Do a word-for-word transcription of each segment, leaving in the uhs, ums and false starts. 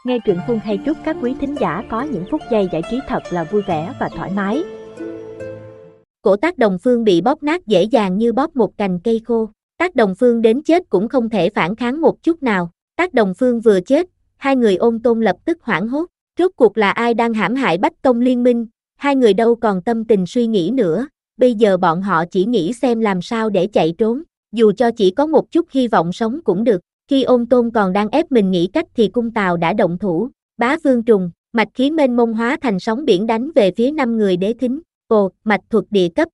Nghe truyện Phương hay chúc các quý thính giả có những phút giây giải trí thật là vui vẻ và thoải mái. Cổ Tác Đồng Phương bị bóp nát dễ dàng như bóp một cành cây khô. Tác Đồng Phương đến chết cũng không thể phản kháng một chút nào. Tác Đồng Phương vừa chết, hai người ôn tôn lập tức hoảng hốt. Rốt cuộc là ai đang hãm hại Bách Tông Liên Minh? Hai người đâu còn tâm tình suy nghĩ nữa. Bây giờ bọn họ chỉ nghĩ xem làm sao để chạy trốn. Dù cho chỉ có một chút hy vọng sống cũng được. Khi Ôn Tôn còn đang ép mình nghĩ cách thì cung Tào đã động thủ. Bá Vương Trùng, mạch khí mênh mông hóa thành sóng biển đánh về phía năm người Đế Thính. Ồ, mạch thuật địa cấp.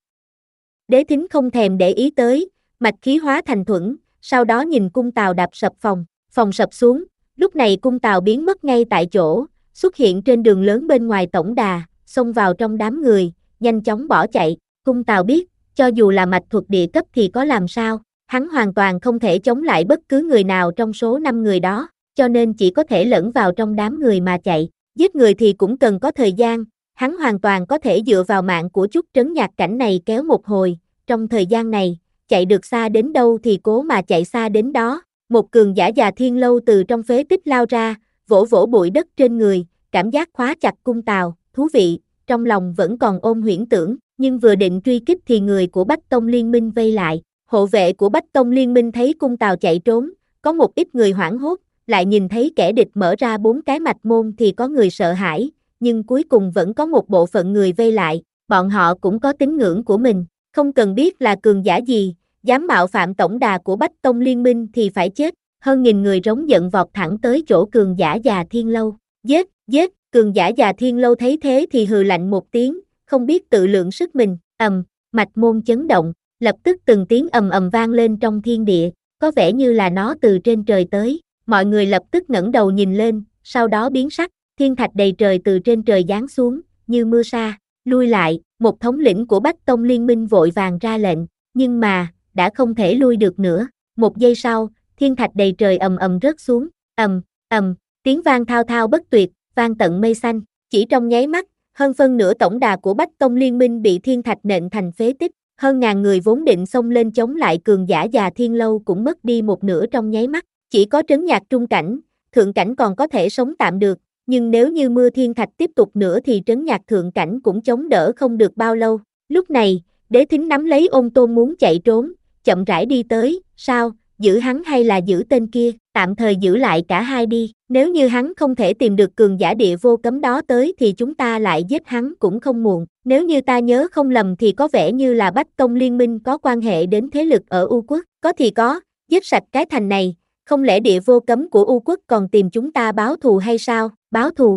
Đế Thính không thèm để ý tới, mạch khí hóa thành thuẫn, sau đó nhìn cung Tào đạp sập phòng. Phòng sập xuống, lúc này cung Tào biến mất ngay tại chỗ, xuất hiện trên đường lớn bên ngoài tổng đà, xông vào trong đám người, nhanh chóng bỏ chạy. Cung Tào biết, cho dù là mạch thuật địa cấp thì có làm sao, hắn hoàn toàn không thể chống lại bất cứ người nào trong số năm người đó, cho nên chỉ có thể lẫn vào trong đám người mà chạy. Giết người thì cũng cần có thời gian, hắn hoàn toàn có thể dựa vào mạng của chút trấn nhạc cảnh này kéo một hồi, trong thời gian này, chạy được xa đến đâu thì cố mà chạy xa đến đó. Một cường giả già thiên lâu từ trong phế tích lao ra, vỗ vỗ bụi đất trên người, cảm giác khóa chặt cung Tào, thú vị, trong lòng vẫn còn ôm huyễn tưởng, nhưng vừa định truy kích thì người của Bách Tông Liên Minh vây lại. Hộ vệ của Bách Tông Liên Minh thấy cung Tào chạy trốn, có một ít người hoảng hốt, lại nhìn thấy kẻ địch mở ra bốn cái mạch môn thì có người sợ hãi, nhưng cuối cùng vẫn có một bộ phận người vây lại, bọn họ cũng có tín ngưỡng của mình, không cần biết là cường giả gì, dám mạo phạm tổng đà của Bách Tông Liên Minh thì phải chết. Hơn nghìn người rống giận vọt thẳng tới chỗ cường giả già thiên lâu, giết, giết. Cường giả già thiên lâu thấy thế thì hừ lạnh một tiếng, không biết tự lượng sức mình, ầm, mạch môn chấn động, lập tức từng tiếng ầm ầm vang lên trong thiên địa, có vẻ như là nó từ trên trời tới, mọi người lập tức ngẩng đầu nhìn lên, sau đó biến sắc, thiên thạch đầy trời từ trên trời giáng xuống, như mưa sa, lui lại, một thống lĩnh của Bách Tông Liên Minh vội vàng ra lệnh, nhưng mà, đã không thể lui được nữa, một giây sau, thiên thạch đầy trời ầm ầm rớt xuống, ầm, ầm, tiếng vang thao thao bất tuyệt, vang tận mây xanh, chỉ trong nháy mắt, hơn phân nửa tổng đà của Bách Tông Liên Minh bị thiên thạch nện thành phế tích, hơn ngàn người vốn định xông lên chống lại cường giả già thiên lâu cũng mất đi một nửa trong nháy mắt, chỉ có trấn nhạc trung cảnh, thượng cảnh còn có thể sống tạm được, nhưng nếu như mưa thiên thạch tiếp tục nữa thì trấn nhạc thượng cảnh cũng chống đỡ không được bao lâu. Lúc này, Đế Thính nắm lấy Ôn Tôn muốn chạy trốn, chậm rãi đi tới, sao, giữ hắn hay là giữ tên kia, tạm thời giữ lại cả hai đi, nếu như hắn không thể tìm được cường giả địa vô cấm đó tới thì chúng ta lại giết hắn cũng không muộn, nếu như ta nhớ không lầm thì có vẻ như là Bách Tông Liên Minh có quan hệ đến thế lực ở U Quốc, có thì có, giết sạch cái thành này, không lẽ địa vô cấm của U Quốc còn tìm chúng ta báo thù hay sao, báo thù?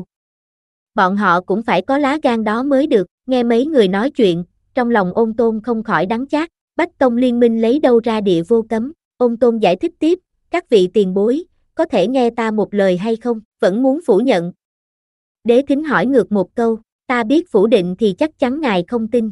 Bọn họ cũng phải có lá gan đó mới được, nghe mấy người nói chuyện, trong lòng Ôn Tôn không khỏi đắng chát, Bách Tông Liên Minh lấy đâu ra địa vô cấm? Ôn Tôn giải thích tiếp, các vị tiền bối, có thể nghe ta một lời hay không, vẫn muốn phủ nhận. Đế Thính hỏi ngược một câu, ta biết phủ định thì chắc chắn ngài không tin.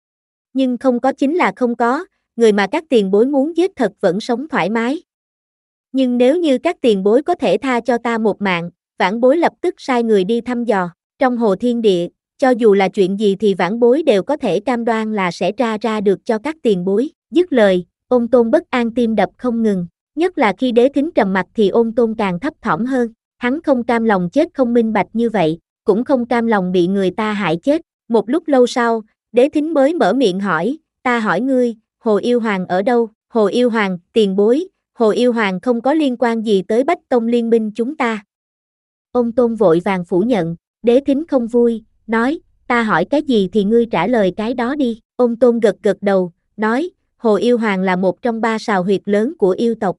Nhưng không có chính là không có, người mà các tiền bối muốn giết thật vẫn sống thoải mái. Nhưng nếu như các tiền bối có thể tha cho ta một mạng, vãn bối lập tức sai người đi thăm dò, trong hồ thiên địa, cho dù là chuyện gì thì vãn bối đều có thể cam đoan là sẽ tra ra được cho các tiền bối, dứt lời. Ôn Tôn bất an tim đập không ngừng, nhất là khi Đế Thính trầm mặc thì Ôn Tôn càng thấp thỏm hơn, hắn không cam lòng chết không minh bạch như vậy, cũng không cam lòng bị người ta hại chết. Một lúc lâu sau, Đế Thính mới mở miệng hỏi, ta hỏi ngươi, Hồ Yêu Hoàng ở đâu? Hồ Yêu Hoàng, tiền bối, Hồ Yêu Hoàng không có liên quan gì tới Bách Tông Liên Minh chúng ta. Ôn Tôn vội vàng phủ nhận, Đế Thính không vui, nói, ta hỏi cái gì thì ngươi trả lời cái đó đi. Ôn Tôn gật gật đầu, nói, Hồ Yêu Hoàng là một trong ba sào huyệt lớn của yêu tộc.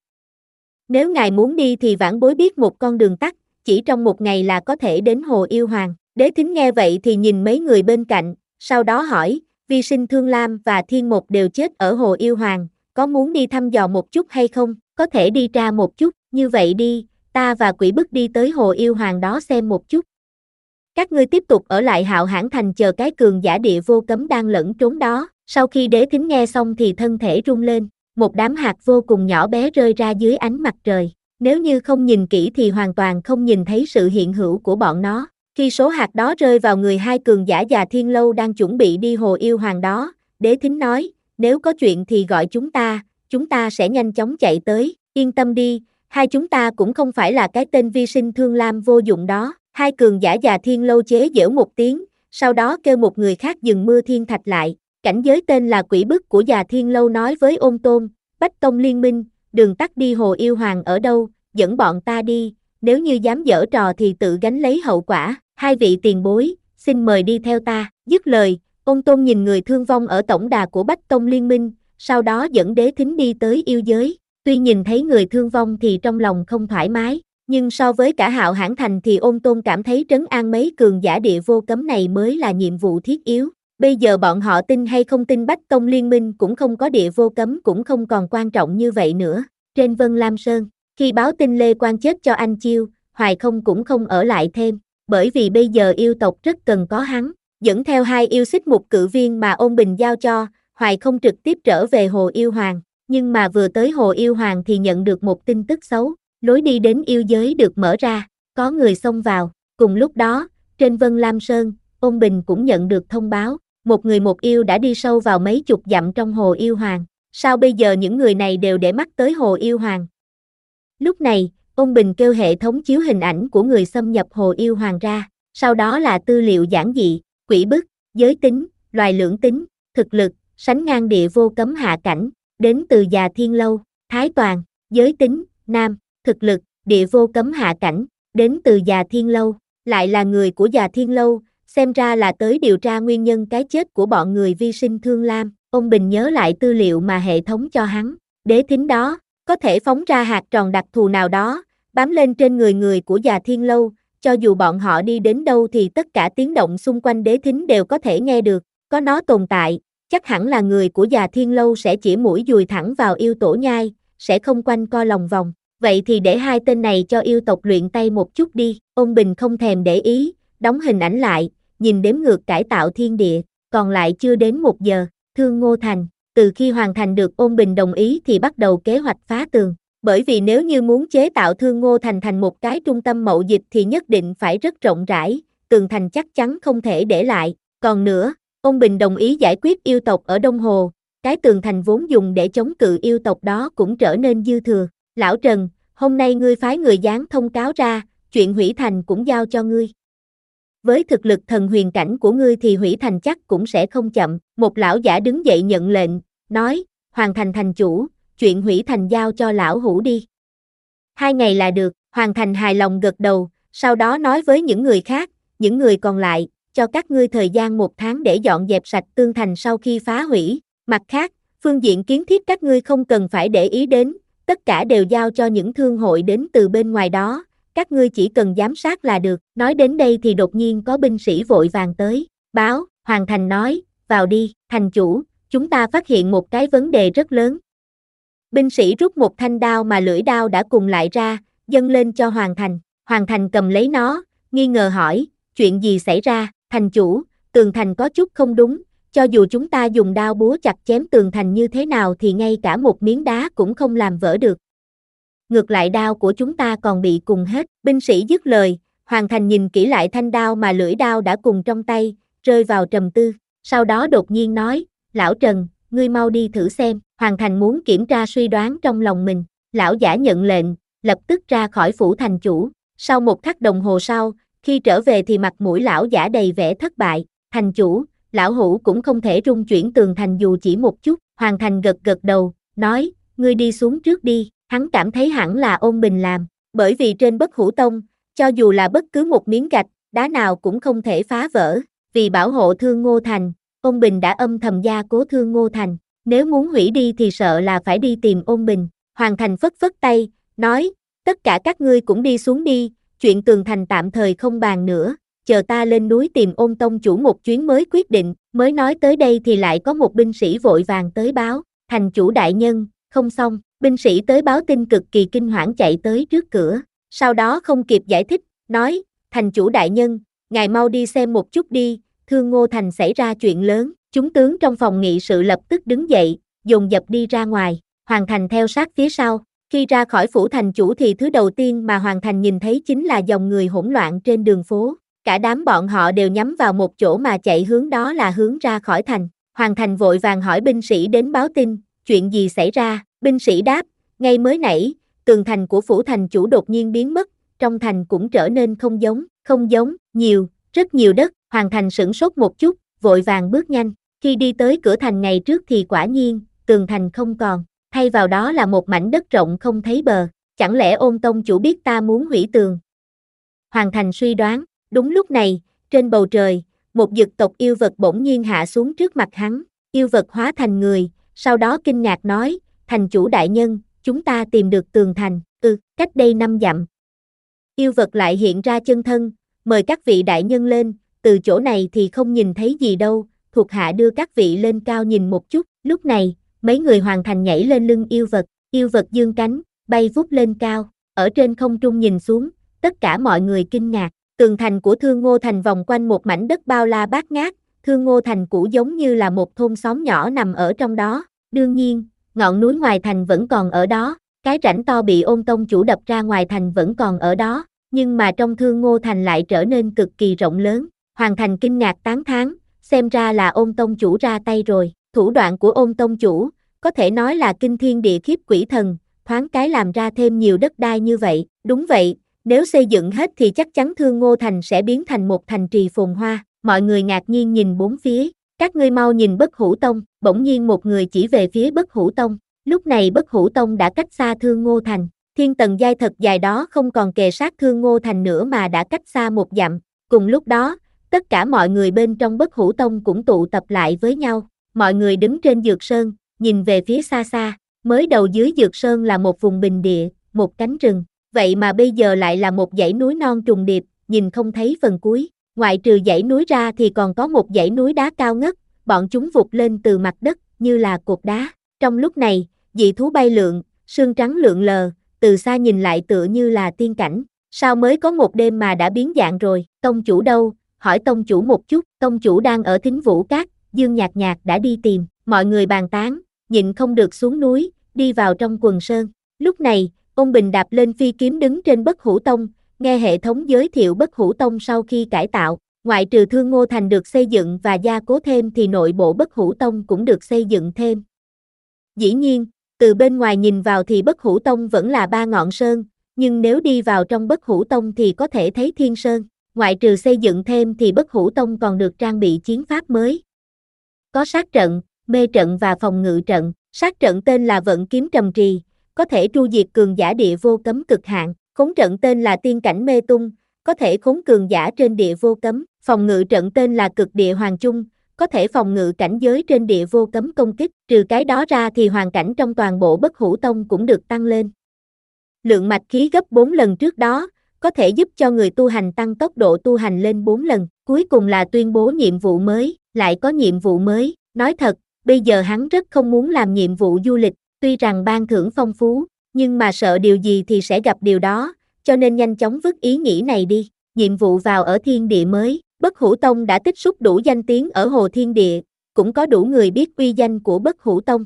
Nếu ngài muốn đi thì vãn bối biết một con đường tắt, chỉ trong một ngày là có thể đến Hồ Yêu Hoàng. Đế Thính nghe vậy thì nhìn mấy người bên cạnh, sau đó hỏi, Vi Sinh Thương Lam và Thiên Một đều chết ở Hồ Yêu Hoàng, có muốn đi thăm dò một chút hay không? Có thể đi ra một chút, như vậy đi, ta và Quỷ Bức đi tới Hồ Yêu Hoàng đó xem một chút. Các ngươi tiếp tục ở lại Hạo Hãn Thành chờ cái cường giả địa vô cấm đang lẫn trốn đó. Sau khi Đế Thính nghe xong thì thân thể rung lên, một đám hạt vô cùng nhỏ bé rơi ra dưới ánh mặt trời. Nếu như không nhìn kỹ thì hoàn toàn không nhìn thấy sự hiện hữu của bọn nó. Khi số hạt đó rơi vào người hai cường giả già thiên lâu đang chuẩn bị đi Hồ Yêu Hoàng đó, Đế Thính nói, nếu có chuyện thì gọi chúng ta, chúng ta sẽ nhanh chóng chạy tới, yên tâm đi, hai chúng ta cũng không phải là cái tên vi sinh thương lam vô dụng đó. Hai cường giả già thiên lâu chế giễu một tiếng, sau đó kêu một người khác dừng mưa thiên thạch lại. Cảnh giới tên là Quỷ Bức của già thiên lâu nói với Ôn Tôn, Bách Tông liên minh, đường tắt đi Hồ Yêu Hoàng ở đâu, dẫn bọn ta đi, nếu như dám giở trò thì tự gánh lấy hậu quả. Hai vị tiền bối, xin mời đi theo ta. Dứt lời, Ôn Tôn nhìn người thương vong ở tổng đà của Bách Tông liên minh, sau đó dẫn Đế Thính đi tới yêu giới. Tuy nhìn thấy người thương vong thì trong lòng không thoải mái, nhưng so với cả Hạo Hãn Thành thì Ôn Tôn cảm thấy trấn an mấy cường giả địa vô cấm này mới là nhiệm vụ thiết yếu. Bây giờ bọn họ tin hay không tin Bách Tông liên minh cũng không có địa vô cấm cũng không còn quan trọng như vậy nữa. Trên Vân Lam Sơn, khi báo tin Lê Quan chết cho anh Chiêu, Hoài Không cũng không ở lại thêm, bởi vì bây giờ yêu tộc rất cần có hắn. Dẫn theo hai yêu xích mục cự viên mà Ôn Bình giao cho, Hoài Không trực tiếp trở về Hồ Yêu Hoàng. Nhưng mà vừa tới Hồ Yêu Hoàng thì nhận được một tin tức xấu, lối đi đến yêu giới được mở ra, có người xông vào. Cùng lúc đó, trên Vân Lam Sơn, Ôn Bình cũng nhận được thông báo, một người một yêu đã đi sâu vào mấy chục dặm trong Hồ Yêu Hoàng. Sao bây giờ những người này đều để mắt tới Hồ Yêu Hoàng? Lúc này, Ôn Bình kêu hệ thống chiếu hình ảnh của người xâm nhập Hồ Yêu Hoàng ra, sau đó là tư liệu giản dị, quỷ bức, giới tính, loài lưỡng tính, thực lực, sánh ngang địa vô cấm hạ cảnh, đến từ già thiên lâu, Thái Toàn, giới tính, nam, thực lực, địa vô cấm hạ cảnh, đến từ già thiên lâu, lại là người của già thiên lâu, xem ra là tới điều tra nguyên nhân cái chết của bọn người vi sinh thương lam. Ông Bình nhớ lại tư liệu mà hệ thống cho hắn, Đế Thính đó, có thể phóng ra hạt tròn đặc thù nào đó, bám lên trên người người của già thiên lâu, cho dù bọn họ đi đến đâu thì tất cả tiếng động xung quanh Đế Thính đều có thể nghe được, có nó tồn tại, chắc hẳn là người của già thiên lâu sẽ chỉ mũi dùi thẳng vào yêu tổ nhai, sẽ không quanh co lòng vòng. Vậy thì để hai tên này cho yêu tộc luyện tay một chút đi. Ôn Bình không thèm để ý, đóng hình ảnh lại, nhìn đếm ngược cải tạo thiên địa, còn lại chưa đến một giờ. Thương Ngô Thành, từ khi hoàn thành được Ôn Bình đồng ý thì bắt đầu kế hoạch phá tường. Bởi vì nếu như muốn chế tạo Thương Ngô Thành thành một cái trung tâm mậu dịch thì nhất định phải rất rộng rãi, tường thành chắc chắn không thể để lại. Còn nữa, Ôn Bình đồng ý giải quyết yêu tộc ở Đông Hồ, cái tường thành vốn dùng để chống cự yêu tộc đó cũng trở nên dư thừa. Lão Trần, hôm nay ngươi phái người dán thông cáo ra, chuyện hủy thành cũng giao cho ngươi. Với thực lực thần huyền cảnh của ngươi thì hủy thành chắc cũng sẽ không chậm. Một lão giả đứng dậy nhận lệnh, nói, Hoàng Thành thành chủ, chuyện hủy thành giao cho lão hủ đi. Hai ngày là được. Hoàng Thành hài lòng gật đầu, sau đó nói với những người khác, những người còn lại, cho các ngươi thời gian một tháng để dọn dẹp sạch tường thành sau khi phá hủy. Mặt khác, phương diện kiến thiết các ngươi không cần phải để ý đến, tất cả đều giao cho những thương hội đến từ bên ngoài đó, các ngươi chỉ cần giám sát là được. Nói đến đây thì đột nhiên có binh sĩ vội vàng tới, báo, Hoàng Thành nói, vào đi, thành chủ, chúng ta phát hiện một cái vấn đề rất lớn. Binh sĩ rút một thanh đao mà lưỡi đao đã cùng lại ra, dâng lên cho Hoàng Thành. Hoàng Thành cầm lấy nó, nghi ngờ hỏi, chuyện gì xảy ra? Thành chủ, tường thành có chút không đúng, cho dù chúng ta dùng đao búa chặt chém tường thành như thế nào thì ngay cả một miếng đá cũng không làm vỡ được. Ngược lại đao của chúng ta còn bị cùng hết. Binh sĩ dứt lời, Hoàng Thành nhìn kỹ lại thanh đao mà lưỡi đao đã cùng trong tay, rơi vào trầm tư. Sau đó đột nhiên nói, Lão Trần, ngươi mau đi thử xem. Hoàng Thành muốn kiểm tra suy đoán trong lòng mình. Lão giả nhận lệnh, lập tức ra khỏi phủ thành chủ. Sau một khắc đồng hồ sau, khi trở về thì mặt mũi lão giả đầy vẻ thất bại. Thành chủ, lão hủ cũng không thể rung chuyển tường thành dù chỉ một chút. Hoàng Thành gật gật đầu, nói, ngươi đi xuống trước đi. Hắn cảm thấy hẳn là Ôn Bình làm, bởi vì trên Bất Hủ Tông, cho dù là bất cứ một miếng gạch, đá nào cũng không thể phá vỡ. Vì bảo hộ Thương Ngô Thành, Ôn Bình đã âm thầm gia cố Thương Ngô Thành, nếu muốn hủy đi thì sợ là phải đi tìm Ôn Bình. Hoàng Thành phất phất tay, nói, tất cả các ngươi cũng đi xuống đi, chuyện tường thành tạm thời không bàn nữa, chờ ta lên núi tìm Ôn tông chủ một chuyến mới quyết định. Mới nói tới đây thì lại có một binh sĩ vội vàng tới báo, thành chủ đại nhân, không xong. Binh sĩ tới báo tin cực kỳ kinh hoảng chạy tới trước cửa, sau đó không kịp giải thích, nói, thành chủ đại nhân, ngài mau đi xem một chút đi, Thương Ngô Thành xảy ra chuyện lớn. Chúng tướng trong phòng nghị sự lập tức đứng dậy, dồn dập đi ra ngoài. Hoàng Thành theo sát phía sau. Khi ra khỏi phủ thành chủ thì thứ đầu tiên mà Hoàng Thành nhìn thấy chính là dòng người hỗn loạn trên đường phố. Cả đám bọn họ đều nhắm vào một chỗ mà chạy, hướng đó là hướng ra khỏi thành. Hoàng Thành vội vàng hỏi binh sĩ đến báo tin, chuyện gì xảy ra? Binh sĩ đáp, ngay mới nãy, tường thành của phủ thành chủ đột nhiên biến mất, trong thành cũng trở nên không giống, không giống, nhiều, rất nhiều đất, Hoàng Thành sửng sốt một chút, vội vàng bước nhanh, khi đi tới cửa thành ngày trước thì quả nhiên, tường thành không còn, thay vào đó là một mảnh đất rộng không thấy bờ, chẳng lẽ Ôn tông chủ biết ta muốn hủy tường? Hoàng Thành suy đoán, đúng lúc này, trên bầu trời, một dực tộc yêu vật bỗng nhiên hạ xuống trước mặt hắn, yêu vật hóa thành người, sau đó kinh ngạc nói, thành chủ đại nhân, chúng ta tìm được tường thành, ừ, cách đây năm dặm. Yêu vật lại hiện ra chân thân, mời các vị đại nhân lên, từ chỗ này thì không nhìn thấy gì đâu, thuộc hạ đưa các vị lên cao nhìn một chút, lúc này, mấy người Hoàng Thành nhảy lên lưng yêu vật, yêu vật dương cánh, bay vút lên cao, ở trên không trung nhìn xuống, tất cả mọi người kinh ngạc, tường thành của Thương Ngô Thành vòng quanh một mảnh đất bao la bát ngát, Thương Ngô Thành cũ giống như là một thôn xóm nhỏ nằm ở trong đó, đương nhiên, ngọn núi ngoài thành vẫn còn ở đó, cái rãnh to bị Ôn tông chủ đập ra ngoài thành vẫn còn ở đó, nhưng mà trong Thương Ngô Thành lại trở nên cực kỳ rộng lớn, Hoàng Thành kinh ngạc tán thán, xem ra là Ôn tông chủ ra tay rồi, thủ đoạn của Ôn tông chủ, có thể nói là kinh thiên địa khiếp quỷ thần, thoáng cái làm ra thêm nhiều đất đai như vậy, đúng vậy, nếu xây dựng hết thì chắc chắn Thương Ngô Thành sẽ biến thành một thành trì phồn hoa, mọi người ngạc nhiên nhìn bốn phía, các ngươi mau nhìn Bất Hủ Tông, bỗng nhiên một người chỉ về phía Bất Hủ Tông, lúc này Bất Hủ Tông đã cách xa Thương Ngô Thành, thiên tầng giai thật dài đó không còn kề sát Thương Ngô Thành nữa mà đã cách xa một dặm, cùng lúc đó, tất cả mọi người bên trong Bất Hủ Tông cũng tụ tập lại với nhau, mọi người đứng trên Dược Sơn, nhìn về phía xa xa, mới đầu dưới Dược Sơn là một vùng bình địa, một cánh rừng, vậy mà bây giờ lại là một dãy núi non trùng điệp, nhìn không thấy phần cuối, ngoại trừ dãy núi ra thì còn có một dãy núi đá cao ngất, bọn chúng vụt lên từ mặt đất, như là cột đá, trong lúc này, dị thú bay lượn, sương trắng lượn lờ, từ xa nhìn lại tựa như là tiên cảnh, sao mới có một đêm mà đã biến dạng rồi, tông chủ đâu, hỏi tông chủ một chút, tông chủ đang ở Thính Vũ Cát, Dương Nhạc Nhạc đã đi tìm, mọi người bàn tán, nhịn không được xuống núi, đi vào trong quần sơn, lúc này, Ôn Bình đạp lên phi kiếm đứng trên Bất Hủ Tông, nghe hệ thống giới thiệu Bất Hủ Tông sau khi cải tạo, ngoại trừ Thương Ngô Thành được xây dựng và gia cố thêm thì nội bộ Bất Hủ Tông cũng được xây dựng thêm. Dĩ nhiên, từ bên ngoài nhìn vào thì Bất Hủ Tông vẫn là ba ngọn sơn, nhưng nếu đi vào trong Bất Hủ Tông thì có thể thấy Thiên Sơn, ngoại trừ xây dựng thêm thì Bất Hủ Tông còn được trang bị chiến pháp mới. Có sát trận, mê trận và phòng ngự trận, sát trận tên là Vận Kiếm Trầm Trì, có thể tru diệt cường giả địa vô cấm cực hạn, khốn trận tên là Tiên Cảnh Mê Tung, có thể khốn cường giả trên địa vô cấm, phòng ngự trận tên là Cực Địa Hoàng Chung, có thể phòng ngự cảnh giới trên địa vô cấm công kích, trừ cái đó ra thì hoàn cảnh trong toàn bộ Bất Hủ Tông cũng được tăng lên. Lượng mạch khí gấp bốn lần trước đó, có thể giúp cho người tu hành tăng tốc độ tu hành lên bốn lần, cuối cùng là tuyên bố nhiệm vụ mới, lại có nhiệm vụ mới, nói thật, bây giờ hắn rất không muốn làm nhiệm vụ du lịch, tuy rằng ban thưởng phong phú, nhưng mà sợ điều gì thì sẽ gặp điều đó, cho nên nhanh chóng vứt ý nghĩ này đi, nhiệm vụ vào ở thiên địa mới, Bất Hủ Tông đã tích xúc đủ danh tiếng ở Hồ Thiên Địa, cũng có đủ người biết uy danh của Bất Hủ Tông.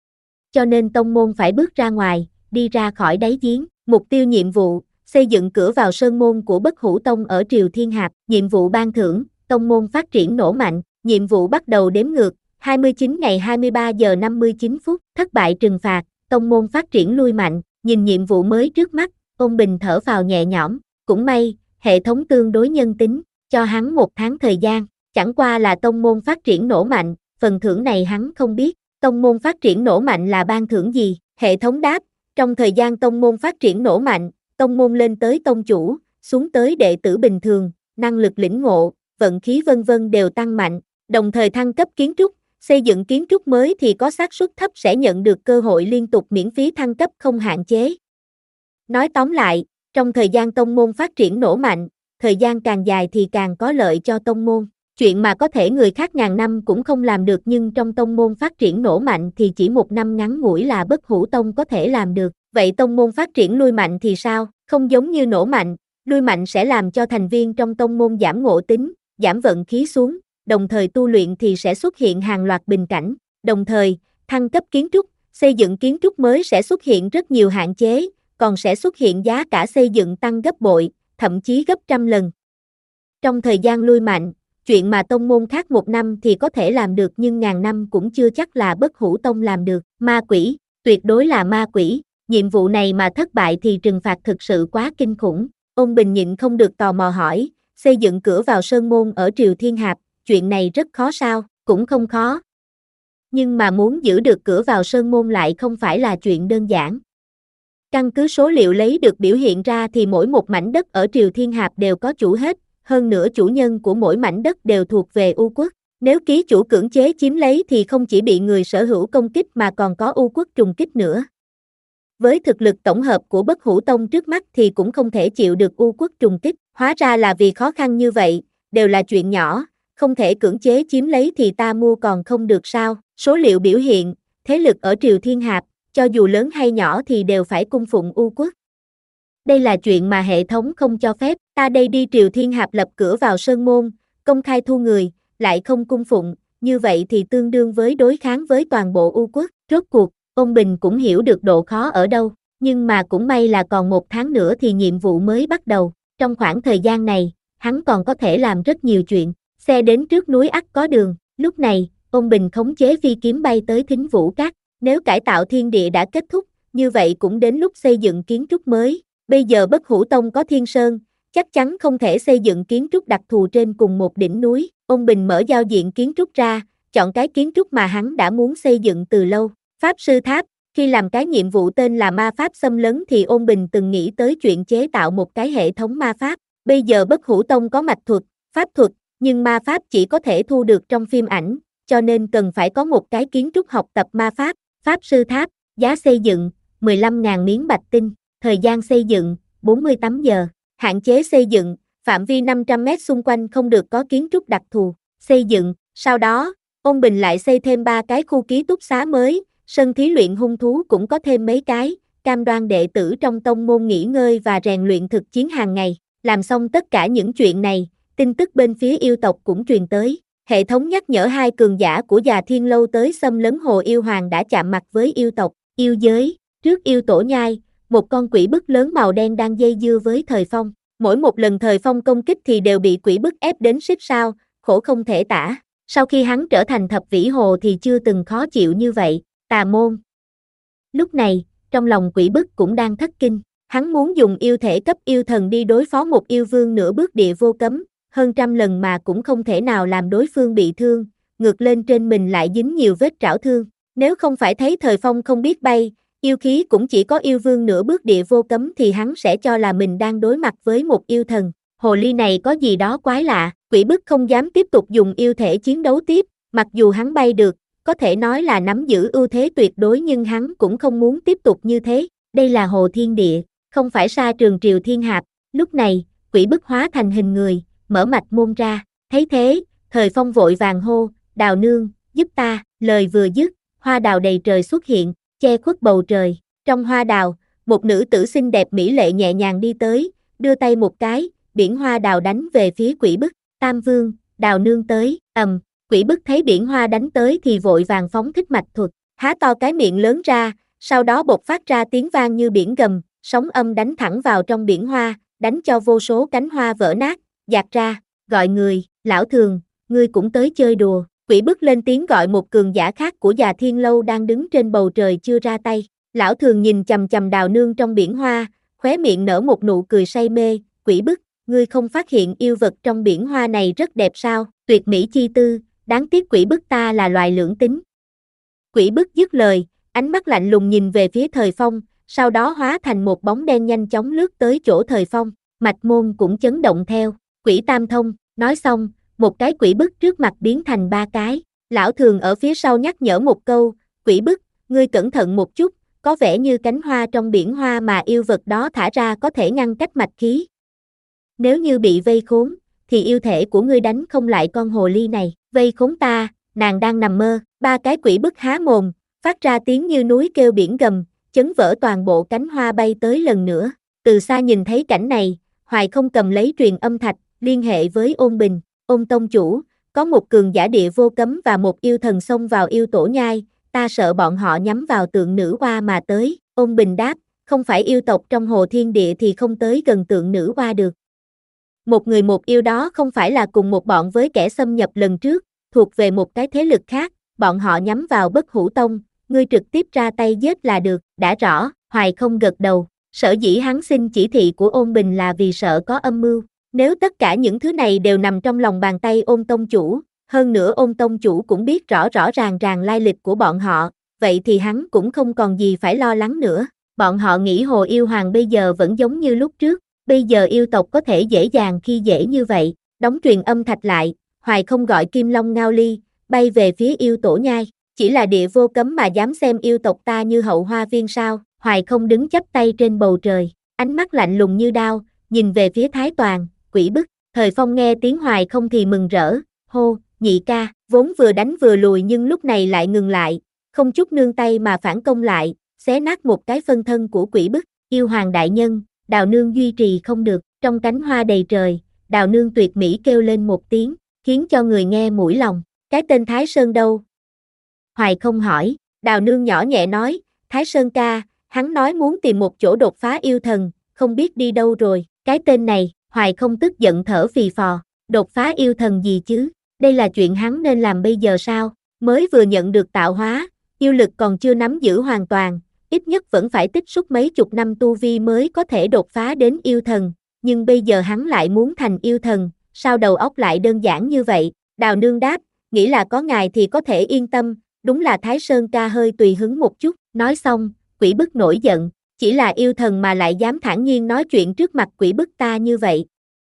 Cho nên tông môn phải bước ra ngoài, đi ra khỏi đáy giếng, mục tiêu nhiệm vụ, xây dựng cửa vào sơn môn của Bất Hủ Tông ở Triều Thiên Hạp, nhiệm vụ ban thưởng, tông môn phát triển nổ mạnh, nhiệm vụ bắt đầu đếm ngược, hai mươi chín ngày hai mươi ba giờ năm mươi chín phút, thất bại trừng phạt, tông môn phát triển lui mạnh, nhìn nhiệm vụ mới trước mắt, Ôn Bình thở phào nhẹ nhõm, cũng may, hệ thống tương đối nhân tính, cho hắn một tháng thời gian, chẳng qua là tông môn phát triển nổ mạnh, phần thưởng này hắn không biết, tông môn phát triển nổ mạnh là ban thưởng gì, hệ thống đáp, trong thời gian tông môn phát triển nổ mạnh, tông môn lên tới tông chủ, xuống tới đệ tử bình thường, năng lực lĩnh ngộ, vận khí vân vân đều tăng mạnh, đồng thời thăng cấp kiến trúc, xây dựng kiến trúc mới thì có xác suất thấp sẽ nhận được cơ hội liên tục miễn phí thăng cấp không hạn chế. Nói tóm lại, trong thời gian tông môn phát triển nổ mạnh, thời gian càng dài thì càng có lợi cho tông môn. Chuyện mà có thể người khác ngàn năm cũng không làm được nhưng trong tông môn phát triển nổ mạnh thì chỉ một năm ngắn ngủi là Bất Hủ Tông có thể làm được. Vậy tông môn phát triển lui mạnh thì sao? Không giống như nổ mạnh, lui mạnh sẽ làm cho thành viên trong tông môn giảm ngộ tính, giảm vận khí xuống, đồng thời tu luyện thì sẽ xuất hiện hàng loạt bình cảnh. Đồng thời, thăng cấp kiến trúc, xây dựng kiến trúc mới sẽ xuất hiện rất nhiều hạn chế, còn sẽ xuất hiện giá cả xây dựng tăng gấp bội, thậm chí gấp trăm lần. Trong thời gian lui mạnh, chuyện mà tông môn khác một năm thì có thể làm được nhưng ngàn năm cũng chưa chắc là Bất Hủ Tông làm được. Ma quỷ, tuyệt đối là ma quỷ, nhiệm vụ này mà thất bại thì trừng phạt thực sự quá kinh khủng. Ôn Bình nhịn không được tò mò hỏi, xây dựng cửa vào Sơn Môn ở Triều Thiên Hạp, chuyện này rất khó sao? Cũng không khó. Nhưng mà muốn giữ được cửa vào Sơn Môn lại không phải là chuyện đơn giản. Căn cứ số liệu lấy được biểu hiện ra thì mỗi một mảnh đất ở Triều Thiên Hạp đều có chủ hết, hơn nữa chủ nhân của mỗi mảnh đất đều thuộc về U quốc. Nếu ký chủ cưỡng chế chiếm lấy thì không chỉ bị người sở hữu công kích mà còn có U quốc trùng kích nữa. Với thực lực tổng hợp của Bất Hủ Tông trước mắt thì cũng không thể chịu được U quốc trùng kích, hóa ra là vì khó khăn như vậy, đều là chuyện nhỏ, không thể cưỡng chế chiếm lấy thì ta mua còn không được sao? Số liệu biểu hiện, thế lực ở Triều Thiên Hạp, cho dù lớn hay nhỏ thì đều phải cung phụng U quốc. Đây là chuyện mà hệ thống không cho phép, ta đây đi Triều Thiên Hạp lập cửa vào Sơn Môn, công khai thu người, lại không cung phụng, như vậy thì tương đương với đối kháng với toàn bộ U quốc. Rốt cuộc, Ôn Bình cũng hiểu được độ khó ở đâu, nhưng mà cũng may là còn một tháng nữa thì nhiệm vụ mới bắt đầu, trong khoảng thời gian này, hắn còn có thể làm rất nhiều chuyện, xe đến trước núi ắt có đường, lúc này, Ôn Bình khống chế phi kiếm bay tới Thính Vũ Các, nếu cải tạo thiên địa đã kết thúc, như vậy cũng đến lúc xây dựng kiến trúc mới, bây giờ Bất Hủ Tông có Thiên Sơn, chắc chắn không thể xây dựng kiến trúc đặc thù trên cùng một đỉnh núi. Ôn Bình mở giao diện kiến trúc ra, chọn cái kiến trúc mà hắn đã muốn xây dựng từ lâu. Pháp Sư Tháp, khi làm cái nhiệm vụ tên là ma pháp xâm lấn thì Ôn Bình từng nghĩ tới chuyện chế tạo một cái hệ thống ma pháp. Bây giờ Bất Hủ Tông có mạch thuật, pháp thuật, nhưng ma pháp chỉ có thể thu được trong phim ảnh, cho nên cần phải có một cái kiến trúc học tập ma pháp. Pháp Sư Tháp, giá xây dựng, mười lăm nghìn miếng bạch tinh, thời gian xây dựng, bốn mươi tám giờ, hạn chế xây dựng, phạm vi năm trăm mét xung quanh không được có kiến trúc đặc thù, xây dựng, sau đó, Ôn Bình lại xây thêm ba cái khu ký túc xá mới, sân thí luyện hung thú cũng có thêm mấy cái, cam đoan đệ tử trong tông môn nghỉ ngơi và rèn luyện thực chiến hàng ngày, làm xong tất cả những chuyện này, tin tức bên phía yêu tộc cũng truyền tới, hệ thống nhắc nhở hai cường giả của Già Thiên Lâu tới xâm lấn Hồ Yêu Hoàng đã chạm mặt với yêu tộc, yêu giới, trước yêu tổ nhai, một con quỷ bức lớn màu đen đang dây dưa với Thời Phong. Mỗi một lần Thời Phong công kích thì đều bị quỷ bức ép đến xích sao, khổ không thể tả. Sau khi hắn trở thành thập vĩ hồ thì chưa từng khó chịu như vậy, tà môn. Lúc này, trong lòng quỷ bức cũng đang thất kinh, hắn muốn dùng yêu thể cấp yêu thần đi đối phó một yêu vương nửa bước địa vô cấm, hơn trăm lần mà cũng không thể nào làm đối phương bị thương, ngược lên trên mình lại dính nhiều vết trảo thương. Nếu không phải thấy Thời Phong không biết bay, yêu khí cũng chỉ có yêu vương nửa bước địa vô cấm thì hắn sẽ cho là mình đang đối mặt với một yêu thần. Hồ ly này có gì đó quái lạ, quỷ bức không dám tiếp tục dùng yêu thể chiến đấu tiếp, mặc dù hắn bay được, có thể nói là nắm giữ ưu thế tuyệt đối nhưng hắn cũng không muốn tiếp tục như thế. Đây là Hồ Thiên Địa, không phải sa trường Triều Thiên Hạp. Lúc này, quỷ bức hóa thành hình người, mở mạch môn ra, thấy thế, Thời Phong vội vàng hô, Đào nương, giúp ta, lời vừa dứt, hoa đào đầy trời xuất hiện, che khuất bầu trời, trong hoa đào, một nữ tử xinh đẹp mỹ lệ nhẹ nhàng đi tới, đưa tay một cái, biển hoa đào đánh về phía quỷ bức, Tam Vương, Đào nương tới, ầm, quỷ bức thấy biển hoa đánh tới thì vội vàng phóng thích mạch thuật, há to cái miệng lớn ra, sau đó bộc phát ra tiếng vang như biển gầm, sóng âm đánh thẳng vào trong biển hoa, đánh cho vô số cánh hoa vỡ nát, dạt ra, gọi người, lão thường, ngươi cũng tới chơi đùa. Quỷ bức lên tiếng gọi một cường giả khác của Già Thiên Lâu đang đứng trên bầu trời chưa ra tay. Lão thường nhìn chầm chầm Đào nương trong biển hoa, khóe miệng nở một nụ cười say mê. Quỷ bức, ngươi không phát hiện yêu vật trong biển hoa này rất đẹp sao? Tuyệt mỹ chi tư, đáng tiếc quỷ bức ta là loài lưỡng tính. Quỷ bức dứt lời, ánh mắt lạnh lùng nhìn về phía Thời Phong, sau đó hóa thành một bóng đen nhanh chóng lướt tới chỗ Thời Phong. Mạch môn cũng chấn động theo. Quỷ tam thông, nói xong, một cái quỷ bức trước mặt biến thành ba cái. Lão thường ở phía sau nhắc nhở một câu, quỷ bức, ngươi cẩn thận một chút, có vẻ như cánh hoa trong biển hoa mà yêu vật đó thả ra có thể ngăn cách mạch khí. Nếu như bị vây khốn, thì yêu thể của ngươi đánh không lại con hồ ly này. Vây khốn ta, nàng đang nằm mơ. Ba cái quỷ bức há mồm, phát ra tiếng như núi kêu biển gầm, chấn vỡ toàn bộ cánh hoa bay tới lần nữa. Từ xa nhìn thấy cảnh này, Hoài không cầm lấy truyền âm thạch, liên hệ với Ôn Bình. Ôn tông chủ, có một cường giả địa vô cấm và một yêu thần xông vào yêu tổ nhai, ta sợ bọn họ nhắm vào tượng nữ oa mà tới. Ôn Bình đáp, không phải yêu tộc trong Hồ Thiên Địa thì không tới gần tượng nữ oa được. Một người một yêu đó không phải là cùng một bọn với kẻ xâm nhập lần trước, thuộc về một cái thế lực khác, bọn họ nhắm vào Bất Hủ Tông, ngươi trực tiếp ra tay giết là được, đã rõ. Hoài không gật đầu, sở dĩ hắn xin chỉ thị của Ôn Bình là vì sợ có âm mưu. Nếu tất cả những thứ này đều nằm trong lòng bàn tay Ôn tông chủ, hơn nữa Ôn tông chủ cũng biết rõ rõ ràng ràng lai lịch của bọn họ, vậy thì hắn cũng không còn gì phải lo lắng nữa. Bọn họ nghĩ Hồ Yêu Hoàng bây giờ vẫn giống như lúc trước, bây giờ yêu tộc có thể dễ dàng khi dễ như vậy. Đóng truyền âm thạch lại, Hoài không gọi Kim Long Ngao Ly, bay về phía yêu tổ nhai. Chỉ là địa vô cấm mà dám xem yêu tộc ta như hậu hoa viên sao? Hoài không đứng chắp tay trên bầu trời, ánh mắt lạnh lùng như đao, nhìn về phía Thái Toàn, Quỷ Bức. Thời Phong nghe tiếng Hoài không thì mừng rỡ, hô, nhị ca, vốn vừa đánh vừa lùi nhưng lúc này lại ngừng lại, không chút nương tay mà phản công lại, xé nát một cái phân thân của Quỷ Bức. Yêu Hoàng đại nhân, Đào nương duy trì không được, trong cánh hoa đầy trời, Đào nương tuyệt mỹ kêu lên một tiếng, khiến cho người nghe mũi lòng. Cái tên Thái Sơn đâu? Hoài không hỏi, Đào nương nhỏ nhẹ nói, Thái Sơn ca, hắn nói muốn tìm một chỗ đột phá yêu thần, không biết đi đâu rồi. Cái tên này, Hoài không tức giận thở phì phò, đột phá yêu thần gì chứ, đây là chuyện hắn nên làm bây giờ sao? Mới vừa nhận được tạo hóa, yêu lực còn chưa nắm giữ hoàn toàn, ít nhất vẫn phải tích xúc mấy chục năm tu vi mới có thể đột phá đến yêu thần, nhưng bây giờ hắn lại muốn thành yêu thần, sao đầu óc lại đơn giản như vậy? Đào nương đáp, nghĩ là có ngài thì có thể yên tâm, đúng là Thái Sơn ca hơi tùy hứng một chút. Nói xong, Quỷ Bức nổi giận, chỉ là yêu thần mà lại dám thản nhiên nói chuyện trước mặt Quỷ Bức ta như vậy.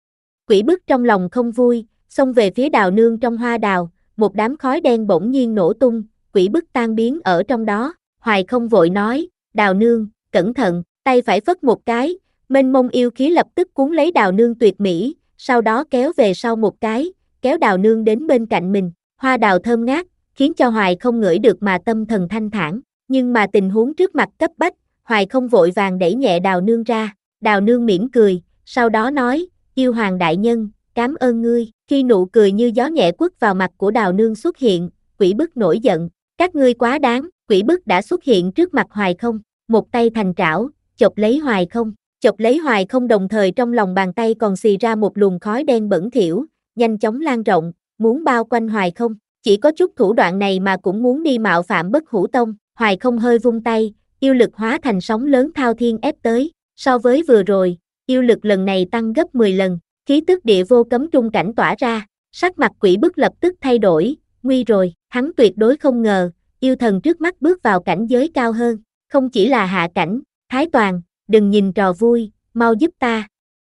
Quỷ Bức trong lòng không vui, xông về phía Đào nương trong hoa đào, một đám khói đen bỗng nhiên nổ tung, Quỷ Bức tan biến ở trong đó. Hoài không vội nói, Đào nương, cẩn thận, tay phải phất một cái, mênh mông yêu khí lập tức cuốn lấy Đào nương tuyệt mỹ, sau đó kéo về sau một cái, kéo Đào nương đến bên cạnh mình. Hoa đào thơm ngát, khiến cho Hoài không ngửi được mà tâm thần thanh thản, nhưng mà tình huống trước mặt cấp bách, Hoài không vội vàng đẩy nhẹ Đào nương ra. Đào nương mỉm cười, sau đó nói, yêu hoàng đại nhân, cảm ơn ngươi. Khi nụ cười như gió nhẹ quất vào mặt của Đào nương xuất hiện, Quỷ Bức nổi giận, các ngươi quá đáng. Quỷ Bức đã xuất hiện trước mặt Hoài không, một tay thành trảo, chộp lấy Hoài không, chộp lấy Hoài không đồng thời trong lòng bàn tay còn xì ra một luồng khói đen bẩn thỉu, nhanh chóng lan rộng, muốn bao quanh Hoài không. Chỉ có chút thủ đoạn này mà cũng muốn đi mạo phạm Bất Hủ Tông. Hoài không hơi vung tay, yêu lực hóa thành sóng lớn thao thiên ép tới, so với vừa rồi, yêu lực lần này tăng gấp mười lần, khí tức địa vô cấm trung cảnh tỏa ra, sắc mặt Quỷ Bức lập tức thay đổi, nguy rồi, hắn tuyệt đối không ngờ, yêu thần trước mắt bước vào cảnh giới cao hơn, không chỉ là hạ cảnh. Thái Toàn, đừng nhìn trò vui, mau giúp ta.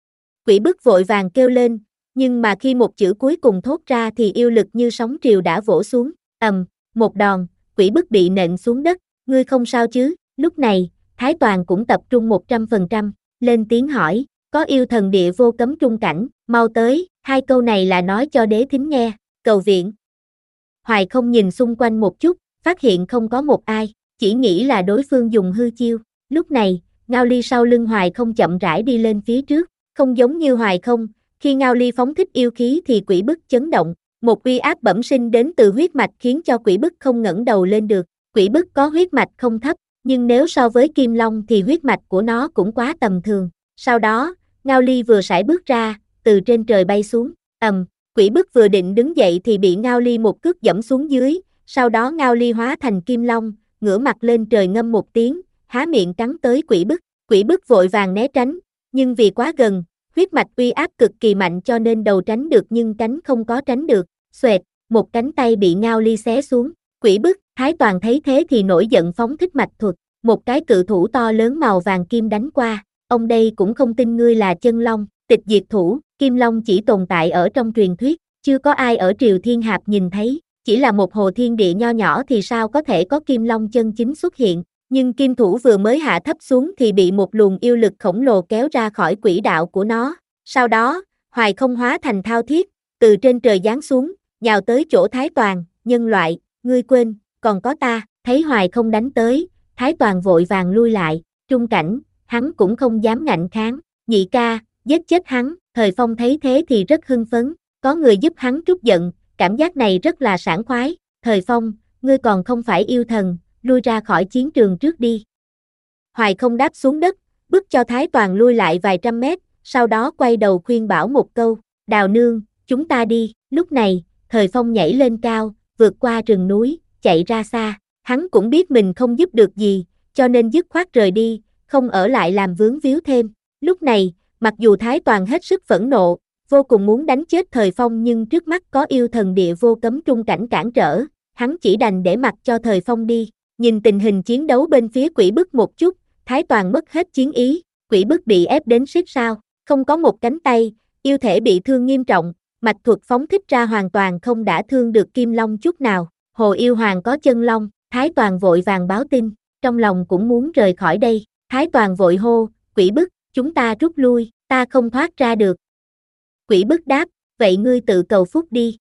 Quỷ Bức vội vàng kêu lên, nhưng mà khi một chữ cuối cùng thốt ra thì yêu lực như sóng triều đã vỗ xuống, ầm, một đòn, Quỷ Bức bị nện xuống đất, ngươi không sao chứ? Lúc này, Thái Toàn cũng tập trung một trăm phần trăm, lên tiếng hỏi, có yêu thần địa vô cấm trung cảnh, mau tới. Hai câu này là nói cho đế thính nghe, cầu viện. Hoài không nhìn xung quanh một chút, phát hiện không có một ai, chỉ nghĩ là đối phương dùng hư chiêu. Lúc này, Ngao Ly sau lưng Hoài không chậm rãi đi lên phía trước, không giống như Hoài không, khi Ngao Ly phóng thích yêu khí thì Quỷ Bức chấn động, một uy áp bẩm sinh đến từ huyết mạch khiến cho Quỷ Bức không ngẩng đầu lên được. Quỷ Bức có huyết mạch không thấp, nhưng nếu so với Kim Long thì huyết mạch của nó cũng quá tầm thường. Sau đó, Ngao Ly vừa sải bước ra, từ trên trời bay xuống, ầm, Quỷ Bức vừa định đứng dậy thì bị Ngao Ly một cước giẫm xuống dưới, sau đó Ngao Ly hóa thành Kim Long, ngửa mặt lên trời ngâm một tiếng, há miệng cắn tới Quỷ Bức. Quỷ Bức vội vàng né tránh, nhưng vì quá gần, huyết mạch uy áp cực kỳ mạnh cho nên đầu tránh được nhưng cánh không có tránh được, xoẹt, một cánh tay bị Ngao Ly xé xuống. Quỷ Bức, Thái Toàn thấy thế thì nổi giận phóng thích mạch thuật, một cái cự thủ to lớn màu vàng kim đánh qua, ông đây cũng không tin ngươi là chân long, tịch diệt thủ. Kim Long chỉ tồn tại ở trong truyền thuyết, chưa có ai ở Triều Thiên Hạp nhìn thấy, chỉ là một hồ thiên địa nho nhỏ thì sao có thể có Kim Long chân chính xuất hiện, nhưng kim thủ vừa mới hạ thấp xuống thì bị một luồng yêu lực khổng lồ kéo ra khỏi quỹ đạo của nó, sau đó, Hoài không hóa thành thao thiết, từ trên trời giáng xuống, nhào tới chỗ Thái Toàn, nhân loại, ngươi quên, còn có ta. Thấy Hoài không đánh tới, Thái Toàn vội vàng lui lại, trung cảnh, hắn cũng không dám ngạnh kháng, nhị ca, giết chết hắn. Thời Phong thấy thế thì rất hưng phấn, có người giúp hắn trút giận, cảm giác này rất là sảng khoái. Thời Phong, ngươi còn không phải yêu thần, lui ra khỏi chiến trường trước đi. Hoài không đáp xuống đất, bước cho Thái Toàn lui lại vài trăm mét, sau đó quay đầu khuyên bảo một câu, Đào nương, chúng ta đi. Lúc này, Thời Phong nhảy lên cao, vượt qua rừng núi, chạy ra xa, hắn cũng biết mình không giúp được gì, cho nên dứt khoát rời đi, không ở lại làm vướng víu thêm. Lúc này, mặc dù Thái Toàn hết sức phẫn nộ, vô cùng muốn đánh chết Thời Phong nhưng trước mắt có yêu thần địa vô cấm trung cảnh cản trở, hắn chỉ đành để mặc cho Thời Phong đi. Nhìn tình hình chiến đấu bên phía Quỷ Bức một chút, Thái Toàn mất hết chiến ý, Quỷ Bức bị ép đến xít sao, không có một cánh tay, yêu thể bị thương nghiêm trọng, mạch thuật phóng thích ra hoàn toàn không đả thương được Kim Long chút nào. Hồ Yêu Hoàng có chân long, Thái Toàn vội vàng báo tin, trong lòng cũng muốn rời khỏi đây. Thái Toàn vội hô, Quỷ Bức, chúng ta rút lui, ta không thoát ra được. Quỷ Bức đáp, vậy ngươi tự cầu phúc đi.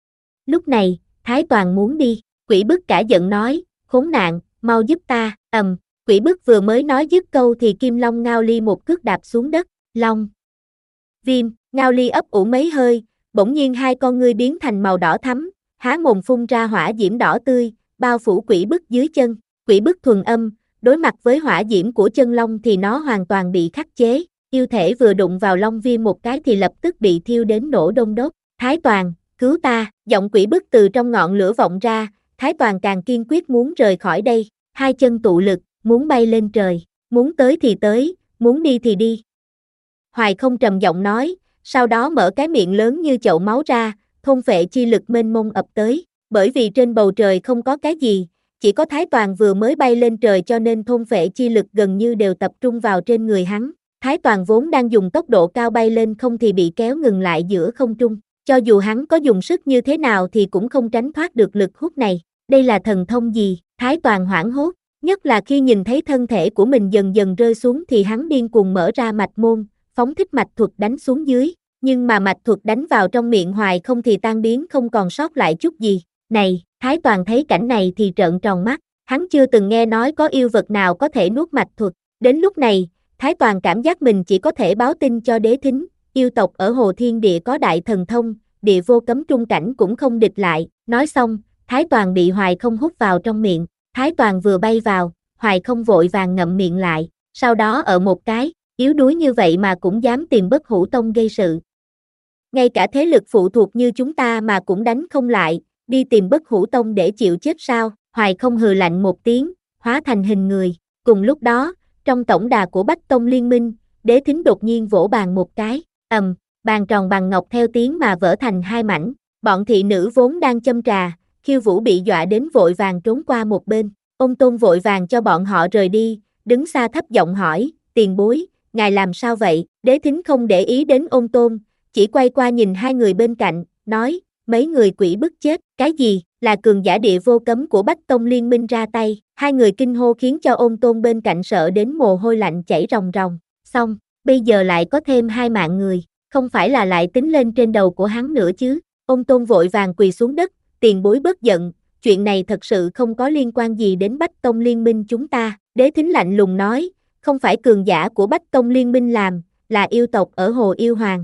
Lúc này, Thái Toàn muốn đi, Quỷ Bức cả giận nói, khốn nạn, mau giúp ta, ầm, Quỷ Bức vừa mới nói dứt câu thì Kim Long Ngao Ly một cước đạp xuống đất, long. Viêm, Ngao Ly ấp ủ mấy hơi, bỗng nhiên hai con ngươi biến thành màu đỏ thắm, há mồm phun ra hỏa diễm đỏ tươi, bao phủ Quỷ Bức dưới chân. Quỷ Bức thuần âm, đối mặt với hỏa diễm của chân long thì nó hoàn toàn bị khắc chế, yêu thể vừa đụng vào long viêm một cái thì lập tức bị thiêu đến nổ đôn đốt. Thái Toàn, cứu ta, giọng Quỷ Bức từ trong ngọn lửa vọng ra, Thái Toàn càng kiên quyết muốn rời khỏi đây, hai chân tụ lực, muốn bay lên trời, muốn tới thì tới, muốn đi thì đi. Hoài Không trầm giọng nói, sau đó mở cái miệng lớn như chậu máu ra, thôn phệ chi lực mênh mông ập tới, bởi vì trên bầu trời không có cái gì, chỉ có Thái Toàn vừa mới bay lên trời cho nên thôn phệ chi lực gần như đều tập trung vào trên người hắn. Thái Toàn vốn đang dùng tốc độ cao bay lên không thì bị kéo ngừng lại giữa không trung, cho dù hắn có dùng sức như thế nào thì cũng không tránh thoát được lực hút này. Đây là thần thông gì? Thái Toàn hoảng hốt, nhất là khi nhìn thấy thân thể của mình dần dần rơi xuống thì hắn điên cuồng mở ra mạch môn, phóng thích mạch thuật đánh xuống dưới, nhưng mà mạch thuật đánh vào trong miệng Hoài Không thì tan biến không còn sót lại chút gì. Này, Thái Toàn thấy cảnh này thì trợn tròn mắt, hắn chưa từng nghe nói có yêu vật nào có thể nuốt mạch thuật. Đến lúc này, Thái Toàn cảm giác mình chỉ có thể báo tin cho Đế Thính, yêu tộc ở Hồ Thiên Địa có đại thần thông, địa vô cấm trung cảnh cũng không địch lại. Nói xong, Thái Toàn bị Hoài Không hút vào trong miệng, Thái Toàn vừa bay vào, Hoài Không vội vàng ngậm miệng lại, sau đó ở một cái, yếu đuối như vậy mà cũng dám tìm Bất Hủ Tông gây sự. Ngay cả thế lực phụ thuộc như chúng ta mà cũng đánh không lại, đi tìm Bất Hủ Tông để chịu chết sao? Hoài Không hừ lạnh một tiếng, hóa thành hình người. Cùng lúc đó, trong tổng đà của Bách Tông Liên Minh, Đế Thính đột nhiên vỗ bàn một cái, ầm, bàn tròn bằng ngọc theo tiếng mà vỡ thành hai mảnh. Bọn thị nữ vốn đang châm trà, Khiêu Vũ bị dọa đến vội vàng trốn qua một bên. Ôn Tôn vội vàng cho bọn họ rời đi, đứng xa thấp giọng hỏi, tiền bối, ngài làm sao vậy? Đế Thính không để ý đến Ôn Tôn, chỉ quay qua nhìn hai người bên cạnh, nói, mấy người Quỷ Bức chết, cái gì? Là cường giả địa vô cấm của Bách Tông Liên Minh ra tay. Hai người kinh hô khiến cho Ôn Tôn bên cạnh sợ đến mồ hôi lạnh chảy ròng ròng. Xong, bây giờ lại có thêm hai mạng người, không phải là lại tính lên trên đầu của hắn nữa chứ? Ôn Tôn vội vàng quỳ xuống đất, tiền bối bớt giận, chuyện này thật sự không có liên quan gì đến Bách Tông Liên Minh chúng ta. Đế Thính lạnh lùng nói, không phải cường giả của Bách Tông Liên Minh làm, là yêu tộc ở Hồ Yêu Hoàng.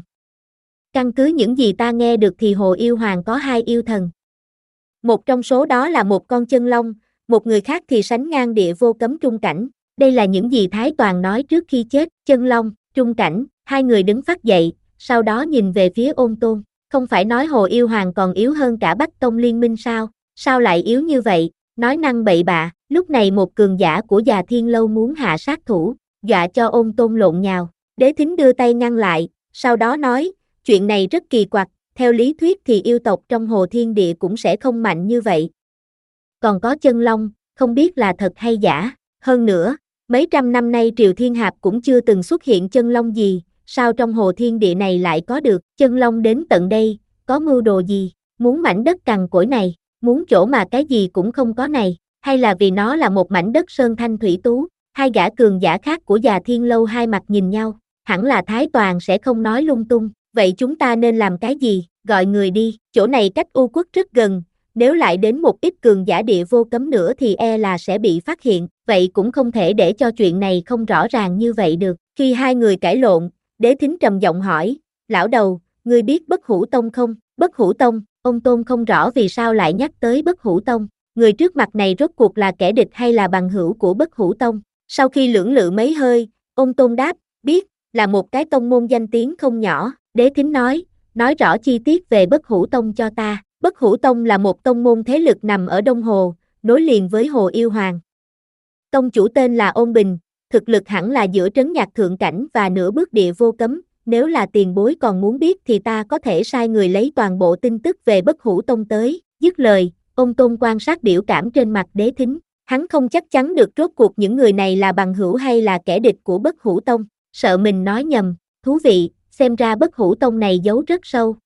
Căn cứ những gì ta nghe được thì Hồ Yêu Hoàng có hai yêu thần. Một trong số đó là một con chân long, một người khác thì sánh ngang địa vô cấm trung cảnh. Đây là những gì Thái Toàn nói trước khi chết. Chân long, trung cảnh, hai người đứng phát dậy, sau đó nhìn về phía Ôn Tôn. Không phải nói Hồ Yêu Hoàng còn yếu hơn cả Bách Tông Liên Minh sao? Sao lại yếu như vậy? Nói năng bậy bạ. Lúc này một cường giả của Già Thiên Lâu muốn hạ sát thủ, dọa cho Ôn Tôn lộn nhào. Đế Thính đưa tay ngăn lại, sau đó nói, chuyện này rất kỳ quặc. Theo lý thuyết thì yêu tộc trong Hồ Thiên Địa cũng sẽ không mạnh như vậy. Còn có chân long, không biết là thật hay giả. Hơn nữa, mấy trăm năm nay Triều Thiên Hạp cũng chưa từng xuất hiện chân long gì, sao trong Hồ Thiên Địa này lại có được chân long đến tận đây, có mưu đồ gì, muốn mảnh đất cằn cỗi này, muốn chỗ mà cái gì cũng không có này, hay là vì nó là một mảnh đất sơn thanh thủy tú. Hai gã cường giả khác của Già Thiên Lâu hai mặt nhìn nhau, hẳn là Thái Toàn sẽ không nói lung tung. Vậy chúng ta nên làm cái gì? Gọi người đi, chỗ này cách U Quốc rất gần, nếu lại đến một ít cường giả địa vô cấm nữa thì e là sẽ bị phát hiện, vậy cũng không thể để cho chuyện này không rõ ràng như vậy được. Khi hai người cãi lộn, Đế Thính trầm giọng hỏi, lão đầu, ngươi biết Bất Hủ Tông không? Bất Hủ Tông, Ôn Tôn không rõ vì sao lại nhắc tới Bất Hủ Tông, người trước mặt này rốt cuộc là kẻ địch hay là bằng hữu của Bất Hủ Tông? Sau khi lưỡng lự mấy hơi, Ôn Tôn đáp, biết, là một cái tông môn danh tiếng không nhỏ. Đế Thính nói, nói rõ chi tiết về Bất Hủ Tông cho ta. Bất Hủ Tông là một tông môn thế lực nằm ở Đông Hồ, nối liền với Hồ Yêu Hoàng. Tông chủ tên là Ôn Bình, thực lực hẳn là giữa trấn nhạc thượng cảnh và nửa bước địa vô cấm, nếu là tiền bối còn muốn biết thì ta có thể sai người lấy toàn bộ tin tức về Bất Hủ Tông tới. Dứt lời, Ôn Tôn quan sát biểu cảm trên mặt Đế Thính, hắn không chắc chắn được rốt cuộc những người này là bằng hữu hay là kẻ địch của Bất Hủ Tông, sợ mình nói nhầm. Thú vị, xem ra Bất Hủ Tông này giấu rất sâu.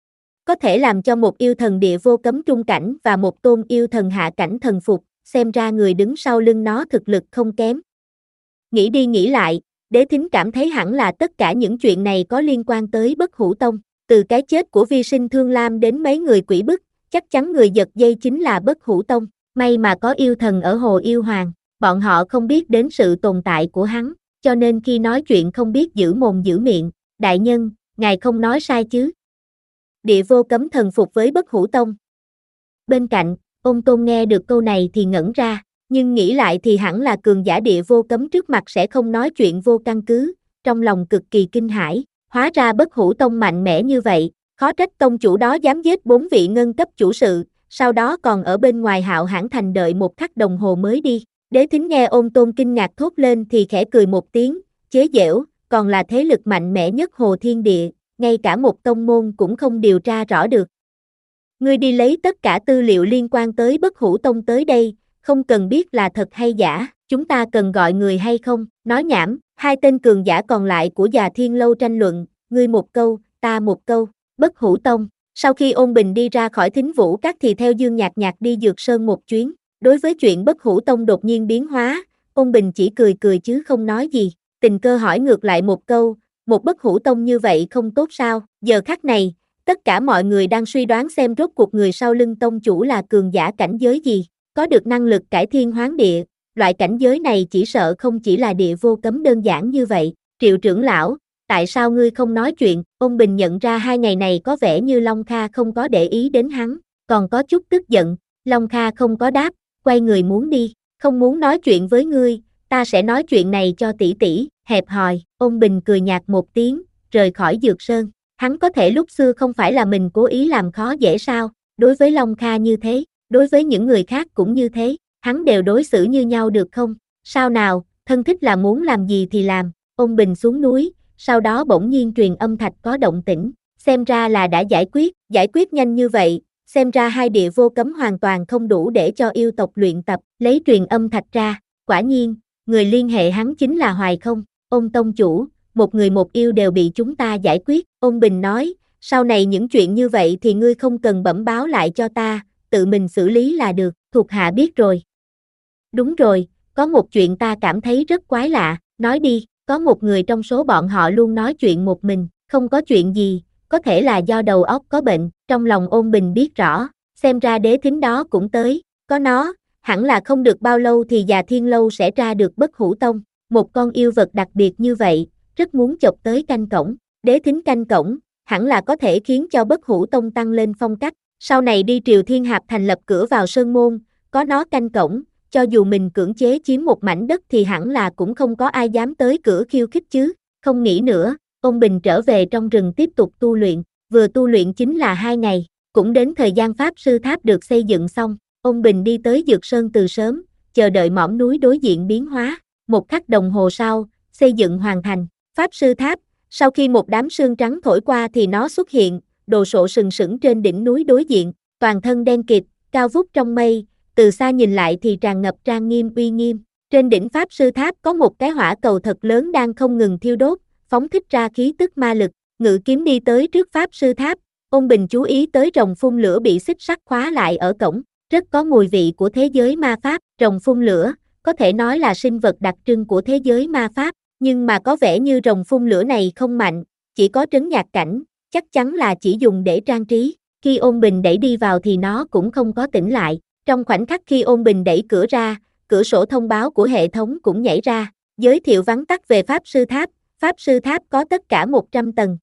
Có thể làm cho một yêu thần địa vô cấm trung cảnh và một tôn yêu thần hạ cảnh thần phục, xem ra người đứng sau lưng nó thực lực không kém. Nghĩ đi nghĩ lại, Đế Thính cảm thấy hẳn là tất cả những chuyện này có liên quan tới Bất Hủ Tông, từ cái chết của vi sinh Thương Lam đến mấy người quỷ bức, chắc chắn người giật dây chính là Bất Hủ Tông, may mà có yêu thần ở Hồ Yêu Hoàng, bọn họ không biết đến sự tồn tại của hắn, cho nên khi nói chuyện không biết giữ mồm giữ miệng. Đại nhân, ngài không nói sai chứ? Địa vô cấm thần phục với Bất Hủ Tông. Bên cạnh, Ôn Tôn nghe được câu này thì ngẩn ra, nhưng nghĩ lại thì hẳn là cường giả địa vô cấm trước mặt sẽ không nói chuyện vô căn cứ, trong lòng cực kỳ kinh hãi, hóa ra Bất Hủ Tông mạnh mẽ như vậy, khó trách tông chủ đó dám giết bốn vị ngân cấp chủ sự, sau đó còn ở bên ngoài Hạo Hãn Thành đợi một khắc đồng hồ mới đi. Đế Thính nghe Ôn Tôn kinh ngạc thốt lên thì khẽ cười một tiếng, chế giễu, còn là thế lực mạnh mẽ nhất Hồ Thiên Địa, ngay cả một tông môn cũng không điều tra rõ được. Ngươi đi lấy tất cả tư liệu liên quan tới Bất Hủ Tông tới đây, không cần biết là thật hay giả, chúng ta cần gọi người hay không, nói nhảm, hai tên cường giả còn lại của Già Thiên Lâu tranh luận, ngươi một câu, ta một câu. Bất Hủ Tông. Sau khi Ôn Bình đi ra khỏi Thính Vũ Các thì theo Dương Nhạc Nhạc đi Dược Sơn một chuyến, đối với chuyện Bất Hủ Tông đột nhiên biến hóa, Ôn Bình chỉ cười cười chứ không nói gì, tình cờ hỏi ngược lại một câu, một Bất Hủ Tông như vậy không tốt sao? Giờ khắc này, tất cả mọi người đang suy đoán xem rốt cuộc người sau lưng tông chủ là cường giả cảnh giới gì, có được năng lực cải thiên hoán địa, loại cảnh giới này chỉ sợ không chỉ là địa vô cấm đơn giản như vậy. Triệu trưởng lão, tại sao ngươi không nói chuyện? Ôn Bình nhận ra hai ngày này có vẻ như Long Kha không có để ý đến hắn, còn có chút tức giận. Long Kha không có đáp, quay người muốn đi, không muốn nói chuyện với ngươi, ta sẽ nói chuyện này cho tỷ tỷ. Hẹp hòi. Ôn Bình cười nhạt một tiếng, rời khỏi Dược Sơn. Hắn có thể lúc xưa không phải là mình cố ý làm khó dễ sao? Đối với Long Kha như thế, đối với những người khác cũng như thế, hắn đều đối xử như nhau được không? Sao nào, thân thích là muốn làm gì thì làm. Ôn Bình xuống núi, sau đó bỗng nhiên truyền âm thạch có động tĩnh, xem ra là đã giải quyết, giải quyết nhanh như vậy, xem ra hai địa vô cấm hoàn toàn không đủ để cho yêu tộc luyện tập, lấy truyền âm thạch ra, quả nhiên, người liên hệ hắn chính là Hoài Không. Ôn tông chủ, một người một yêu đều bị chúng ta giải quyết. Ôn Bình nói, sau này những chuyện như vậy thì ngươi không cần bẩm báo lại cho ta, tự mình xử lý là được, thuộc hạ biết rồi. Đúng rồi, có một chuyện ta cảm thấy rất quái lạ, nói đi, có một người trong số bọn họ luôn nói chuyện một mình, không có chuyện gì, có thể là do đầu óc có bệnh, trong lòng Ôn Bình biết rõ, xem ra Đế Thính đó cũng tới, có nó, hẳn là không được bao lâu thì Già Thiên Lâu sẽ ra được Bất Hủ Tông, một con yêu vật đặc biệt như vậy, rất muốn chọc tới canh cổng. Đế Thính canh cổng, hẳn là có thể khiến cho Bất Hủ Tông tăng lên phong cách, sau này đi Triều Thiên Hạp thành lập cửa vào Sơn Môn, có nó canh cổng, cho dù mình cưỡng chế chiếm một mảnh đất thì hẳn là cũng không có ai dám tới cửa khiêu khích chứ. Không nghĩ nữa, Ôn Bình trở về trong rừng tiếp tục tu luyện, vừa tu luyện chính là hai ngày, cũng đến thời gian Pháp Sư Tháp được xây dựng xong. Ôn Bình đi tới Dược Sơn từ sớm, chờ đợi mỏm núi đối diện biến hóa, một khắc đồng hồ sau, xây dựng hoàn thành. Pháp Sư Tháp, sau khi một đám sương trắng thổi qua thì nó xuất hiện, đồ sộ sừng sững trên đỉnh núi đối diện, toàn thân đen kịt, cao vút trong mây, từ xa nhìn lại thì tràn ngập trang nghiêm uy nghiêm. Trên đỉnh Pháp Sư Tháp có một cái hỏa cầu thật lớn đang không ngừng thiêu đốt, phóng thích ra khí tức ma lực. Ngự kiếm đi tới trước Pháp Sư Tháp, Ôn Bình chú ý tới rồng phun lửa bị xích sắt khóa lại ở cổng, rất có mùi vị của thế giới ma pháp. Rồng phun lửa, có thể nói là sinh vật đặc trưng của thế giới ma pháp, nhưng mà có vẻ như rồng phun lửa này không mạnh, chỉ có trấn nhạc cảnh, chắc chắn là chỉ dùng để trang trí. Khi Ôn Bình đẩy đi vào thì nó cũng không có tỉnh lại. Trong khoảnh khắc khi Ôn Bình đẩy cửa ra, cửa sổ thông báo của hệ thống cũng nhảy ra, giới thiệu vắn tắt về Pháp Sư Tháp. Pháp Sư Tháp có tất cả một trăm tầng.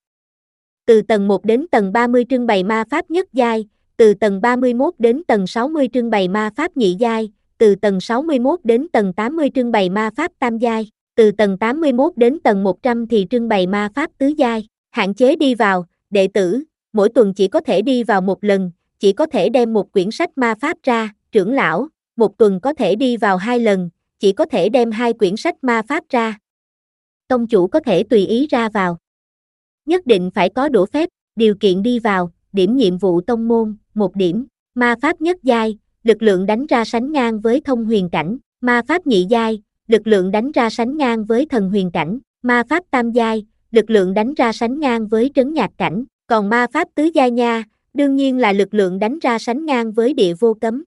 Từ tầng một đến tầng ba mươi trưng bày ma pháp nhất giai, từ tầng ba mươi mốt đến tầng sáu mươi trưng bày ma pháp nhị giai, từ tầng sáu mươi mốt đến tầng tám mươi trưng bày ma pháp tam giai, từ tầng tám mươi mốt đến tầng một trăm thì trưng bày ma pháp tứ giai. Hạn chế đi vào, đệ tử, mỗi tuần chỉ có thể đi vào một lần, chỉ có thể đem một quyển sách ma pháp ra. Trưởng lão, một tuần có thể đi vào hai lần, chỉ có thể đem hai quyển sách ma pháp ra. Tông chủ có thể tùy ý ra vào. Nhất định phải có đủ phép, điều kiện đi vào, điểm nhiệm vụ tông môn, một điểm, ma pháp nhất giai, lực lượng đánh ra sánh ngang với thông huyền cảnh, ma pháp nhị giai, lực lượng đánh ra sánh ngang với thần huyền cảnh, ma pháp tam giai, lực lượng đánh ra sánh ngang với trấn nhạc cảnh, còn ma pháp tứ giai nha, đương nhiên là lực lượng đánh ra sánh ngang với địa vô cấm.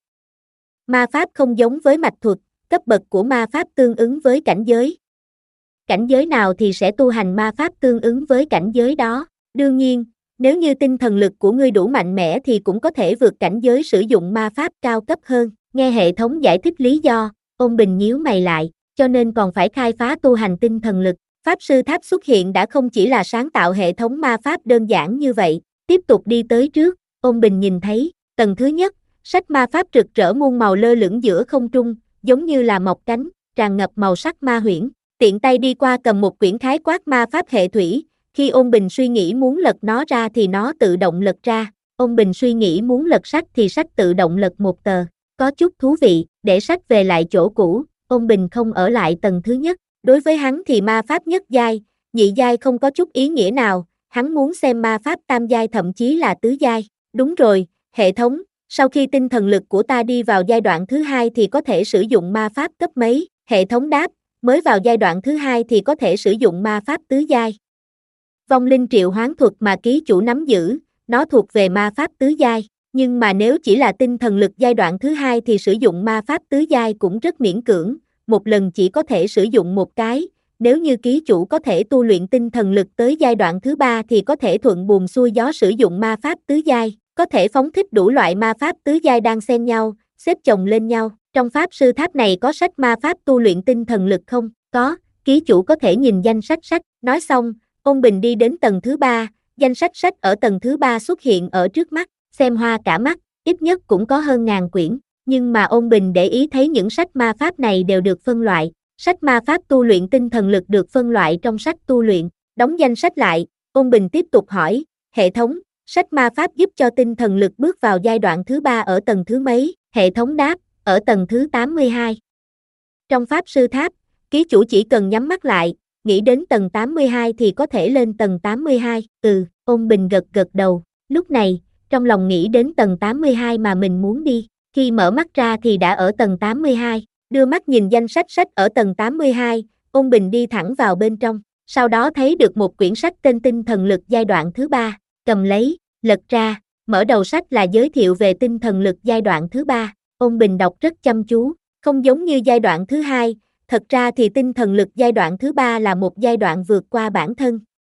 Ma pháp không giống với mạch thuật, cấp bậc của ma pháp tương ứng với cảnh giới. Cảnh giới nào thì sẽ tu hành ma pháp tương ứng với cảnh giới đó. Đương nhiên, nếu như tinh thần lực của ngươi đủ mạnh mẽ thì cũng có thể vượt cảnh giới sử dụng ma pháp cao cấp hơn. Nghe hệ thống giải thích lý do, Ôn Bình nhíu mày lại, cho nên còn phải khai phá tu hành tinh thần lực. Pháp sư tháp xuất hiện đã không chỉ là sáng tạo hệ thống ma pháp đơn giản như vậy. Tiếp tục đi tới trước, Ôn Bình nhìn thấy, tầng thứ nhất, sách ma pháp rực rỡ muôn màu lơ lửng giữa không trung, giống như là mọc cánh, tràn ngập màu sắc ma huyễn. Tiện tay đi qua cầm một quyển khái quát ma pháp hệ thủy, khi Ôn Bình suy nghĩ muốn lật nó ra thì nó tự động lật ra. Ôn Bình suy nghĩ muốn lật sách thì sách tự động lật một tờ. Có chút thú vị, để sách về lại chỗ cũ, Ôn Bình không ở lại tầng thứ nhất. Đối với hắn thì ma pháp nhất giai, nhị giai không có chút ý nghĩa nào, hắn muốn xem ma pháp tam giai thậm chí là tứ giai. Đúng rồi, hệ thống, sau khi tinh thần lực của ta đi vào giai đoạn thứ hai thì có thể sử dụng ma pháp cấp mấy? Hệ thống đáp, mới vào giai đoạn thứ hai thì có thể sử dụng ma pháp tứ giai. Vong linh triệu hoán thuật mà ký chủ nắm giữ, nó thuộc về ma pháp tứ giai, nhưng mà nếu chỉ là tinh thần lực giai đoạn thứ hai thì sử dụng ma pháp tứ giai cũng rất miễn cưỡng, một lần chỉ có thể sử dụng một cái. Nếu như ký chủ có thể tu luyện tinh thần lực tới giai đoạn thứ ba thì có thể thuận buồm xuôi gió sử dụng ma pháp tứ giai, có thể phóng thích đủ loại ma pháp tứ giai đang xen nhau, xếp chồng lên nhau. Trong pháp sư tháp này có sách ma pháp tu luyện tinh thần lực không? Có, ký chủ có thể nhìn danh sách sách. Nói xong, Ôn Bình đi đến tầng thứ ba, danh sách sách ở tầng thứ ba xuất hiện ở trước mắt, xem hoa cả mắt, ít nhất cũng có hơn ngàn quyển, nhưng mà Ôn Bình để ý thấy những sách ma pháp này đều được phân loại. Sách ma pháp tu luyện tinh thần lực được phân loại trong sách tu luyện, đóng danh sách lại, Ôn Bình tiếp tục hỏi, hệ thống, sách ma pháp giúp cho tinh thần lực bước vào giai đoạn thứ ba ở tầng thứ mấy? Hệ thống đáp, ở tầng thứ tám mươi hai. Trong pháp sư tháp, ký chủ chỉ cần nhắm mắt lại, nghĩ đến tầng tám mươi hai thì có thể lên tầng tám mươi hai. Ừ, Ôn Bình gật gật đầu, lúc này, trong lòng nghĩ đến tầng tám mươi hai mà mình muốn đi, khi mở mắt ra thì đã ở tầng tám mươi hai, đưa mắt nhìn danh sách sách ở tầng tám mươi hai, Ôn Bình đi thẳng vào bên trong, sau đó thấy được một quyển sách tên tinh thần lực giai đoạn thứ ba, cầm lấy, lật ra, mở đầu sách là giới thiệu về tinh thần lực giai đoạn thứ ba. Ôn Bình đọc rất chăm chú, không giống như giai đoạn thứ hai, thật ra thì tinh thần lực giai đoạn thứ ba là một giai đoạn vượt qua bản thân.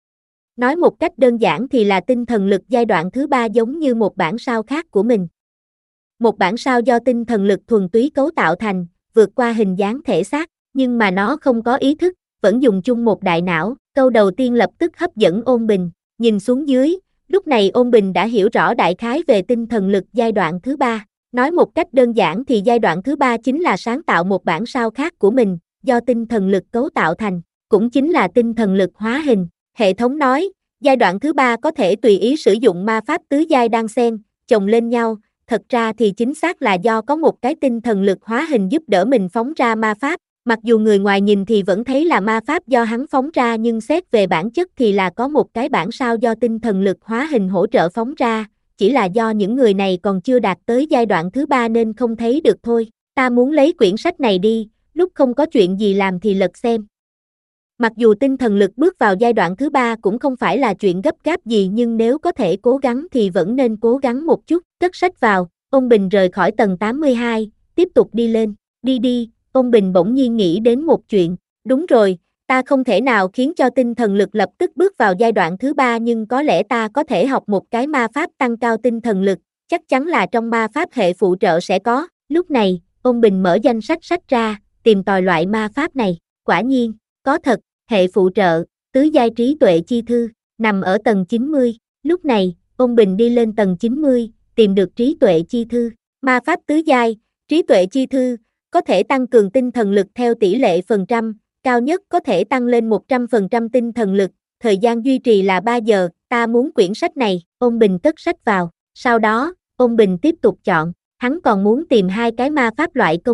Nói một cách đơn giản thì là tinh thần lực giai đoạn thứ ba giống như một bản sao khác của mình. Một bản sao do tinh thần lực thuần túy cấu tạo thành, vượt qua hình dáng thể xác, nhưng mà nó không có ý thức, vẫn dùng chung một đại não. Câu đầu tiên lập tức hấp dẫn Ôn Bình, nhìn xuống dưới, lúc này Ôn Bình đã hiểu rõ đại khái về tinh thần lực giai đoạn thứ ba. Nói một cách đơn giản thì giai đoạn thứ ba chính là sáng tạo một bản sao khác của mình, do tinh thần lực cấu tạo thành, cũng chính là tinh thần lực hóa hình. Hệ thống nói, giai đoạn thứ ba có thể tùy ý sử dụng ma pháp tứ giai đan xen, chồng lên nhau, thật ra thì chính xác là do có một cái tinh thần lực hóa hình giúp đỡ mình phóng ra ma pháp. Mặc dù người ngoài nhìn thì vẫn thấy là ma pháp do hắn phóng ra nhưng xét về bản chất thì là có một cái bản sao do tinh thần lực hóa hình hỗ trợ phóng ra, chỉ là do những người này còn chưa đạt tới giai đoạn thứ ba nên không thấy được thôi. Ta muốn lấy quyển sách này đi, lúc không có chuyện gì làm thì lật xem. Mặc dù tinh thần lực bước vào giai đoạn thứ ba cũng không phải là chuyện gấp gáp gì nhưng nếu có thể cố gắng thì vẫn nên cố gắng một chút. Cất sách vào, Ôn Bình rời khỏi tầng tám mươi hai, tiếp tục đi lên. Đi đi, Ôn Bình bỗng nhiên nghĩ đến một chuyện. Đúng rồi, ta không thể nào khiến cho tinh thần lực lập tức bước vào giai đoạn thứ ba nhưng có lẽ ta có thể học một cái ma pháp tăng cao tinh thần lực, chắc chắn là trong ma pháp hệ phụ trợ sẽ có. Lúc này, Ôn Bình mở danh sách sách ra, tìm tòi loại ma pháp này. Quả nhiên, có thật, hệ phụ trợ, tứ giai trí tuệ chi thư, nằm ở tầng chín mươi. Lúc này, Ôn Bình đi lên tầng chín mươi, tìm được trí tuệ chi thư. Ma pháp tứ giai, trí tuệ chi thư, có thể tăng cường tinh thần lực theo tỷ lệ phần trăm, cao nhất có thể tăng lên một trăm phần trăm tinh thần lực, thời gian duy trì là ba giờ, ta muốn quyển sách này. Ôn Bình cất sách vào, sau đó, Ôn Bình tiếp tục chọn, hắn còn muốn tìm hai cái ma pháp loại công kích,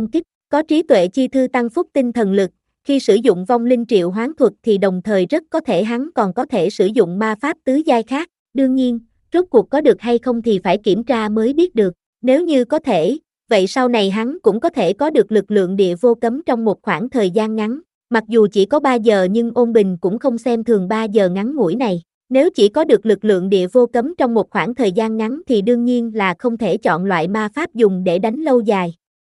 Có trí tuệ chi thư tăng phúc tinh thần lực, khi sử dụng vong linh triệu hoán thuật thì đồng thời rất có thể hắn còn có thể sử dụng ma pháp tứ giai khác. Đương nhiên, rốt cuộc có được hay không thì phải kiểm tra mới biết được. Nếu như có thể, vậy sau này hắn cũng có thể có được lực lượng địa vô cấm trong một khoảng thời gian ngắn. Mặc dù chỉ có ba giờ nhưng Ôn Bình cũng không xem thường ba giờ ngắn ngủi này. Nếu chỉ có được lực lượng địa vô cấm trong một khoảng thời gian ngắn thì đương nhiên là không thể chọn loại ma pháp dùng để đánh lâu dài.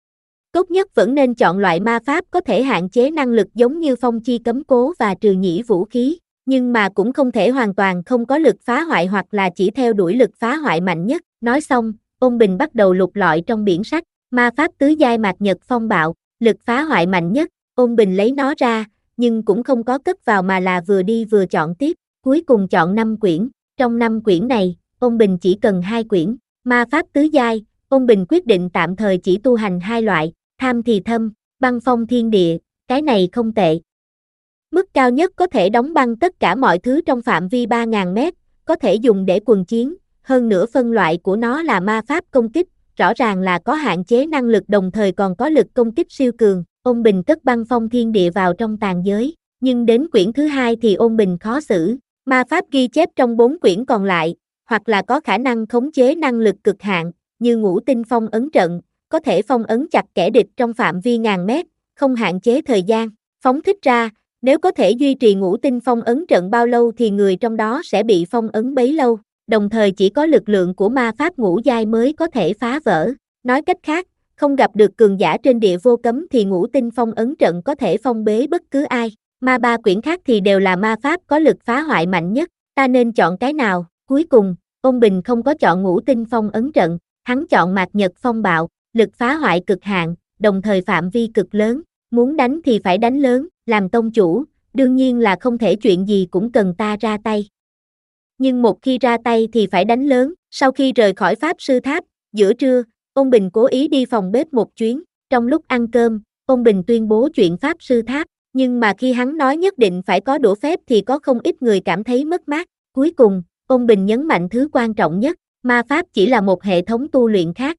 Tốt nhất vẫn nên chọn loại ma pháp có thể hạn chế năng lực giống như phong chi cấm cố và trừ nhĩ vũ khí, nhưng mà cũng không thể hoàn toàn không có lực phá hoại hoặc là chỉ theo đuổi lực phá hoại mạnh nhất. Nói xong, Ôn Bình bắt đầu lục lọi trong biển sách, ma pháp tứ giai mạt nhật phong bạo, lực phá hoại mạnh nhất. Ôn Bình lấy nó ra, nhưng cũng không có cất vào mà là vừa đi vừa chọn tiếp, cuối cùng chọn năm quyển. Trong năm quyển này, Ôn Bình chỉ cần hai quyển, ma pháp tứ giai. Ôn Bình quyết định tạm thời chỉ tu hành hai loại, tham thì thâm, băng phong thiên địa, cái này không tệ. Mức cao nhất có thể đóng băng tất cả mọi thứ trong phạm vi ba nghìn mét, có thể dùng để quần chiến, hơn nữa phân loại của nó là ma pháp công kích, rõ ràng là có hạn chế năng lực đồng thời còn có lực công kích siêu cường. Ôn Bình cất băng phong thiên địa vào trong tàn giới, nhưng đến quyển thứ hai thì Ôn Bình khó xử, ma pháp ghi chép trong bốn quyển còn lại, hoặc là có khả năng khống chế năng lực cực hạn, như ngũ tinh phong ấn trận, có thể phong ấn chặt kẻ địch trong phạm vi ngàn mét, không hạn chế thời gian, phóng thích ra, nếu có thể duy trì ngũ tinh phong ấn trận bao lâu thì người trong đó sẽ bị phong ấn bấy lâu, đồng thời chỉ có lực lượng của ma pháp ngũ giai mới có thể phá vỡ. Nói cách khác, không gặp được cường giả trên địa vô cấm thì ngũ tinh phong ấn trận có thể phong bế bất cứ ai. Ma ba quyển khác thì đều là ma pháp có lực phá hoại mạnh nhất, ta nên chọn cái nào? Cuối cùng, Ôn Bình không có chọn ngũ tinh phong ấn trận, hắn chọn mạt nhật phong bạo, lực phá hoại cực hạn, đồng thời phạm vi cực lớn, muốn đánh thì phải đánh lớn, làm tông chủ, đương nhiên là không thể chuyện gì cũng cần ta ra tay. Nhưng một khi ra tay thì phải đánh lớn. Sau khi rời khỏi Pháp Sư Tháp, giữa trưa, Ôn Bình cố ý đi phòng bếp một chuyến, trong lúc ăn cơm, Ôn Bình tuyên bố chuyện Pháp Sư Tháp, nhưng mà khi hắn nói nhất định phải có đũa phép thì có không ít người cảm thấy mất mát. Cuối cùng, Ôn Bình nhấn mạnh thứ quan trọng nhất, ma pháp chỉ là một hệ thống tu luyện khác.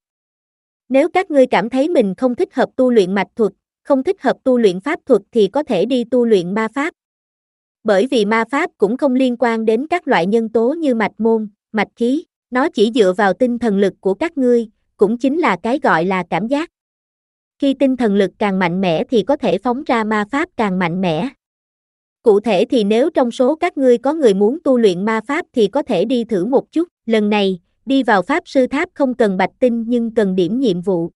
Nếu các ngươi cảm thấy mình không thích hợp tu luyện mạch thuật, không thích hợp tu luyện pháp thuật thì có thể đi tu luyện ma pháp. Bởi vì ma pháp cũng không liên quan đến các loại nhân tố như mạch môn, mạch khí, nó chỉ dựa vào tinh thần lực của các ngươi, cũng chính là cái gọi là cảm giác. Khi tinh thần lực càng mạnh mẽ thì có thể phóng ra ma pháp càng mạnh mẽ. Cụ thể thì nếu trong số các ngươi có người muốn tu luyện ma pháp thì có thể đi thử một chút. Lần này, đi vào Pháp Sư Tháp không cần bạch tinh nhưng cần điểm nhiệm vụ.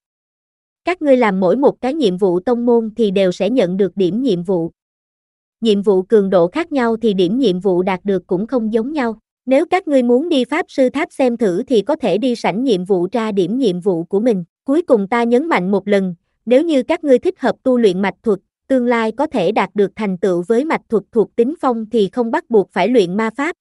Các ngươi làm mỗi một cái nhiệm vụ tông môn thì đều sẽ nhận được điểm nhiệm vụ. Nhiệm vụ cường độ khác nhau thì điểm nhiệm vụ đạt được cũng không giống nhau. Nếu các ngươi muốn đi Pháp Sư Tháp xem thử thì có thể đi sảnh nhiệm vụ tra điểm nhiệm vụ của mình. Cuối cùng ta nhấn mạnh một lần, nếu như các ngươi thích hợp tu luyện mạch thuật, tương lai có thể đạt được thành tựu với mạch thuật thuộc tính phong thì không bắt buộc phải luyện ma pháp.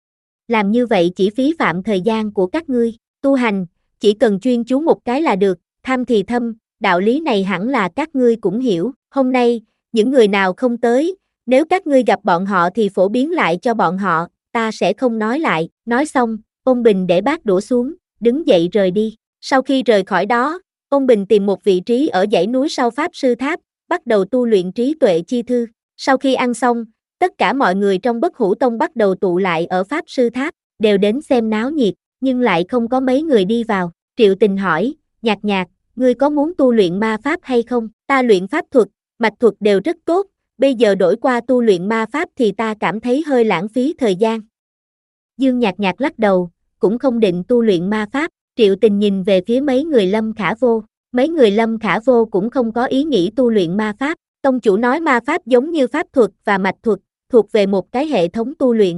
Làm như vậy chỉ phí phạm thời gian của các ngươi. Tu hành, chỉ cần chuyên chú một cái là được, tham thì thâm, đạo lý này hẳn là các ngươi cũng hiểu. Hôm nay, những người nào không tới, nếu các ngươi gặp bọn họ thì phổ biến lại cho bọn họ, ta sẽ không nói lại. Nói xong, Ôn Bình để bát đũa xuống, đứng dậy rời đi. Sau khi rời khỏi đó, Ôn Bình tìm một vị trí ở dãy núi sau Pháp Sư Tháp, bắt đầu tu luyện trí tuệ chi thư. Sau khi ăn xong, tất cả mọi người trong Bất Hủ Tông bắt đầu tụ lại ở Pháp Sư Tháp, đều đến xem náo nhiệt, nhưng lại không có mấy người đi vào. Triệu Tình hỏi, Nhạc Nhạc, ngươi có muốn tu luyện ma pháp hay không? Ta luyện pháp thuật, mạch thuật đều rất tốt, bây giờ đổi qua tu luyện ma pháp thì ta cảm thấy hơi lãng phí thời gian. Dương Nhạc Nhạc lắc đầu, cũng không định tu luyện ma pháp. Triệu Tình nhìn về phía mấy người Lâm Khả Vô, mấy người Lâm Khả Vô cũng không có ý nghĩ tu luyện ma pháp. Tông chủ nói ma pháp giống như pháp thuật và mạch thuật, thuộc về một cái hệ thống tu luyện.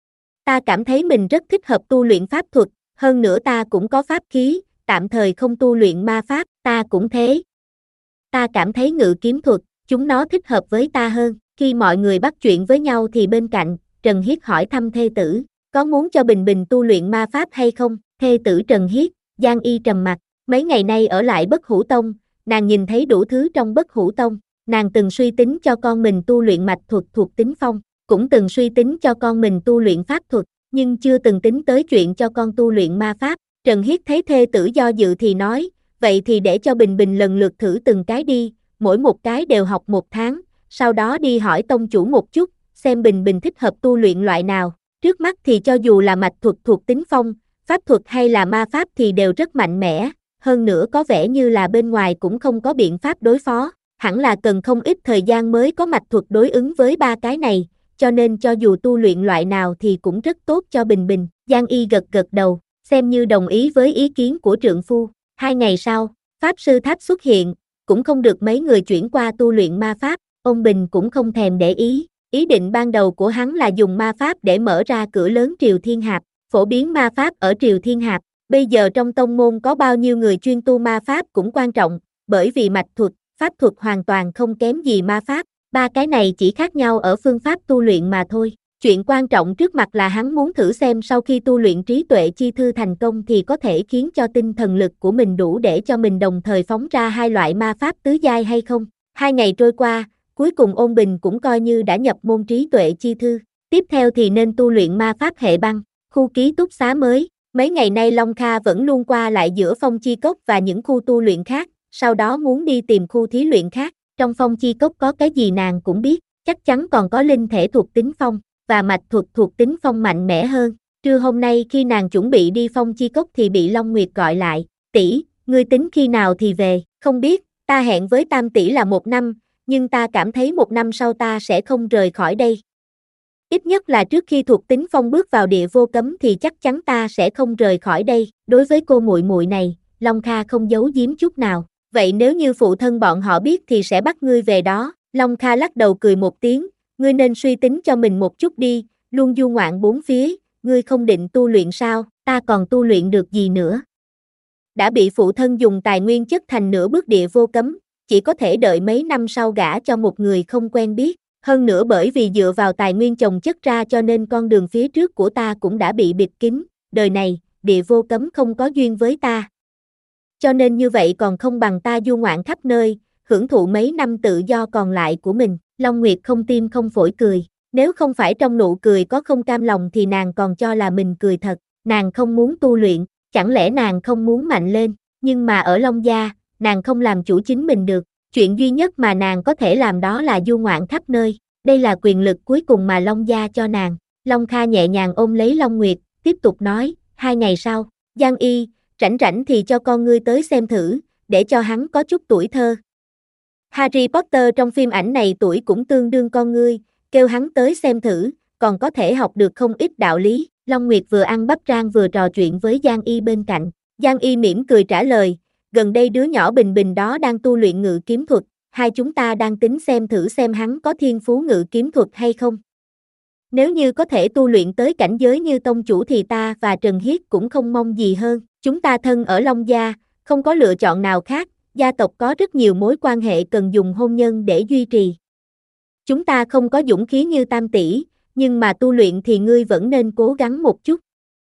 Ta cảm thấy mình rất thích hợp tu luyện pháp thuật, hơn nữa ta cũng có pháp khí, tạm thời không tu luyện ma pháp, ta cũng thế. Ta cảm thấy ngự kiếm thuật, chúng nó thích hợp với ta hơn. Khi mọi người bắt chuyện với nhau thì bên cạnh, Trần Hiết hỏi thăm thê tử, có muốn cho Bình Bình tu luyện ma pháp hay không? Thê tử Trần Hiết, Giang Y trầm mặt, mấy ngày nay ở lại Bất Hủ Tông, nàng nhìn thấy đủ thứ trong Bất Hủ Tông, nàng từng suy tính cho con mình tu luyện mạch thuật thuộc tính phong, cũng từng suy tính cho con mình tu luyện pháp thuật, nhưng chưa từng tính tới chuyện cho con tu luyện ma pháp. Trần Hiết thấy thê tử do dự thì nói, vậy thì để cho Bình Bình lần lượt thử từng cái đi, mỗi một cái đều học một tháng, sau đó đi hỏi tông chủ một chút, xem Bình Bình thích hợp tu luyện loại nào. Trước mắt thì cho dù là mạch thuật thuộc tính phong, pháp thuật hay là ma pháp thì đều rất mạnh mẽ, hơn nữa có vẻ như là bên ngoài cũng không có biện pháp đối phó, hẳn là cần không ít thời gian mới có mạch thuật đối ứng với ba cái này, cho nên cho dù tu luyện loại nào thì cũng rất tốt cho Bình Bình. Giang Y gật gật đầu, xem như đồng ý với ý kiến của trượng phu. Hai ngày sau, Pháp Sư Tháp xuất hiện, cũng không được mấy người chuyển qua tu luyện ma pháp, ông Bình cũng không thèm để ý. Ý định ban đầu của hắn là dùng ma pháp để mở ra cửa lớn Triều Thiên Hạp, phổ biến ma pháp ở Triều Thiên Hạp. Bây giờ trong tông môn có bao nhiêu người chuyên tu ma pháp cũng quan trọng, bởi vì mạch thuật, pháp thuật hoàn toàn không kém gì ma pháp, ba cái này chỉ khác nhau ở phương pháp tu luyện mà thôi. Chuyện quan trọng trước mặt là hắn muốn thử xem sau khi tu luyện trí tuệ chi thư thành công thì có thể khiến cho tinh thần lực của mình đủ để cho mình đồng thời phóng ra hai loại ma pháp tứ giai hay không. Hai ngày trôi qua, cuối cùng Ôn Bình cũng coi như đã nhập môn trí tuệ chi thư. Tiếp theo thì nên tu luyện ma pháp hệ băng, khu ký túc xá mới. Mấy ngày nay Long Kha vẫn luôn qua lại giữa Phong Chi Cốc và những khu tu luyện khác, sau đó muốn đi tìm khu thí luyện khác. Trong Phong Chi Cốc có cái gì nàng cũng biết, chắc chắn còn có linh thể thuộc tính phong, và mạch thuật thuộc tính phong mạnh mẽ hơn. Trưa hôm nay khi nàng chuẩn bị đi Phong Chi Cốc thì bị Long Nguyệt gọi lại, tỷ, ngươi tính khi nào thì về, không biết, ta hẹn với Tam tỷ là một năm, nhưng ta cảm thấy một năm sau ta sẽ không rời khỏi đây. Ít nhất là trước khi thuộc tính phong bước vào địa vô cấm thì chắc chắn ta sẽ không rời khỏi đây. Đối với cô muội muội này, Long Kha không giấu giếm chút nào. Vậy nếu như phụ thân bọn họ biết thì sẽ bắt ngươi về đó. Long Kha lắc đầu cười một tiếng, ngươi nên suy tính cho mình một chút đi, luôn du ngoạn bốn phía, ngươi không định tu luyện sao, ta còn tu luyện được gì nữa. Đã bị phụ thân dùng tài nguyên chất thành nửa bước địa vô cấm, chỉ có thể đợi mấy năm sau gả cho một người không quen biết. Hơn nữa bởi vì dựa vào tài nguyên chồng chất ra cho nên con đường phía trước của ta cũng đã bị bịt kín, đời này, địa vô cấm không có duyên với ta. Cho nên như vậy còn không bằng ta du ngoạn khắp nơi, hưởng thụ mấy năm tự do còn lại của mình. Long Nguyệt không tim không phổi cười, nếu không phải trong nụ cười có không cam lòng thì nàng còn cho là mình cười thật, nàng không muốn tu luyện, chẳng lẽ nàng không muốn mạnh lên, nhưng mà ở Long Gia, nàng không làm chủ chính mình được. Chuyện duy nhất mà nàng có thể làm đó là du ngoạn khắp nơi, đây là quyền lực cuối cùng mà Long Gia cho nàng. Long Kha nhẹ nhàng ôm lấy Long Nguyệt, tiếp tục nói, hai ngày sau, Giang Y, rảnh rảnh thì cho con ngươi tới xem thử, để cho hắn có chút tuổi thơ. Harry Potter trong phim ảnh này tuổi cũng tương đương con ngươi, kêu hắn tới xem thử, còn có thể học được không ít đạo lý. Long Nguyệt vừa ăn bắp rang vừa trò chuyện với Giang Y bên cạnh. Giang Y mỉm cười trả lời, gần đây đứa nhỏ Bình Bình đó đang tu luyện ngự kiếm thuật, hai chúng ta đang tính xem thử xem hắn có thiên phú ngự kiếm thuật hay không. Nếu như có thể tu luyện tới cảnh giới như tông chủ thì ta và Trần Hiết cũng không mong gì hơn, chúng ta thân ở Long Gia, không có lựa chọn nào khác, gia tộc có rất nhiều mối quan hệ cần dùng hôn nhân để duy trì. Chúng ta không có dũng khí như Tam tỷ, nhưng mà tu luyện thì ngươi vẫn nên cố gắng một chút.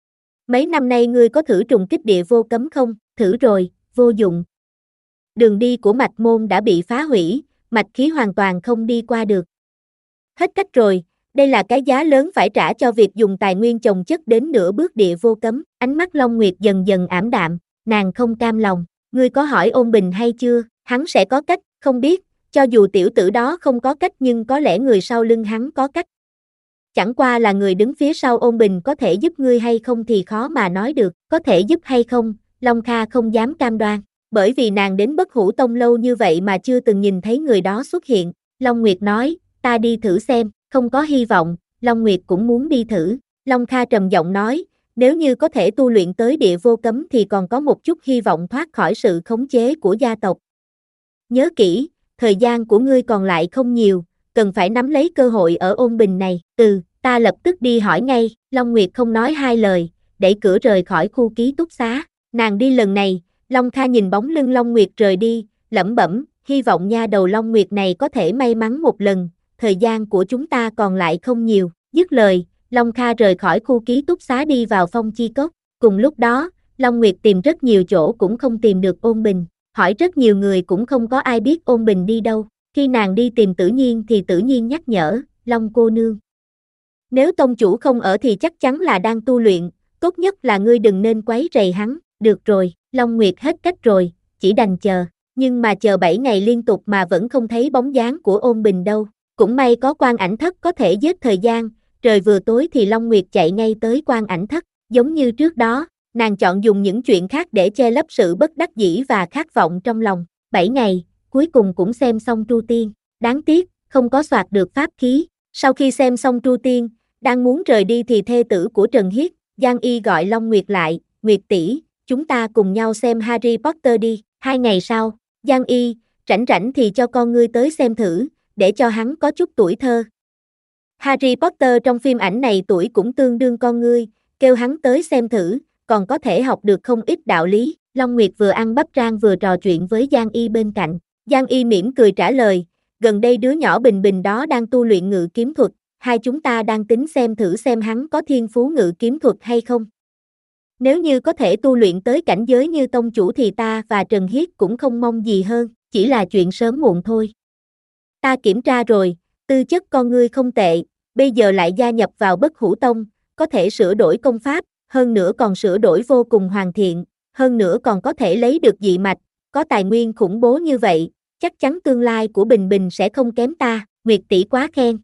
Mấy năm nay ngươi có thử trùng kích địa vô cấm không? Thử rồi, vô dụng. Đường đi của mạch môn đã bị phá hủy, mạch khí hoàn toàn không đi qua được. Hết cách rồi, đây là cái giá lớn phải trả cho việc dùng tài nguyên chồng chất đến nửa bước địa vô cấm. Ánh mắt Long Nguyệt dần dần ảm đạm, nàng không cam lòng. Ngươi có hỏi Ôn Bình hay chưa? Hắn sẽ có cách, không biết, cho dù tiểu tử đó không có cách nhưng có lẽ người sau lưng hắn có cách. Chẳng qua là người đứng phía sau Ôn Bình có thể giúp ngươi hay không thì khó mà nói được, có thể giúp hay không, Long Kha không dám cam đoan, bởi vì nàng đến Bất Hủ Tông lâu như vậy mà chưa từng nhìn thấy người đó xuất hiện. Long Nguyệt nói, ta đi thử xem, không có hy vọng, Long Nguyệt cũng muốn đi thử. Long Kha trầm giọng nói, nếu như có thể tu luyện tới địa vô cấm thì còn có một chút hy vọng thoát khỏi sự khống chế của gia tộc. Nhớ kỹ, thời gian của ngươi còn lại không nhiều, cần phải nắm lấy cơ hội ở Ôn Bình này. Ừ, ta lập tức đi hỏi ngay. Long Nguyệt không nói hai lời, đẩy cửa rời khỏi khu ký túc xá. Nàng đi lần này, Long Kha nhìn bóng lưng Long Nguyệt rời đi, lẩm bẩm, hy vọng nha đầu Long Nguyệt này có thể may mắn một lần, thời gian của chúng ta còn lại không nhiều. Dứt lời, Long Kha rời khỏi khu ký túc xá đi vào Phong Chi Cốc. Cùng lúc đó, Long Nguyệt tìm rất nhiều chỗ cũng không tìm được Ôn Bình, hỏi rất nhiều người cũng không có ai biết Ôn Bình đi đâu. Khi nàng đi tìm Tử Nhiên thì Tử Nhiên nhắc nhở, Long cô nương. Nếu tông chủ không ở thì chắc chắn là đang tu luyện, tốt nhất là ngươi đừng nên quấy rầy hắn. Được rồi, Long Nguyệt hết cách rồi, chỉ đành chờ. nhưng mà chờ bảy ngày liên tục mà vẫn không thấy bóng dáng của Ôn Bình đâu. Cũng may có Quan Ảnh Thất có thể giết thời gian, trời vừa tối thì Long Nguyệt chạy ngay tới Quan Ảnh Thất, giống như trước đó, nàng chọn dùng những chuyện khác để che lấp sự bất đắc dĩ và khát vọng trong lòng. Bảy ngày, cuối cùng cũng xem xong Tru Tiên, đáng tiếc, không có soạt được pháp khí. Sau khi xem xong Tru Tiên, đang muốn rời đi thì thê tử của Trần Hiết, Giang Y gọi Long Nguyệt lại, Nguyệt tỷ, chúng ta cùng nhau xem Harry Potter đi. Hai ngày sau, Giang Y, rảnh rảnh thì cho con ngươi tới xem thử, để cho hắn có chút tuổi thơ. Harry Potter trong phim ảnh này tuổi cũng tương đương con ngươi, kêu hắn tới xem thử, còn có thể học được không ít đạo lý. Long Nguyệt vừa ăn bắp rang vừa trò chuyện với Giang Y bên cạnh. Giang Y mỉm cười trả lời, gần đây đứa nhỏ Bình Bình đó đang tu luyện ngự kiếm thuật, hai chúng ta đang tính xem thử xem hắn có thiên phú ngự kiếm thuật hay không. Nếu như có thể tu luyện tới cảnh giới như tông chủ thì ta và Trần Hiết cũng không mong gì hơn, chỉ là chuyện sớm muộn thôi. Ta kiểm tra rồi, tư chất con ngươi không tệ, bây giờ lại gia nhập vào Bất Hủ Tông, có thể sửa đổi công pháp, hơn nữa còn sửa đổi vô cùng hoàn thiện, hơn nữa còn có thể lấy được dị mạch, có tài nguyên khủng bố như vậy, chắc chắn tương lai của Bình Bình sẽ không kém ta, Nguyệt tỷ quá khen.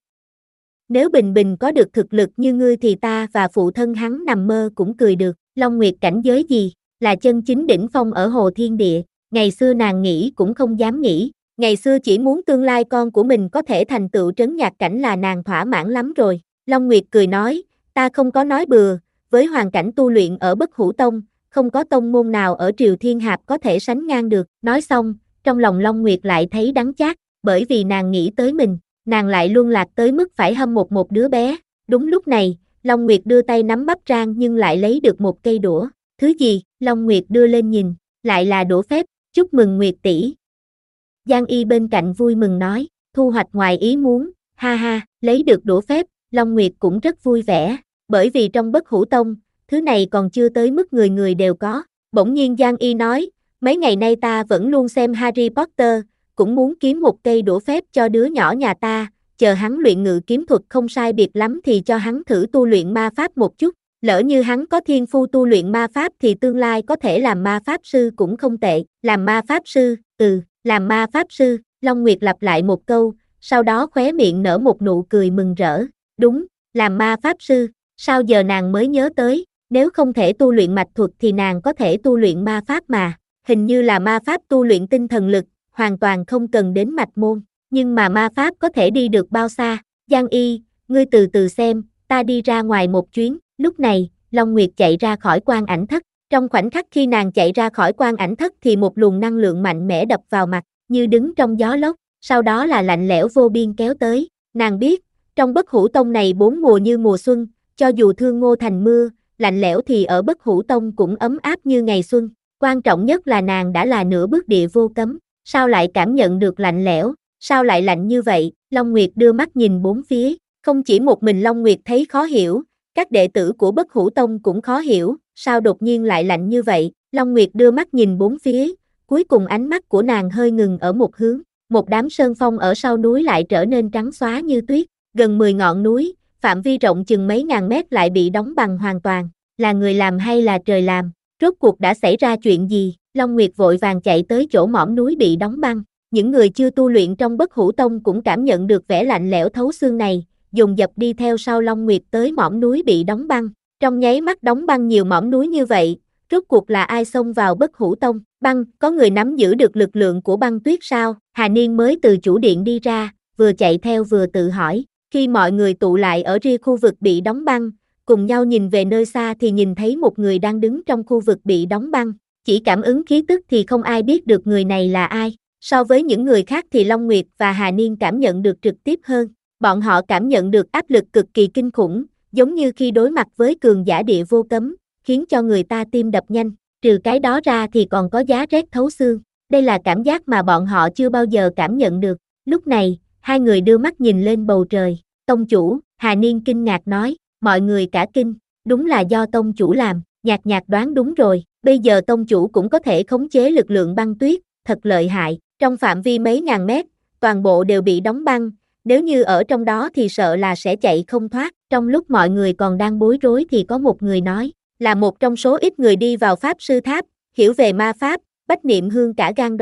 Nếu Bình Bình có được thực lực như ngươi thì ta và phụ thân hắn nằm mơ cũng cười được. Long Nguyệt cảnh giới gì, là chân chính đỉnh phong ở Hồ Thiên Địa, ngày xưa nàng nghĩ cũng không dám nghĩ, ngày xưa chỉ muốn tương lai con của mình có thể thành tựu trấn nhạc cảnh là nàng thỏa mãn lắm rồi. Long Nguyệt cười nói, ta không có nói bừa, với hoàn cảnh tu luyện ở Bất Hủ Tông, không có tông môn nào ở Triều Thiên Hạp có thể sánh ngang được. Nói xong, trong lòng Long Nguyệt lại thấy đắng chát, bởi vì nàng nghĩ tới mình, nàng lại luân lạc tới mức phải hâm một một đứa bé. Đúng lúc này, Long Nguyệt đưa tay nắm bắp rang nhưng lại lấy được một cây đũa. Thứ gì? Long Nguyệt đưa lên nhìn, lại là đũa phép, chúc mừng Nguyệt tỷ. Giang Y bên cạnh vui mừng nói, thu hoạch ngoài ý muốn, ha ha, lấy được đũa phép, Long Nguyệt cũng rất vui vẻ, bởi vì trong Bất Hủ Tông, thứ này còn chưa tới mức người người đều có. Bỗng nhiên Giang Y nói, mấy ngày nay ta vẫn luôn xem Harry Potter, cũng muốn kiếm một cây đũa phép cho đứa nhỏ nhà ta, chờ hắn luyện ngự kiếm thuật không sai biệt lắm thì cho hắn thử tu luyện ma pháp một chút, lỡ như hắn có thiên phu tu luyện ma pháp thì tương lai có thể làm ma pháp sư cũng không tệ. Làm ma pháp sư, ừ, làm ma pháp sư, Long Nguyệt lặp lại một câu, sau đó khóe miệng nở một nụ cười mừng rỡ, đúng, làm ma pháp sư, sao giờ nàng mới nhớ tới, nếu không thể tu luyện mạch thuật thì nàng có thể tu luyện ma pháp mà, hình như là ma pháp tu luyện tinh thần lực, hoàn toàn không cần đến mạch môn. Nhưng mà ma pháp có thể đi được bao xa? Giang Y, ngươi từ từ xem, ta đi ra ngoài một chuyến. Lúc này, Long Nguyệt chạy ra khỏi Quan Ảnh Thất. Trong khoảnh khắc khi nàng chạy ra khỏi Quan Ảnh Thất thì một luồng năng lượng mạnh mẽ đập vào mặt, như đứng trong gió lốc, sau đó là lạnh lẽo vô biên kéo tới. Nàng biết, trong Bất Hủ Tông này bốn mùa như mùa xuân, cho dù thương ngô thành mưa, lạnh lẽo thì ở Bất Hủ Tông cũng ấm áp như ngày xuân. Quan trọng nhất là nàng đã là nửa bước địa vô cấm, sao lại cảm nhận được lạnh lẽo? Sao lại lạnh như vậy? Long Nguyệt đưa mắt nhìn bốn phía, không chỉ một mình Long Nguyệt thấy khó hiểu, các đệ tử của Bất Hủ Tông cũng khó hiểu, sao đột nhiên lại lạnh như vậy? Long Nguyệt đưa mắt nhìn bốn phía, cuối cùng ánh mắt của nàng hơi ngừng ở một hướng, một đám sơn phong ở sau núi lại trở nên trắng xóa như tuyết, gần mười ngọn núi, phạm vi rộng chừng mấy ngàn mét lại bị đóng bằng hoàn toàn, là người làm hay là trời làm? Rốt cuộc đã xảy ra chuyện gì? Long Nguyệt vội vàng chạy tới chỗ mỏm núi bị đóng băng. Những người chưa tu luyện trong Bất Hủ Tông cũng cảm nhận được vẻ lạnh lẽo thấu xương này, dồn dập đi theo sau Long Nguyệt tới mỏm núi bị đóng băng. Trong nháy mắt đóng băng nhiều mỏm núi như vậy, rốt cuộc là ai xông vào Bất Hủ Tông? Băng, có người nắm giữ được lực lượng của băng tuyết sao? Hà Niên mới từ chủ điện đi ra, vừa chạy theo vừa tự hỏi. Khi mọi người tụ lại ở ria khu vực bị đóng băng, cùng nhau nhìn về nơi xa thì nhìn thấy một người đang đứng trong khu vực bị đóng băng. Chỉ cảm ứng khí tức thì không ai biết được người này là ai. So với những người khác thì Long Nguyệt và Hà Niên cảm nhận được trực tiếp hơn. Bọn họ cảm nhận được áp lực cực kỳ kinh khủng, giống như khi đối mặt với cường giả địa vô cấm, khiến cho người ta tim đập nhanh. Trừ cái đó ra thì còn có giá rét thấu xương. Đây là cảm giác mà bọn họ chưa bao giờ cảm nhận được. Lúc này, hai người đưa mắt nhìn lên bầu trời. Tông chủ, Hà Niên kinh ngạc nói, mọi người cả kinh, đúng là do tông chủ làm. Nhạc Nhạc đoán đúng rồi, bây giờ tông chủ cũng có thể khống chế lực lượng băng tuyết, thật lợi hại. Trong phạm vi mấy ngàn mét, toàn bộ đều bị đóng băng, nếu như ở trong đó thì sợ là sẽ chạy không thoát. Trong lúc mọi người còn đang bối rối thì có một người nói, là một trong số ít người đi vào Pháp Sư Tháp, hiểu về ma pháp, Bách Niệm Hương cả gan đoán,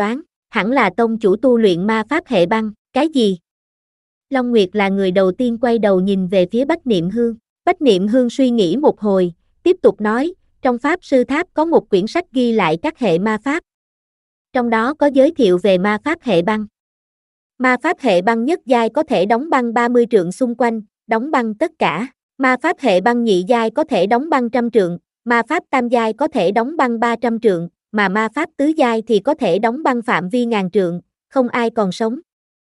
Hẳn là tông chủ tu luyện ma pháp hệ băng, cái gì? Long Nguyệt là người đầu tiên quay đầu nhìn về phía Bách Niệm Hương. Bách Niệm Hương suy nghĩ một hồi, tiếp tục nói, trong Pháp Sư Tháp có một quyển sách ghi lại các hệ ma pháp. Trong đó có giới thiệu về ma pháp hệ băng. Ma pháp hệ băng nhất giai có thể đóng băng ba mươi trượng xung quanh, đóng băng tất cả. Ma pháp hệ băng nhị giai có thể đóng băng trăm trượng, ma pháp tam giai có thể đóng băng ba trăm trượng, mà ma pháp tứ giai thì có thể đóng băng phạm vi ngàn trượng, không ai còn sống.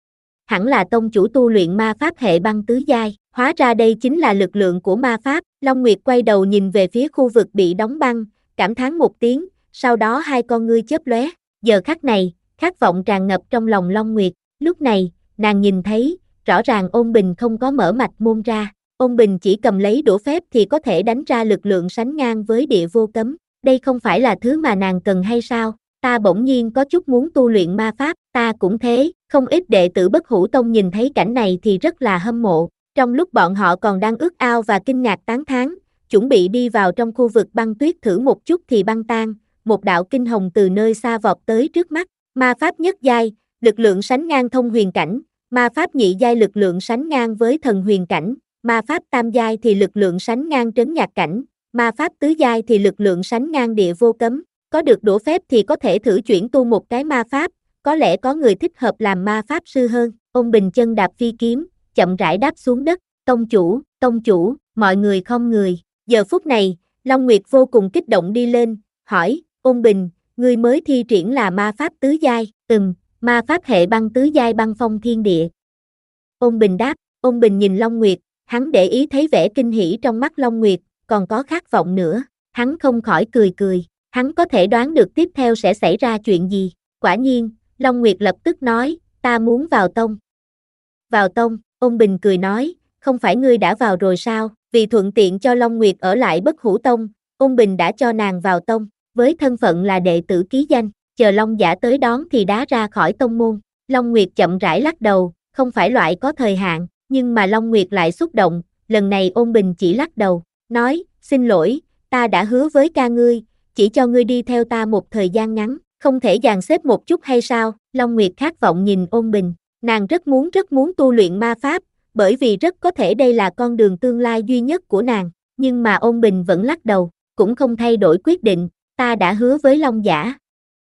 Hẳn là tông chủ tu luyện ma pháp hệ băng tứ giai, hóa ra đây chính là lực lượng của ma pháp. Long Nguyệt quay đầu nhìn về phía khu vực bị đóng băng, cảm thán một tiếng, sau đó hai con ngươi chớp lóe. Giờ khắc này, khát vọng tràn ngập trong lòng Long Nguyệt. Lúc này, nàng nhìn thấy, rõ ràng Ôn Bình không có mở mạch môn ra. Ôn Bình chỉ cầm lấy đũa phép thì có thể đánh ra lực lượng sánh ngang với địa vô cấm. Đây không phải là thứ mà nàng cần hay sao? Ta bỗng nhiên có chút muốn tu luyện ma pháp, ta cũng thế. Không ít đệ tử Bất Hủ Tông nhìn thấy cảnh này thì rất là hâm mộ. Trong lúc bọn họ còn đang ước ao và kinh ngạc tán thán, chuẩn bị đi vào trong khu vực băng tuyết thử một chút thì băng tan, một đạo kinh hồng từ nơi xa vọt tới trước mắt. Ma pháp nhất giai, lực lượng sánh ngang thông huyền cảnh, ma pháp nhị giai lực lượng sánh ngang với thần huyền cảnh, ma pháp tam giai thì lực lượng sánh ngang trấn nhạc cảnh, ma pháp tứ giai thì lực lượng sánh ngang địa vô cấm. Có được đũa phép thì có thể thử chuyển tu một cái ma pháp, có lẽ có người thích hợp làm ma pháp sư hơn. Ôn Bình chân đạp phi kiếm, chậm rãi đáp xuống đất. Tông chủ, tông chủ, mọi người không người. Giờ phút này, Long Nguyệt vô cùng kích động đi lên, hỏi, Ôn Bình, ngươi mới thi triển là ma pháp tứ giai? Ừm, ma pháp hệ băng tứ giai băng phong thiên địa. Ôn Bình đáp. Ôn Bình nhìn Long Nguyệt, hắn để ý thấy vẻ kinh hỉ trong mắt Long Nguyệt, còn có khát vọng nữa. Hắn không khỏi cười cười, hắn có thể đoán được tiếp theo sẽ xảy ra chuyện gì. Quả nhiên, Long Nguyệt lập tức nói, ta muốn vào tông. Vào tông, Ôn Bình cười nói, không phải ngươi đã vào rồi sao? Vì thuận tiện cho Long Nguyệt ở lại Bất Hủ Tông, Ôn Bình đã cho nàng vào tông, với thân phận là đệ tử ký danh, chờ Long Giả tới đón thì đá ra khỏi tông môn. Long Nguyệt chậm rãi lắc đầu, không phải loại có thời hạn, nhưng mà Long Nguyệt lại xúc động, lần này Ôn Bình chỉ lắc đầu, nói, xin lỗi, ta đã hứa với ca ngươi, chỉ cho ngươi đi theo ta một thời gian ngắn, không thể dàn xếp một chút hay sao? Long Nguyệt khát vọng nhìn Ôn Bình, nàng rất muốn rất muốn tu luyện ma pháp, bởi vì rất có thể đây là con đường tương lai duy nhất của nàng, nhưng mà Ôn Bình vẫn lắc đầu, cũng không thay đổi quyết định, ta đã hứa với Long Giả.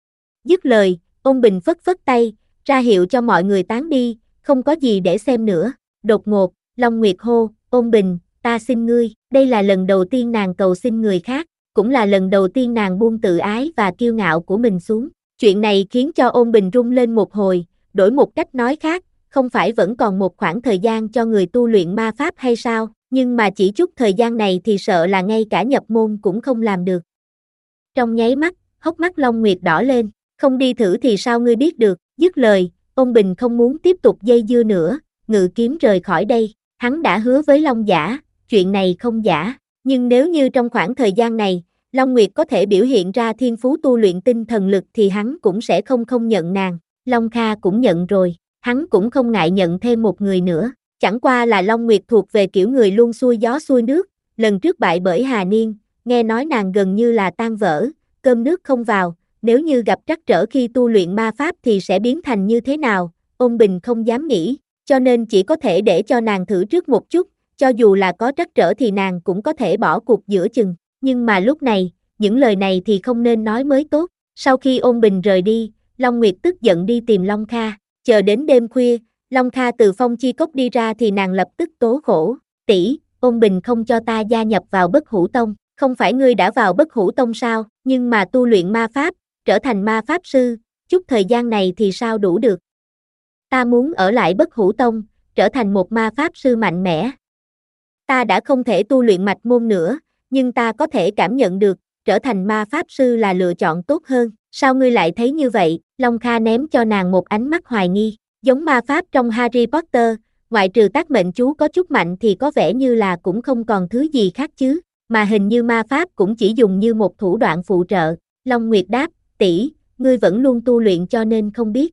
Dứt lời, Ôn Bình phất phất tay, ra hiệu cho mọi người tán đi, không có gì để xem nữa. Đột ngột, Long Nguyệt hô, Ôn Bình, ta xin ngươi. Đây là lần đầu tiên nàng cầu xin người khác, cũng là lần đầu tiên nàng buông tự ái và kiêu ngạo của mình xuống. Chuyện này khiến cho Ôn Bình rung lên một hồi, đổi một cách nói khác, không phải vẫn còn một khoảng thời gian cho người tu luyện ma pháp hay sao, nhưng mà chỉ chút thời gian này thì sợ là ngay cả nhập môn cũng không làm được. Trong nháy mắt, hốc mắt Long Nguyệt đỏ lên, không đi thử thì sao ngươi biết được? Dứt lời, Ôn Bình không muốn tiếp tục dây dưa nữa, ngự kiếm rời khỏi đây. Hắn đã hứa với Long Giả, chuyện này không giả, nhưng nếu như trong khoảng thời gian này, Long Nguyệt có thể biểu hiện ra thiên phú tu luyện tinh thần lực thì hắn cũng sẽ không không nhận nàng. Long Kha cũng nhận rồi, hắn cũng không ngại nhận thêm một người nữa. Chẳng qua là Long Nguyệt thuộc về kiểu người luôn xuôi gió xuôi nước, lần trước bại bởi Hà Niên, nghe nói nàng gần như là tan vỡ, cơm nước không vào, nếu như gặp trắc trở khi tu luyện ma pháp thì sẽ biến thành như thế nào, Ôn Bình không dám nghĩ, cho nên chỉ có thể để cho nàng thử trước một chút, cho dù là có trắc trở thì nàng cũng có thể bỏ cuộc giữa chừng, nhưng mà lúc này, những lời này thì không nên nói mới tốt. Sau khi Ôn Bình rời đi, Long Nguyệt tức giận đi tìm Long Kha, chờ đến đêm khuya, Long Kha từ phong chi cốc đi ra thì nàng lập tức tố khổ, tỷ, Ôn Bình không cho ta gia nhập vào Bất Hủ Tông, không phải ngươi đã vào Bất Hủ Tông sao, nhưng mà tu luyện ma pháp, trở thành ma pháp sư, chút thời gian này thì sao đủ được. Ta muốn ở lại Bất Hủ Tông, trở thành một ma pháp sư mạnh mẽ. Ta đã không thể tu luyện mạch môn nữa, nhưng ta có thể cảm nhận được, trở thành ma pháp sư là lựa chọn tốt hơn. Sao ngươi lại thấy như vậy? Long Kha ném cho nàng một ánh mắt hoài nghi. Giống ma pháp trong Harry Potter, ngoại trừ tác mệnh chú có chút mạnh thì có vẻ như là cũng không còn thứ gì khác chứ, mà hình như ma pháp cũng chỉ dùng như một thủ đoạn phụ trợ. Long Nguyệt đáp, tỷ, ngươi vẫn luôn tu luyện cho nên không biết.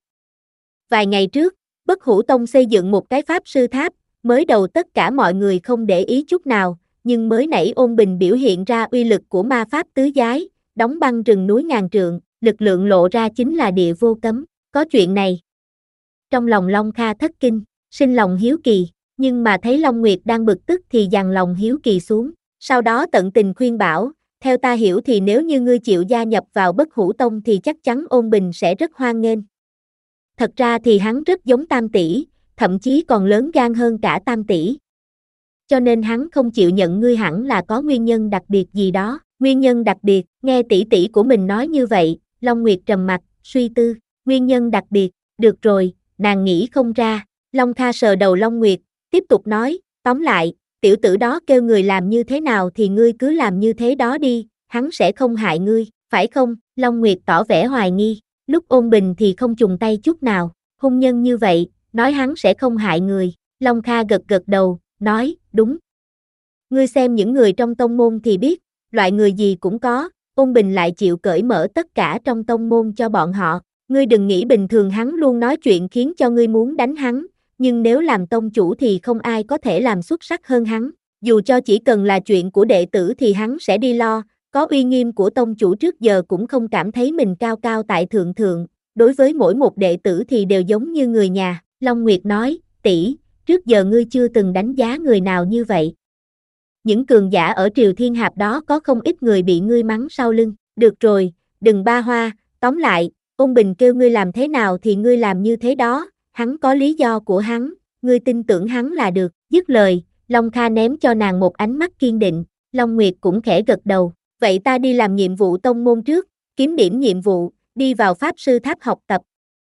Vài ngày trước, Bất Hủ Tông xây dựng một cái pháp sư tháp, mới đầu tất cả mọi người không để ý chút nào, nhưng mới nãy Ôn Bình biểu hiện ra uy lực của ma pháp tứ giái, đóng băng rừng núi ngàn trượng, lực lượng lộ ra chính là địa vô cấm. Có chuyện này. Trong lòng Long Kha thất kinh, sinh lòng hiếu kỳ, nhưng mà thấy Long Nguyệt đang bực tức thì dằn lòng hiếu kỳ xuống, sau đó tận tình khuyên bảo, theo ta hiểu thì nếu như ngươi chịu gia nhập vào Bất Hủ Tông thì chắc chắn Ôn Bình sẽ rất hoan nghênh. Thật ra thì hắn rất giống Tam tỷ, thậm chí còn lớn gan hơn cả Tam tỷ. Cho nên hắn không chịu nhận ngươi hẳn là có nguyên nhân đặc biệt gì đó. Nguyên nhân đặc biệt, nghe tỷ tỷ của mình nói như vậy, Long Nguyệt trầm mặt, suy tư, nguyên nhân đặc biệt, được rồi, nàng nghĩ không ra. Long Kha sờ đầu Long Nguyệt, tiếp tục nói, tóm lại, tiểu tử đó kêu người làm như thế nào thì ngươi cứ làm như thế đó đi, hắn sẽ không hại ngươi, phải không? Long Nguyệt tỏ vẻ hoài nghi, lúc Ôn Bình thì không chùng tay chút nào, hung nhân như vậy, nói hắn sẽ không hại người. Long Kha gật gật đầu, nói, đúng. Ngươi xem những người trong tông môn thì biết, loại người gì cũng có, Ôn Bình lại chịu cởi mở tất cả trong tông môn cho bọn họ. Ngươi đừng nghĩ bình thường hắn luôn nói chuyện khiến cho ngươi muốn đánh hắn, nhưng nếu làm tông chủ thì không ai có thể làm xuất sắc hơn hắn. Dù cho chỉ cần là chuyện của đệ tử thì hắn sẽ đi lo, có uy nghiêm của tông chủ trước giờ cũng không cảm thấy mình cao cao tại thượng thượng, đối với mỗi một đệ tử thì đều giống như người nhà. Long Nguyệt nói, tỷ, trước giờ ngươi chưa từng đánh giá người nào như vậy. Những cường giả ở Triều Thiên Hạp đó có không ít người bị ngươi mắng sau lưng. Được rồi, đừng ba hoa, tóm lại, Ôn Bình kêu ngươi làm thế nào thì ngươi làm như thế đó, hắn có lý do của hắn, ngươi tin tưởng hắn là được. Dứt lời, Long Kha ném cho nàng một ánh mắt kiên định, Long Nguyệt cũng khẽ gật đầu, vậy ta đi làm nhiệm vụ tông môn trước, kiếm điểm nhiệm vụ, đi vào Pháp Sư Tháp học tập.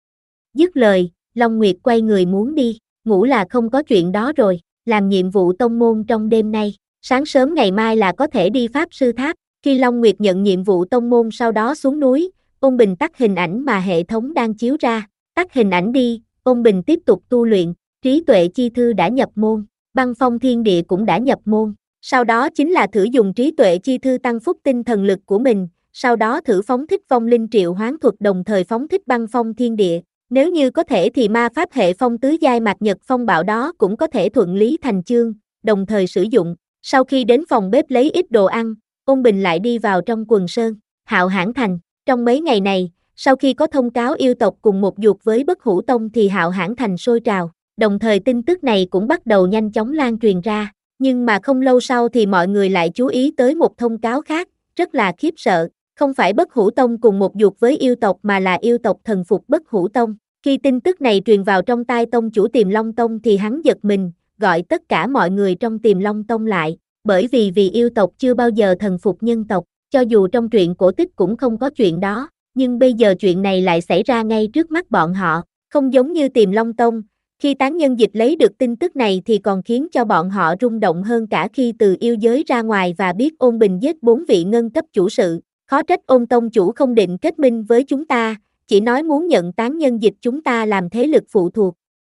Dứt lời, Long Nguyệt quay người muốn đi, ngủ là không có chuyện đó rồi, làm nhiệm vụ tông môn trong đêm nay, sáng sớm ngày mai là có thể đi Pháp Sư Tháp. Khi Long Nguyệt nhận nhiệm vụ tông môn sau đó xuống núi, Ôn Bình tắt hình ảnh mà hệ thống đang chiếu ra, tắt hình ảnh đi, Ôn Bình tiếp tục tu luyện, trí tuệ chi thư đã nhập môn, băng phong thiên địa cũng đã nhập môn, sau đó chính là thử dùng trí tuệ chi thư tăng phúc tinh thần lực của mình, sau đó thử phóng thích vong linh triệu hoán thuật đồng thời phóng thích băng phong thiên địa, nếu như có thể thì ma pháp hệ phong tứ giai mạt nhật phong bạo đó cũng có thể thuận lý thành chương, đồng thời sử dụng. Sau khi đến phòng bếp lấy ít đồ ăn, Ôn Bình lại đi vào trong quần sơn, Hạo Hãn Thành. Trong mấy ngày này, sau khi có thông cáo yêu tộc cùng một ruột với Bất Hủ Tông thì Hạo Hãn Thành sôi trào, đồng thời tin tức này cũng bắt đầu nhanh chóng lan truyền ra, nhưng mà không lâu sau thì mọi người lại chú ý tới một thông cáo khác, rất là khiếp sợ, không phải Bất Hủ Tông cùng một ruột với yêu tộc mà là yêu tộc thần phục Bất Hủ Tông. Khi tin tức này truyền vào trong tai tông chủ Tiềm Long Tông thì hắn giật mình, gọi tất cả mọi người trong Tiềm Long Tông lại, bởi vì vì yêu tộc chưa bao giờ thần phục nhân tộc. Cho dù trong truyện cổ tích cũng không có chuyện đó, nhưng bây giờ chuyện này lại xảy ra ngay trước mắt bọn họ, không giống như Tiềm Long Tông, khi tán nhân dịch lấy được tin tức này thì còn khiến cho bọn họ rung động hơn cả khi từ yêu giới ra ngoài và biết Ôn Bình giết bốn vị ngân cấp chủ sự, khó trách Ôn Tông chủ không định kết minh với chúng ta, chỉ nói muốn nhận tán nhân dịch chúng ta làm thế lực phụ thuộc.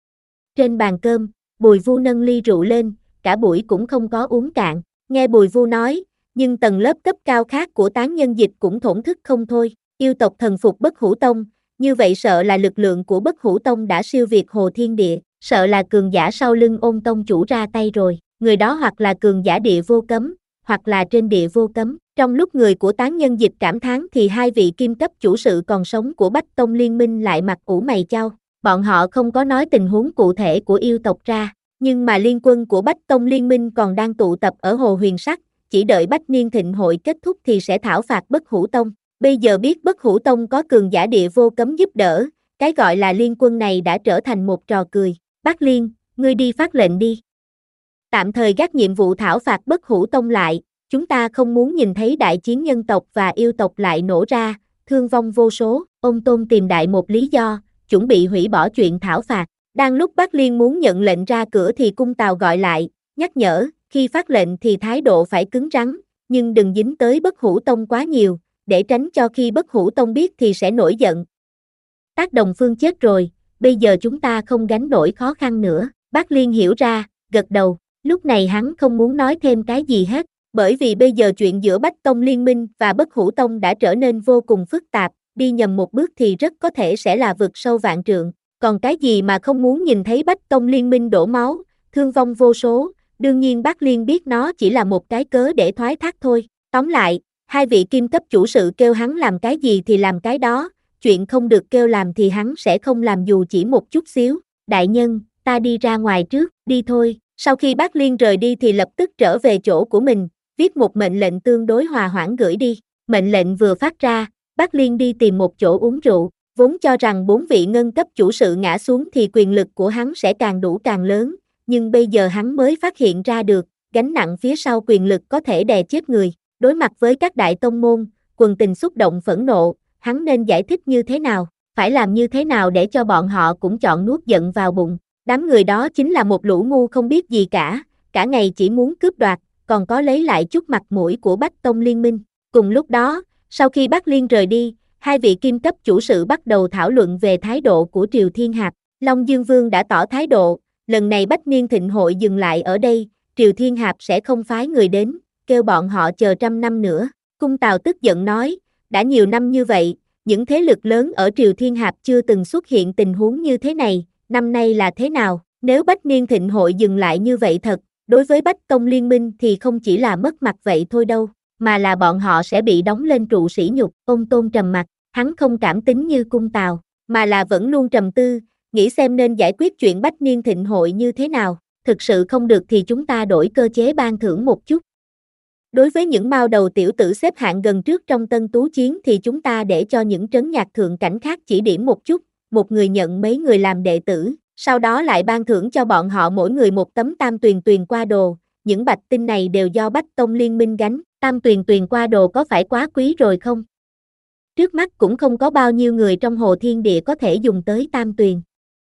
Trên bàn cơm, Bùi Vu nâng ly rượu lên, cả buổi cũng không có uống cạn, nghe Bùi Vu nói, nhưng tầng lớp cấp cao khác của tán nhân dịch cũng thổn thức không thôi, yêu tộc thần phục Bất Hủ Tông, như vậy sợ là lực lượng của Bất Hủ Tông đã siêu việt Hồ Thiên Địa, sợ là cường giả sau lưng Ôn Tông chủ ra tay rồi, người đó hoặc là cường giả địa vô cấm, hoặc là trên địa vô cấm. Trong lúc người của tán nhân dịch cảm thán thì hai vị kim cấp chủ sự còn sống của Bách Tông Liên Minh lại mặt ủ mày chau, bọn họ không có nói tình huống cụ thể của yêu tộc ra, nhưng mà liên quân của Bách Tông Liên Minh còn đang tụ tập ở Hồ Huyền Sắc, chỉ đợi Bách Niên Thịnh hội kết thúc thì sẽ thảo phạt Bất Hủ Tông. Bây giờ biết Bất Hủ Tông có cường giả địa vô cấm giúp đỡ, cái gọi là liên quân này đã trở thành một trò cười. Bác Liên, ngươi đi phát lệnh đi. Tạm thời gác nhiệm vụ thảo phạt Bất Hủ Tông lại, chúng ta không muốn nhìn thấy đại chiến nhân tộc và yêu tộc lại nổ ra, thương vong vô số. Ông Tôn tìm đại một lý do, chuẩn bị hủy bỏ chuyện thảo phạt. Đang lúc Bác Liên muốn nhận lệnh ra cửa thì cung Tào gọi lại, nhắc nhở, khi phát lệnh thì thái độ phải cứng rắn, nhưng đừng dính tới Bất Hủ Tông quá nhiều, để tránh cho khi Bất Hủ Tông biết thì sẽ nổi giận. Tác Đồng Phương chết rồi, bây giờ chúng ta không gánh nổi khó khăn nữa. Bác Liên hiểu ra, gật đầu, lúc này hắn không muốn nói thêm cái gì hết, bởi vì bây giờ chuyện giữa Bách Tông Liên Minh và Bất Hủ Tông đã trở nên vô cùng phức tạp, đi nhầm một bước thì rất có thể sẽ là vực sâu vạn trượng, còn cái gì mà không muốn nhìn thấy Bách Tông Liên Minh đổ máu, thương vong vô số, đương nhiên Bác Liên biết nó chỉ là một cái cớ để thoái thác thôi. Tóm lại, hai vị kim cấp chủ sự kêu hắn làm cái gì thì làm cái đó, chuyện không được kêu làm thì hắn sẽ không làm dù chỉ một chút xíu. Đại nhân, ta đi ra ngoài trước, đi thôi. Sau khi Bác Liên rời đi thì lập tức trở về chỗ của mình, viết một mệnh lệnh tương đối hòa hoãn gửi đi. Mệnh lệnh vừa phát ra, Bác Liên đi tìm một chỗ uống rượu, vốn cho rằng bốn vị ngân cấp chủ sự ngã xuống thì quyền lực của hắn sẽ càng đủ càng lớn, nhưng bây giờ hắn mới phát hiện ra được, gánh nặng phía sau quyền lực có thể đè chết người. Đối mặt với các đại tông môn, quần tình xúc động phẫn nộ, hắn nên giải thích như thế nào, phải làm như thế nào để cho bọn họ cũng chọn nuốt giận vào bụng. Đám người đó chính là một lũ ngu không biết gì cả, cả ngày chỉ muốn cướp đoạt, còn có lấy lại chút mặt mũi của Bách Tông Liên minh. Cùng lúc đó, sau khi Bác Liên rời đi, hai vị kim cấp chủ sự bắt đầu thảo luận về thái độ của Triều Thiên Hạp. Long Dương Vương đã tỏ thái độ, lần này Bách Niên Thịnh hội dừng lại ở đây, Triều Thiên Hạp sẽ không phái người đến, kêu bọn họ chờ trăm năm nữa. Cung Tào tức giận nói, đã nhiều năm như vậy, những thế lực lớn ở Triều Thiên Hạp chưa từng xuất hiện tình huống như thế này, năm nay là thế nào? Nếu Bách Niên Thịnh hội dừng lại như vậy thật, đối với Bách Tông Liên minh thì không chỉ là mất mặt vậy thôi đâu, mà là bọn họ sẽ bị đóng lên trụ sỉ nhục. Ông Tôn trầm mặt, hắn không cảm tính như Cung Tào, mà là vẫn luôn trầm tư, nghĩ xem nên giải quyết chuyện Bách Niên Thịnh hội như thế nào. Thực sự không được thì chúng ta đổi cơ chế ban thưởng một chút. Đối với những mao đầu tiểu tử xếp hạng gần trước trong Tân Tú Chiến thì chúng ta để cho những trấn nhạc thượng cảnh khác chỉ điểm một chút, một người nhận mấy người làm đệ tử, sau đó lại ban thưởng cho bọn họ mỗi người một tấm tam tuyền tuyền qua đồ, những bạch tinh này đều do Bách Tông Liên minh gánh. Tam tuyền tuyền qua đồ có phải quá quý rồi không? Trước mắt cũng không có bao nhiêu người trong Hồ Thiên Địa có thể dùng tới tam tuyền.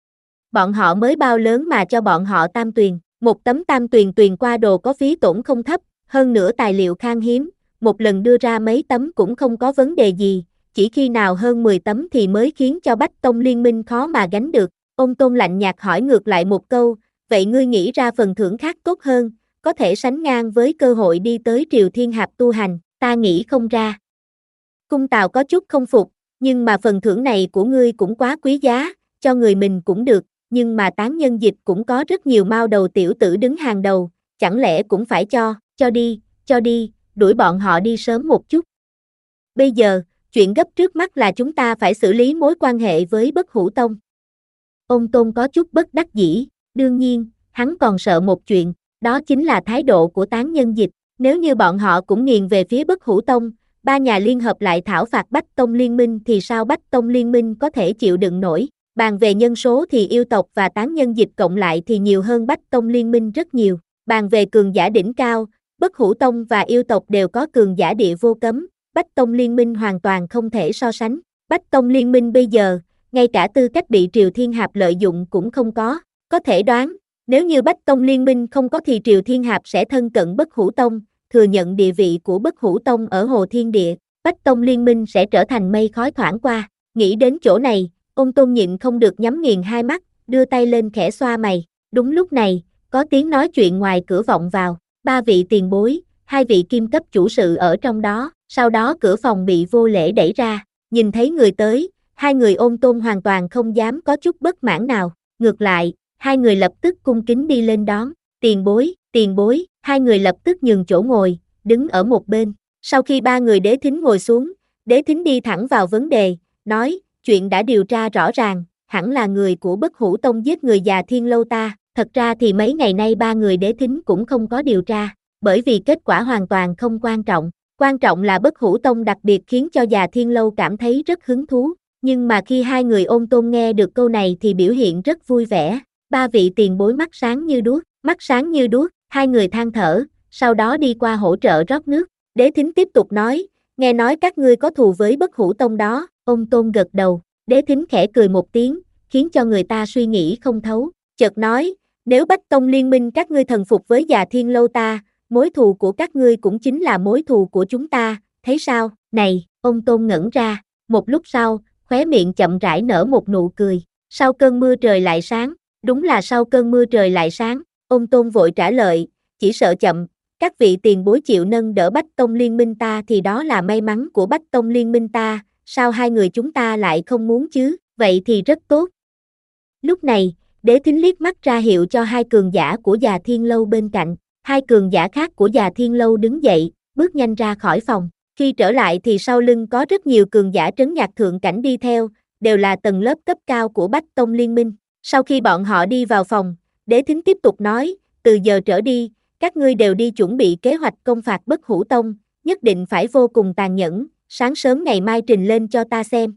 Bọn họ mới bao lớn mà cho bọn họ tam tuyền, một tấm tam tuyền tuyền qua đồ có phí tổn không thấp, hơn nữa tài liệu khan hiếm, một lần đưa ra mấy tấm cũng không có vấn đề gì, chỉ khi nào hơn mười tấm thì mới khiến cho Bách Tông Liên minh khó mà gánh được. Ông Tôn lạnh nhạt hỏi ngược lại một câu, vậy ngươi nghĩ ra phần thưởng khác tốt hơn, có thể sánh ngang với cơ hội đi tới Triều Thiên Hạp tu hành? Ta nghĩ không ra. Cung Tào có chút không phục, nhưng mà phần thưởng này của ngươi cũng quá quý giá, cho người mình cũng được, nhưng mà tán nhân dịch cũng có rất nhiều mao đầu tiểu tử đứng hàng đầu, chẳng lẽ cũng phải cho, cho đi, cho đi, đuổi bọn họ đi sớm một chút. Bây giờ, chuyện gấp trước mắt là chúng ta phải xử lý mối quan hệ với Bất Hủ Tông. Ông Tôn có chút bất đắc dĩ, đương nhiên, hắn còn sợ một chuyện, đó chính là thái độ của tán nhân dịch, nếu như bọn họ cũng nghiền về phía Bất Hủ Tông, ba nhà liên hợp lại thảo phạt Bách Tông Liên minh thì sao Bách Tông Liên minh có thể chịu đựng nổi? Bàn về nhân số thì yêu tộc và tán nhân dịch cộng lại thì nhiều hơn Bách Tông Liên minh rất nhiều. Bàn về cường giả đỉnh cao, Bất Hủ Tông và yêu tộc đều có cường giả địa vô cấm, Bách Tông Liên minh hoàn toàn không thể so sánh. Bách Tông Liên minh bây giờ, ngay cả tư cách bị Triều Thiên Hạp lợi dụng cũng không có, có thể đoán, nếu như Bách Tông Liên minh không có thì Triều Thiên Hạp sẽ thân cận Bất Hủ Tông, thừa nhận địa vị của Bất Hủ Tông ở Hồ Thiên Địa, Bách Tông Liên minh sẽ trở thành mây khói thoảng qua. Nghĩ đến chỗ này, ông Tôn nhịn không được nhắm nghiền hai mắt, đưa tay lên khẽ xoa mày. Đúng lúc này, có tiếng nói chuyện ngoài cửa vọng vào, ba vị tiền bối, hai vị kim cấp chủ sự ở trong đó, sau đó cửa phòng bị vô lễ đẩy ra, nhìn thấy người tới, hai người ôm Tôn hoàn toàn không dám có chút bất mãn nào, ngược lại, hai người lập tức cung kính đi lên đón, tiền bối, tiền bối, hai người lập tức nhường chỗ ngồi, đứng ở một bên. Sau khi ba người đế thính ngồi xuống, đế thính đi thẳng vào vấn đề, nói, chuyện đã điều tra rõ ràng, hẳn là người của Bất Hủ Tông giết người già Thiên Lâu ta, thật ra thì mấy ngày nay ba người đế thính cũng không có điều tra, bởi vì kết quả hoàn toàn không quan trọng, quan trọng là Bất Hủ Tông đặc biệt khiến cho già Thiên Lâu cảm thấy rất hứng thú, nhưng mà khi hai người ôn Tôn nghe được câu này thì biểu hiện rất vui vẻ, ba vị tiền bối mắt sáng như đuốc, mắt sáng như đuốc, hai người than thở, sau đó đi qua hỗ trợ rót nước, đế thính tiếp tục nói, nghe nói các ngươi có thù với Bất Hủ Tông đó, ôn Tôn gật đầu, đế thính khẽ cười một tiếng, khiến cho người ta suy nghĩ không thấu, chợt nói, nếu Bách Tông Liên minh các ngươi thần phục với già Thiên Lâu ta, mối thù của các ngươi cũng chính là mối thù của chúng ta, thấy sao? Này, ông Tôn ngẩn ra, một lúc sau, khóe miệng chậm rãi nở một nụ cười, sau cơn mưa trời lại sáng, đúng là sau cơn mưa trời lại sáng, ông Tôn vội trả lời, chỉ sợ chậm, các vị tiền bối chịu nâng đỡ Bách Tông Liên minh ta thì đó là may mắn của Bách Tông Liên minh ta, sao hai người chúng ta lại không muốn chứ, vậy thì rất tốt. Lúc này, đế thính liếc mắt ra hiệu cho hai cường giả của già Thiên Lâu bên cạnh, hai cường giả khác của già Thiên Lâu đứng dậy, bước nhanh ra khỏi phòng, Khi trở lại thì sau lưng có rất nhiều cường giả trấn nhạc thượng cảnh đi theo, đều là tầng lớp cấp cao của Bách Tông Liên minh. Sau khi bọn họ đi vào phòng, Đế Thính tiếp tục nói, từ giờ trở đi, các ngươi đều đi chuẩn bị kế hoạch công phạt Bất Hủ Tông, nhất định phải vô cùng tàn nhẫn, sáng sớm ngày mai trình lên cho ta xem.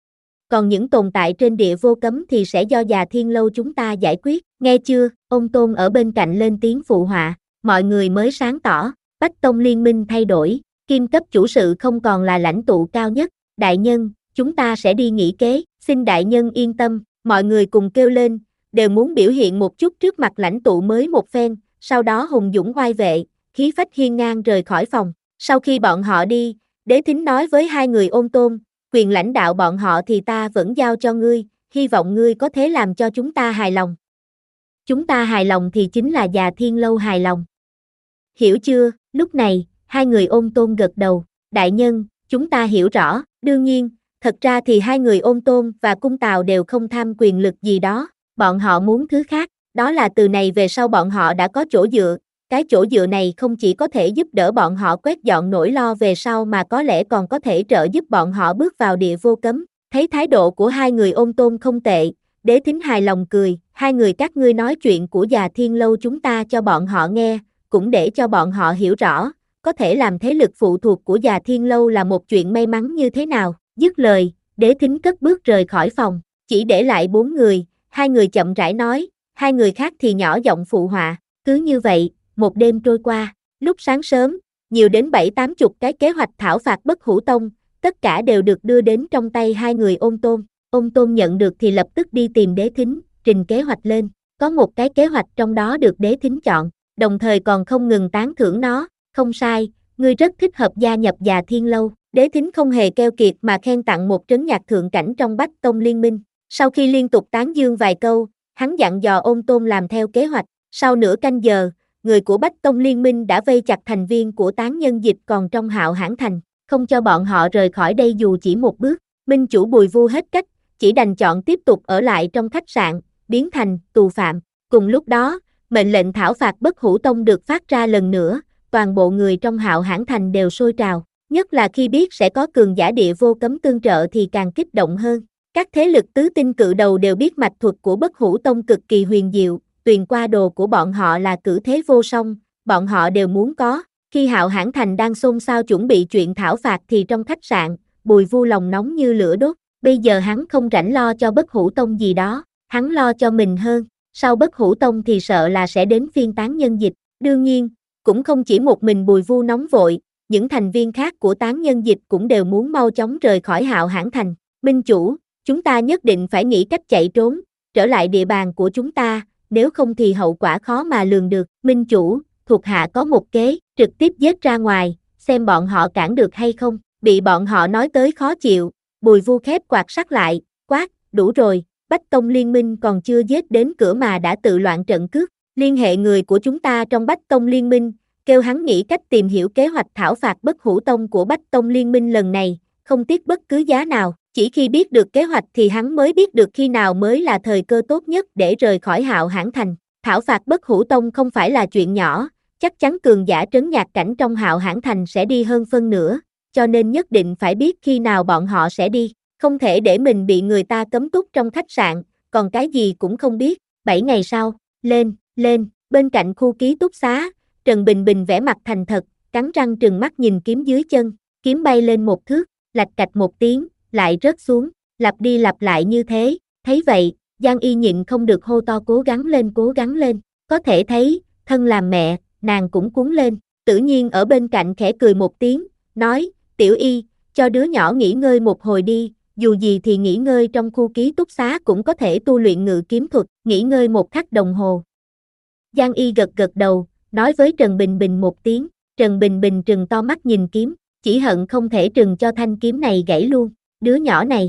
Còn những tồn tại trên địa vô cấm thì sẽ do Già Thiên Lâu chúng ta giải quyết, nghe chưa? Ông Tôn ở bên cạnh lên tiếng phụ họa, mọi người mới sáng tỏ, Bách Tông Liên minh thay đổi, kim cấp chủ sự không còn là lãnh tụ cao nhất, đại nhân, chúng ta sẽ đi nghỉ kế, xin đại nhân yên tâm, mọi người cùng kêu lên, đều muốn biểu hiện một chút trước mặt lãnh tụ mới một phen, sau đó hùng dũng oai vệ, khí phách hiên ngang rời khỏi phòng. Sau khi bọn họ đi, Đế Thính nói với hai người Ôn Tôn, quyền lãnh đạo bọn họ thì ta vẫn giao cho ngươi, hy vọng ngươi có thể làm cho chúng ta hài lòng. Chúng ta hài lòng thì chính là Già Thiên Lâu hài lòng. Hiểu chưa? Lúc này, hai người Ôn Tôn gật đầu, đại nhân, chúng ta hiểu rõ, đương nhiên, thật ra thì hai người Ôn Tôn và Cung Tào đều không tham quyền lực gì đó, bọn họ muốn thứ khác, đó là từ này về sau bọn họ đã có chỗ dựa, cái chỗ dựa này không chỉ có thể giúp đỡ bọn họ quét dọn nỗi lo về sau mà có lẽ còn có thể trợ giúp bọn họ bước vào địa vô cấm. Thấy thái độ của hai người Ôn Tôn không tệ, Đế Thính hài lòng cười, hai người các ngươi nói chuyện của Già Thiên Lâu chúng ta cho bọn họ nghe, cũng để cho bọn họ hiểu rõ, có thể làm thế lực phụ thuộc của Già Thiên Lâu là một chuyện may mắn như thế nào. Dứt lời, Đế Thính cất bước rời khỏi phòng, chỉ để lại bốn người, hai người chậm rãi nói, hai người khác thì nhỏ giọng phụ họa, cứ như vậy, một đêm trôi qua, lúc sáng sớm, nhiều đến bảy tám chục cái kế hoạch thảo phạt Bất Hủ Tông, tất cả đều được đưa đến trong tay hai người Ôn Tôn. Ôn Tôn nhận được thì lập tức đi tìm Đế Thính, trình kế hoạch lên, có một cái kế hoạch trong đó được Đế Thính chọn, đồng thời còn không ngừng tán thưởng nó, không sai, ngươi rất thích hợp gia nhập Già Thiên Lâu. Đế Thính không hề keo kiệt mà khen tặng một trấn nhạc thượng cảnh trong Bách Tông Liên minh. Sau khi liên tục tán dương vài câu, hắn dặn dò Ôn Tôn làm theo kế hoạch. Sau nửa canh giờ, người của Bách Tông Liên minh đã vây chặt thành viên của tán nhân dịch còn trong Hạo Hãn Thành, không cho bọn họ rời khỏi đây dù chỉ một bước. Minh chủ Bùi Vu hết cách, chỉ đành chọn tiếp tục ở lại trong khách sạn, biến thành tù phạm. Cùng lúc đó, mệnh lệnh thảo phạt Bất Hủ Tông được phát ra lần nữa, toàn bộ người trong Hạo Hãn Thành đều sôi trào. Nhất là khi biết sẽ có cường giả địa vô cấm tương trợ thì càng kích động hơn. Các thế lực tứ tinh cự đầu đều biết mạch thuật của Bất Hủ Tông cực kỳ huyền diệu, tuyền qua đồ của bọn họ là cử thế vô song, bọn họ đều muốn có. Khi Hạo Hãn Thành đang xôn xao chuẩn bị chuyện thảo phạt thì trong khách sạn, Bùi Vu lòng nóng như lửa đốt, bây giờ hắn không rảnh lo cho Bất Hủ Tông gì đó, hắn lo cho mình hơn, sau Bất Hủ Tông thì sợ là sẽ đến phiên tán nhân dịch. Đương nhiên, cũng không chỉ một mình Bùi Vu nóng vội, những thành viên khác của tán nhân dịch cũng đều muốn mau chóng rời khỏi Hạo Hãn Thành. Minh chủ, chúng ta nhất định phải nghĩ cách chạy trốn, trở lại địa bàn của chúng ta, nếu không thì hậu quả khó mà lường được. Minh chủ, thuộc hạ có một kế, trực tiếp giết ra ngoài, xem bọn họ cản được hay không. Bị bọn họ nói tới khó chịu, Bùi Vu khép quạt sắt lại, quát, đủ rồi, Bách Tông Liên minh còn chưa giết đến cửa mà đã tự loạn trận cướp. Liên hệ người của chúng ta trong Bách Tông Liên minh, kêu hắn nghĩ cách tìm hiểu kế hoạch thảo phạt Bất Hủ Tông của Bách Tông Liên minh lần này, không tiếc bất cứ giá nào. Chỉ khi biết được kế hoạch thì hắn mới biết được khi nào mới là thời cơ tốt nhất để rời khỏi Hạo Hãn Thành. Thảo phạt Bất Hủ Tông không phải là chuyện nhỏ, chắc chắn cường giả trấn nhạc cảnh trong Hạo Hãn Thành sẽ đi hơn phân nửa, cho nên nhất định phải biết khi nào bọn họ sẽ đi, không thể để mình bị người ta cấm túc trong khách sạn, còn cái gì cũng không biết. Bảy ngày sau, lên, lên, bên cạnh khu ký túc xá, Trần Bình Bình vẽ mặt thành thật, cắn răng trừng mắt nhìn kiếm dưới chân, kiếm bay lên một thước, lạch cạch một tiếng, lại rớt xuống, lặp đi lặp lại như thế. Thấy vậy, Giang Y nhịn không được hô to cố gắng lên cố gắng lên, có thể thấy, thân làm mẹ, nàng cũng cuống lên. Tử Nhiên ở bên cạnh khẽ cười một tiếng, nói, Tiểu Y, cho đứa nhỏ nghỉ ngơi một hồi đi, dù gì thì nghỉ ngơi trong khu ký túc xá cũng có thể tu luyện ngự kiếm thuật, nghỉ ngơi một khắc đồng hồ. Giang Y gật gật đầu, nói với Trần Bình Bình một tiếng. Trần Bình Bình trừng to mắt nhìn kiếm, chỉ hận không thể trừng cho thanh kiếm này gãy luôn, đứa nhỏ này.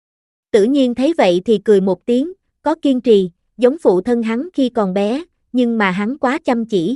Tự nhiên thấy vậy thì cười một tiếng, có kiên trì, giống phụ thân hắn khi còn bé, nhưng mà hắn quá chăm chỉ.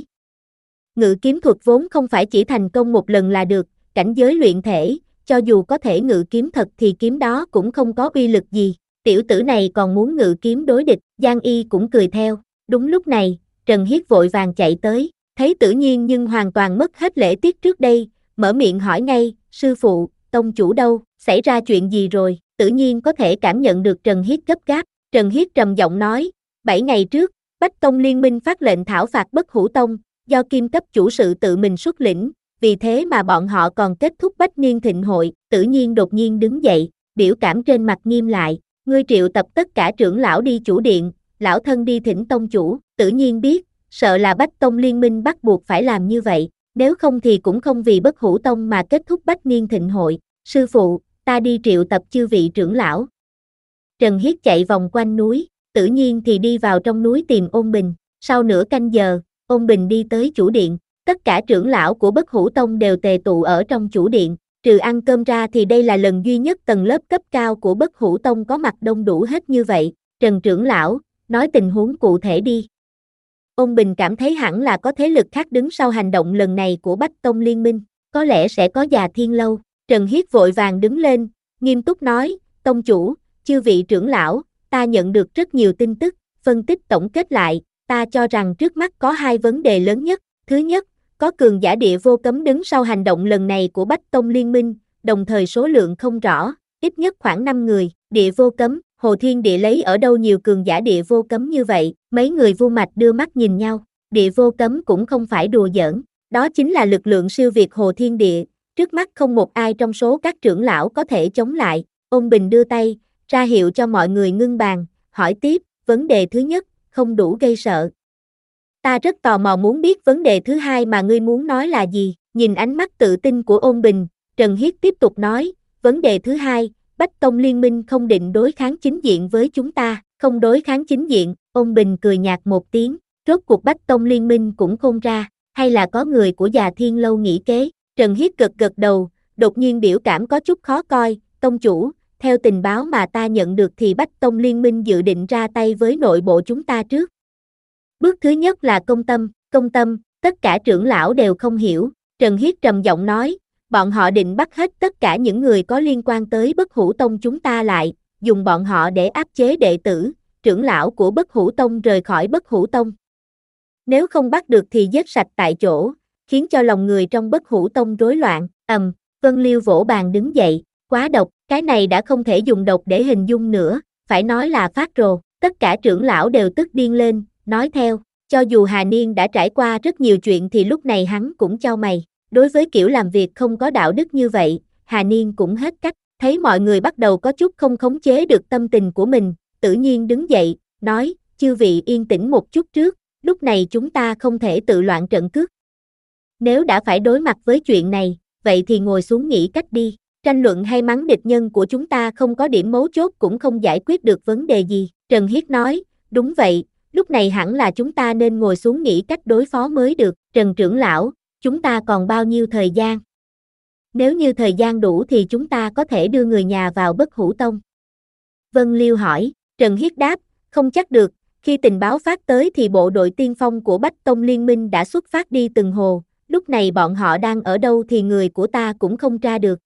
Ngự kiếm thuật vốn không phải chỉ thành công một lần là được, cảnh giới luyện thể, cho dù có thể ngự kiếm thật thì kiếm đó cũng không có uy lực gì. Tiểu tử này còn muốn ngự kiếm đối địch, Giang Y cũng cười theo. Đúng lúc này, Trần Hiết vội vàng chạy tới, thấy Tử Nhiên nhưng hoàn toàn mất hết lễ tiết trước đây, mở miệng hỏi ngay, sư phụ, tông chủ đâu, xảy ra chuyện gì rồi, tự nhiên có thể cảm nhận được Trần Hiết gấp gáp. Trần Hiết trầm giọng nói, bảy ngày trước, Bách Tông Liên minh phát lệnh thảo phạt Bất Hủ Tông, do kim cấp chủ sự tự mình xuất lĩnh, vì thế mà bọn họ còn kết thúc Bách Niên Thịnh hội. Tự nhiên đột nhiên đứng dậy, biểu cảm trên mặt nghiêm lại, ngươi triệu tập tất cả trưởng lão đi chủ điện, lão thân đi thỉnh tông chủ. Tự nhiên biết, sợ là Bách Tông Liên minh bắt buộc phải làm như vậy, nếu không thì cũng không vì Bất Hủ Tông mà kết thúc Bách Niên Thịnh hội. Sư phụ, ta đi triệu tập chư vị trưởng lão. Trần Hiết chạy vòng quanh núi, tự nhiên thì đi vào trong núi tìm Ôn Bình. Sau nửa canh giờ, Ôn Bình đi tới chủ điện, tất cả trưởng lão của Bất Hủ Tông đều tề tụ ở trong chủ điện, trừ ăn cơm ra thì đây là lần duy nhất tầng lớp cấp cao của Bất Hủ Tông có mặt đông đủ hết như vậy. Trần trưởng lão, nói tình huống cụ thể đi. Ôn Bình cảm thấy hẳn là có thế lực khác đứng sau hành động lần này của Bách Tông Liên minh, có lẽ sẽ có Già Thiên Lâu. Trần Hiết vội vàng đứng lên, nghiêm túc nói, tông chủ, chư vị trưởng lão, ta nhận được rất nhiều tin tức, phân tích tổng kết lại, ta cho rằng trước mắt có hai vấn đề lớn nhất. Thứ nhất, có cường giả địa vô cấm đứng sau hành động lần này của Bách Tông Liên minh, đồng thời số lượng không rõ, ít nhất khoảng năm người. Địa vô cấm, Hồ Thiên Địa lấy ở đâu nhiều cường giả địa vô cấm như vậy? Mấy người Vu Mạch đưa mắt nhìn nhau, địa vô cấm cũng không phải đùa giỡn, đó chính là lực lượng siêu việt Hồ Thiên Địa, trước mắt không một ai trong số các trưởng lão có thể chống lại. Ôn Bình đưa tay, ra hiệu cho mọi người ngưng bàn, hỏi tiếp, vấn đề thứ nhất, không đủ gây sợ. Ta rất tò mò muốn biết vấn đề thứ hai mà ngươi muốn nói là gì. Nhìn ánh mắt tự tin của Ôn Bình, Trần Hiết tiếp tục nói, vấn đề thứ hai, Bách Tông Liên minh không định đối kháng chính diện với chúng ta. Không đối kháng chính diện. Ôn Bình cười nhạt một tiếng, rốt cuộc Bách Tông Liên minh cũng khôn ra, hay là có người của Già Thiên Lâu nghĩ kế. Trần Hiết gật gật đầu, đột nhiên biểu cảm có chút khó coi, tông chủ, theo tình báo mà ta nhận được thì Bách Tông Liên minh dự định ra tay với nội bộ chúng ta trước. Bước thứ nhất là công tâm, công tâm, tất cả trưởng lão đều không hiểu. Trần Hiết trầm giọng nói, bọn họ định bắt hết tất cả những người có liên quan tới Bất Hủ Tông chúng ta lại, dùng bọn họ để áp chế đệ tử, trưởng lão của Bất Hủ Tông rời khỏi Bất Hủ Tông. Nếu không bắt được thì giết sạch tại chỗ, khiến cho lòng người trong Bất Hủ Tông rối loạn. Ầm, Vân Liêu vỗ bàn đứng dậy, quá độc, cái này đã không thể dùng độc để hình dung nữa, phải nói là phát rồ. Tất cả trưởng lão đều tức điên lên, nói theo, cho dù Hà Niên đã trải qua rất nhiều chuyện thì lúc này hắn cũng chau mày. Đối với kiểu làm việc không có đạo đức như vậy, Hà Niên cũng hết cách. Thấy mọi người bắt đầu có chút không khống chế được tâm tình của mình, tự nhiên đứng dậy, nói, chư vị yên tĩnh một chút trước, lúc này chúng ta không thể tự loạn trận cước. Nếu đã phải đối mặt với chuyện này, vậy thì ngồi xuống nghĩ cách đi. Tranh luận hay mắng địch nhân của chúng ta không có điểm mấu chốt cũng không giải quyết được vấn đề gì. Trần Hiết nói, đúng vậy, lúc này hẳn là chúng ta nên ngồi xuống nghĩ cách đối phó mới được. Trần trưởng lão, chúng ta còn bao nhiêu thời gian? Nếu như thời gian đủ thì chúng ta có thể đưa người nhà vào Bất Hủ Tông. Vân Liêu hỏi, Trần Hiết đáp, không chắc được, khi tình báo phát tới thì bộ đội tiên phong của Bách Tông Liên minh đã xuất phát đi từng hồ, lúc này bọn họ đang ở đâu thì người của ta cũng không tra được.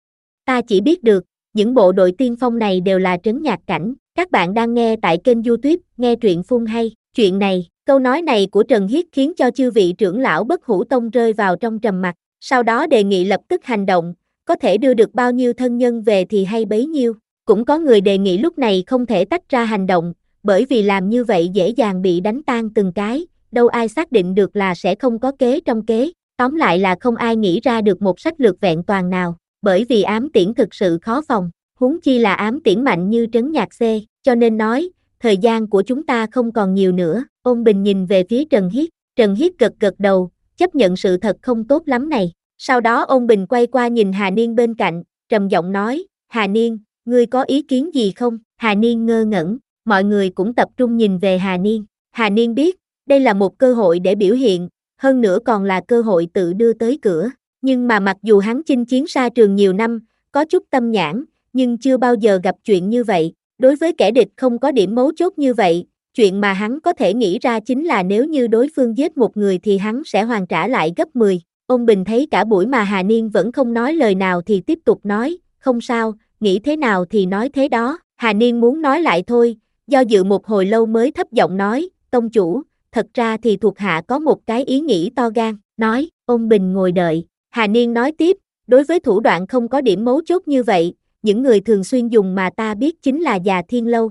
Ta chỉ biết được, những bộ đội tiên phong này đều là trấn nhạc cảnh. Các bạn đang nghe tại kênh YouTube, nghe truyện phun hay. Chuyện này, câu nói này của Trần Hiết khiến cho chư vị trưởng lão Bất Hủ Tông rơi vào trong trầm mặc, sau đó đề nghị lập tức hành động, có thể đưa được bao nhiêu thân nhân về thì hay bấy nhiêu. Cũng có người đề nghị lúc này không thể tách ra hành động, bởi vì làm như vậy dễ dàng bị đánh tan từng cái, đâu ai xác định được là sẽ không có kế trong kế. Tóm lại là không ai nghĩ ra được một sách lược vẹn toàn nào, bởi vì ám tiễn thực sự khó phòng, huống chi là ám tiễn mạnh như trấn nhạc C, cho nên nói, thời gian của chúng ta không còn nhiều nữa. Ôn Bình nhìn về phía Trần Hiết, Trần Hiết gật gật đầu, chấp nhận sự thật không tốt lắm này. Sau đó Ôn Bình quay qua nhìn Hà Niên bên cạnh, trầm giọng nói, Hà Niên, ngươi có ý kiến gì không? Hà Niên ngơ ngẩn, mọi người cũng tập trung nhìn về Hà Niên. Hà Niên biết, đây là một cơ hội để biểu hiện, hơn nữa còn là cơ hội tự đưa tới cửa. Nhưng mà mặc dù hắn chinh chiến xa trường nhiều năm, có chút tâm nhãn, nhưng chưa bao giờ gặp chuyện như vậy. Đối với kẻ địch không có điểm mấu chốt như vậy, chuyện mà hắn có thể nghĩ ra chính là nếu như đối phương giết một người thì hắn sẽ hoàn trả lại gấp mười. Ôn Bình thấy cả buổi mà Hà Niên vẫn không nói lời nào thì tiếp tục nói, không sao, nghĩ thế nào thì nói thế đó. Hà Niên muốn nói lại thôi, do dự một hồi lâu mới thấp giọng nói, tông chủ, thật ra thì thuộc hạ có một cái ý nghĩ to gan, nói, Ôn Bình ngồi đợi. Hà Niên nói tiếp, đối với thủ đoạn không có điểm mấu chốt như vậy, những người thường xuyên dùng mà ta biết chính là già thiên lâu.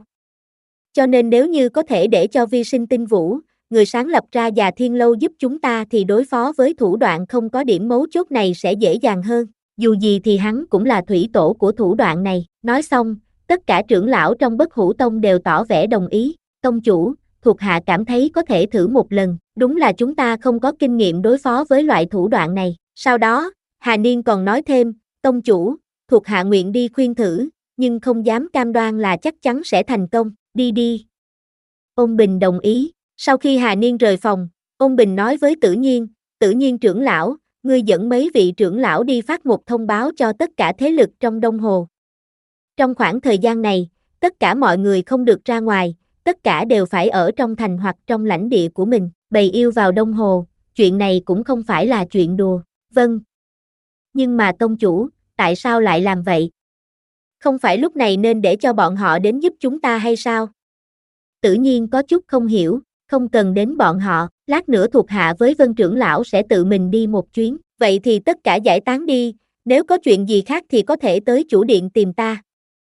Cho nên nếu như có thể để cho Vi Sinh Tinh Vũ, người sáng lập ra già thiên lâu giúp chúng ta thì đối phó với thủ đoạn không có điểm mấu chốt này sẽ dễ dàng hơn. Dù gì thì hắn cũng là thủy tổ của thủ đoạn này. Nói xong, tất cả trưởng lão trong Bất Hủ Tông đều tỏ vẻ đồng ý. Tông chủ, thuộc hạ cảm thấy có thể thử một lần. Đúng là chúng ta không có kinh nghiệm đối phó với loại thủ đoạn này. Sau đó, Hà Niên còn nói thêm, tông chủ, thuộc hạ nguyện đi khuyên thử, nhưng không dám cam đoan là chắc chắn sẽ thành công. Đi đi. Ôn Bình đồng ý. Sau khi Hà Niên rời phòng, Ôn Bình nói với Tử Nhiên, Tử Nhiên trưởng lão, ngươi dẫn mấy vị trưởng lão đi phát một thông báo cho tất cả thế lực trong Đông Hồ. Trong khoảng thời gian này, tất cả mọi người không được ra ngoài, tất cả đều phải ở trong thành hoặc trong lãnh địa của mình. Bầy yêu vào Đông Hồ, chuyện này cũng không phải là chuyện đùa. Vâng. Nhưng mà tông chủ, tại sao lại làm vậy? Không phải lúc này nên để cho bọn họ đến giúp chúng ta hay sao? Tự nhiên có chút không hiểu, không cần đến bọn họ, lát nữa thuộc hạ với Vân trưởng lão sẽ tự mình đi một chuyến. Vậy thì tất cả giải tán đi, nếu có chuyện gì khác thì có thể tới chủ điện tìm ta.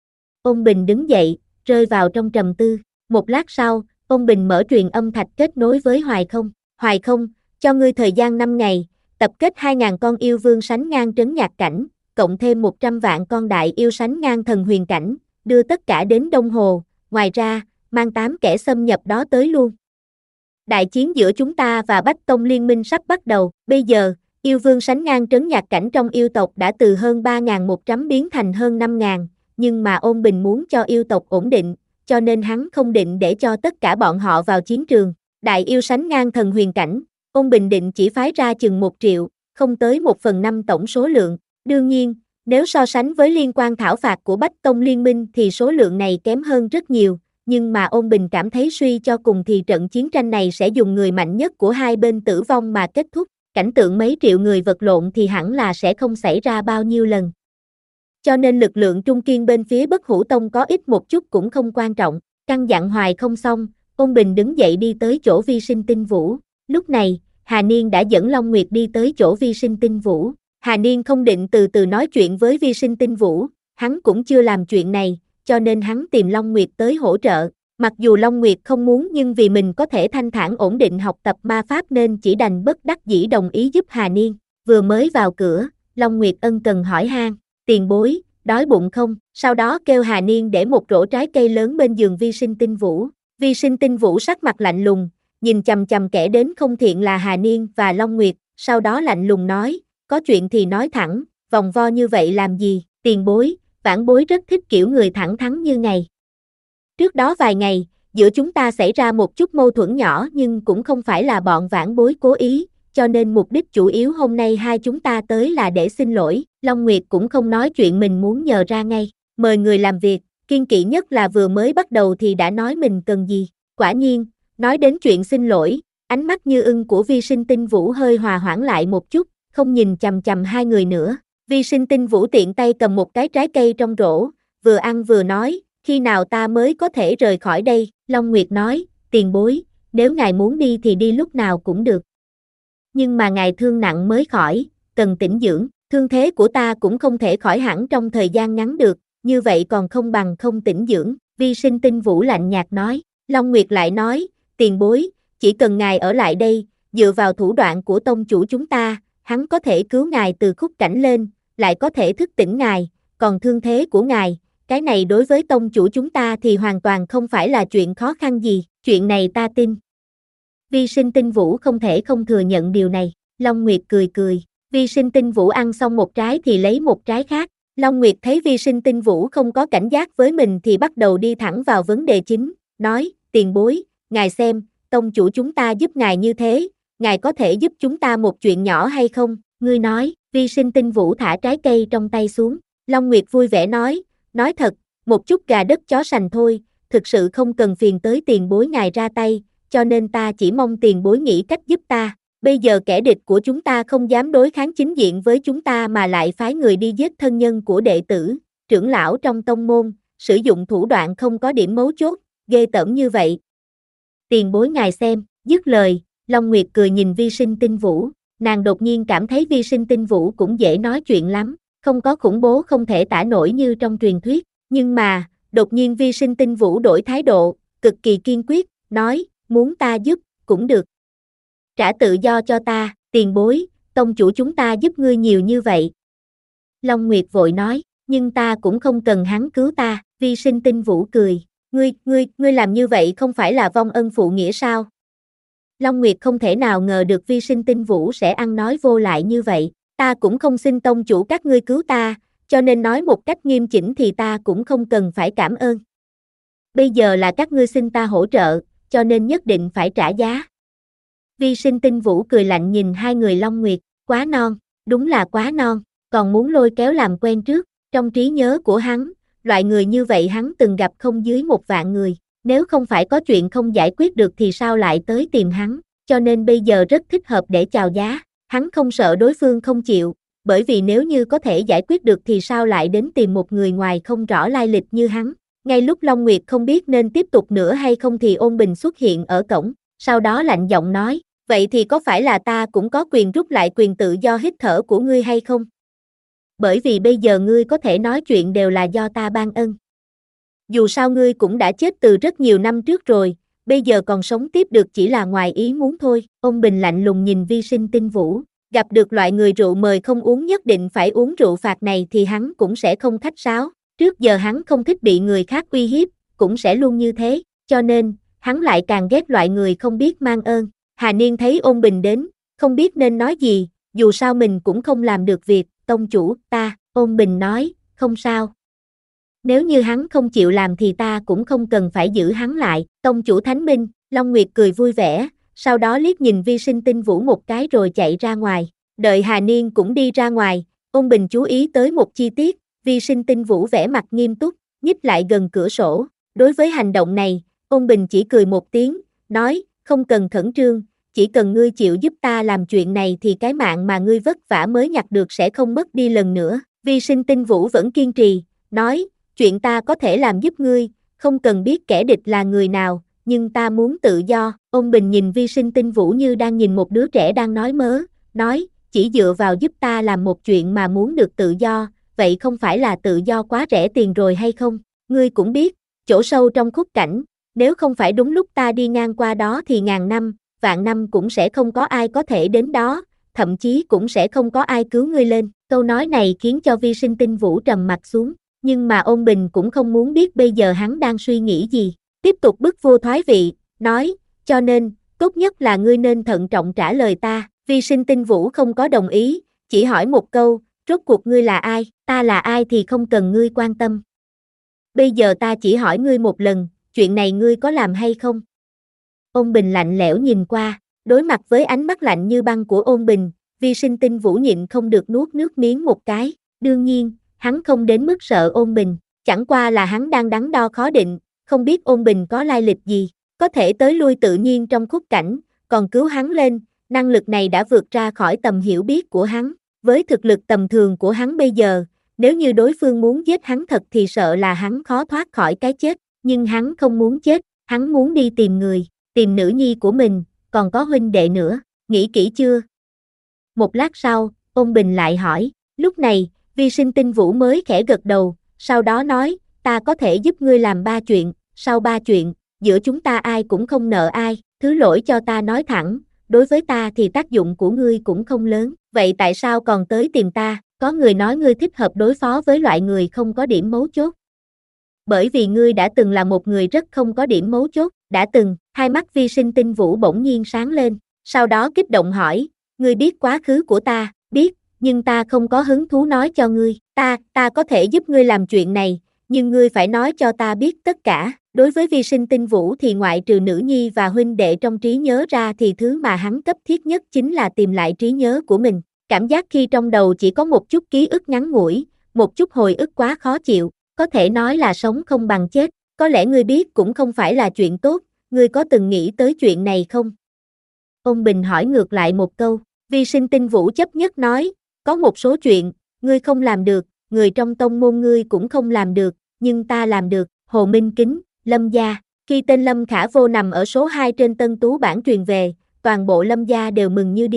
Ôn Bình đứng dậy, rơi vào trong trầm tư. Một lát sau, Ôn Bình mở truyền âm thạch kết nối với Hoài Không. Hoài Không, cho ngươi thời gian năm ngày, tập kết hai nghìn con yêu vương sánh ngang trấn nhạc cảnh, cộng thêm một trăm vạn con đại yêu sánh ngang thần huyền cảnh, đưa tất cả đến Đông Hồ, ngoài ra, mang tám kẻ xâm nhập đó tới luôn. Đại chiến giữa chúng ta và Bách Tông Liên minh sắp bắt đầu, bây giờ, yêu vương sánh ngang trấn nhạc cảnh trong yêu tộc đã từ hơn ba nghìn một trăm biến thành hơn năm nghìn, nhưng mà Ôn Bình muốn cho yêu tộc ổn định, cho nên hắn không định để cho tất cả bọn họ vào chiến trường. Đại yêu sánh ngang thần huyền cảnh, Ôn Bình định chỉ phái ra chừng một triệu, không tới một phần năm tổng số lượng. Đương nhiên, nếu so sánh với liên quan thảo phạt của Bách Tông Liên minh thì số lượng này kém hơn rất nhiều, nhưng mà Ôn Bình cảm thấy suy cho cùng thì trận chiến tranh này sẽ dùng người mạnh nhất của hai bên tử vong mà kết thúc. Cảnh tượng mấy triệu người vật lộn thì hẳn là sẽ không xảy ra bao nhiêu lần. Cho nên lực lượng trung kiên bên phía Bất Hủ Tông có ít một chút cũng không quan trọng. Căn dặn Hoài Không xong, Ôn Bình đứng dậy đi tới chỗ Vi Sinh Tinh Vũ. Lúc này, Hà Niên đã dẫn Long Nguyệt đi tới chỗ Vi Sinh Tinh Vũ. Hà Niên không định từ từ nói chuyện với Vi Sinh Tinh Vũ, hắn cũng chưa làm chuyện này, cho nên hắn tìm Long Nguyệt tới hỗ trợ. Mặc dù Long Nguyệt không muốn nhưng vì mình có thể thanh thản ổn định học tập ma pháp nên chỉ đành bất đắc dĩ đồng ý giúp Hà Niên. Vừa mới vào cửa, Long Nguyệt ân cần hỏi han, tiền bối, đói bụng không? Sau đó kêu Hà Niên để một rổ trái cây lớn bên giường Vi Sinh Tinh Vũ. Vi Sinh Tinh Vũ sắc mặt lạnh lùng, nhìn chằm chằm kẻ đến không thiện là Hà Niên và Long Nguyệt, sau đó lạnh lùng nói, có chuyện thì nói thẳng, vòng vo như vậy làm gì? Tiền bối, vãn bối rất thích kiểu người thẳng thắn như ngài. Trước đó vài ngày, giữa chúng ta xảy ra một chút mâu thuẫn nhỏ nhưng cũng không phải là bọn vãn bối cố ý, cho nên mục đích chủ yếu hôm nay hai chúng ta tới là để xin lỗi. Long Nguyệt cũng không nói chuyện mình muốn nhờ ra ngay, mời người làm việc, kiên kỵ nhất là vừa mới bắt đầu thì đã nói mình cần gì. Quả nhiên, nói đến chuyện xin lỗi, ánh mắt như ưng của Vi Sinh Tinh Vũ hơi hòa hoãn lại một chút, không nhìn chằm chằm hai người nữa. Vi Sinh Tinh Vũ tiện tay cầm một cái trái cây trong rổ, vừa ăn vừa nói, khi nào ta mới có thể rời khỏi đây? Long Nguyệt nói, tiền bối, nếu ngài muốn đi thì đi lúc nào cũng được. Nhưng mà ngài thương nặng mới khỏi, cần tĩnh dưỡng, thương thế của ta cũng không thể khỏi hẳn trong thời gian ngắn được, như vậy còn không bằng không tĩnh dưỡng. Vi Sinh Tinh Vũ lạnh nhạt nói. Long Nguyệt lại nói, tiền bối, chỉ cần ngài ở lại đây, dựa vào thủ đoạn của tông chủ chúng ta, hắn có thể cứu ngài từ khúc cảnh lên, lại có thể thức tỉnh ngài, còn thương thế của ngài, cái này đối với tông chủ chúng ta thì hoàn toàn không phải là chuyện khó khăn gì, chuyện này ta tin. Vi Sinh Tinh Vũ không thể không thừa nhận điều này, Long Nguyệt cười cười, Vi Sinh Tinh Vũ ăn xong một trái thì lấy một trái khác, Long Nguyệt thấy Vi Sinh Tinh Vũ không có cảnh giác với mình thì bắt đầu đi thẳng vào vấn đề chính, nói, tiền bối, ngài xem, tông chủ chúng ta giúp ngài như thế, ngài có thể giúp chúng ta một chuyện nhỏ hay không? Ngươi nói, Vi Sinh Tinh Vũ thả trái cây trong tay xuống, Long Nguyệt vui vẻ nói, nói thật, một chút gà đất chó sành thôi, thực sự không cần phiền tới tiền bối ngài ra tay, cho nên ta chỉ mong tiền bối nghĩ cách giúp ta. Bây giờ kẻ địch của chúng ta không dám đối kháng chính diện với chúng ta mà lại phái người đi giết thân nhân của đệ tử, trưởng lão trong tông môn, sử dụng thủ đoạn không có điểm mấu chốt, ghê tởm như vậy. Tiền bối ngài xem, dứt lời, Long Nguyệt cười nhìn Vi Sinh Tinh Vũ, nàng đột nhiên cảm thấy Vi Sinh Tinh Vũ cũng dễ nói chuyện lắm, không có khủng bố không thể tả nổi như trong truyền thuyết, nhưng mà, đột nhiên Vi Sinh Tinh Vũ đổi thái độ, cực kỳ kiên quyết, nói, muốn ta giúp, cũng được. Trả tự do cho ta, tiền bối, tông chủ chúng ta giúp ngươi nhiều như vậy. Long Nguyệt vội nói, nhưng ta cũng không cần hắn cứu ta, Vi Sinh Tinh Vũ cười, ngươi, ngươi, ngươi làm như vậy không phải là vong ân phụ nghĩa sao? Long Nguyệt không thể nào ngờ được Vi Sinh Tinh Vũ sẽ ăn nói vô lại như vậy, ta cũng không xin tông chủ các ngươi cứu ta, cho nên nói một cách nghiêm chỉnh thì ta cũng không cần phải cảm ơn. Bây giờ là các ngươi xin ta hỗ trợ, cho nên nhất định phải trả giá. Vi Sinh Tinh Vũ cười lạnh nhìn hai người Long Nguyệt, quá non, đúng là quá non, còn muốn lôi kéo làm quen trước, trong trí nhớ của hắn, loại người như vậy hắn từng gặp không dưới một vạn người, nếu không phải có chuyện không giải quyết được thì sao lại tới tìm hắn, cho nên bây giờ rất thích hợp để chào giá, hắn không sợ đối phương không chịu, bởi vì nếu như có thể giải quyết được thì sao lại đến tìm một người ngoài không rõ lai lịch như hắn. Ngay lúc Long Nguyệt không biết nên tiếp tục nữa hay không thì Ôn Bình xuất hiện ở cổng, sau đó lạnh giọng nói, vậy thì có phải là ta cũng có quyền rút lại quyền tự do hít thở của ngươi hay không? Bởi vì bây giờ ngươi có thể nói chuyện đều là do ta ban ân. Dù sao ngươi cũng đã chết từ rất nhiều năm trước rồi, bây giờ còn sống tiếp được chỉ là ngoài ý muốn thôi. Ôn Bình lạnh lùng nhìn Vi Sinh Tinh Vũ, gặp được loại người rượu mời không uống nhất định phải uống rượu phạt này thì hắn cũng sẽ không khách sáo. Trước giờ hắn không thích bị người khác uy hiếp, cũng sẽ luôn như thế, cho nên, hắn lại càng ghét loại người không biết mang ơn. Hà Niên thấy Ôn Bình đến, không biết nên nói gì, dù sao mình cũng không làm được việc, tông chủ, ta, Ôn Bình nói, không sao. Nếu như hắn không chịu làm thì ta cũng không cần phải giữ hắn lại, tông chủ Thánh Minh, Long Nguyệt cười vui vẻ, sau đó liếc nhìn Vi Sinh Tinh Vũ một cái rồi chạy ra ngoài, đợi Hà Niên cũng đi ra ngoài, Ôn Bình chú ý tới một chi tiết, Vi Sinh Tinh Vũ vẻ mặt nghiêm túc, nhích lại gần cửa sổ, đối với hành động này, Ôn Bình chỉ cười một tiếng, nói, không cần khẩn trương, chỉ cần ngươi chịu giúp ta làm chuyện này thì cái mạng mà ngươi vất vả mới nhặt được sẽ không mất đi lần nữa. Vi Sinh Tinh Vũ vẫn kiên trì, nói, chuyện ta có thể làm giúp ngươi, không cần biết kẻ địch là người nào, nhưng ta muốn tự do. Ôn Bình nhìn Vi Sinh Tinh Vũ như đang nhìn một đứa trẻ đang nói mớ, nói, chỉ dựa vào giúp ta làm một chuyện mà muốn được tự do, vậy không phải là tự do quá rẻ tiền rồi hay không? Ngươi cũng biết, chỗ sâu trong khúc cảnh, nếu không phải đúng lúc ta đi ngang qua đó thì ngàn năm, vạn năm cũng sẽ không có ai có thể đến đó, thậm chí cũng sẽ không có ai cứu ngươi lên. Câu nói này khiến cho Vi Sinh Tinh Vũ trầm mặt xuống, nhưng mà Ôn Bình cũng không muốn biết bây giờ hắn đang suy nghĩ gì. Tiếp tục bức vua thoái vị, nói, cho nên, tốt nhất là ngươi nên thận trọng trả lời ta. Vi Sinh Tinh Vũ không có đồng ý, chỉ hỏi một câu, rốt cuộc ngươi là ai, ta là ai thì không cần ngươi quan tâm. Bây giờ ta chỉ hỏi ngươi một lần, chuyện này ngươi có làm hay không? Ôn Bình lạnh lẽo nhìn qua, đối mặt với ánh mắt lạnh như băng của Ôn Bình, Vi Sinh Tinh Vũ nhịn không được nuốt nước miếng một cái, đương nhiên, hắn không đến mức sợ Ôn Bình, chẳng qua là hắn đang đắn đo khó định, không biết Ôn Bình có lai lịch gì, có thể tới lui tự nhiên trong khúc cảnh, còn cứu hắn lên, năng lực này đã vượt ra khỏi tầm hiểu biết của hắn, với thực lực tầm thường của hắn bây giờ, nếu như đối phương muốn giết hắn thật thì sợ là hắn khó thoát khỏi cái chết, nhưng hắn không muốn chết, hắn muốn đi tìm người, tìm nữ nhi của mình, còn có huynh đệ nữa, nghĩ kỹ chưa? Một lát sau, Ôn Bình lại hỏi, lúc này, Vi Sinh Tinh Vũ mới khẽ gật đầu, sau đó nói, ta có thể giúp ngươi làm ba chuyện, sau ba chuyện, giữa chúng ta ai cũng không nợ ai, thứ lỗi cho ta nói thẳng, đối với ta thì tác dụng của ngươi cũng không lớn, vậy tại sao còn tới tìm ta? Có người nói ngươi thích hợp đối phó với loại người không có điểm mấu chốt. Bởi vì ngươi đã từng là một người rất không có điểm mấu chốt, đã từng, hai mắt Vi Sinh Tinh Vũ bỗng nhiên sáng lên, sau đó kích động hỏi, ngươi biết quá khứ của ta, biết, nhưng ta không có hứng thú nói cho ngươi, ta, ta có thể giúp ngươi làm chuyện này, nhưng ngươi phải nói cho ta biết tất cả. Đối với Vi Sinh Tinh Vũ thì ngoại trừ nữ nhi và huynh đệ trong trí nhớ ra thì thứ mà hắn cấp thiết nhất chính là tìm lại trí nhớ của mình. Cảm giác khi trong đầu chỉ có một chút ký ức ngắn ngủi, một chút hồi ức quá khó chịu, có thể nói là sống không bằng chết, có lẽ ngươi biết cũng không phải là chuyện tốt, ngươi có từng nghĩ tới chuyện này không? Ôn Bình hỏi ngược lại một câu, Vi Sinh Tinh Vũ chấp nhất nói, có một số chuyện, ngươi không làm được, người trong tông môn ngươi cũng không làm được, nhưng ta làm được. Hồ Minh Kính, Lâm gia, khi tên Lâm Khả Vô nằm ở số hai trên Tân Tú bảng truyền về, toàn bộ Lâm gia đều mừng như điên.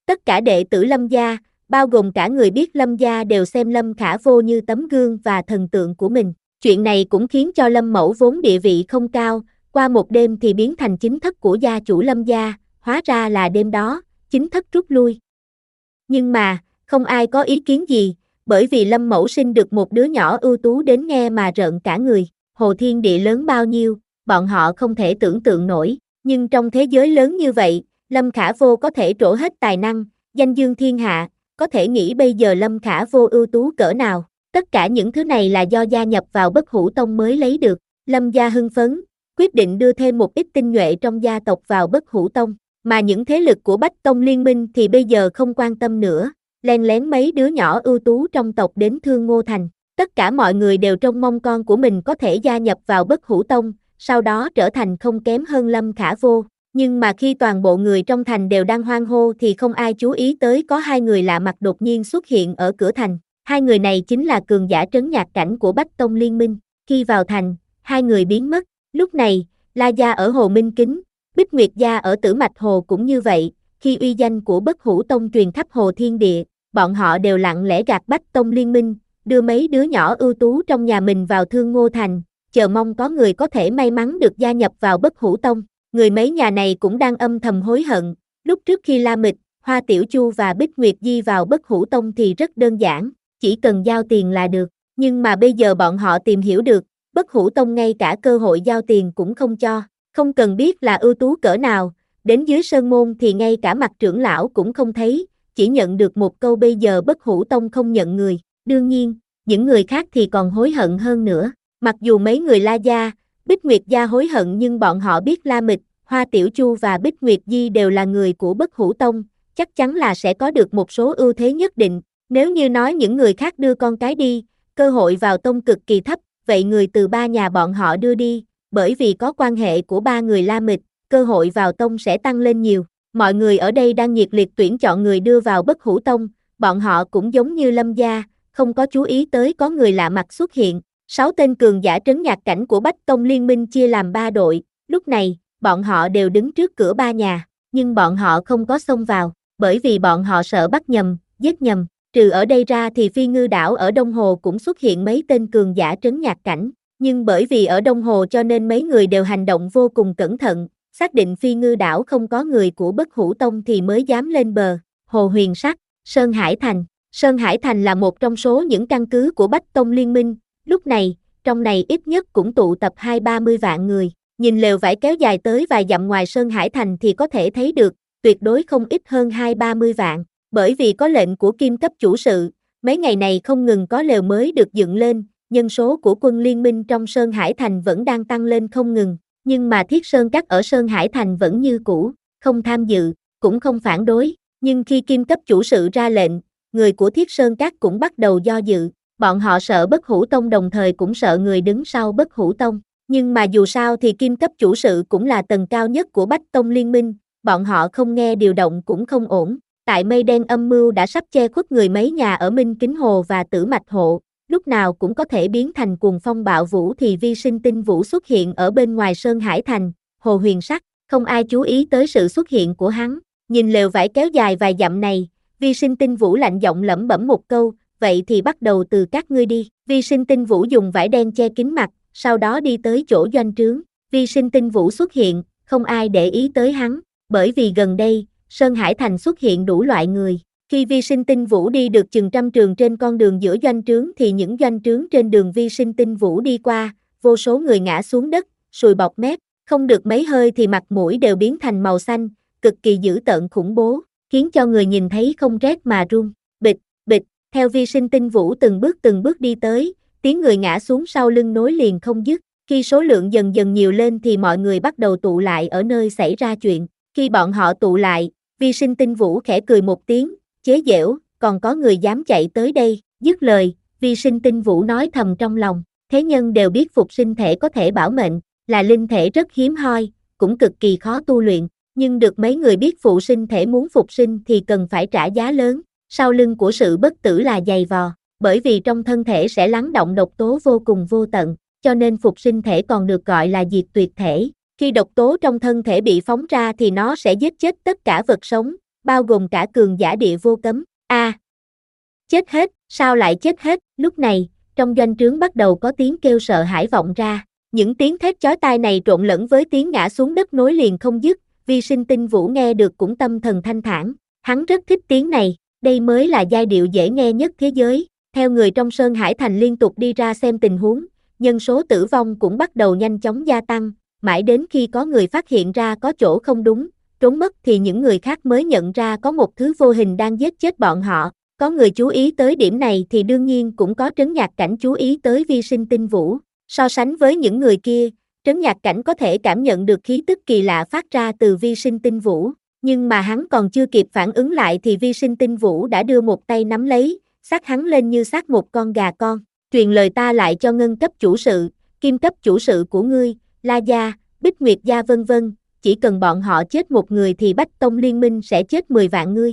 Tất cả đệ tử Lâm gia, bao gồm cả người biết Lâm gia đều xem Lâm Khả Vô như tấm gương và thần tượng của mình. Chuyện này cũng khiến cho Lâm Mẫu vốn địa vị không cao, qua một đêm thì biến thành chính thất của gia chủ Lâm gia, hóa ra là đêm đó, chính thất rút lui. Nhưng mà, không ai có ý kiến gì, bởi vì Lâm Mẫu sinh được một đứa nhỏ ưu tú đến nghe mà rợn cả người. Hồ thiên địa lớn bao nhiêu, bọn họ không thể tưởng tượng nổi, nhưng trong thế giới lớn như vậy, Lâm Khả Vô có thể trổ hết tài năng, danh dương thiên hạ, có thể nghĩ bây giờ Lâm Khả Vô ưu tú cỡ nào. Tất cả những thứ này là do gia nhập vào Bất Hủ Tông mới lấy được. Lâm gia hưng phấn, quyết định đưa thêm một ít tinh nhuệ trong gia tộc vào Bất Hủ Tông, mà những thế lực của Bách Tông liên minh thì bây giờ không quan tâm nữa, len lén mấy đứa nhỏ ưu tú trong tộc đến Thương Ngô Thành. Tất cả mọi người đều trông mong con của mình có thể gia nhập vào Bất Hủ Tông, sau đó trở thành không kém hơn Lâm Khả Vô. Nhưng mà khi toàn bộ người trong thành đều đang hoan hô thì không ai chú ý tới có hai người lạ mặt đột nhiên xuất hiện ở cửa thành. Hai người này chính là cường giả trấn nhạc cảnh của Bách Tông Liên minh. Khi vào thành, hai người biến mất. Lúc này, La gia ở Hồ Minh Kính, Bích Nguyệt gia ở Tử Mạch Hồ cũng như vậy. Khi uy danh của Bất Hủ Tông truyền khắp Hồ Thiên Địa, bọn họ đều lặng lẽ gạt Bách Tông Liên minh, đưa mấy đứa nhỏ ưu tú trong nhà mình vào Thương Ngô Thành, chờ mong có người có thể may mắn được gia nhập vào Bất Hủ Tông. Người mấy nhà này cũng đang âm thầm hối hận, lúc trước khi La Mịch, Hoa Tiểu Chu và Bích Nguyệt Di vào Bất Hủ Tông thì rất đơn giản, chỉ cần giao tiền là được, nhưng mà bây giờ bọn họ tìm hiểu được, Bất Hủ Tông ngay cả cơ hội giao tiền cũng không cho, không cần biết là ưu tú cỡ nào, đến dưới sơn môn thì ngay cả mặt trưởng lão cũng không thấy, chỉ nhận được một câu bây giờ Bất Hủ Tông không nhận người. Đương nhiên, những người khác thì còn hối hận hơn nữa, mặc dù mấy người La gia, Bích Nguyệt gia hối hận nhưng bọn họ biết La Mịch, Hoa Tiểu Chu và Bích Nguyệt Di đều là người của Bất Hủ Tông, chắc chắn là sẽ có được một số ưu thế nhất định. Nếu như nói những người khác đưa con cái đi, cơ hội vào tông cực kỳ thấp, vậy người từ ba nhà bọn họ đưa đi, bởi vì có quan hệ của ba người La Mịch, cơ hội vào tông sẽ tăng lên nhiều. Mọi người ở đây đang nhiệt liệt tuyển chọn người đưa vào Bất Hủ Tông, bọn họ cũng giống như Lâm gia, không có chú ý tới có người lạ mặt xuất hiện. Sáu tên cường giả trấn nhạc cảnh của Bách Tông Liên minh chia làm ba đội, lúc này, bọn họ đều đứng trước cửa ba nhà, nhưng bọn họ không có xông vào, bởi vì bọn họ sợ bắt nhầm, giết nhầm. Trừ ở đây ra thì Phi Ngư đảo ở Đông Hồ cũng xuất hiện mấy tên cường giả trấn nhạc cảnh, nhưng bởi vì ở Đông Hồ cho nên mấy người đều hành động vô cùng cẩn thận, xác định Phi Ngư đảo không có người của Bất Hủ Tông thì mới dám lên bờ. Hồ Huyền Sắc, Sơn Hải Thành. Sơn Hải Thành là một trong số những căn cứ của Bách Tông Liên minh, lúc này, trong này ít nhất cũng tụ tập hai ba mươi vạn người. Nhìn lều vải kéo dài tới vài dặm ngoài Sơn Hải Thành thì có thể thấy được, tuyệt đối không ít hơn hai ba mươi vạn, bởi vì có lệnh của Kim cấp chủ sự, mấy ngày này không ngừng có lều mới được dựng lên, nhân số của quân liên minh trong Sơn Hải Thành vẫn đang tăng lên không ngừng, nhưng mà Thiết Sơn Các ở Sơn Hải Thành vẫn như cũ, không tham dự, cũng không phản đối, nhưng khi Kim cấp chủ sự ra lệnh, người của Thiết Sơn Các cũng bắt đầu do dự, bọn họ sợ Bất Hủ Tông đồng thời cũng sợ người đứng sau Bất Hủ Tông. Nhưng mà dù sao thì Kim cấp chủ sự cũng là tầng cao nhất của Bách Tông Liên minh, bọn họ không nghe điều động cũng không ổn. Tại mây đen âm mưu đã sắp che khuất người mấy nhà ở Minh Kính Hồ và Tử Mạch Hộ, lúc nào cũng có thể biến thành cuồng phong bạo vũ thì Vi Sinh Tinh Vũ xuất hiện ở bên ngoài Sơn Hải Thành, Hồ Huyền Sắc, không ai chú ý tới sự xuất hiện của hắn. Nhìn lều vải kéo dài vài dặm này, Vi Sinh Tinh Vũ lạnh giọng lẩm bẩm một câu, vậy thì bắt đầu từ các ngươi đi. Vi Sinh Tinh Vũ dùng vải đen che kín mặt, sau đó đi tới chỗ doanh trướng. Vi Sinh Tinh Vũ xuất hiện, không ai để ý tới hắn, bởi vì gần đây, Sơn Hải Thành xuất hiện đủ loại người. Khi Vi Sinh Tinh Vũ đi được chừng trăm trường trên con đường giữa doanh trướng thì những doanh trướng trên đường Vi Sinh Tinh Vũ đi qua, vô số người ngã xuống đất, sùi bọt mép, không được mấy hơi thì mặt mũi đều biến thành màu xanh, cực kỳ dữ tợn khủng bố, khiến cho người nhìn thấy không rét mà run. Bịch, bịch, theo Vi Sinh Tinh Vũ từng bước từng bước đi tới, tiếng người ngã xuống sau lưng nối liền không dứt. Khi số lượng dần dần nhiều lên thì mọi người bắt đầu tụ lại ở nơi xảy ra chuyện. Khi bọn họ tụ lại, Vi Sinh Tinh Vũ khẽ cười một tiếng, chế giễu, còn có người dám chạy tới đây. Dứt lời, Vi Sinh Tinh Vũ nói thầm trong lòng, thế nhân đều biết phục sinh thể có thể bảo mệnh, là linh thể rất hiếm hoi, cũng cực kỳ khó tu luyện, nhưng được mấy người biết phụ sinh thể muốn phục sinh thì cần phải trả giá lớn. Sau lưng của sự bất tử là dày vò, bởi vì trong thân thể sẽ lắng động độc tố vô cùng vô tận, cho nên phục sinh thể còn được gọi là diệt tuyệt thể. Khi độc tố trong thân thể bị phóng ra thì nó sẽ giết chết tất cả vật sống, bao gồm cả cường giả địa vô cấm. A, à, chết hết, sao lại chết hết? Lúc này, trong doanh trướng bắt đầu có tiếng kêu sợ hãi vọng ra. Những tiếng thét chói tai này trộn lẫn với tiếng ngã xuống đất nối liền không dứt. Vi Sinh Tinh Vũ nghe được cũng tâm thần thanh thản. Hắn rất thích tiếng này, đây mới là giai điệu dễ nghe nhất thế giới. Theo người trong Sơn Hải Thành liên tục đi ra xem tình huống, nhân số tử vong cũng bắt đầu nhanh chóng gia tăng. Mãi đến khi có người phát hiện ra có chỗ không đúng, trốn mất thì những người khác mới nhận ra có một thứ vô hình đang giết chết bọn họ. Có người chú ý tới điểm này thì đương nhiên cũng có Trấn Nhạc Cảnh chú ý tới Vi Sinh Tinh Vũ. So sánh với những người kia, Trấn Nhạc Cảnh có thể cảm nhận được khí tức kỳ lạ phát ra từ Vi Sinh Tinh Vũ. Nhưng mà hắn còn chưa kịp phản ứng lại thì Vi Sinh Tinh Vũ đã đưa một tay nắm lấy, xách hắn lên như xách một con gà con. Truyền lời ta lại cho ngân cấp chủ sự, kim cấp chủ sự của ngươi, La Gia, Bích Nguyệt Gia vân vân, chỉ cần bọn họ chết một người thì Bách Tông Liên minh sẽ chết mười vạn ngươi.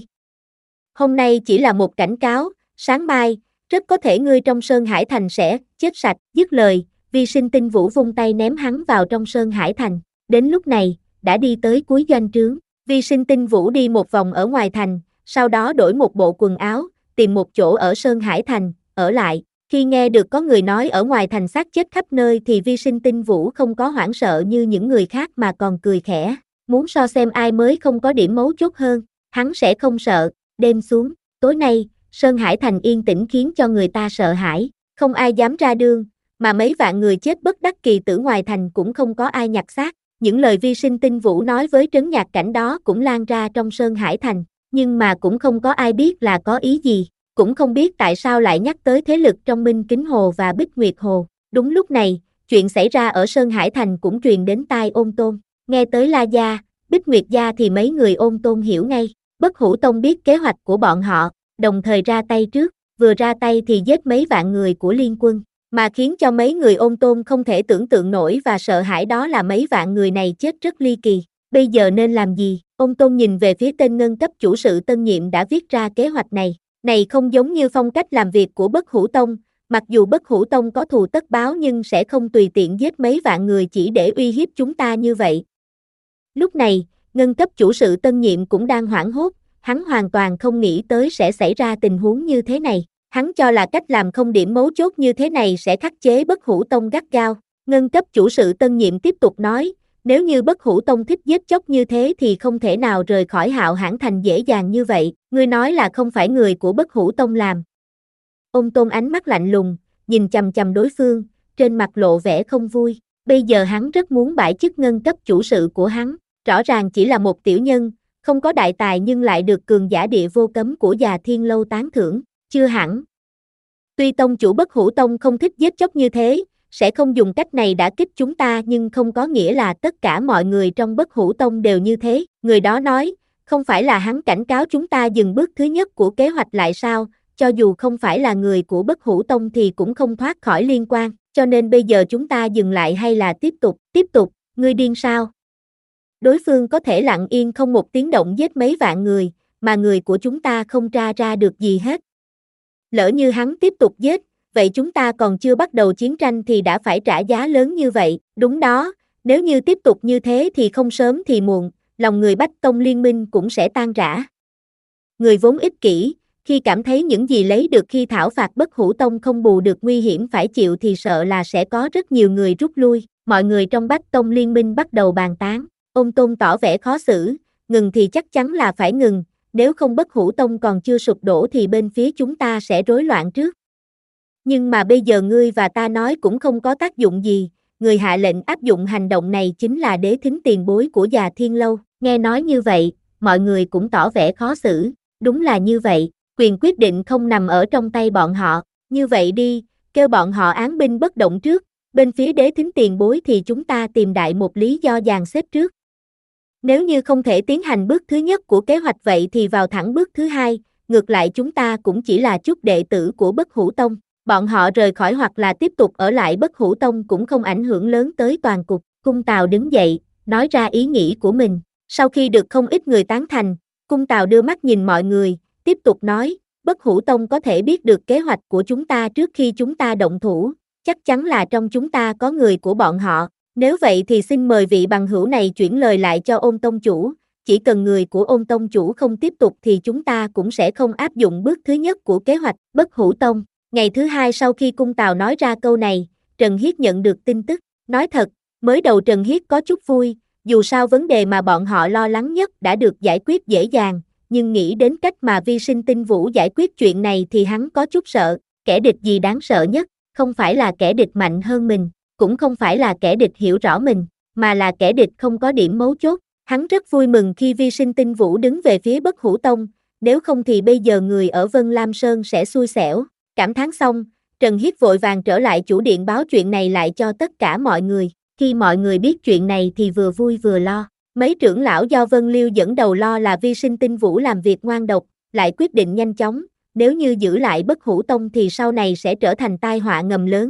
Hôm nay chỉ là một cảnh cáo, sáng mai, rất có thể ngươi trong Sơn Hải Thành sẽ chết sạch. Dứt lời, Vi Sinh Tinh Vũ vung tay ném hắn vào trong Sơn Hải Thành. Đến lúc này, đã đi tới cuối doanh trướng. Vi Sinh Tinh Vũ đi một vòng ở ngoài thành, sau đó đổi một bộ quần áo, tìm một chỗ ở Sơn Hải Thành, ở lại. Khi nghe được có người nói ở ngoài thành xác chết khắp nơi thì Vi Sinh Tinh Vũ không có hoảng sợ như những người khác mà còn cười khẽ. Muốn so xem ai mới không có điểm mấu chốt hơn, hắn sẽ không sợ. Đêm xuống, tối nay, Sơn Hải Thành yên tĩnh khiến cho người ta sợ hãi, không ai dám ra đường, mà mấy vạn người chết bất đắc kỳ tử ngoài thành cũng không có ai nhặt xác. Những lời Vi Sinh Tinh Vũ nói với Trấn Nhạc Cảnh đó cũng lan ra trong Sơn Hải Thành, nhưng mà cũng không có ai biết là có ý gì, cũng không biết tại sao lại nhắc tới thế lực trong Minh Kính Hồ và Bích Nguyệt Hồ. Đúng lúc này, chuyện xảy ra ở Sơn Hải Thành cũng truyền đến tai Ôn Tôn, nghe tới La Gia, Bích Nguyệt Gia thì mấy người Ôn Tôn hiểu ngay. Bất Hủ Tông biết kế hoạch của bọn họ, đồng thời ra tay trước, vừa ra tay thì giết mấy vạn người của liên quân, mà khiến cho mấy người Ôn Tôn không thể tưởng tượng nổi và sợ hãi đó là mấy vạn người này chết rất ly kỳ. Bây giờ nên làm gì? Ôn Tôn nhìn về phía tên ngân cấp chủ sự tân nhiệm đã viết ra kế hoạch này. Này không giống như phong cách làm việc của Bất Hủ Tông, mặc dù Bất Hủ Tông có thù tất báo nhưng sẽ không tùy tiện giết mấy vạn người chỉ để uy hiếp chúng ta như vậy. Lúc này, ngân cấp chủ sự tân nhiệm cũng đang hoảng hốt, hắn hoàn toàn không nghĩ tới sẽ xảy ra tình huống như thế này. Hắn cho là cách làm không điểm mấu chốt như thế này sẽ khắc chế Bất Hủ Tông gắt gao. Ngân cấp chủ sự tân nhiệm tiếp tục nói, nếu như Bất Hủ Tông thích giết chóc như thế thì không thể nào rời khỏi Hạo Hãn Thành dễ dàng như vậy. Ngươi nói là không phải người của Bất Hủ Tông làm. Ôn Tôn ánh mắt lạnh lùng, nhìn chằm chằm đối phương, trên mặt lộ vẻ không vui. Bây giờ hắn rất muốn bãi chức ngân cấp chủ sự của hắn, rõ ràng chỉ là một tiểu nhân, không có đại tài nhưng lại được cường giả địa vô cấm của Già Thiên Lâu tán thưởng, chưa hẳn. Tuy tông chủ Bất Hủ Tông không thích giết chóc như thế, sẽ không dùng cách này đả kích chúng ta nhưng không có nghĩa là tất cả mọi người trong Bất Hủ Tông đều như thế. Người đó nói, không phải là hắn cảnh cáo chúng ta dừng bước thứ nhất của kế hoạch lại sao, cho dù không phải là người của Bất Hủ Tông thì cũng không thoát khỏi liên quan, cho nên bây giờ chúng ta dừng lại hay là tiếp tục, tiếp tục, ngươi điên sao? Đối phương có thể lặng yên không một tiếng động giết mấy vạn người, mà người của chúng ta không tra ra được gì hết. Lỡ như hắn tiếp tục giết, vậy chúng ta còn chưa bắt đầu chiến tranh thì đã phải trả giá lớn như vậy. Đúng đó, nếu như tiếp tục như thế thì không sớm thì muộn, lòng người Bách Tông liên minh cũng sẽ tan rã. Người vốn ích kỷ, khi cảm thấy những gì lấy được khi thảo phạt Bất Hủ Tông không bù được nguy hiểm phải chịu thì sợ là sẽ có rất nhiều người rút lui. Mọi người trong Bách Tông liên minh bắt đầu bàn tán. Ôn Tôn tỏ vẻ khó xử, ngừng thì chắc chắn là phải ngừng, nếu không Bất Hủ Tông còn chưa sụp đổ thì bên phía chúng ta sẽ rối loạn trước. Nhưng mà bây giờ ngươi và ta nói cũng không có tác dụng gì, người hạ lệnh áp dụng hành động này chính là Đế Thính tiền bối của Già Thiên Lâu. Nghe nói như vậy, mọi người cũng tỏ vẻ khó xử, đúng là như vậy, quyền quyết định không nằm ở trong tay bọn họ, như vậy đi, kêu bọn họ án binh bất động trước, bên phía Đế Thính tiền bối thì chúng ta tìm đại một lý do dàn xếp trước. Nếu như không thể tiến hành bước thứ nhất của kế hoạch vậy thì vào thẳng bước thứ hai, ngược lại chúng ta cũng chỉ là chút đệ tử của Bất Hủ Tông, bọn họ rời khỏi hoặc là tiếp tục ở lại Bất Hủ Tông cũng không ảnh hưởng lớn tới toàn cục. Cung Tào đứng dậy, nói ra ý nghĩ của mình, sau khi được không ít người tán thành, Cung Tào đưa mắt nhìn mọi người, tiếp tục nói, Bất Hủ Tông có thể biết được kế hoạch của chúng ta trước khi chúng ta động thủ, chắc chắn là trong chúng ta có người của bọn họ. Nếu vậy thì xin mời vị bằng hữu này chuyển lời lại cho Ôn tông chủ, chỉ cần người của Ôn tông chủ không tiếp tục thì chúng ta cũng sẽ không áp dụng bước thứ nhất của kế hoạch Bất Hủ Tông. Ngày thứ hai sau khi cung Tào nói ra câu này, Trần Hiết nhận được tin tức. Nói thật, mới đầu Trần Hiết có chút vui, dù sao vấn đề mà bọn họ lo lắng nhất đã được giải quyết dễ dàng, nhưng nghĩ đến cách mà Vi Sinh Tinh Vũ giải quyết chuyện này thì hắn có chút sợ. Kẻ địch gì đáng sợ nhất, không phải là kẻ địch mạnh hơn mình, cũng không phải là kẻ địch hiểu rõ mình, mà là kẻ địch không có điểm mấu chốt. Hắn rất vui mừng khi Vi Sinh Tinh Vũ đứng về phía Bất Hủ Tông, nếu không thì bây giờ người ở Vân Lam Sơn sẽ xui xẻo. Cảm thán xong, Trần Hiết vội vàng trở lại chủ điện báo chuyện này lại cho tất cả mọi người. Khi mọi người biết chuyện này thì vừa vui vừa lo. Mấy trưởng lão do Vân Liêu dẫn đầu lo là Vi Sinh Tinh Vũ làm việc ngoan độc, lại quyết định nhanh chóng, nếu như giữ lại Bất Hủ Tông thì sau này sẽ trở thành tai họa ngầm lớn.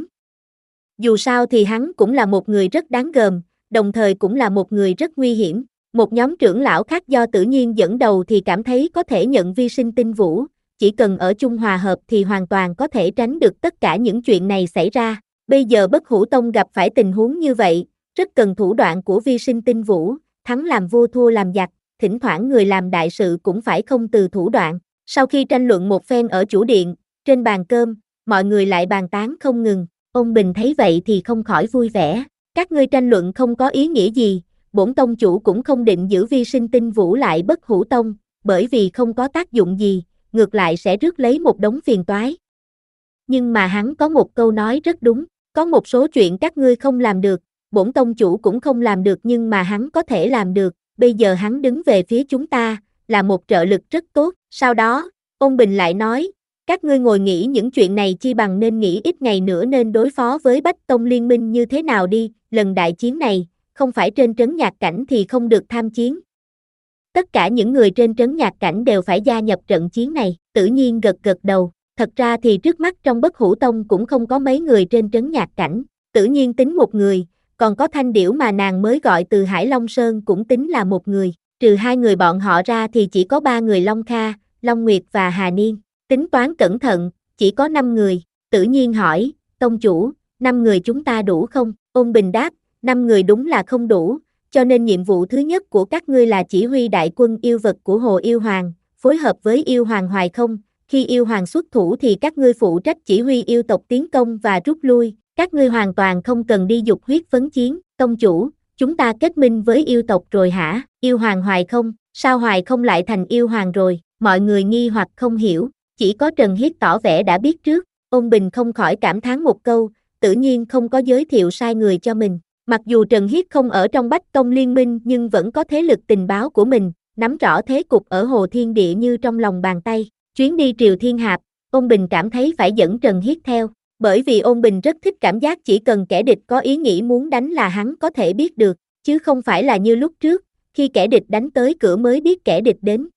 Dù sao thì hắn cũng là một người rất đáng gờm, đồng thời cũng là một người rất nguy hiểm. Một nhóm trưởng lão khác do Tử Nhiên dẫn đầu thì cảm thấy có thể nhận Vi Sinh Tinh Vũ, chỉ cần ở chung hòa hợp thì hoàn toàn có thể tránh được tất cả những chuyện này xảy ra. Bây giờ Bất Hủ Tông gặp phải tình huống như vậy, rất cần thủ đoạn của Vi Sinh Tinh Vũ, thắng làm vua thua làm giặc, thỉnh thoảng người làm đại sự cũng phải không từ thủ đoạn. Sau khi tranh luận một phen ở chủ điện, trên bàn cơm, mọi người lại bàn tán không ngừng. Ôn Bình thấy vậy thì không khỏi vui vẻ. Các ngươi tranh luận không có ý nghĩa gì, bổn tông chủ cũng không định giữ Vi Sinh Tinh Vũ lại Bất Hủ Tông, bởi vì không có tác dụng gì, ngược lại sẽ rước lấy một đống phiền toái. Nhưng mà hắn có một câu nói rất đúng, có một số chuyện các ngươi không làm được, bổn tông chủ cũng không làm được nhưng mà hắn có thể làm được, bây giờ hắn đứng về phía chúng ta, là một trợ lực rất tốt. Sau đó, Ôn Bình lại nói, các ngươi ngồi nghĩ những chuyện này chi bằng nên nghĩ ít ngày nữa nên đối phó với Bách Tông Liên minh như thế nào đi, lần đại chiến này, không phải trên trấn nhạc cảnh thì không được tham chiến. Tất cả những người trên trấn nhạc cảnh đều phải gia nhập trận chiến này. Tự Nhiên gật gật đầu, thật ra thì trước mắt trong Bất Hủ Tông cũng không có mấy người trên trấn nhạc cảnh, Tự Nhiên tính một người, còn có Thanh Điểu mà nàng mới gọi từ Hải Long Sơn cũng tính là một người, trừ hai người bọn họ ra thì chỉ có ba người Long Kha, Long Nguyệt và Hà Niên. Tính toán cẩn thận, chỉ có năm người. Tự Nhiên hỏi, tông chủ, năm người chúng ta đủ không? Ôn Bình đáp, năm người đúng là không đủ, cho nên nhiệm vụ thứ nhất của các ngươi là chỉ huy đại quân yêu vật của Hồ Yêu Hoàng, phối hợp với Yêu Hoàng Hoài Không, khi Yêu Hoàng xuất thủ thì các ngươi phụ trách chỉ huy yêu tộc tiến công và rút lui, các ngươi hoàn toàn không cần đi dục huyết phấn chiến. Tông chủ, chúng ta kết minh với yêu tộc rồi hả? Yêu Hoàng Hoài Không, sao Hoài Không lại thành Yêu Hoàng rồi? Mọi người nghi hoặc không hiểu, chỉ có Trần Hiết tỏ vẻ đã biết trước. Ôn Bình không khỏi cảm thán một câu, Tự Nhiên không có giới thiệu sai người cho mình. Mặc dù Trần Hiết không ở trong Bách Tông Liên minh nhưng vẫn có thế lực tình báo của mình, nắm rõ thế cục ở Hồ Thiên Địa như trong lòng bàn tay. Chuyến đi Triều Thiên Hạp, Ôn Bình cảm thấy phải dẫn Trần Hiết theo, bởi vì Ôn Bình rất thích cảm giác chỉ cần kẻ địch có ý nghĩ muốn đánh là hắn có thể biết được, chứ không phải là như lúc trước, khi kẻ địch đánh tới cửa mới biết kẻ địch đến.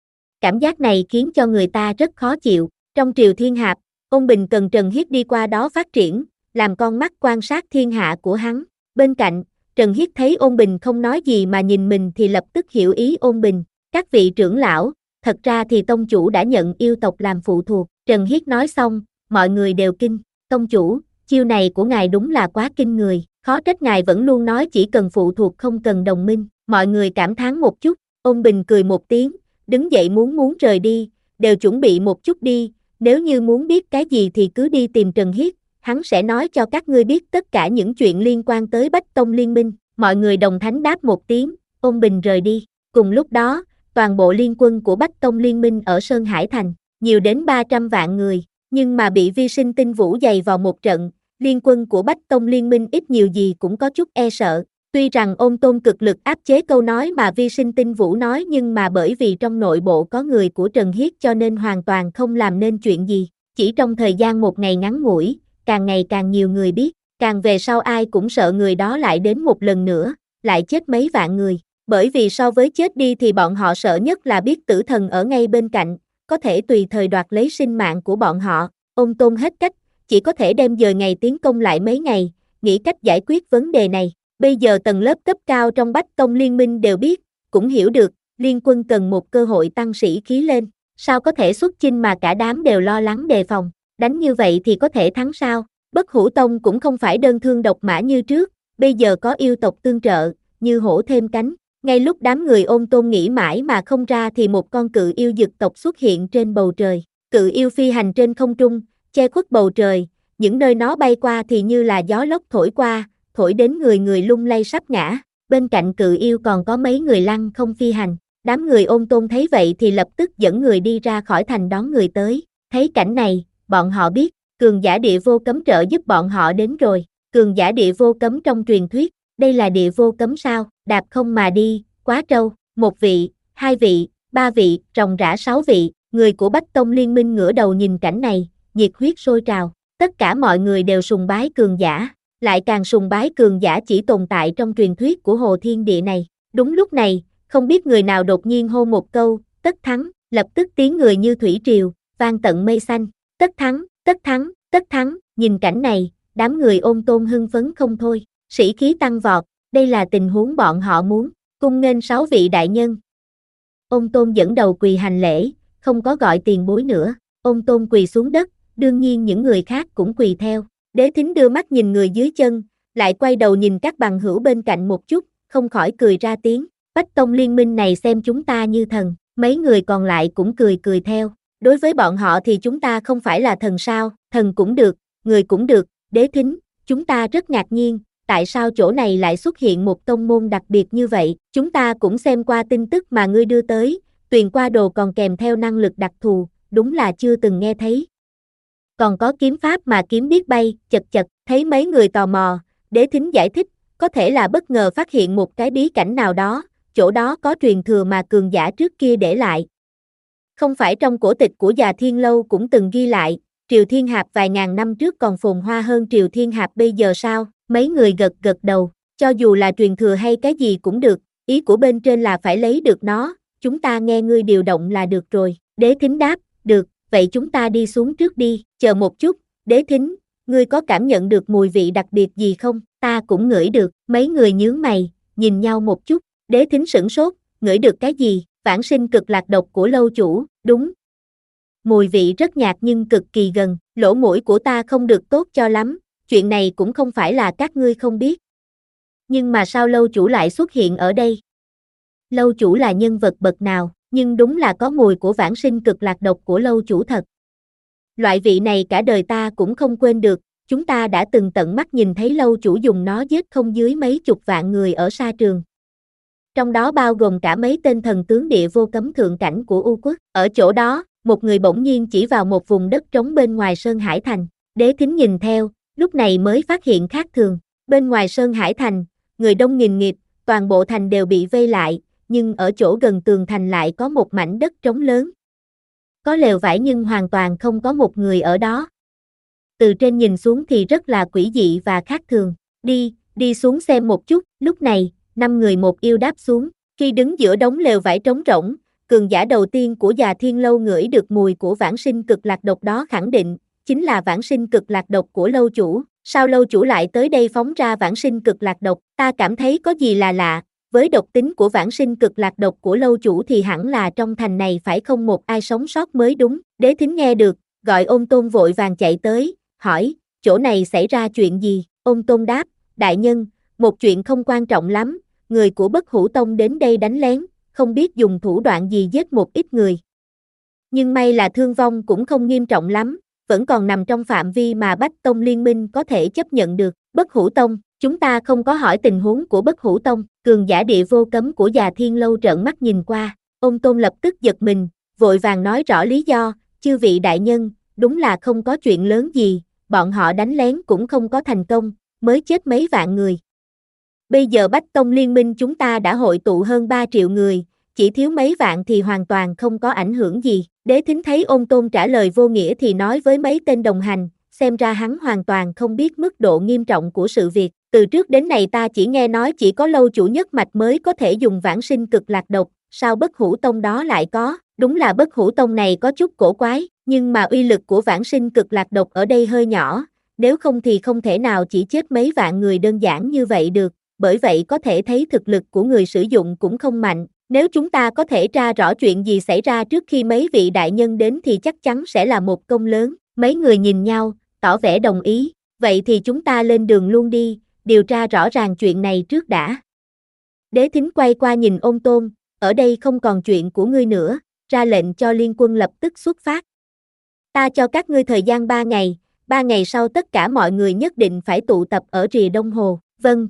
Cảm giác này khiến cho người ta rất khó chịu. Trong Triều Thiên Hạp, Ôn Bình cần Trần Hiết đi qua đó phát triển, làm con mắt quan sát thiên hạ của hắn. Bên cạnh, Trần Hiết thấy Ôn Bình không nói gì mà nhìn mình thì lập tức hiểu ý Ôn Bình. Các vị trưởng lão, thật ra thì tông chủ đã nhận yêu tộc làm phụ thuộc. Trần Hiết nói xong, mọi người đều kinh. Tông chủ, chiêu này của ngài đúng là quá kinh người, khó trách ngài vẫn luôn nói chỉ cần phụ thuộc không cần đồng minh. Mọi người cảm thán một chút, Ôn Bình cười một tiếng, đứng dậy muốn muốn rời đi, đều chuẩn bị một chút đi, nếu như muốn biết cái gì thì cứ đi tìm Trần Hiết, hắn sẽ nói cho các ngươi biết tất cả những chuyện liên quan tới Bách Tông Liên minh. Mọi người đồng thanh đáp một tiếng, Ôn Bình rời đi. Cùng lúc đó, toàn bộ liên quân của Bách Tông Liên minh ở Sơn Hải Thành, nhiều đến ba trăm vạn người, nhưng mà bị Vi Sinh Tinh Vũ giày vào một trận, liên quân của Bách Tông Liên minh ít nhiều gì cũng có chút e sợ. Tuy rằng Ôn Tôn cực lực áp chế câu nói mà Vi Sinh Tinh Vũ nói nhưng mà bởi vì trong nội bộ có người của Trần Hiết cho nên hoàn toàn không làm nên chuyện gì. Chỉ trong thời gian một ngày ngắn ngủi, càng ngày càng nhiều người biết, càng về sau ai cũng sợ người đó lại đến một lần nữa, lại chết mấy vạn người. Bởi vì so với chết đi thì bọn họ sợ nhất là biết tử thần ở ngay bên cạnh, có thể tùy thời đoạt lấy sinh mạng của bọn họ. Ôn Tôn hết cách, chỉ có thể đem dời ngày tiến công lại mấy ngày, nghĩ cách giải quyết vấn đề này. Bây giờ tầng lớp cấp cao trong Bách Tông Liên minh đều biết, cũng hiểu được, liên quân cần một cơ hội tăng sĩ khí lên, sao có thể xuất chinh mà cả đám đều lo lắng đề phòng, đánh như vậy thì có thể thắng sao? Bất Hủ Tông cũng không phải đơn thương độc mã như trước, bây giờ có yêu tộc tương trợ, như hổ thêm cánh, Ngay lúc đám người Ôn Tôn nghĩ mãi mà không ra thì một con cự yêu dực tộc xuất hiện trên bầu trời. Cự yêu phi hành trên không trung, che khuất bầu trời, những nơi nó bay qua thì như là gió lốc thổi qua, thổi đến người người lung lay sắp ngã. Bên cạnh cự yêu còn có mấy người lăng không phi hành. Đám người Ôn Tôn thấy vậy thì lập tức dẫn người đi ra khỏi thành đón người tới. Thấy cảnh này, bọn họ biết, cường giả địa vô cấm trợ giúp bọn họ đến rồi. Cường giả địa vô cấm trong truyền thuyết, đây là địa vô cấm sao? Đạp không mà đi, quá trâu, một vị, hai vị, ba vị, ròng rã sáu vị. Người của Bách Tông Liên minh ngửa đầu nhìn cảnh này, nhiệt huyết sôi trào. Tất cả mọi người đều sùng bái cường giả, lại càng sùng bái cường giả chỉ tồn tại trong truyền thuyết của Hồ Thiên Địa này. Đúng lúc này, không biết người nào đột nhiên hô một câu, tất thắng, lập tức tiếng người như thủy triều, vang tận mây xanh. Tất thắng, tất thắng, tất thắng. Nhìn cảnh này, đám người Ôn Tôn hưng phấn không thôi, sĩ khí tăng vọt, đây là tình huống bọn họ muốn. Cung nghênh sáu vị đại nhân. Ôn Tôn dẫn đầu quỳ hành lễ, không có gọi tiền bối nữa. Ôn Tôn quỳ xuống đất, đương nhiên những người khác cũng quỳ theo. Đế Thính đưa mắt nhìn người dưới chân, lại quay đầu nhìn các bằng hữu bên cạnh một chút, không khỏi cười ra tiếng. Bách Tông Liên minh này xem chúng ta như thần, mấy người còn lại cũng cười cười theo. Đối với bọn họ thì chúng ta không phải là thần sao, thần cũng được, người cũng được. Đế Thính, chúng ta rất ngạc nhiên, tại sao chỗ này lại xuất hiện một tông môn đặc biệt như vậy? Chúng ta cũng xem qua tin tức mà ngươi đưa tới, Tuyền Qua Đồ còn kèm theo năng lực đặc thù, đúng là chưa từng nghe thấy. Còn có kiếm pháp mà kiếm biết bay, chật chật, thấy mấy người tò mò, Đế Thính giải thích, có thể là bất ngờ phát hiện một cái bí cảnh nào đó, chỗ đó có truyền thừa mà cường giả trước kia để lại. Không phải trong cổ tịch của Già Thiên Lâu cũng từng ghi lại, Triều Thiên Hạp vài ngàn năm trước còn phồn hoa hơn Triều Thiên Hạp bây giờ sao? Mấy người gật gật đầu, cho dù là truyền thừa hay cái gì cũng được, ý của bên trên là phải lấy được nó, chúng ta nghe ngươi điều động là được rồi. Đế Thính đáp, được, vậy chúng ta đi xuống trước đi, chờ một chút, Đế Thính, ngươi có cảm nhận được mùi vị đặc biệt gì không? Ta cũng ngửi được, mấy người nhướng mày, nhìn nhau một chút, Đế Thính sửng sốt, ngửi được cái gì? Vãng sinh cực lạc độc của lâu chủ, đúng. Mùi vị rất nhạt nhưng cực kỳ gần, lỗ mũi của ta không được tốt cho lắm, chuyện này cũng không phải là các ngươi không biết. Nhưng mà sao lâu chủ lại xuất hiện ở đây? Lâu chủ là nhân vật bậc nào, nhưng đúng là có mùi của vãng sinh cực lạc độc của lâu chủ thật. Loại vị này cả đời ta cũng không quên được, chúng ta đã từng tận mắt nhìn thấy lâu chủ dùng nó giết không dưới mấy chục vạn người ở sa trường. Trong đó bao gồm cả mấy tên thần tướng địa vô cấm thượng cảnh của U Quốc. Ở chỗ đó, một người bỗng nhiên chỉ vào một vùng đất trống bên ngoài Sơn Hải Thành. Đế Thính nhìn theo, lúc này mới phát hiện khác thường. Bên ngoài Sơn Hải Thành, người đông nghìn nghịt, toàn bộ thành đều bị vây lại, nhưng ở chỗ gần tường thành lại có một mảnh đất trống lớn. Có lều vải nhưng hoàn toàn không có một người ở đó. Từ trên nhìn xuống thì rất là quỷ dị và khác thường. Đi, đi xuống xem một chút. Lúc này, năm người một yêu đáp xuống. Khi đứng giữa đống lều vải trống rỗng, cường giả đầu tiên của Già Thiên Lâu ngửi được mùi của vãng sinh cực lạc độc đó khẳng định, chính là vãng sinh cực lạc độc của lâu chủ. Sao lâu chủ lại tới đây phóng ra vãng sinh cực lạc độc? Ta cảm thấy có gì là lạ, với độc tính của vãng sinh cực lạc độc của lâu chủ thì hẳn là trong thành này phải không một ai sống sót mới đúng. Đế Thính nghe được, gọi Ôn Tôn vội vàng chạy tới, hỏi, chỗ này xảy ra chuyện gì? Ôn Tôn đáp, đại nhân, một chuyện không quan trọng lắm, người của Bất Hủ Tông đến đây đánh lén, không biết dùng thủ đoạn gì giết một ít người. Nhưng may là thương vong cũng không nghiêm trọng lắm, vẫn còn nằm trong phạm vi mà Bách Tông Liên minh có thể chấp nhận được. Bất Hủ Tông, chúng ta không có hỏi tình huống của Bất Hủ Tông. Cường giả địa vô cấm của Già Thiên Lâu trợn mắt nhìn qua, Ôn Tôn lập tức giật mình, vội vàng nói rõ lý do, chư vị đại nhân, đúng là không có chuyện lớn gì, bọn họ đánh lén cũng không có thành công, mới chết mấy vạn người. Bây giờ Bách Tông Liên minh chúng ta đã hội tụ hơn ba triệu người, chỉ thiếu mấy vạn thì hoàn toàn không có ảnh hưởng gì. Đế Thính thấy Ôn Tôn trả lời vô nghĩa thì nói với mấy tên đồng hành, xem ra hắn hoàn toàn không biết mức độ nghiêm trọng của sự việc. Từ trước đến nay ta chỉ nghe nói chỉ có lâu chủ nhất mạch mới có thể dùng vãng sinh cực lạc độc, sao Bất Hủ Tông đó lại có? Đúng là Bất Hủ Tông này có chút cổ quái, nhưng mà uy lực của vãng sinh cực lạc độc ở đây hơi nhỏ, nếu không thì không thể nào chỉ chết mấy vạn người đơn giản như vậy được, bởi vậy có thể thấy thực lực của người sử dụng cũng không mạnh. Nếu chúng ta có thể tra rõ chuyện gì xảy ra trước khi mấy vị đại nhân đến thì chắc chắn sẽ là một công lớn. Mấy người nhìn nhau, tỏ vẻ đồng ý, vậy thì chúng ta lên đường luôn đi, điều tra rõ ràng chuyện này trước đã. Đế Thính quay qua nhìn Ôn Tôn, ở đây không còn chuyện của ngươi nữa, ra lệnh cho liên quân lập tức xuất phát. Ta cho các ngươi thời gian ba ngày, ba ngày sau tất cả mọi người nhất định phải tụ tập ở rìa Đông Hồ. Vâng.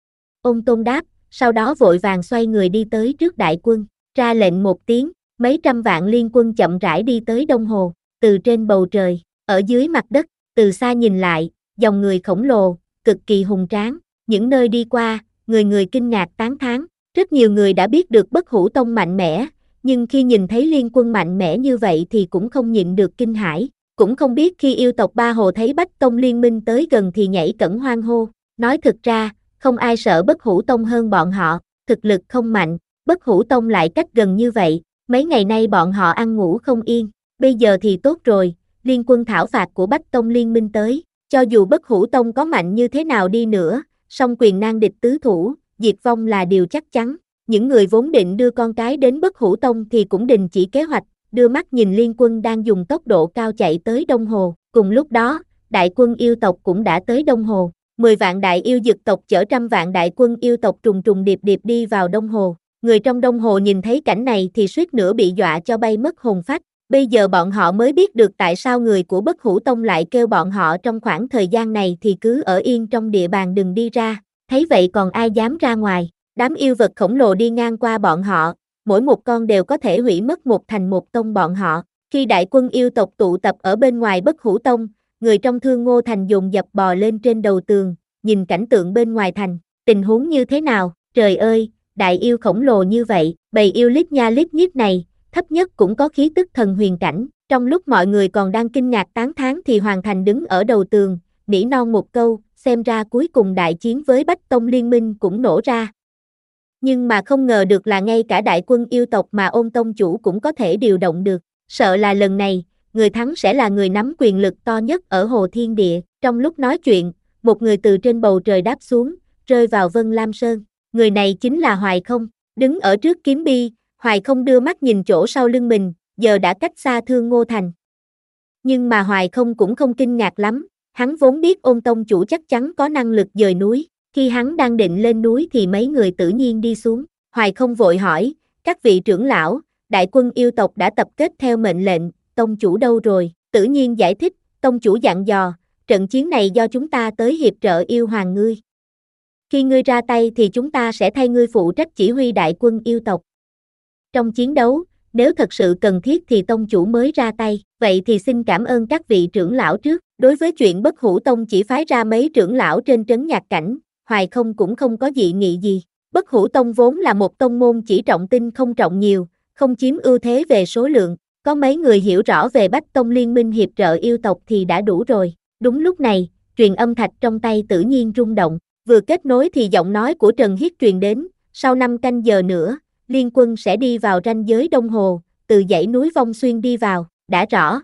Ôn Tôn đáp, sau đó vội vàng xoay người đi tới trước đại quân, ra lệnh một tiếng, mấy trăm vạn liên quân chậm rãi đi tới Đông Hồ, từ trên bầu trời, ở dưới mặt đất, từ xa nhìn lại, dòng người khổng lồ, cực kỳ hùng tráng, những nơi đi qua, người người kinh ngạc tán thán, rất nhiều người đã biết được Bất Hủ Tông mạnh mẽ, nhưng khi nhìn thấy liên quân mạnh mẽ như vậy thì cũng không nhịn được kinh hãi, cũng không biết khi yêu tộc Ba Hồ thấy Bách Tông liên minh tới gần thì nhảy cẫng hoan hô, nói thực ra, không ai sợ Bất Hủ Tông hơn bọn họ, thực lực không mạnh, Bất Hủ Tông lại cách gần như vậy, mấy ngày nay bọn họ ăn ngủ không yên, bây giờ thì tốt rồi, liên quân thảo phạt của Bách Tông liên minh tới, cho dù Bất Hủ Tông có mạnh như thế nào đi nữa, song quyền nan địch tứ thủ, diệt vong là điều chắc chắn. Những người vốn định đưa con cái đến Bất Hủ Tông thì cũng đình chỉ kế hoạch, đưa mắt nhìn liên quân đang dùng tốc độ cao chạy tới Đông Hồ. Cùng lúc đó, đại quân yêu tộc cũng đã tới Đông Hồ. Mười vạn đại yêu dực tộc chở trăm vạn đại quân yêu tộc trùng trùng điệp điệp đi vào Đông Hồ. Người trong Đông Hồ nhìn thấy cảnh này thì suýt nữa bị dọa cho bay mất hồn phách. Bây giờ bọn họ mới biết được tại sao người của Bất Hủ Tông lại kêu bọn họ trong khoảng thời gian này thì cứ ở yên trong địa bàn đừng đi ra. Thấy vậy còn ai dám ra ngoài. Đám yêu vật khổng lồ đi ngang qua bọn họ, mỗi một con đều có thể hủy mất một thành một tông bọn họ. Khi đại quân yêu tộc tụ tập ở bên ngoài Bất Hủ Tông, người trong Thương Ngô Thành dồn dập bò lên trên đầu tường, nhìn cảnh tượng bên ngoài thành, tình huống như thế nào, trời ơi, đại yêu khổng lồ như vậy, bầy yêu lít nha lít nhít này, thấp nhất cũng có khí tức thần huyền cảnh. Trong lúc mọi người còn đang kinh ngạc tán thán thì Hoàng Thành đứng ở đầu tường, nỉ non một câu, xem ra cuối cùng đại chiến với Bách Tông liên minh cũng nổ ra. Nhưng mà không ngờ được là ngay cả đại quân yêu tộc mà Ôn Tông chủ cũng có thể điều động được, sợ là lần này, người thắng sẽ là người nắm quyền lực to nhất ở Hồ Thiên Địa. Trong lúc nói chuyện, một người từ trên bầu trời đáp xuống, rơi vào Vân Lam Sơn, người này chính là Hoài Không, đứng ở trước kiếm bi, Hoài Không đưa mắt nhìn chỗ sau lưng mình, giờ đã cách xa Thương Ngô Thành. Nhưng mà Hoài Không cũng không kinh ngạc lắm, hắn vốn biết Ôn Tông chủ chắc chắn có năng lực dời núi. Khi hắn đang định lên núi thì mấy người tự nhiên đi xuống. Hoài Không vội hỏi, các vị trưởng lão, đại quân yêu tộc đã tập kết theo mệnh lệnh, tông chủ đâu rồi? Tự nhiên giải thích, tông chủ dặn dò, trận chiến này do chúng ta tới hiệp trợ yêu hoàng ngươi. Khi ngươi ra tay thì chúng ta sẽ thay ngươi phụ trách chỉ huy đại quân yêu tộc. Trong chiến đấu, nếu thật sự cần thiết thì tông chủ mới ra tay, vậy thì xin cảm ơn các vị trưởng lão trước. Đối với chuyện Bất Hủ Tông chỉ phái ra mấy trưởng lão trên trấn nhạc cảnh, Hoài Không cũng không có dị nghị gì. Bất Hủ Tông vốn là một tông môn chỉ trọng tinh không trọng nhiều, không chiếm ưu thế về số lượng, có mấy người hiểu rõ về Bách Tông liên minh hiệp trợ yêu tộc thì đã đủ rồi. Đúng lúc này, truyền âm thạch trong tay tự nhiên rung động, vừa kết nối thì giọng nói của Trần Hiết truyền đến, sau năm canh giờ nữa, liên quân sẽ đi vào ranh giới Đông Hồ, từ dãy núi Vong Xuyên đi vào, đã rõ.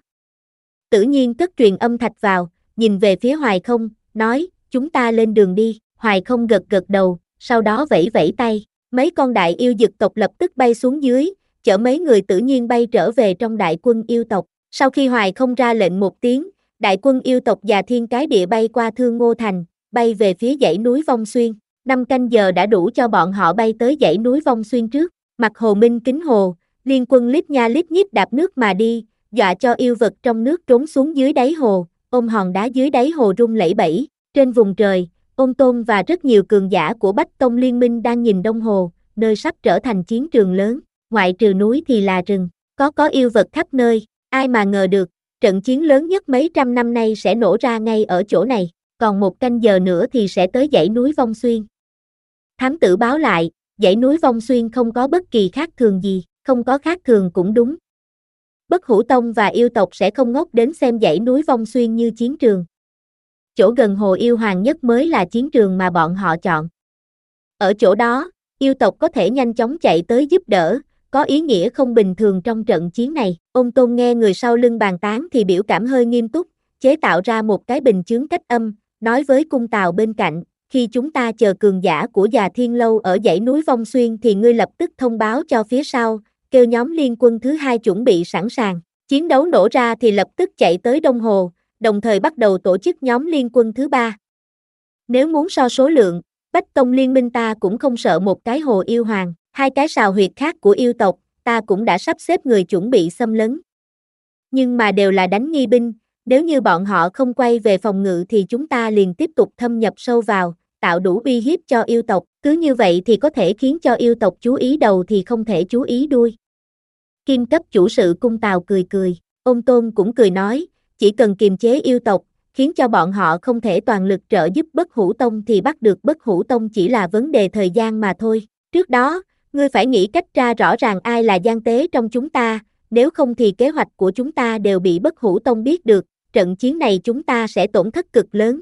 Tự nhiên cất truyền âm thạch vào, nhìn về phía Hoài Không, nói, chúng ta lên đường đi. Hoài Không gật gật đầu, sau đó vẫy vẫy tay, mấy con đại yêu dực tộc lập tức bay xuống dưới, chở mấy người tự nhiên bay trở về trong đại quân yêu tộc. Sau khi Hoài Không ra lệnh một tiếng, đại quân yêu tộc Già Thiên Cái Địa bay qua Thương Ngô Thành, bay về phía dãy núi Vong Xuyên. Năm canh giờ đã đủ cho bọn họ bay tới dãy núi Vong Xuyên trước. Mặt hồ minh kính hồ, liên quân lít nha lít nhít đạp nước mà đi, dọa cho yêu vật trong nước trốn xuống dưới đáy hồ, ôm hòn đá dưới đáy hồ rung lẩy bẩy. Trên vùng trời, Ôn Tôn và rất nhiều cường giả của Bách Tông liên minh đang nhìn Đông Hồ, nơi sắp trở thành chiến trường lớn, ngoại trừ núi thì là rừng, có có yêu vật khắp nơi, ai mà ngờ được, trận chiến lớn nhất mấy trăm năm nay sẽ nổ ra ngay ở chỗ này, còn một canh giờ nữa thì sẽ tới dãy núi Vong Xuyên. Thám tử báo lại, dãy núi Vong Xuyên không có bất kỳ khác thường gì, không có khác thường cũng đúng. Bất Hủ Tông và yêu tộc sẽ không ngốc đến xem dãy núi Vong Xuyên như chiến trường. Chỗ gần hồ yêu hoàng nhất mới là chiến trường mà bọn họ chọn. Ở chỗ đó, yêu tộc có thể nhanh chóng chạy tới giúp đỡ, có ý nghĩa không bình thường trong trận chiến này. Ôn Tôn nghe người sau lưng bàn tán thì biểu cảm hơi nghiêm túc, chế tạo ra một cái bình chướng cách âm, nói với cung tào bên cạnh, khi chúng ta chờ cường giả của Già Thiên Lâu ở dãy núi Vong Xuyên thì ngươi lập tức thông báo cho phía sau, kêu nhóm liên quân thứ hai chuẩn bị sẵn sàng. Chiến đấu nổ ra thì lập tức chạy tới Đông Hồ, đồng thời bắt đầu tổ chức nhóm liên quân thứ ba. Nếu muốn so số lượng, Bách Tông Liên minh ta cũng không sợ một cái Hồ Yêu Hoàng, hai cái sào huyệt khác của yêu tộc, ta cũng đã sắp xếp người chuẩn bị xâm lấn. Nhưng mà đều là đánh nghi binh, nếu như bọn họ không quay về phòng ngự thì chúng ta liền tiếp tục thâm nhập sâu vào, tạo đủ uy hiếp cho yêu tộc, cứ như vậy thì có thể khiến cho yêu tộc chú ý đầu thì không thể chú ý đuôi. Kim cấp chủ sự cung Tào cười cười, Ôn Tôn cũng cười nói, chỉ cần kiềm chế yêu tộc, khiến cho bọn họ không thể toàn lực trợ giúp Bất Hủ Tông thì bắt được Bất Hủ Tông chỉ là vấn đề thời gian mà thôi. Trước đó, ngươi phải nghĩ cách ra rõ ràng ai là gian tế trong chúng ta, nếu không thì kế hoạch của chúng ta đều bị Bất Hủ Tông biết được, trận chiến này chúng ta sẽ tổn thất cực lớn.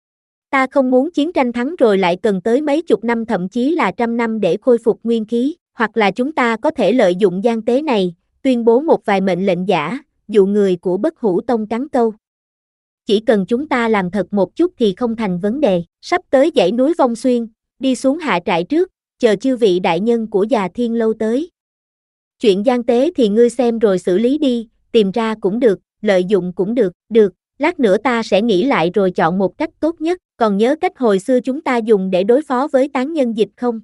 Ta không muốn chiến tranh thắng rồi lại cần tới mấy chục năm thậm chí là trăm năm để khôi phục nguyên khí, hoặc là chúng ta có thể lợi dụng gian tế này, tuyên bố một vài mệnh lệnh giả, dụ người của Bất Hủ Tông cắn câu. Chỉ cần chúng ta làm thật một chút thì không thành vấn đề, sắp tới dãy núi Vong Xuyên, đi xuống hạ trại trước, chờ chư vị đại nhân của Già Thiên Lâu tới. Chuyện gian tế thì ngươi xem rồi xử lý đi, tìm ra cũng được, lợi dụng cũng được, được, lát nữa ta sẽ nghĩ lại rồi chọn một cách tốt nhất, còn nhớ cách hồi xưa chúng ta dùng để đối phó với tán nhân dịch không?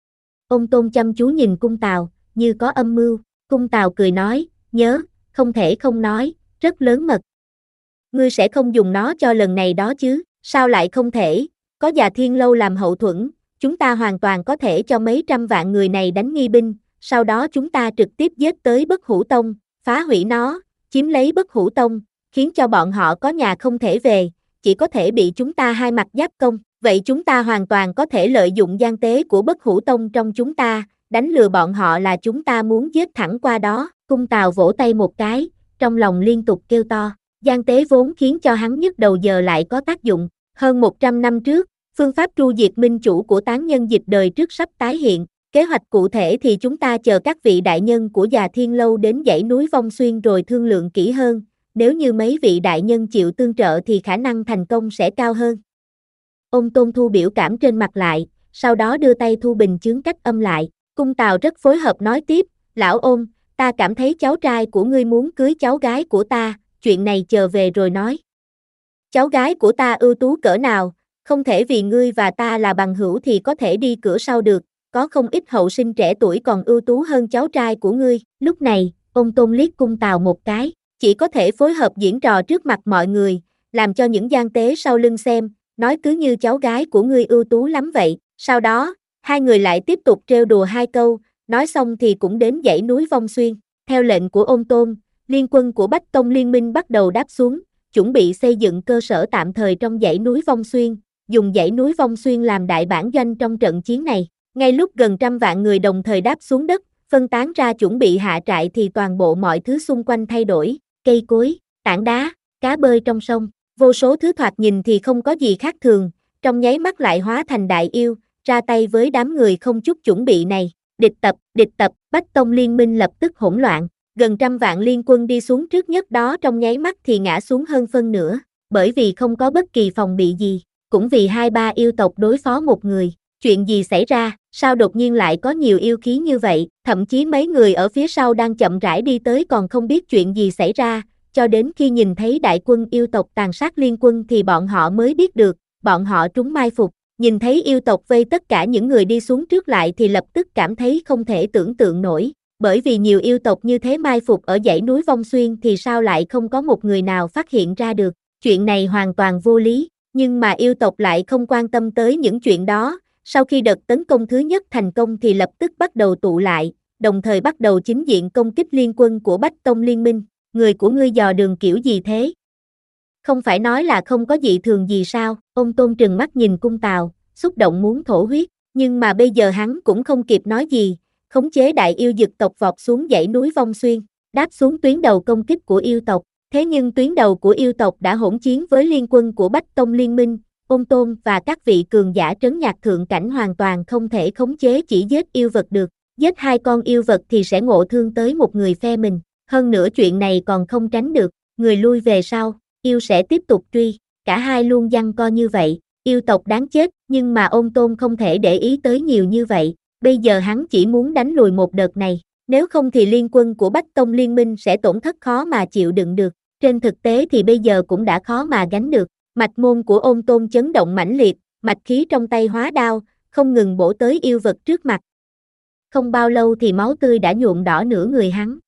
Ông Tôn chăm chú nhìn cung Tào, như có âm mưu, cung Tào cười nói, nhớ, không thể không nói, rất lớn mật. Ngươi sẽ không dùng nó cho lần này đó chứ, sao lại không thể, có Già Thiên Lâu làm hậu thuẫn, chúng ta hoàn toàn có thể cho mấy trăm vạn người này đánh nghi binh, sau đó chúng ta trực tiếp giết tới Bất Hủ Tông, phá hủy nó, chiếm lấy Bất Hủ Tông, khiến cho bọn họ có nhà không thể về, chỉ có thể bị chúng ta hai mặt giáp công, vậy chúng ta hoàn toàn có thể lợi dụng gian tế của Bất Hủ Tông trong chúng ta, đánh lừa bọn họ là chúng ta muốn giết thẳng qua đó, cung Tào vỗ tay một cái, trong lòng liên tục kêu to, gian tế vốn khiến cho hắn nhức đầu giờ lại có tác dụng, hơn một trăm năm trước, phương pháp tru diệt minh chủ của tán nhân dịch đời trước sắp tái hiện, kế hoạch cụ thể thì chúng ta chờ các vị đại nhân của Già Thiên Lâu đến dãy núi Vong Xuyên rồi thương lượng kỹ hơn, nếu như mấy vị đại nhân chịu tương trợ thì khả năng thành công sẽ cao hơn. Ông Tôn thu biểu cảm trên mặt lại, sau đó đưa tay thu bình chướng cách âm lại, cung Tào rất phối hợp nói tiếp, lão Ôn, ta cảm thấy cháu trai của ngươi muốn cưới cháu gái của ta, chuyện này chờ về rồi nói. Cháu gái của ta ưu tú cỡ nào, không thể vì ngươi và ta là bằng hữu thì có thể đi cửa sau được, có không ít hậu sinh trẻ tuổi còn ưu tú hơn cháu trai của ngươi. Lúc này, ông Tôn liếc cung Tào một cái, chỉ có thể phối hợp diễn trò trước mặt mọi người, làm cho những gian tế sau lưng xem, nói cứ như cháu gái của ngươi ưu tú lắm vậy. Sau đó, hai người lại tiếp tục trêu đùa hai câu, nói xong thì cũng đến dãy núi Vong Xuyên. Theo lệnh của Ôn Tôn, liên quân của Bách Tông Liên minh bắt đầu đáp xuống, chuẩn bị xây dựng cơ sở tạm thời trong dãy núi Vong Xuyên, dùng dãy núi Vong Xuyên làm đại bản doanh trong trận chiến này. Ngay lúc gần trăm vạn người đồng thời đáp xuống đất, phân tán ra chuẩn bị hạ trại thì toàn bộ mọi thứ xung quanh thay đổi, cây cối, tảng đá, cá bơi trong sông, vô số thứ thoạt nhìn thì không có gì khác thường, trong nháy mắt lại hóa thành đại yêu, ra tay với đám người không chút chuẩn bị này. Địch tập, địch tập, Bách Tông Liên minh lập tức hỗn loạn, gần trăm vạn liên quân đi xuống trước nhất đó trong nháy mắt thì ngã xuống hơn phân nửa, bởi vì không có bất kỳ phòng bị gì, cũng vì hai ba yêu tộc đối phó một người. Chuyện gì xảy ra, sao đột nhiên lại có nhiều yêu khí như vậy, thậm chí mấy người ở phía sau đang chậm rãi đi tới còn không biết chuyện gì xảy ra, cho đến khi nhìn thấy đại quân yêu tộc tàn sát liên quân thì bọn họ mới biết được, bọn họ trúng mai phục, nhìn thấy yêu tộc vây tất cả những người đi xuống trước lại thì lập tức cảm thấy không thể tưởng tượng nổi, bởi vì nhiều yêu tộc như thế mai phục ở dãy núi Vong Xuyên thì sao lại không có một người nào phát hiện ra được, chuyện này hoàn toàn vô lý, nhưng mà yêu tộc lại không quan tâm tới những chuyện đó. Sau khi đợt tấn công thứ nhất thành công thì lập tức bắt đầu tụ lại, đồng thời bắt đầu chính diện công kích liên quân của Bách Tông Liên minh. Người của ngươi dò đường kiểu gì thế? Không phải nói là không có dị thường gì sao? Ông Tôn trừng mắt nhìn cung Tào, xúc động muốn thổ huyết, nhưng mà bây giờ hắn cũng không kịp nói gì, khống chế đại yêu dực tộc vọt xuống dãy núi Vong Xuyên, đáp xuống tuyến đầu công kích của yêu tộc. Thế nhưng tuyến đầu của yêu tộc đã hỗn chiến với liên quân của Bách Tông Liên minh. Ôn Tôn và các vị cường giả trấn nhạc thượng cảnh hoàn toàn không thể khống chế chỉ giết yêu vật được, giết hai con yêu vật thì sẽ ngộ thương tới một người phe mình, hơn nữa chuyện này còn không tránh được, người lui về sau, yêu sẽ tiếp tục truy, cả hai luôn giằng co như vậy, yêu tộc đáng chết, nhưng mà Ôn Tôn không thể để ý tới nhiều như vậy, bây giờ hắn chỉ muốn đánh lùi một đợt này, nếu không thì liên quân của Bách Tông Liên minh sẽ tổn thất khó mà chịu đựng được, trên thực tế thì bây giờ cũng đã khó mà gánh được. Mạch môn của Ôn Tôn chấn động mãnh liệt, mạch khí trong tay hóa đao, không ngừng bổ tới yêu vật trước mặt. Không bao lâu thì máu tươi đã nhuộm đỏ nửa người hắn.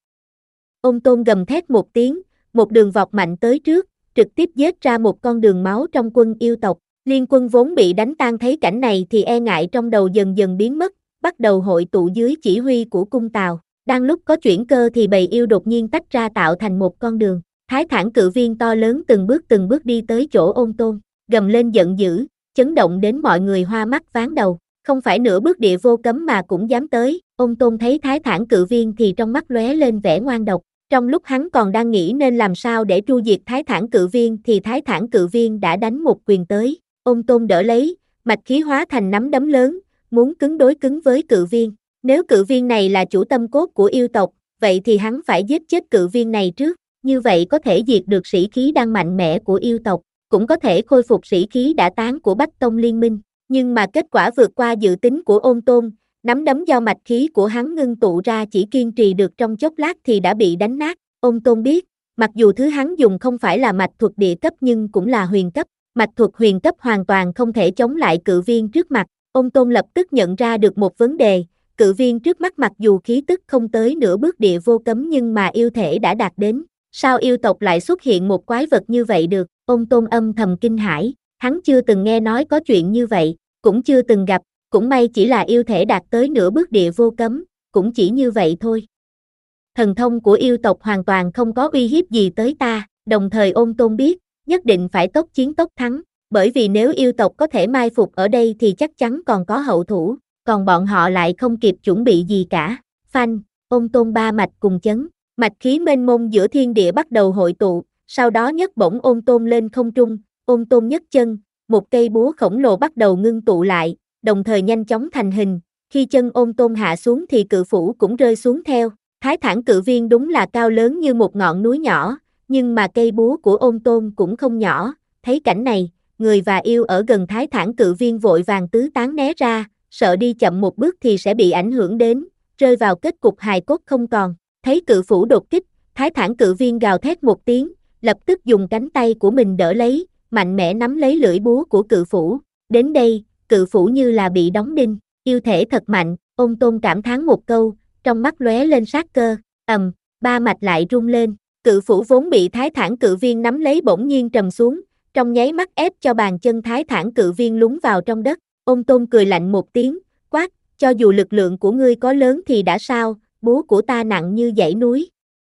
Ôn Tôn gầm thét một tiếng, một đường vọt mạnh tới trước, trực tiếp giết ra một con đường máu trong quân yêu tộc. Liên quân vốn bị đánh tan thấy cảnh này thì e ngại trong đầu dần dần biến mất, bắt đầu hội tụ dưới chỉ huy của cung Tào. Đang lúc có chuyển cơ thì bầy yêu đột nhiên tách ra tạo thành một con đường. Thái Thản cự viên to lớn từng bước từng bước đi tới chỗ Ôn Tôn, gầm lên giận dữ, chấn động đến mọi người hoa mắt váng đầu. Không phải nửa bước địa vô cấm mà cũng dám tới. Ôn Tôn thấy Thái Thản cự viên thì trong mắt lóe lên vẻ ngoan độc. Trong lúc hắn còn đang nghĩ nên làm sao để tru diệt Thái Thản cự viên thì Thái Thản cự viên đã đánh một quyền tới. Ôn Tôn đỡ lấy, mạch khí hóa thành nắm đấm lớn, muốn cứng đối cứng với cự viên. Nếu cự viên này là chủ tâm cốt của yêu tộc, vậy thì hắn phải giết chết cự viên này trước. Như vậy có thể diệt được sĩ khí đang mạnh mẽ của yêu tộc, cũng có thể khôi phục sĩ khí đã tán của Bách Tông Liên minh. Nhưng mà kết quả vượt qua dự tính của Ôn Tôn, nắm đấm do mạch khí của hắn ngưng tụ ra chỉ kiên trì được trong chốc lát thì đã bị đánh nát. Ôn Tôn biết, mặc dù thứ hắn dùng không phải là mạch thuật địa cấp nhưng cũng là huyền cấp, mạch thuật huyền cấp hoàn toàn không thể chống lại cự viên trước mặt. Ôn Tôn lập tức nhận ra được một vấn đề, cự viên trước mắt mặc dù khí tức không tới nửa bước địa vô cấm nhưng mà yêu thể đã đạt đến. Sao yêu tộc lại xuất hiện một quái vật như vậy được? Ôn Tôn âm thầm kinh hãi, hắn chưa từng nghe nói có chuyện như vậy, cũng chưa từng gặp, cũng may chỉ là yêu thể đạt tới nửa bước địa vô cấm, cũng chỉ như vậy thôi. Thần thông của yêu tộc hoàn toàn không có uy hiếp gì tới ta, đồng thời Ôn Tôn biết, nhất định phải tốc chiến tốc thắng, bởi vì nếu yêu tộc có thể mai phục ở đây thì chắc chắn còn có hậu thủ, còn bọn họ lại không kịp chuẩn bị gì cả. Phanh, Ôn Tôn ba mạch cùng chấn, mạch khí mênh mông giữa thiên địa bắt đầu hội tụ, sau đó nhấc bổng Ôn Tôn lên không trung, Ôn Tôn nhấc chân, một cây búa khổng lồ bắt đầu ngưng tụ lại, đồng thời nhanh chóng thành hình, khi chân Ôn Tôn hạ xuống thì cự phủ cũng rơi xuống theo. Thái Thản cự viên đúng là cao lớn như một ngọn núi nhỏ, nhưng mà cây búa của Ôn Tôn cũng không nhỏ. Thấy cảnh này, người và yêu ở gần Thái Thản cự viên vội vàng tứ tán né ra, sợ đi chậm một bước thì sẽ bị ảnh hưởng đến, rơi vào kết cục hài cốt không còn. Thấy cự phủ đột kích, Thái Thản cự viên gào thét một tiếng, lập tức dùng cánh tay của mình đỡ lấy, mạnh mẽ nắm lấy lưỡi búa của cự phủ. Đến đây, cự phủ như là bị đóng đinh, yêu thể thật mạnh. Ôn Tôn cảm thán một câu, trong mắt lóe lên sát cơ, ầm, ba mạch lại rung lên, cự phủ vốn bị Thái Thản cự viên nắm lấy bỗng nhiên trầm xuống, trong nháy mắt ép cho bàn chân Thái Thản cự viên lún vào trong đất. Ôn Tôn cười lạnh một tiếng, quát, cho dù lực lượng của ngươi có lớn thì đã sao, búa của ta nặng như dãy núi.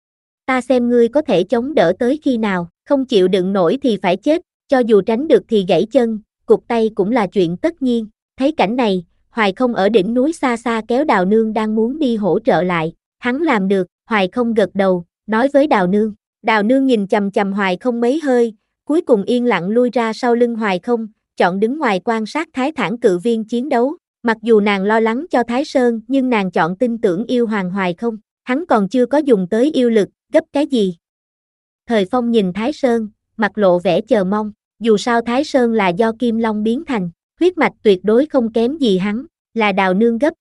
Ta xem ngươi có thể chống đỡ tới khi nào, không chịu đựng nổi thì phải chết, cho dù tránh được thì gãy chân, cụt tay cũng là chuyện tất nhiên. Thấy cảnh này, Hoài Không ở đỉnh núi xa xa kéo Đào Nương đang muốn đi hỗ trợ lại, hắn làm được. Hoài Không gật đầu, nói với Đào Nương. Đào Nương nhìn chằm chằm Hoài Không mấy hơi, cuối cùng yên lặng lui ra sau lưng Hoài Không, chọn đứng ngoài quan sát Thái Thản cự viên chiến đấu. Mặc dù nàng lo lắng cho Thái Sơn nhưng nàng chọn tin tưởng yêu hoàng Hoài Không, hắn còn chưa có dùng tới yêu lực, gấp cái gì. Thời Phong nhìn Thái Sơn, mặt lộ vẻ chờ mong, dù sao Thái Sơn là do Kim Long biến thành, huyết mạch tuyệt đối không kém gì hắn, là Đào Nương gấp.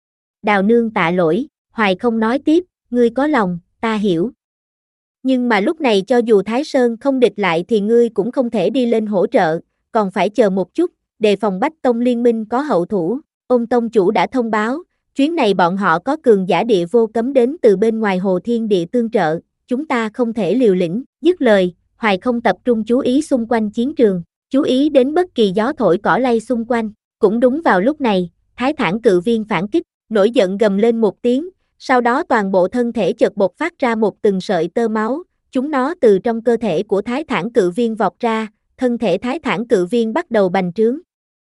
Đào Nương tạ lỗi, Hoài Không nói tiếp, ngươi có lòng, ta hiểu. Nhưng mà lúc này cho dù Thái Sơn không địch lại thì ngươi cũng không thể đi lên hỗ trợ, còn phải chờ một chút, đề phòng Bách Tông Liên minh có hậu thủ. Ôn Tông chủ đã thông báo, chuyến này bọn họ có cường giả địa vô cấm đến từ bên ngoài Hồ Thiên Địa tương trợ, chúng ta không thể liều lĩnh. Dứt lời, Hoài Không tập trung chú ý xung quanh chiến trường, chú ý đến bất kỳ gió thổi cỏ lay xung quanh. Cũng đúng vào lúc này, Thái Thản cự viên phản kích, nổi giận gầm lên một tiếng, sau đó toàn bộ thân thể chợt bộc phát ra một từng sợi tơ máu, chúng nó từ trong cơ thể của Thái Thản cự viên vọt ra, thân thể Thái Thản cự viên bắt đầu bành trướng.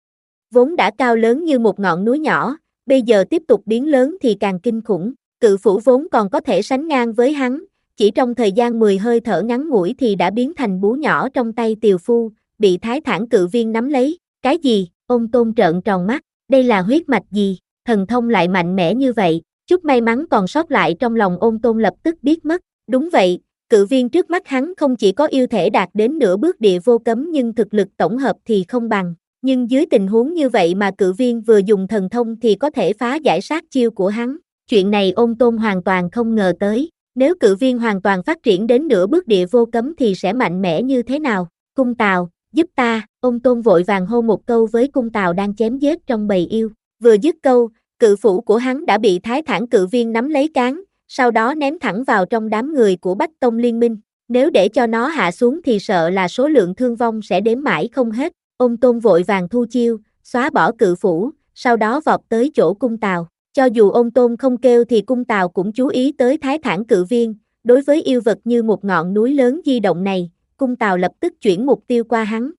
Vốn đã cao lớn như một ngọn núi nhỏ, bây giờ tiếp tục biến lớn thì càng kinh khủng, cự phủ vốn còn có thể sánh ngang với hắn, chỉ trong thời gian mười hơi thở ngắn ngủi thì đã biến thành búa nhỏ trong tay tiều phu, bị Thái Thản cự viên nắm lấy. Cái gì? Ôn Tôn trợn tròn mắt, đây là huyết mạch gì, thần thông lại mạnh mẽ như vậy, chút may mắn còn sót lại trong lòng Ôn Tôn lập tức biết mất. Đúng vậy, cự viên trước mắt hắn không chỉ có yêu thể đạt đến nửa bước địa vô cấm nhưng thực lực tổng hợp thì không bằng. Nhưng dưới tình huống như vậy mà cự viên vừa dùng thần thông thì có thể phá giải sát chiêu của hắn. Chuyện này Ôn Tôn hoàn toàn không ngờ tới, nếu cự viên hoàn toàn phát triển đến nửa bước địa vô cấm thì sẽ mạnh mẽ như thế nào. Cung Tào, giúp ta, ông Tôn vội vàng hô một câu với cung Tào đang chém giết trong bầy yêu. Vừa dứt câu, cự phủ của hắn đã bị Thái Thản Cự Viên nắm lấy cán, sau đó ném thẳng vào trong đám người của Bách Tông Liên Minh. Nếu để cho nó hạ xuống thì sợ là số lượng thương vong sẽ đếm mãi không hết. Ông Tôn vội vàng thu chiêu, xóa bỏ cự phủ, sau đó vọt tới chỗ cung Tào. Cho dù ông Tôn không kêu thì cung Tào cũng chú ý tới Thái Thản Cự Viên. Đối với yêu vật như một ngọn núi lớn di động này, cung Tào lập tức chuyển mục tiêu qua hắn.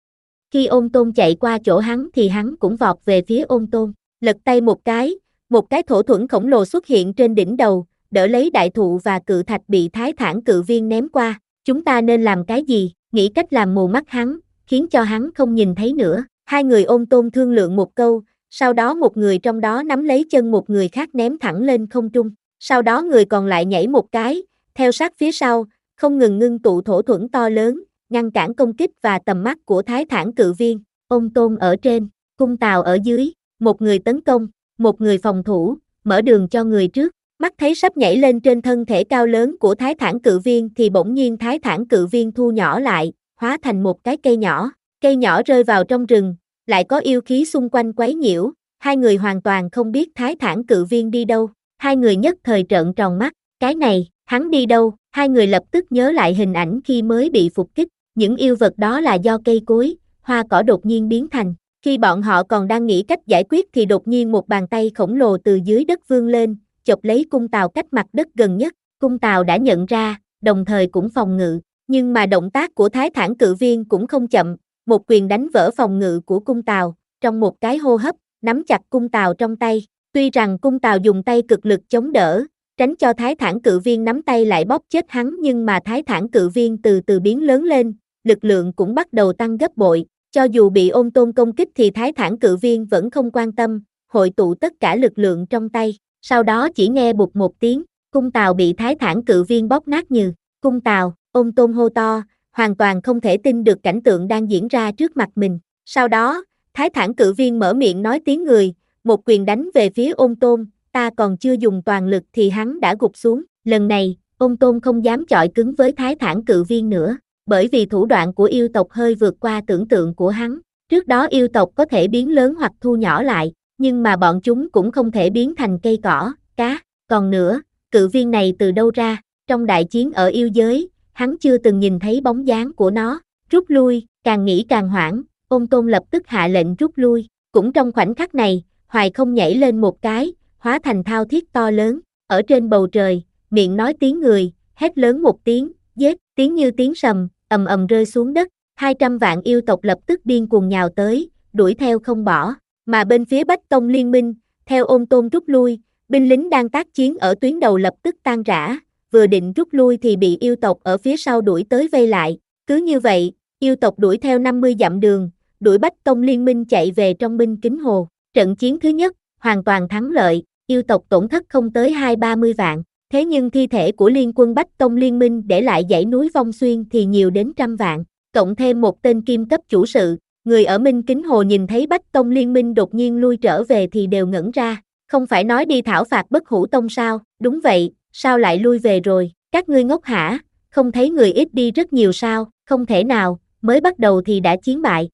Khi Ôn Tôn chạy qua chỗ hắn thì hắn cũng vọt về phía Ôn Tôn, lật tay một cái, một cái thổ thuẫn khổng lồ xuất hiện trên đỉnh đầu, đỡ lấy đại thụ và cự thạch bị Thái Thản Cự Viên ném qua. Chúng ta nên làm cái gì? Nghĩ cách làm mù mắt hắn, khiến cho hắn không nhìn thấy nữa. Hai người Ôn Tôn thương lượng một câu, sau đó một người trong đó nắm lấy chân một người khác ném thẳng lên không trung. Sau đó người còn lại nhảy một cái, theo sát phía sau, không ngừng ngưng tụ thổ thuẫn to lớn, ngăn cản công kích và tầm mắt của Thái Thản Cự Viên. Ôn Tôn ở trên, cung Tào ở dưới, một người tấn công, một người phòng thủ, mở đường cho người trước. Mắt thấy sắp nhảy lên trên thân thể cao lớn của Thái Thản Cự Viên thì bỗng nhiên Thái Thản Cự Viên thu nhỏ lại, hóa thành một cái cây nhỏ. Cây nhỏ rơi vào trong rừng, lại có yêu khí xung quanh quấy nhiễu, hai người hoàn toàn không biết Thái Thản Cự Viên đi đâu. Hai người nhất thời trợn tròn mắt, cái này, hắn đi đâu? Hai người lập tức nhớ lại hình ảnh khi mới bị phục kích, những yêu vật đó là do cây cối, hoa cỏ đột nhiên biến thành. Khi bọn họ còn đang nghĩ cách giải quyết thì đột nhiên một bàn tay khổng lồ từ dưới đất vươn lên, chộp lấy cung Tào cách mặt đất gần nhất. Cung Tào đã nhận ra, đồng thời cũng phòng ngự, nhưng mà động tác của Thái Thản Cự Viên cũng không chậm, một quyền đánh vỡ phòng ngự của cung Tào, trong một cái hô hấp, nắm chặt cung Tào trong tay. Tuy rằng cung Tào dùng tay cực lực chống đỡ, tránh cho Thái Thản Cự Viên nắm tay lại bóp chết hắn, nhưng mà Thái Thản Cự Viên từ từ biến lớn lên, lực lượng cũng bắt đầu tăng gấp bội. Cho dù bị Ôn Tôn công kích thì Thái Thản Cự Viên vẫn không quan tâm, hội tụ tất cả lực lượng trong tay. Sau đó chỉ nghe bụt một tiếng, cung Tào bị Thái Thản Cự Viên bóp nát như. Cung Tào, Ôn Tôn hô to, hoàn toàn không thể tin được cảnh tượng đang diễn ra trước mặt mình. Sau đó, Thái Thản Cự Viên mở miệng nói tiếng người, một quyền đánh về phía Ôn Tôn, ta còn chưa dùng toàn lực thì hắn đã gục xuống. Lần này, Ôn Tôn không dám chọi cứng với Thái Thản Cự Viên nữa, bởi vì thủ đoạn của yêu tộc hơi vượt qua tưởng tượng của hắn. Trước đó yêu tộc có thể biến lớn hoặc thu nhỏ lại, nhưng mà bọn chúng cũng không thể biến thành cây cỏ, cá. Còn nữa, cự viên này từ đâu ra? Trong đại chiến ở yêu giới, hắn chưa từng nhìn thấy bóng dáng của nó. Rút lui, càng nghĩ càng hoảng, Ôn Tôn lập tức hạ lệnh rút lui. Cũng trong khoảnh khắc này, Hoài Không nhảy lên một cái, hóa thành thao thiết to lớn, ở trên bầu trời, miệng nói tiếng người, hét lớn một tiếng, giết, tiếng như tiếng sầm, ầm ầm rơi xuống đất. Hai trăm vạn yêu tộc lập tức điên cuồng nhào tới, đuổi theo không bỏ. Mà bên phía Bách Tông Liên Minh, theo Ôn Tôn rút lui, binh lính đang tác chiến ở tuyến đầu lập tức tan rã, vừa định rút lui thì bị yêu tộc ở phía sau đuổi tới vây lại. Cứ như vậy, yêu tộc đuổi theo năm mươi dặm đường, đuổi Bách Tông Liên Minh chạy về trong binh kính hồ. Trận chiến thứ nhất, hoàn toàn thắng lợi, yêu tộc tổn thất không tới hai ba mươi vạn. Thế nhưng thi thể của liên quân Bách Tông Liên Minh để lại dãy núi Vong Xuyên thì nhiều đến trăm vạn, cộng thêm một tên kim cấp chủ sự. Người ở Minh Kính Hồ nhìn thấy Bách Tông Liên Minh đột nhiên lui trở về thì đều ngẩn ra, không phải nói đi thảo phạt Bất Hủ Tông sao? Đúng vậy, sao lại lui về rồi? Các ngươi ngốc hả? Không thấy người ít đi rất nhiều sao? Không thể nào, mới bắt đầu thì đã chiến bại.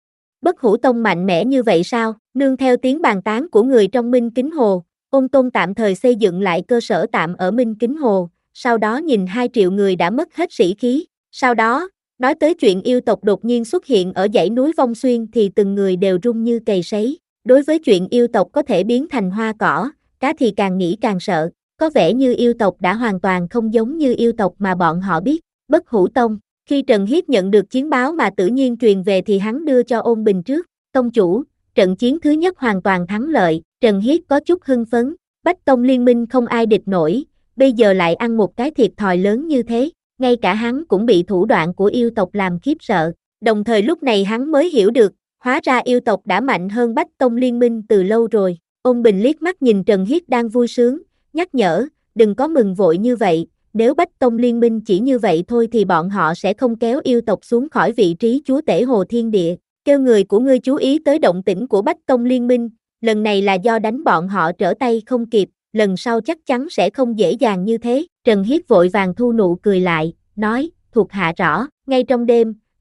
Bất Hủ Tông mạnh mẽ như vậy sao? Nương theo tiếng bàn tán của người trong Minh Kính Hồ, Ôn Tôn tạm thời xây dựng lại cơ sở tạm ở Minh Kính Hồ, sau đó nhìn hai triệu người đã mất hết sĩ khí. Sau đó, nói tới chuyện yêu tộc đột nhiên xuất hiện ở dãy núi Vong Xuyên thì từng người đều run như cầy sấy. Đối với chuyện yêu tộc có thể biến thành hoa cỏ, cá thì càng nghĩ càng sợ. Có vẻ như yêu tộc đã hoàn toàn không giống như yêu tộc mà bọn họ biết. Bất Hủ Tông, khi Trần Hiết nhận được chiến báo mà tự nhiên truyền về thì hắn đưa cho Ôn Bình trước. Tông chủ, trận chiến thứ nhất hoàn toàn thắng lợi. Trần Hiết có chút hưng phấn. Bách Tông Liên Minh không ai địch nổi, bây giờ lại ăn một cái thiệt thòi lớn như thế. Ngay cả hắn cũng bị thủ đoạn của yêu tộc làm khiếp sợ. Đồng thời lúc này hắn mới hiểu được, hóa ra yêu tộc đã mạnh hơn Bách Tông Liên Minh từ lâu rồi. Ôn Bình liếc mắt nhìn Trần Hiết đang vui sướng, nhắc nhở, đừng có mừng vội như vậy, nếu Bách Tông Liên Minh chỉ như vậy thôi thì bọn họ sẽ không kéo yêu tộc xuống khỏi vị trí chúa tể Hồ Thiên Địa. Kêu người của ngươi chú ý tới động tĩnh của Bách Tông Liên Minh, lần này là do đánh bọn họ trở tay không kịp, lần sau chắc chắn sẽ không dễ dàng như thế. Trần Hiết vội vàng thu nụ cười lại, nói, thuộc hạ rõ. Ngay trong đêm,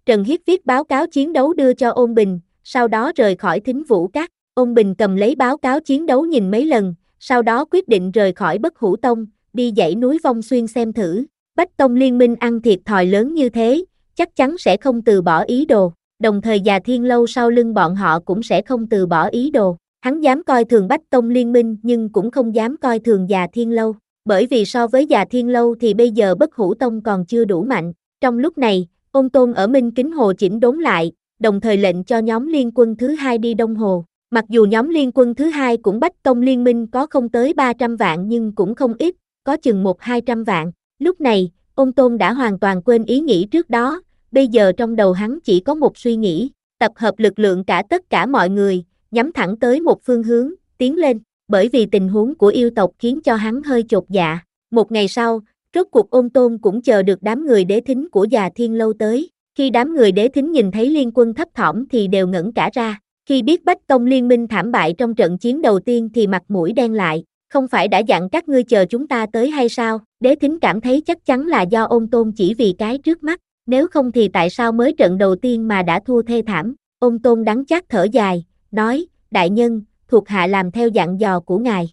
Trần Hiết viết báo cáo chiến đấu đưa cho Ôn Bình, sau đó rời khỏi Thính Vũ Các. Ôn Bình cầm lấy báo cáo chiến đấu nhìn mấy lần, sau đó quyết định rời khỏi Bất Hủ Tông, đi dãy núi Vong Xuyên xem thử. Bách Tông liên minh ăn thiệt thòi lớn như thế, chắc chắn sẽ không từ bỏ ý đồ, đồng thời Già Thiên Lâu sau lưng bọn họ cũng sẽ không từ bỏ ý đồ. Hắn dám coi thường Bách Tông liên minh nhưng cũng không dám coi thường Già Thiên Lâu, bởi vì so với Già Thiên Lâu thì bây giờ Bất Hủ Tông còn chưa đủ mạnh. Trong lúc này, Ôn Tôn ở Minh Kính Hồ chỉnh đốn lại, đồng thời lệnh cho nhóm liên quân thứ hai đi Đông Hồ. Mặc dù nhóm liên quân thứ hai cũng Bách Tông liên minh có không tới ba trăm vạn nhưng cũng không ít, có chừng một hai trăm vạn. Lúc này, Ôn Tôn đã hoàn toàn quên ý nghĩ trước đó, bây giờ trong đầu hắn chỉ có một suy nghĩ, tập hợp lực lượng cả tất cả mọi người, nhắm thẳng tới một phương hướng, tiến lên, bởi vì tình huống của yêu tộc khiến cho hắn hơi chột dạ. Một ngày sau, rốt cuộc Ôn Tôn cũng chờ được đám người đế thính của Già Thiên Lâu tới. Khi đám người đế thính nhìn thấy liên quân thấp thỏm thì đều ngẩn cả ra. Khi biết Bách Tông liên minh thảm bại trong trận chiến đầu tiên thì mặt mũi đen lại. Không phải đã dặn các ngươi chờ chúng ta tới hay sao? Đế thính cảm thấy chắc chắn là do Ôn Tôn chỉ vì cái trước mắt. Nếu không thì tại sao mới trận đầu tiên mà đã thua thê thảm? Ôn Tôn đắng chát thở dài, nói, đại nhân, thuộc hạ làm theo dặn dò của ngài.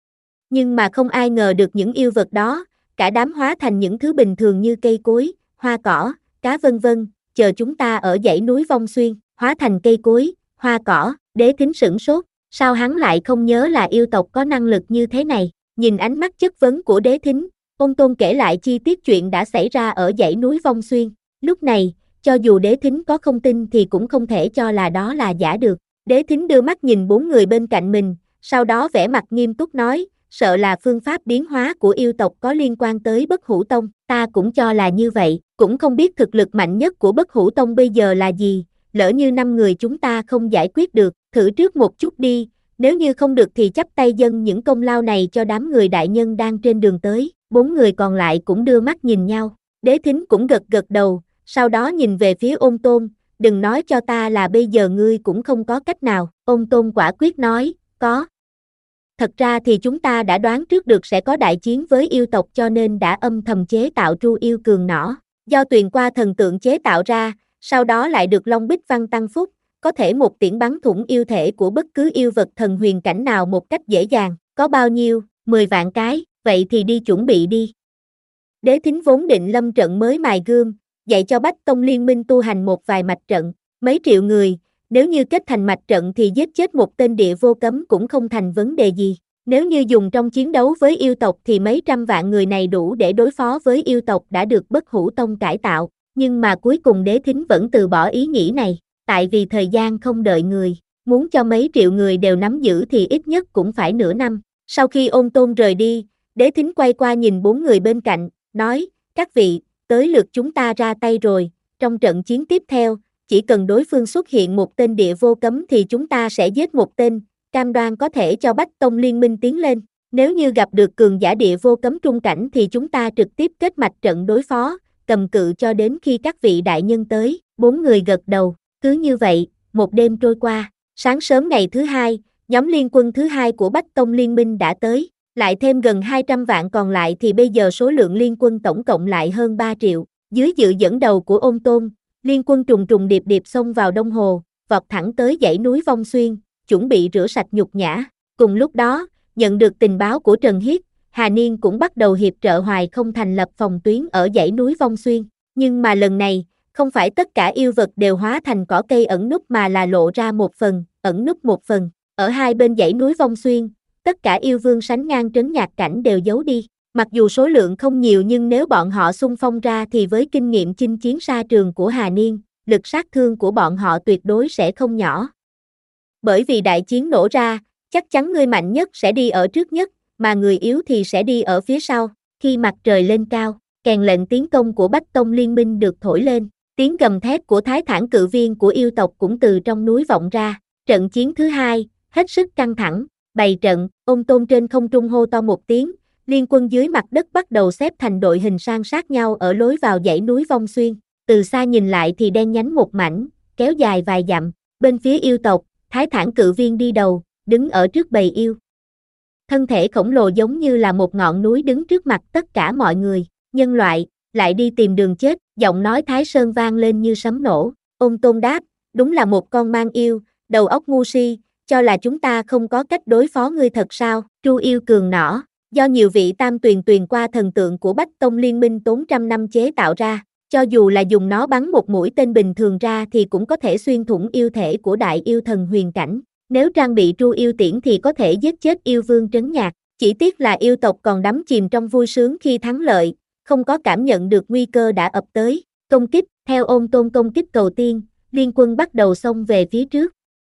Nhưng mà không ai ngờ được những yêu vật đó, cả đám hóa thành những thứ bình thường như cây cối, hoa cỏ, cá vân vân, chờ chúng ta ở dãy núi Vong Xuyên, hóa thành cây cối, hoa cỏ. Đế thính sửng sốt, sao hắn lại không nhớ là yêu tộc có năng lực như thế này? Nhìn ánh mắt chất vấn của đế thính, Ôn Tôn kể lại chi tiết chuyện đã xảy ra ở dãy núi Vong Xuyên. Lúc này, cho dù đế thính có không tin thì cũng không thể cho là đó là giả được. Đế thính đưa mắt nhìn bốn người bên cạnh mình, sau đó vẻ mặt nghiêm túc nói, sợ là phương pháp biến hóa của yêu tộc có liên quan tới Bất Hủ Tông, ta cũng cho là như vậy, cũng không biết thực lực mạnh nhất của Bất Hủ Tông bây giờ là gì, lỡ như năm người chúng ta không giải quyết được, thử trước một chút đi, nếu như không được thì chắp tay dâng những công lao này cho đám người đại nhân đang trên đường tới. Bốn người còn lại cũng đưa mắt nhìn nhau, đế thính cũng gật gật đầu, sau đó nhìn về phía Ôn Tôn, đừng nói cho ta là bây giờ ngươi cũng không có cách nào. Ôn Tôn quả quyết nói, có. Thật ra thì chúng ta đã đoán trước được sẽ có đại chiến với yêu tộc cho nên đã âm thầm chế tạo tru yêu cường nỏ, do tuyền qua thần tượng chế tạo ra, sau đó lại được Long Bích Văn tăng phúc, có thể một tiễn bắn thủng yêu thể của bất cứ yêu vật thần huyền cảnh nào một cách dễ dàng. Có bao nhiêu? mười vạn cái, vậy thì đi chuẩn bị đi. Đế thính vốn định lâm trận mới mài gươm, dạy cho Bách Tông liên minh tu hành một vài mạch trận, mấy triệu người, nếu như kết thành mạch trận thì giết chết một tên địa vô cấm cũng không thành vấn đề gì. Nếu như dùng trong chiến đấu với yêu tộc thì mấy trăm vạn người này đủ để đối phó với yêu tộc đã được Bất Hủ Tông cải tạo, nhưng mà cuối cùng đế thính vẫn từ bỏ ý nghĩ này, tại vì thời gian không đợi người, muốn cho mấy triệu người đều nắm giữ thì ít nhất cũng phải nửa năm. Sau khi Ôn Tôn rời đi, đế thính quay qua nhìn bốn người bên cạnh, nói, các vị, tới lượt chúng ta ra tay rồi, trong trận chiến tiếp theo, chỉ cần đối phương xuất hiện một tên địa vô cấm thì chúng ta sẽ giết một tên, cam đoan có thể cho Bách Tông liên minh tiến lên. Nếu như gặp được cường giả địa vô cấm trung cảnh thì chúng ta trực tiếp kết mạch trận đối phó, cầm cự cho đến khi các vị đại nhân tới. Bốn người gật đầu, cứ như vậy, một đêm trôi qua, sáng sớm ngày thứ hai, nhóm liên quân thứ hai của Bách Tông liên minh đã tới, lại thêm gần hai trăm vạn còn lại thì bây giờ số lượng liên quân tổng cộng lại hơn ba triệu. Dưới sự dẫn đầu của Ôn Tôn, liên quân trùng trùng điệp điệp xông vào Đông Hồ, vọt thẳng tới dãy núi Vong Xuyên, chuẩn bị rửa sạch nhục nhã. Cùng lúc đó, nhận được tình báo của Trần Hiết, Hà Niên cũng bắt đầu hiệp trợ Hoài Không thành lập phòng tuyến ở dãy núi Vong Xuyên. Nhưng mà lần này, không phải tất cả yêu vật đều hóa thành cỏ cây ẩn núp mà là lộ ra một phần, ẩn núp một phần. Ở hai bên dãy núi Vong Xuyên, tất cả yêu vương sánh ngang trấn nhạc cảnh đều giấu đi. Mặc dù số lượng không nhiều nhưng nếu bọn họ xung phong ra thì với kinh nghiệm chinh chiến xa trường của Hà Niên, lực sát thương của bọn họ tuyệt đối sẽ không nhỏ. Bởi vì đại chiến nổ ra, chắc chắn người mạnh nhất sẽ đi ở trước nhất, mà người yếu thì sẽ đi ở phía sau. Khi mặt trời lên cao, kèn lệnh tiến công của Bách Tông liên minh được thổi lên, tiếng gầm thét của Thái Thản cự viên của yêu tộc cũng từ trong núi vọng ra. Trận chiến thứ hai, hết sức căng thẳng, bày trận, Ôn Tôn trên không trung hô to một tiếng, liên quân dưới mặt đất bắt đầu xếp thành đội hình san sát nhau ở lối vào dãy núi Vong Xuyên. Từ xa nhìn lại thì đen nhánh một mảnh, kéo dài vài dặm. Bên phía yêu tộc, Thái Thản cự viên đi đầu, đứng ở trước bầy yêu. Thân thể khổng lồ giống như là một ngọn núi đứng trước mặt tất cả mọi người. Nhân loại, lại đi tìm đường chết, Giọng nói Thái Sơn vang lên như sấm nổ. Ôn Tôn đáp, đúng là một con mang yêu, đầu óc ngu si, cho là chúng ta không có cách đối phó ngươi thật sao? Tru yêu cường nỏ, do nhiều vị tam tuyền tuyền qua thần tượng của Bách Tông Liên minh tốn trăm năm chế tạo ra, cho dù là dùng nó bắn một mũi tên bình thường ra thì cũng có thể xuyên thủng yêu thể của đại yêu thần huyền cảnh. Nếu trang bị tru yêu tiễn thì có thể giết chết yêu vương trấn nhạc. Chỉ tiếc là yêu tộc còn đắm chìm trong vui sướng khi thắng lợi, không có cảm nhận được nguy cơ đã ập tới. Công kích, theo Ôn Tôn công kích đầu tiên, liên quân bắt đầu xông về phía trước.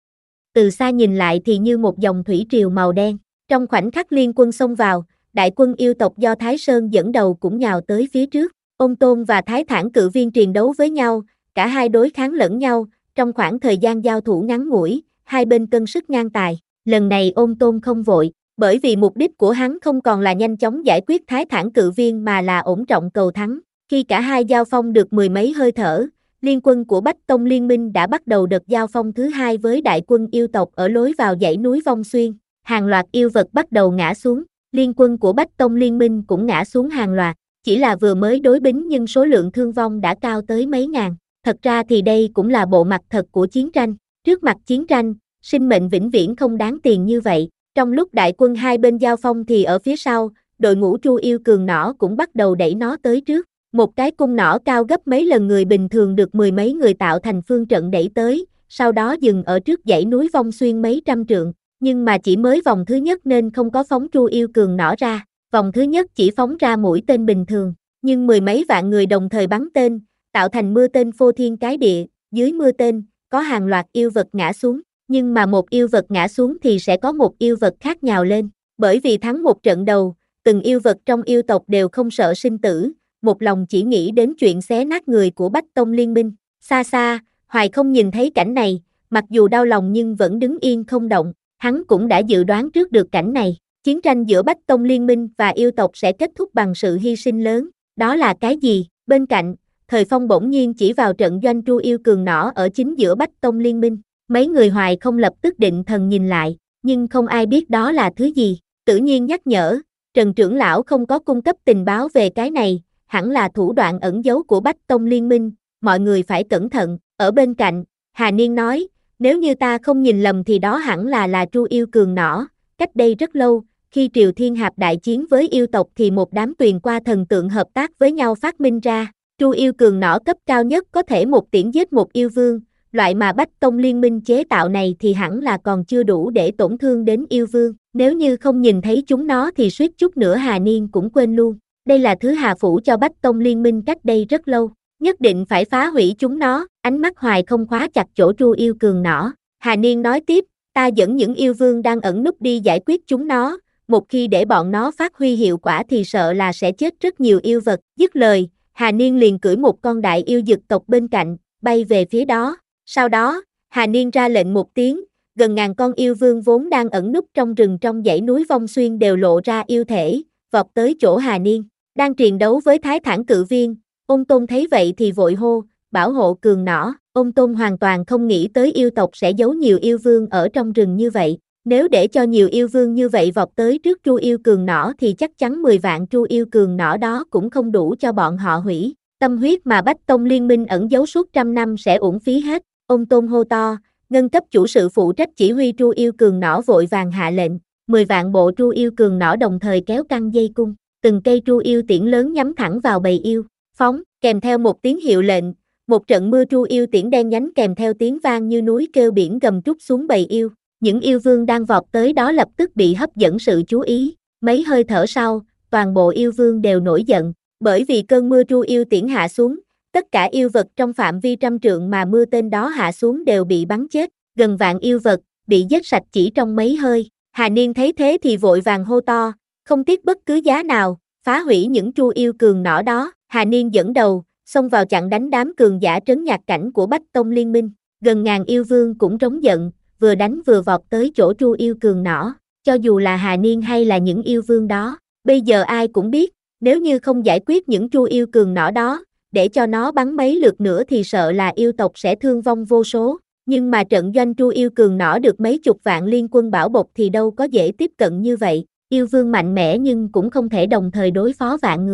Từ xa nhìn lại thì như một dòng thủy triều màu đen. Trong khoảnh khắc liên quân xông vào, đại quân yêu tộc do Thái Sơn dẫn đầu cũng nhào tới phía trước. Ôn Tôn và Thái Thản Cự Viên triền đấu với nhau, cả hai đối kháng lẫn nhau, trong khoảng thời gian giao thủ ngắn ngủi, hai bên cân sức ngang tài. Lần này Ôn Tôn không vội, bởi vì mục đích của hắn không còn là nhanh chóng giải quyết Thái Thản Cự Viên mà là ổn trọng cầu thắng. Khi cả hai giao phong được mười mấy hơi thở, liên quân của Bách Tông Liên minh đã bắt đầu đợt giao phong thứ hai với đại quân yêu tộc ở lối vào dãy núi Vong Xuyên. Hàng loạt yêu vật bắt đầu ngã xuống, liên quân của Bách Tông Liên minh cũng ngã xuống hàng loạt, chỉ là vừa mới đối bính nhưng số lượng thương vong đã cao tới mấy ngàn. Thật ra thì đây cũng là bộ mặt thật của chiến tranh. Trước mặt chiến tranh, sinh mệnh vĩnh viễn không đáng tiền như vậy. Trong lúc đại quân hai bên giao phong thì ở phía sau, đội ngũ tru yêu cường nỏ cũng bắt đầu đẩy nó tới trước. Một cái cung nỏ cao gấp mấy lần người bình thường được mười mấy người tạo thành phương trận đẩy tới, sau đó dừng ở trước dãy núi Vong Xuyên mấy trăm trượng, nhưng mà chỉ mới vòng thứ nhất nên không có phóng tru yêu cường nỏ ra, vòng thứ nhất chỉ phóng ra mũi tên bình thường, nhưng mười mấy vạn người đồng thời bắn tên, tạo thành mưa tên phô thiên cái địa, dưới mưa tên, có hàng loạt yêu vật ngã xuống, nhưng mà một yêu vật ngã xuống thì sẽ có một yêu vật khác nhào lên, bởi vì thắng một trận đầu, từng yêu vật trong yêu tộc đều không sợ sinh tử, một lòng chỉ nghĩ đến chuyện xé nát người của Bách Tông Liên minh. Xa xa, Hoài không nhìn thấy cảnh này, mặc dù đau lòng nhưng vẫn đứng yên không động, hắn cũng đã dự đoán trước được cảnh này. Chiến tranh giữa Bách Tông Liên minh và yêu tộc sẽ kết thúc bằng sự hy sinh lớn, đó là cái gì? Bên cạnh, Thời Phong bỗng nhiên chỉ vào trận doanh tru yêu cường nỏ ở chính giữa Bách Tông Liên minh, mấy người Hoài không lập tức định thần nhìn lại, nhưng không ai biết đó là thứ gì. Tự nhiên nhắc nhở, Trần trưởng lão không có cung cấp tình báo về cái này, hẳn là thủ đoạn ẩn giấu của Bách Tông Liên minh, mọi người phải cẩn thận. Ở bên cạnh, Hà Niên nói, nếu như ta không nhìn lầm thì đó hẳn là là tru yêu cường nỏ. Cách đây rất lâu, khi Triều Thiên Hạp đại chiến với yêu tộc thì một đám tuyền qua thần tượng hợp tác với nhau phát minh ra, tru yêu cường nỏ cấp cao nhất có thể một tiễn giết một yêu vương, loại mà Bách Tông Liên minh chế tạo này thì hẳn là còn chưa đủ để tổn thương đến yêu vương, nếu như không nhìn thấy chúng nó thì suýt chút nữa Hà Niên cũng quên luôn. Đây là thứ Hà phủ cho Bách Tông Liên minh cách đây rất lâu, nhất định phải phá hủy chúng nó. Ánh mắt Hoài không khóa chặt chỗ tru yêu cường nỏ. Hà Niên nói tiếp, ta dẫn những yêu vương đang ẩn núp đi giải quyết chúng nó, một khi để bọn nó phát huy hiệu quả thì sợ là sẽ chết rất nhiều yêu vật. Dứt lời, Hà Niên liền cưỡi một con đại yêu dực tộc bên cạnh, bay về phía đó. Sau đó, Hà Niên ra lệnh một tiếng, gần ngàn con yêu vương vốn đang ẩn núp trong rừng trong dãy núi Vong Xuyên đều lộ ra yêu thể, vọt tới chỗ Hà Niên, đang triền đấu với Thái Thản Cự Viên. Ôn Tôn thấy vậy thì vội hô, bảo hộ cường nỏ. Ôn Tôn hoàn toàn không nghĩ tới yêu tộc sẽ giấu nhiều yêu vương ở trong rừng như vậy. Nếu để cho nhiều yêu vương như vậy vọt tới trước tru yêu cường nỏ thì chắc chắn mười vạn tru yêu cường nỏ đó cũng không đủ cho bọn họ hủy. Tâm huyết mà Bách Tông Liên minh ẩn giấu suốt trăm năm sẽ uổng phí hết. Ôn Tôn hô to, ngân cấp chủ sự phụ trách chỉ huy tru yêu cường nỏ vội vàng hạ lệnh. Mười vạn bộ tru yêu cường nỏ đồng thời kéo căng dây cung. Từng cây tru yêu tiễn lớn nhắm thẳng vào bầy yêu. Phóng, kèm theo một tiếng hiệu lệnh. Một trận mưa tru yêu tiễn đen nhánh kèm theo tiếng vang như núi kêu biển gầm trút xuống bầy yêu. Những yêu vương đang vọt tới đó lập tức bị hấp dẫn sự chú ý. Mấy hơi thở sau, toàn bộ yêu vương đều nổi giận. Bởi vì cơn mưa tru yêu tiễn hạ xuống, tất cả yêu vật trong phạm vi trăm trượng mà mưa tên đó hạ xuống đều bị bắn chết. Gần vạn yêu vật, bị giết sạch chỉ trong mấy hơi. Hà Niên thấy thế thì vội vàng hô to, không tiếc bất cứ giá nào, phá hủy những tru yêu cường nỏ đó. Hà Niên dẫn đầu, xông vào chặn đánh đám cường giả trấn nhạc cảnh của Bách Tông Liên minh. Gần ngàn yêu vương cũng trống giận, vừa đánh vừa vọt tới chỗ tru yêu cường nỏ. Cho dù là Hà Niên hay là những yêu vương đó, bây giờ ai cũng biết, nếu như không giải quyết những tru yêu cường nỏ đó, để cho nó bắn mấy lượt nữa thì sợ là yêu tộc sẽ thương vong vô số. Nhưng mà trận doanh tru yêu cường nỏ được mấy chục vạn liên quân bảo bọc thì đâu có dễ tiếp cận như vậy. Yêu vương mạnh mẽ nhưng cũng không thể đồng thời đối phó vạn người.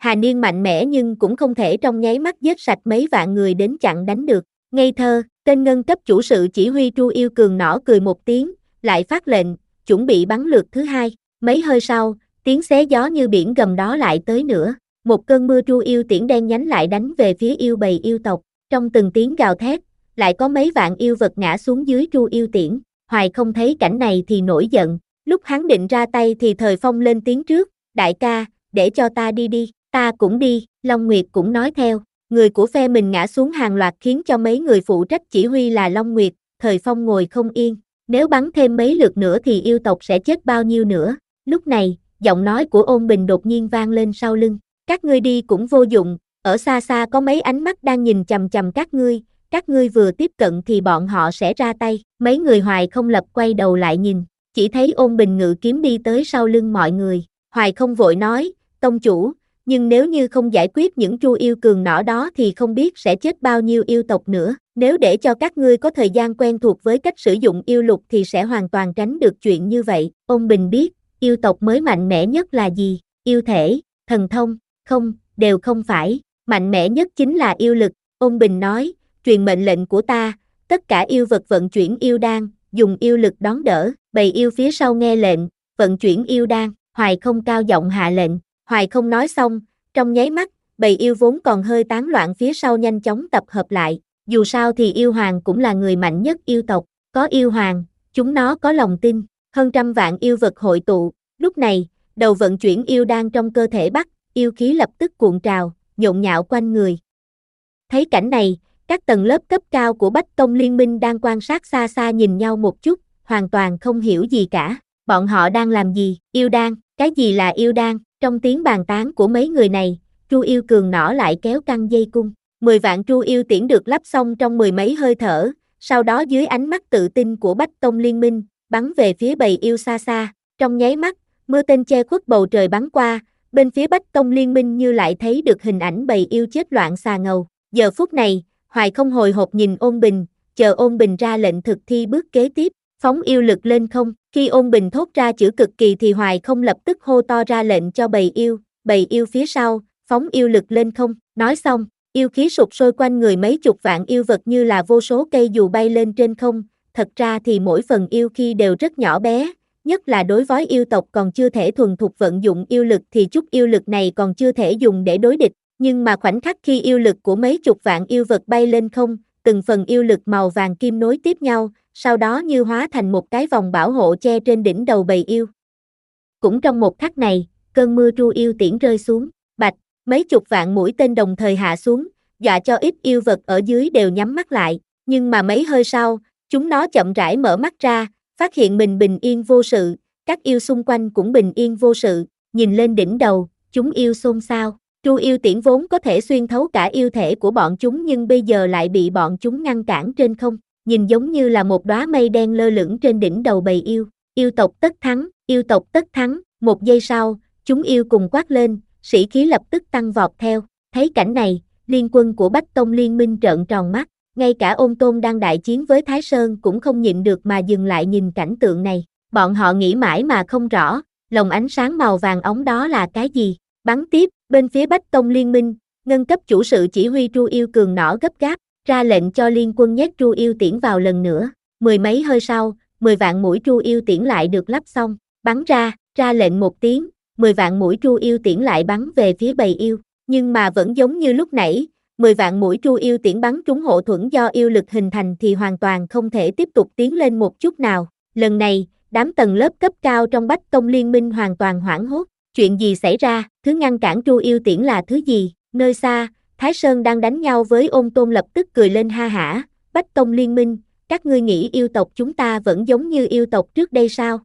Hà Niên mạnh mẽ nhưng cũng không thể trong nháy mắt giết sạch mấy vạn người đến chặn đánh được. Ngây thơ, tên ngân cấp chủ sự chỉ huy Tru Yêu Cường nỏ cười một tiếng, lại phát lệnh, chuẩn bị bắn lượt thứ hai. Mấy hơi sau, tiếng xé gió như biển gầm đó lại tới nữa. Một cơn mưa Tru Yêu tiễn đen nhánh lại đánh về phía yêu bầy yêu tộc. Trong từng tiếng gào thét, lại có mấy vạn yêu vật ngã xuống dưới Tru Yêu tiễn. Hoài không thấy cảnh này thì nổi giận. Lúc hắn định ra tay thì Thời Phong lên tiếng trước, đại ca, để cho ta đi đi, ta cũng đi, Long Nguyệt cũng nói theo. Người của phe mình ngã xuống hàng loạt khiến cho mấy người phụ trách chỉ huy là Long Nguyệt, Thời Phong ngồi không yên. Nếu bắn thêm mấy lượt nữa thì yêu tộc sẽ chết bao nhiêu nữa. Lúc này, giọng nói của Ôn Bình đột nhiên vang lên sau lưng. Các ngươi đi cũng vô dụng, ở xa xa có mấy ánh mắt đang nhìn chằm chằm các ngươi, các ngươi vừa tiếp cận thì bọn họ sẽ ra tay. Mấy người Hoài không lập quay đầu lại nhìn, chỉ thấy Ôn Bình ngự kiếm đi tới sau lưng mọi người. Hoài không vội nói, tông chủ, nhưng nếu như không giải quyết những Tru Yêu Cường nỏ đó thì không biết sẽ chết bao nhiêu yêu tộc nữa. Nếu để cho các ngươi có thời gian quen thuộc với cách sử dụng yêu lục thì sẽ hoàn toàn tránh được chuyện như vậy. Ôn Bình biết, yêu tộc mới mạnh mẽ nhất là gì? Yêu thể, thần thông, không, đều không phải. Mạnh mẽ nhất chính là yêu lực. Ôn Bình nói, truyền mệnh lệnh của ta, tất cả yêu vật vận chuyển yêu đan, dùng yêu lực đón đỡ. Bầy yêu phía sau nghe lệnh, vận chuyển yêu đan. Hoài không cao giọng hạ lệnh. Hoài không nói xong, trong nháy mắt, bầy yêu vốn còn hơi tán loạn phía sau nhanh chóng tập hợp lại. Dù sao thì yêu hoàng cũng là người mạnh nhất yêu tộc, có yêu hoàng, chúng nó có lòng tin. Hơn trăm vạn yêu vật hội tụ, lúc này, đầu vận chuyển yêu đan trong cơ thể Bắc, yêu khí lập tức cuộn trào, nhộn nhạo quanh người. Thấy cảnh này, các tầng lớp cấp cao của Bách Tông Liên minh đang quan sát xa xa nhìn nhau một chút, hoàn toàn không hiểu gì cả. Bọn họ đang làm gì? Yêu đan, cái gì là yêu đan? Trong tiếng bàn tán của mấy người này, Tru Yêu Cường nỏ lại kéo căng dây cung. Mười vạn Tru Yêu tiễn được lắp xong trong mười mấy hơi thở, sau đó dưới ánh mắt tự tin của Bách Tông Liên minh, bắn về phía bầy yêu xa xa. Trong nháy mắt, mưa tên che khuất bầu trời bắn qua, bên phía Bách Tông Liên minh như lại thấy được hình ảnh bầy yêu chết loạn xà ngầu. Giờ phút này, Hoài không hồi hộp nhìn Ôn Bình, chờ Ôn Bình ra lệnh thực thi bước kế tiếp, phóng yêu lực lên không. Khi Ôn Bình thốt ra chữ cực kỳ thì Hoài không lập tức hô to ra lệnh cho bầy yêu, bầy yêu phía sau, phóng yêu lực lên không. Nói xong, yêu khí sục sôi quanh người mấy chục vạn yêu vật như là vô số cây dù bay lên trên không. Thật ra thì mỗi phần yêu khí đều rất nhỏ bé, nhất là đối với yêu tộc còn chưa thể thuần thục vận dụng yêu lực thì chút yêu lực này còn chưa thể dùng để đối địch. Nhưng mà khoảnh khắc khi yêu lực của mấy chục vạn yêu vật bay lên không, từng phần yêu lực màu vàng kim nối tiếp nhau, sau đó như hóa thành một cái vòng bảo hộ che trên đỉnh đầu bầy yêu. Cũng trong một khắc này, cơn mưa Tru Yêu tiễn rơi xuống, bạch, mấy chục vạn mũi tên đồng thời hạ xuống, dọa cho ít yêu vật ở dưới đều nhắm mắt lại, nhưng mà mấy hơi sau, chúng nó chậm rãi mở mắt ra, phát hiện mình bình yên vô sự, các yêu xung quanh cũng bình yên vô sự, nhìn lên đỉnh đầu, chúng yêu xôn xao. Tru Yêu tiễn vốn có thể xuyên thấu cả yêu thể của bọn chúng nhưng bây giờ lại bị bọn chúng ngăn cản trên không, nhìn giống như là một đóa mây đen lơ lửng trên đỉnh đầu bầy yêu. Yêu tộc tất thắng, yêu tộc tất thắng. Một giây sau, chúng yêu cùng quát lên, sĩ khí lập tức tăng vọt theo. Thấy cảnh này, liên quân của Bách Tông Liên minh trợn tròn mắt, ngay cả Ôn Tôn đang đại chiến với Thái Sơn cũng không nhịn được mà dừng lại nhìn cảnh tượng này. Bọn họ nghĩ mãi mà không rõ, lồng ánh sáng màu vàng óng đó là cái gì. Bắn tiếp, bên phía Bách Tông Liên minh, ngân cấp chủ sự chỉ huy Tru Yêu Cường nỏ gấp gáp, ra lệnh cho liên quân nhét Tru Yêu tiễn vào lần nữa. Mười mấy hơi sau, mười vạn mũi Tru Yêu tiễn lại được lắp xong, bắn ra, ra lệnh một tiếng, mười vạn mũi Tru Yêu tiễn lại bắn về phía bầy yêu. Nhưng mà vẫn giống như lúc nãy, mười vạn mũi Tru Yêu tiễn bắn trúng hộ thuẫn do yêu lực hình thành thì hoàn toàn không thể tiếp tục tiến lên một chút nào. Lần này, đám tầng lớp cấp cao trong Bách Tông Liên minh hoàn toàn hoảng hốt. Chuyện gì xảy ra? Thứ ngăn cản Tru Yêu tiễn là thứ gì? Nơi xa, Thái Sơn đang đánh nhau với Ôn Tôn lập tức cười lên ha hả. Bách Tông Liên minh, các ngươi nghĩ yêu tộc chúng ta vẫn giống như yêu tộc trước đây sao?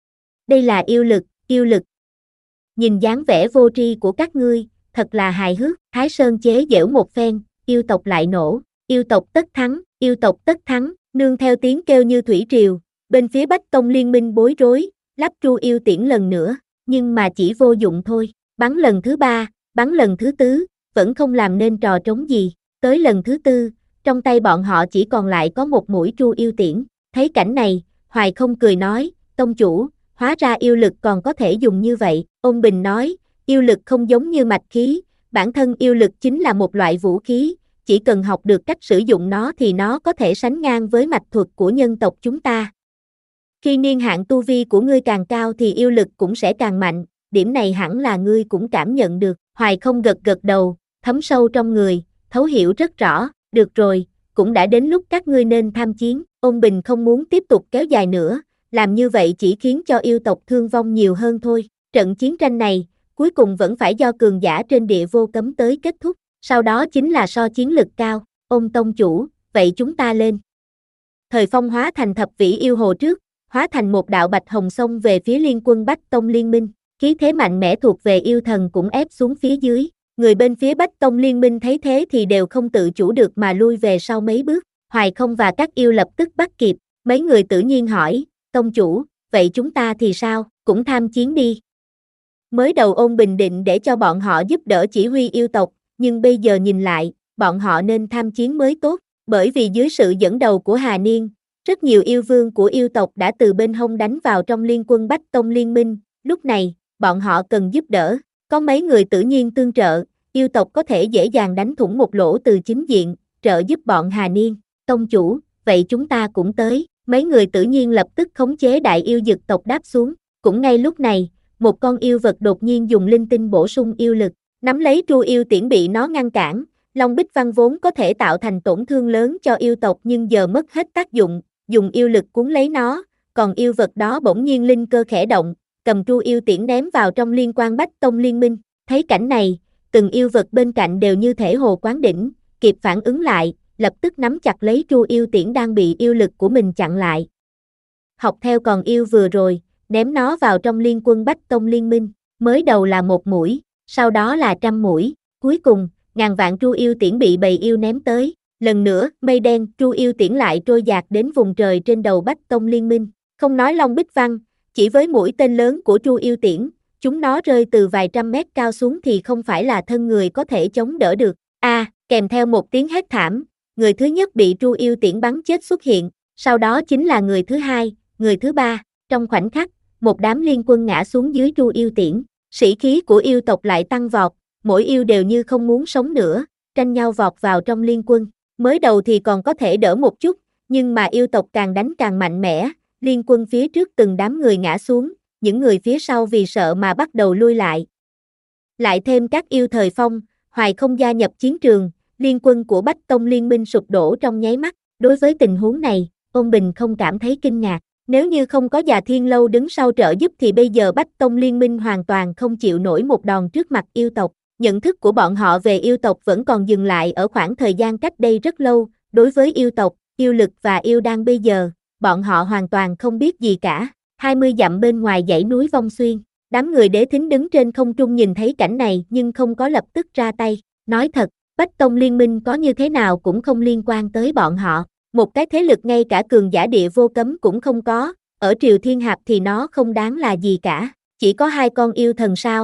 Đây là yêu lực, yêu lực. Nhìn dáng vẻ vô tri của các ngươi, thật là hài hước. Thái Sơn chế giễu một phen, yêu tộc lại nổ, yêu tộc tất thắng, yêu tộc tất thắng, nương theo tiếng kêu như thủy triều. Bên phía Bách Tông Liên minh bối rối, lắp Tru Yêu tiễn lần nữa, nhưng mà chỉ vô dụng thôi. Bắn lần thứ ba, bắn lần thứ tứ, vẫn không làm nên trò trống gì. Tới lần thứ tư, trong tay bọn họ chỉ còn lại có một mũi Tru Yêu tiễn. Thấy cảnh này, Hoài không cười nói, tông chủ, hóa ra yêu lực còn có thể dùng như vậy. Ôn Bình nói, yêu lực không giống như mạch khí, Bản thân yêu lực chính là một loại vũ khí, chỉ cần học được cách sử dụng nó thì nó có thể sánh ngang với mạch thuật của nhân tộc chúng ta. Khi niên hạn tu vi của ngươi càng cao thì yêu lực cũng sẽ càng mạnh, điểm này hẳn là ngươi cũng cảm nhận được. Hoài Không gật gật đầu, thấm sâu trong người, thấu hiểu rất rõ. Được rồi, cũng đã đến lúc các ngươi nên tham chiến. Ôn Bình không muốn tiếp tục kéo dài nữa, làm như vậy chỉ khiến cho yêu tộc thương vong nhiều hơn thôi. Trận chiến tranh này, cuối cùng vẫn phải do cường giả trên địa vô cấm tới kết thúc, sau đó chính là so chiến lực cao. Ôn tông chủ, vậy chúng ta lên. Thời Phong hóa thành thập vĩ yêu hồ trước, hóa thành một đạo bạch hồng xông về phía liên quân Bách Tông Liên Minh, khí thế mạnh mẽ thuộc về yêu thần cũng ép xuống phía dưới. Người bên phía Bách Tông Liên Minh thấy thế thì đều không tự chủ được mà lui về sau mấy bước. Hoài Không và các yêu lập tức bắt kịp, mấy người tự nhiên hỏi, tông chủ, vậy chúng ta thì sao, cũng tham chiến đi. Mới đầu Ôn Bình định để cho bọn họ giúp đỡ chỉ huy yêu tộc, nhưng bây giờ nhìn lại, bọn họ nên tham chiến mới tốt, bởi vì dưới sự dẫn đầu của Hà Niên, rất nhiều yêu vương của yêu tộc đã từ bên hông đánh vào trong liên quân Bách Tông Liên Minh, lúc này, bọn họ cần giúp đỡ, có mấy người tự nhiên tương trợ, yêu tộc có thể dễ dàng đánh thủng một lỗ từ chính diện, trợ giúp bọn Hà Niên. Tông chủ, vậy chúng ta cũng tới, mấy người tự nhiên lập tức khống chế đại yêu dực tộc đáp xuống, cũng ngay lúc này, một con yêu vật đột nhiên dùng linh tinh bổ sung yêu lực, nắm lấy tru yêu tiễn bị nó ngăn cản, Long Bích Văn vốn có thể tạo thành tổn thương lớn cho yêu tộc nhưng giờ mất hết tác dụng, dùng yêu lực cuốn lấy nó, còn yêu vật đó bỗng nhiên linh cơ khẽ động, cầm tru yêu tiễn ném vào trong liên quan Bách Tông Liên Minh, thấy cảnh này, từng yêu vật bên cạnh đều như thể hồ quán đỉnh, kịp phản ứng lại, lập tức nắm chặt lấy tru yêu tiễn đang bị yêu lực của mình chặn lại. Học theo còn yêu vừa rồi, ném nó vào trong liên quân Bách Tông Liên Minh, mới đầu là một mũi, sau đó là trăm mũi, cuối cùng, ngàn vạn tru yêu tiễn bị bầy yêu ném tới, lần nữa, mây đen, tru yêu tiễn lại trôi dạt đến vùng trời trên đầu Bách Tông Liên Minh, không nói Long Bích Văn, chỉ với mũi tên lớn của tru yêu tiễn, chúng nó rơi từ vài trăm mét cao xuống thì không phải là thân người có thể chống đỡ được, a à, kèm theo một tiếng hét thảm, người thứ nhất bị tru yêu tiễn bắn chết xuất hiện, sau đó chính là người thứ hai, người thứ ba, trong khoảnh khắc, một đám liên quân ngã xuống dưới tru yêu tiễn, sĩ khí của yêu tộc lại tăng vọt, mỗi yêu đều như không muốn sống nữa, tranh nhau vọt vào trong liên quân, mới đầu thì còn có thể đỡ một chút, nhưng mà yêu tộc càng đánh càng mạnh mẽ, liên quân phía trước từng đám người ngã xuống, những người phía sau vì sợ mà bắt đầu lui lại. Lại thêm các yêu Thời Phong, Hoài Không gia nhập chiến trường, liên quân của Bách Tông Liên Minh sụp đổ trong nháy mắt, đối với tình huống này, Ôn Bình không cảm thấy kinh ngạc. Nếu như không có Già Thiên Lâu đứng sau trợ giúp thì bây giờ Bách Tông Liên Minh hoàn toàn không chịu nổi một đòn trước mặt yêu tộc. Nhận thức của bọn họ về yêu tộc vẫn còn dừng lại ở khoảng thời gian cách đây rất lâu, đối với yêu tộc, yêu lực và yêu đan bây giờ, bọn họ hoàn toàn không biết gì cả. hai mươi dặm bên ngoài dãy núi Vong Xuyên, đám người Đế Thính đứng trên không trung nhìn thấy cảnh này nhưng không có lập tức ra tay. Nói thật, Bách Tông Liên Minh có như thế nào cũng không liên quan tới bọn họ. Một cái thế lực ngay cả cường giả địa vô cấm cũng không có, ở Triều Thiên Hạp thì nó không đáng là gì cả, chỉ có hai con yêu thần sao.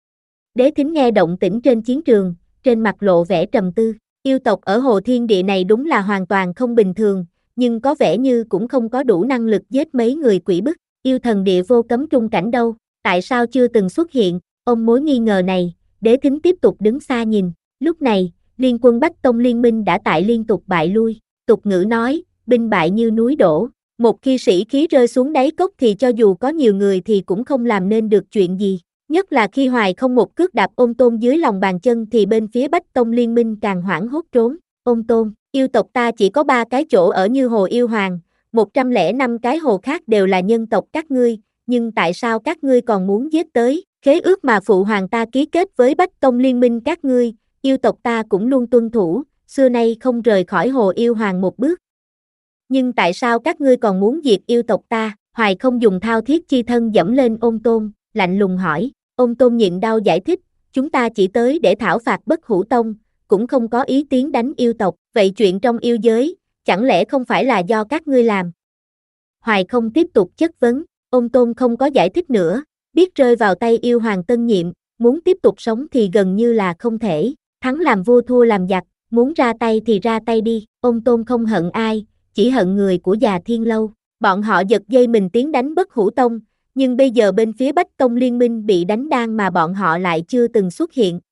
Đế Thính nghe động tĩnh trên chiến trường, trên mặt lộ vẻ trầm tư, yêu tộc ở Hồ Thiên Địa này đúng là hoàn toàn không bình thường, nhưng có vẻ như cũng không có đủ năng lực giết mấy người quỷ bức, yêu thần địa vô cấm trung cảnh đâu, tại sao chưa từng xuất hiện, ông mối nghi ngờ này, Đế Thính tiếp tục đứng xa nhìn, lúc này, liên quân Bách Tông Liên Minh đã tại liên tục bại lui. Tục ngữ nói, binh bại như núi đổ, một khi sĩ khí rơi xuống đáy cốc thì cho dù có nhiều người thì cũng không làm nên được chuyện gì, nhất là khi Hoài Không một cước đạp Ôn Tôn dưới lòng bàn chân thì bên phía Bách Tông Liên Minh càng hoảng hốt trốn. Ôn Tôn, yêu tộc ta chỉ có ba cái chỗ ở như Hồ Yêu Hoàng, một trăm lẻ năm cái hồ khác đều là nhân tộc các ngươi, nhưng tại sao các ngươi còn muốn giết tới, khế ước mà phụ hoàng ta ký kết với Bách Tông Liên Minh các ngươi, yêu tộc ta cũng luôn tuân thủ, xưa nay không rời khỏi Hồ Yêu Hoàng một bước. Nhưng tại sao các ngươi còn muốn diệt yêu tộc ta? Hoài Không dùng thao thiết chi thân dẫm lên Ôn Tôn, lạnh lùng hỏi. Ôn Tôn nhịn đau giải thích, chúng ta chỉ tới để thảo phạt Bất Hủ Tông, cũng không có ý tiến đánh yêu tộc, vậy chuyện trong yêu giới, chẳng lẽ không phải là do các ngươi làm? Hoài Không tiếp tục chất vấn, Ôn Tôn không có giải thích nữa, biết rơi vào tay yêu hoàng tân nhiệm, muốn tiếp tục sống thì gần như là không thể, thắng làm vua thua làm giặc, muốn ra tay thì ra tay đi, Ôn Tôn không hận ai, chỉ hận người của Già Thiên Lâu, bọn họ giật dây mình tiến đánh Bất Hủ Tông, nhưng bây giờ bên phía Bách Tông Liên Minh bị đánh đan mà bọn họ lại chưa từng xuất hiện,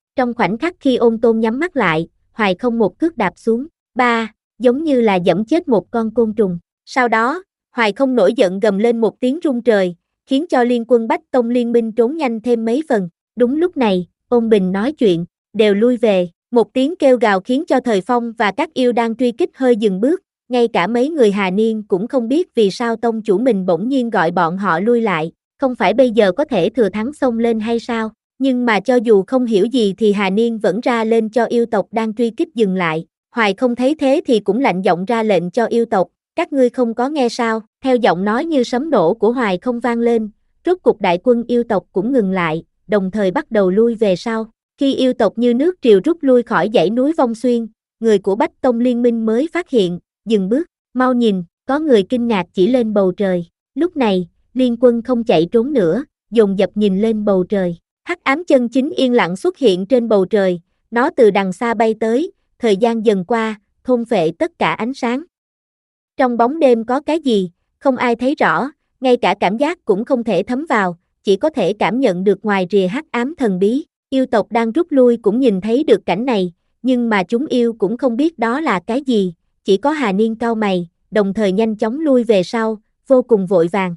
Trong khoảnh khắc khi Ôn Tôn nhắm mắt lại, Hoài Không một cước đạp xuống, ba, giống như là giẫm chết một con côn trùng. Sau đó, Hoài Không nổi giận gầm lên một tiếng rung trời, khiến cho liên quân Bách Tông liên minh trốn nhanh thêm mấy phần. Đúng lúc này, Ôn Bình nói chuyện, đều lui về, một tiếng kêu gào khiến cho Thời Phong và các yêu đang truy kích hơi dừng bước, ngay cả mấy người Hà Niên cũng không biết vì sao tông chủ mình bỗng nhiên gọi bọn họ lui lại, không phải bây giờ có thể thừa thắng xông lên hay sao, nhưng mà cho dù không hiểu gì thì Hà Niên vẫn ra lên cho yêu tộc đang truy kích dừng lại. Hoài Không thấy thế thì cũng lạnh giọng ra lệnh cho yêu tộc, các ngươi không có nghe sao, theo giọng nói như sấm nổ của Hoài Không vang lên, rốt cục đại quân yêu tộc cũng ngừng lại, đồng thời bắt đầu lui về sau. Khi yêu tộc như nước triều rút lui khỏi dãy núi Vong Xuyên, người của Bách Tông Liên minh mới phát hiện, dừng bước, mau nhìn, có người kinh ngạc chỉ lên bầu trời. Lúc này, liên quân không chạy trốn nữa, dồn dập nhìn lên bầu trời. Hắc ám chân chính yên lặng xuất hiện trên bầu trời, nó từ đằng xa bay tới, thời gian dần qua, thôn phệ tất cả ánh sáng. Trong bóng đêm có cái gì, không ai thấy rõ, ngay cả cảm giác cũng không thể thấm vào, chỉ có thể cảm nhận được ngoài rìa hắc ám thần bí. Yêu tộc đang rút lui cũng nhìn thấy được cảnh này, nhưng mà chúng yêu cũng không biết đó là cái gì, chỉ có Hà Niên cau mày, đồng thời nhanh chóng lui về sau, vô cùng vội vàng.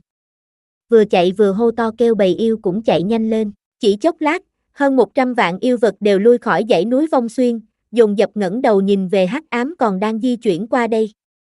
Vừa chạy vừa hô to kêu bầy yêu cũng chạy nhanh lên, chỉ chốc lát, hơn một trăm vạn yêu vật đều lui khỏi dãy núi Vong Xuyên, dồn dập ngẩng đầu nhìn về hắc ám còn đang di chuyển qua đây.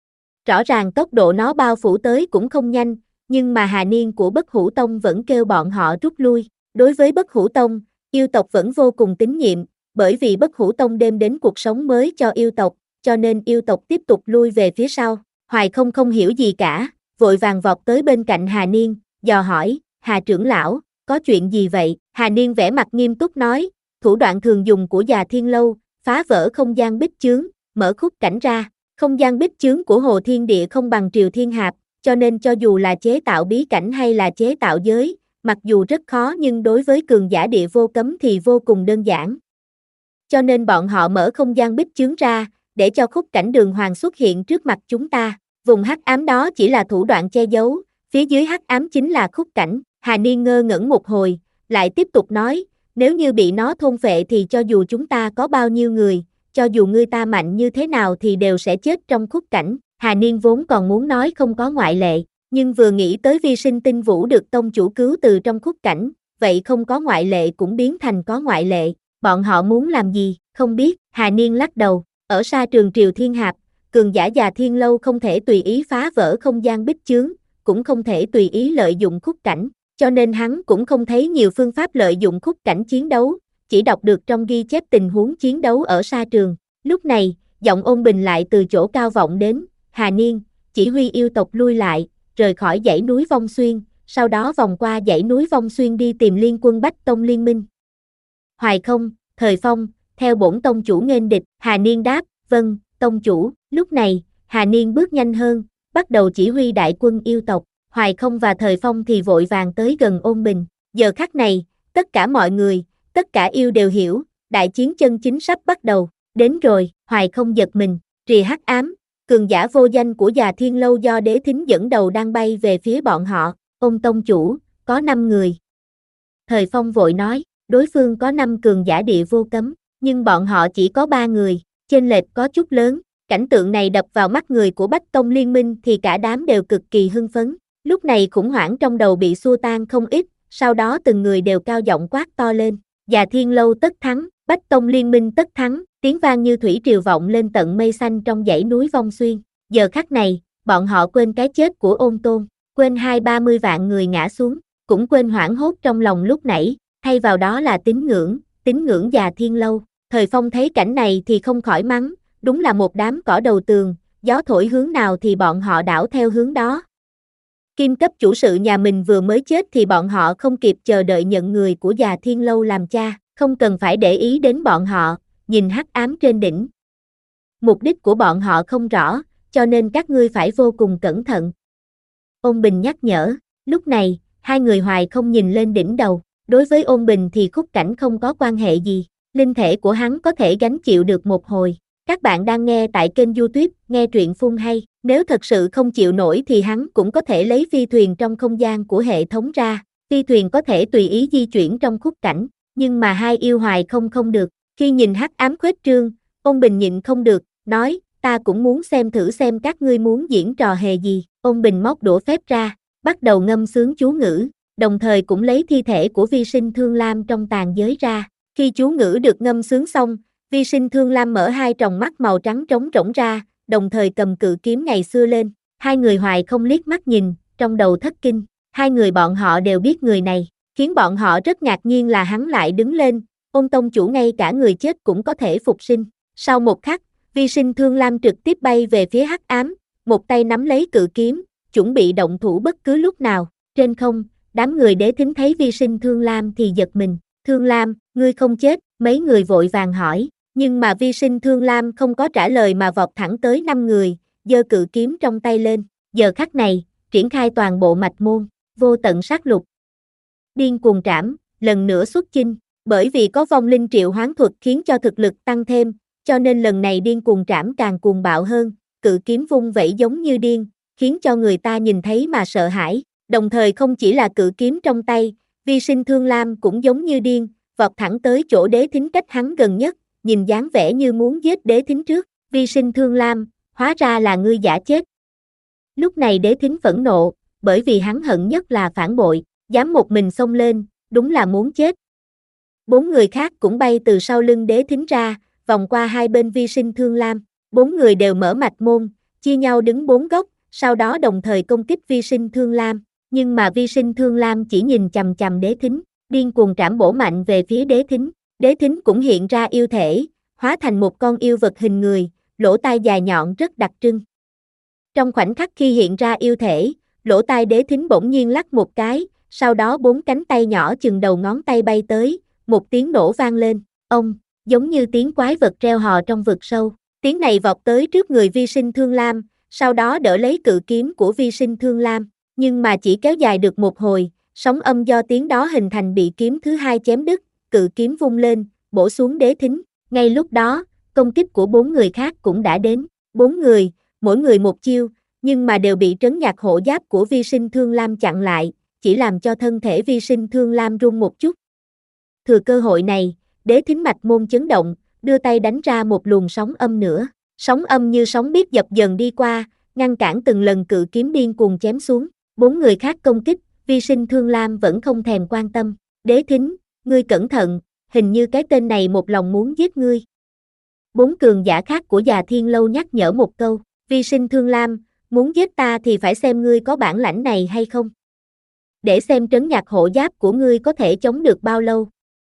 Rõ ràng tốc độ nó bao phủ tới cũng không nhanh, nhưng mà Hà Niên của Bất Hủ Tông vẫn kêu bọn họ rút lui. Đối với Bất Hủ Tông, yêu tộc vẫn vô cùng tín nhiệm, bởi vì Bất Hủ Tông đem đến cuộc sống mới cho yêu tộc, cho nên yêu tộc tiếp tục lui về phía sau. Hoài Không không hiểu gì cả, vội vàng vọt tới bên cạnh Hà Niên, dò hỏi, Hà trưởng lão, có chuyện gì vậy? Hà Niên vẻ mặt nghiêm túc nói, thủ đoạn thường dùng của Già Thiên Lâu, phá vỡ không gian bích chướng, mở khúc cảnh ra. Không gian bích chướng của Hồ Thiên Địa không bằng Triều Thiên Hạp, cho nên cho dù là chế tạo bí cảnh hay là chế tạo giới, mặc dù rất khó nhưng đối với cường giả địa vô cấm thì vô cùng đơn giản. Cho nên bọn họ mở không gian bích chướng ra, để cho khúc cảnh đường hoàng xuất hiện trước mặt chúng ta. Vùng hắc ám đó chỉ là thủ đoạn che giấu, phía dưới hắc ám chính là khúc cảnh. Hà Niên ngơ ngẩn một hồi, lại tiếp tục nói, nếu như bị nó thôn phệ thì cho dù chúng ta có bao nhiêu người, cho dù ngươi ta mạnh như thế nào thì đều sẽ chết trong khúc cảnh. Hà Niên vốn còn muốn nói không có ngoại lệ, nhưng vừa nghĩ tới vi sinh tinh vũ được tông chủ cứu từ trong khúc cảnh, vậy không có ngoại lệ cũng biến thành có ngoại lệ. Bọn họ muốn làm gì, không biết. Hà Niên lắc đầu, ở sa trường Triều Thiên Hạp, cường giả Già Thiên Lâu không thể tùy ý phá vỡ không gian bích chướng, cũng không thể tùy ý lợi dụng khúc cảnh, cho nên hắn cũng không thấy nhiều phương pháp lợi dụng khúc cảnh chiến đấu, chỉ đọc được trong ghi chép tình huống chiến đấu ở sa trường. Lúc này, giọng Ôn Bình lại từ chỗ cao vọng đến, Hà Niên, chỉ huy yêu tộc lui lại, rời khỏi dãy núi Vong Xuyên, sau đó vòng qua dãy núi Vong Xuyên đi tìm liên quân Bách Tông Liên minh. Hoài Không, Thời Phong, theo bổn tông chủ nghênh địch. Hà Niên đáp, vâng, tông chủ. Lúc này, Hà Niên bước nhanh hơn, bắt đầu chỉ huy đại quân yêu tộc. Hoài Không và Thời Phong thì vội vàng tới gần Ôn Bình. Giờ khắc này, tất cả mọi người, tất cả yêu đều hiểu, đại chiến chân chính sắp bắt đầu. Đến rồi. Hoài Không giật mình, rìa hắc ám, cường giả vô danh của Già Thiên Lâu do Đế Thính dẫn đầu đang bay về phía bọn họ. Ôn tông chủ, có năm người. Thời Phong vội nói, đối phương có năm cường giả địa vô cấm, nhưng bọn họ chỉ có ba người, chênh lệch có chút lớn. Cảnh tượng này đập vào mắt người của Bách Tông Liên minh thì cả đám đều cực kỳ hưng phấn. Lúc này khủng hoảng trong đầu bị xua tan không ít, sau đó từng người đều cao giọng quát to lên. Già Thiên Lâu tất thắng, Bách Tông Liên minh tất thắng, tiếng vang như thủy triều vọng lên tận mây xanh trong dãy núi Vong Xuyên. Giờ khắc này, bọn họ quên cái chết của Ôn Tôn, quên hai ba mươi vạn người ngã xuống, cũng quên hoảng hốt trong lòng lúc nãy, thay vào đó là tín ngưỡng, tín ngưỡng Già Thiên Lâu. Thời Phong thấy cảnh này thì không khỏi mắng, đúng là một đám cỏ đầu tường, gió thổi hướng nào thì bọn họ đảo theo hướng đó. Kim cấp chủ sự nhà mình vừa mới chết thì bọn họ không kịp chờ đợi nhận người của Già Thiên Lâu làm cha, không cần phải để ý đến bọn họ, nhìn hắc ám trên đỉnh. Mục đích của bọn họ không rõ, cho nên các ngươi phải vô cùng cẩn thận. Ôn Bình nhắc nhở, lúc này, hai người Hoài Không nhìn lên đỉnh đầu, đối với Ôn Bình thì khúc cảnh không có quan hệ gì, linh thể của hắn có thể gánh chịu được một hồi. Các bạn đang nghe tại kênh YouTube, nghe truyện phun hay, nếu thật sự không chịu nổi thì hắn cũng có thể lấy phi thuyền trong không gian của hệ thống ra, phi thuyền có thể tùy ý di chuyển trong khúc cảnh. nhưng mà hai yêu hoài không không được, khi nhìn hắc ám khuếch trương, Ôn Bình nhịn không được, nói, ta cũng muốn xem thử xem các ngươi muốn diễn trò hề gì, Ôn Bình móc đũa phép ra, bắt đầu ngâm sướng chú ngữ, đồng thời cũng lấy thi thể của Vi Sinh Thương Lam trong tàn giới ra, khi chú ngữ được ngâm sướng xong, Vi Sinh Thương Lam mở hai tròng mắt màu trắng trống rỗng ra, đồng thời cầm cự kiếm ngày xưa lên, hai người hoài không liếc mắt nhìn, trong đầu thất kinh, hai người bọn họ đều biết người này, khiến bọn họ rất ngạc nhiên là hắn lại đứng lên, Ôn tông chủ ngay cả người chết cũng có thể phục sinh, sau một khắc, Vi Sinh Thương Lam trực tiếp bay về phía hắc ám, một tay nắm lấy cự kiếm, chuẩn bị động thủ bất cứ lúc nào, trên không, đám người Đế Thính thấy Vi Sinh Thương Lam thì giật mình, Thương Lam, ngươi không chết, mấy người vội vàng hỏi, nhưng mà Vi Sinh Thương Lam không có trả lời mà vọt thẳng tới năm người, giơ cự kiếm trong tay lên, giờ khắc này, triển khai toàn bộ mạch môn, vô tận sát lục. Điên cuồng trảm, lần nữa xuất chinh, bởi vì có vong linh triệu hoán thuật khiến cho thực lực tăng thêm, cho nên lần này điên cuồng trảm càng cuồng bạo hơn, cự kiếm vung vẩy giống như điên, khiến cho người ta nhìn thấy mà sợ hãi, đồng thời không chỉ là cự kiếm trong tay, Vi Sinh Thương Lam cũng giống như điên, vọt thẳng tới chỗ Đế Thính cách hắn gần nhất, nhìn dáng vẻ như muốn giết Đế Thính trước, Vi Sinh Thương Lam, hóa ra là ngươi giả chết. Lúc này Đế Thính phẫn nộ, bởi vì hắn hận nhất là phản bội, dám một mình xông lên, đúng là muốn chết. Bốn người khác cũng bay từ sau lưng Đế Thính ra, vòng qua hai bên Vi Sinh Thương Lam, bốn người đều mở mạch môn, chia nhau đứng bốn góc, sau đó đồng thời công kích Vi Sinh Thương Lam, nhưng mà Vi Sinh Thương Lam chỉ nhìn chằm chằm Đế Thính, điên cuồng trảm bổ mạnh về phía Đế Thính, Đế Thính cũng hiện ra yêu thể, hóa thành một con yêu vật hình người, lỗ tai dài nhọn rất đặc trưng. Trong khoảnh khắc khi hiện ra yêu thể, lỗ tai Đế Thính bỗng nhiên lắc một cái, sau đó bốn cánh tay nhỏ chừng đầu ngón tay bay tới, một tiếng nổ vang lên, ông, giống như tiếng quái vật reo hò trong vực sâu, tiếng này vọt tới trước người Vi Sinh Thương Lam, sau đó đỡ lấy cự kiếm của Vi Sinh Thương Lam, nhưng mà chỉ kéo dài được một hồi, sóng âm do tiếng đó hình thành bị kiếm thứ hai chém đứt, cự kiếm vung lên, bổ xuống Đế Thính, ngay lúc đó, công kích của bốn người khác cũng đã đến, bốn người, mỗi người một chiêu, nhưng mà đều bị trấn nhạc hộ giáp của Vi Sinh Thương Lam chặn lại, chỉ làm cho thân thể Vi Sinh Thương Lam rung một chút. Thừa cơ hội này, Đế Thính mạch môn chấn động, đưa tay đánh ra một luồng sóng âm nữa, sóng âm như sóng biết dập dần đi qua, ngăn cản từng lần cự kiếm điên cuồng chém xuống, bốn người khác công kích, Vi Sinh Thương Lam vẫn không thèm quan tâm, Đế Thính, ngươi cẩn thận, hình như cái tên này một lòng muốn giết ngươi. Bốn cường giả khác của Già Thiên Lâu nhắc nhở một câu, Vi Sinh Thương Lam, muốn giết ta thì phải xem ngươi có bản lãnh này hay không. Để xem trấn nhạc hộ giáp của ngươi có thể chống được bao lâu.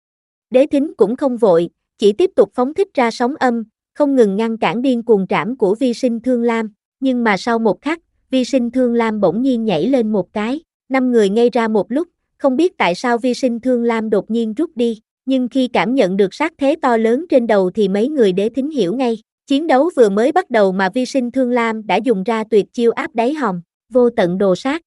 Đế Thính cũng không vội, chỉ tiếp tục phóng thích ra sóng âm, không ngừng ngăn cản điên cuồng trảm của Vi Sinh Thương Lam, nhưng mà sau một khắc, Vi Sinh Thương Lam bỗng nhiên nhảy lên một cái, năm người ngây ra một lúc, không biết tại sao Vi Sinh Thương Lam đột nhiên rút đi, nhưng khi cảm nhận được sát thế to lớn trên đầu thì mấy người Đế Thính hiểu ngay, chiến đấu vừa mới bắt đầu mà Vi Sinh Thương Lam đã dùng ra tuyệt chiêu áp đáy hòm, vô tận đồ sát.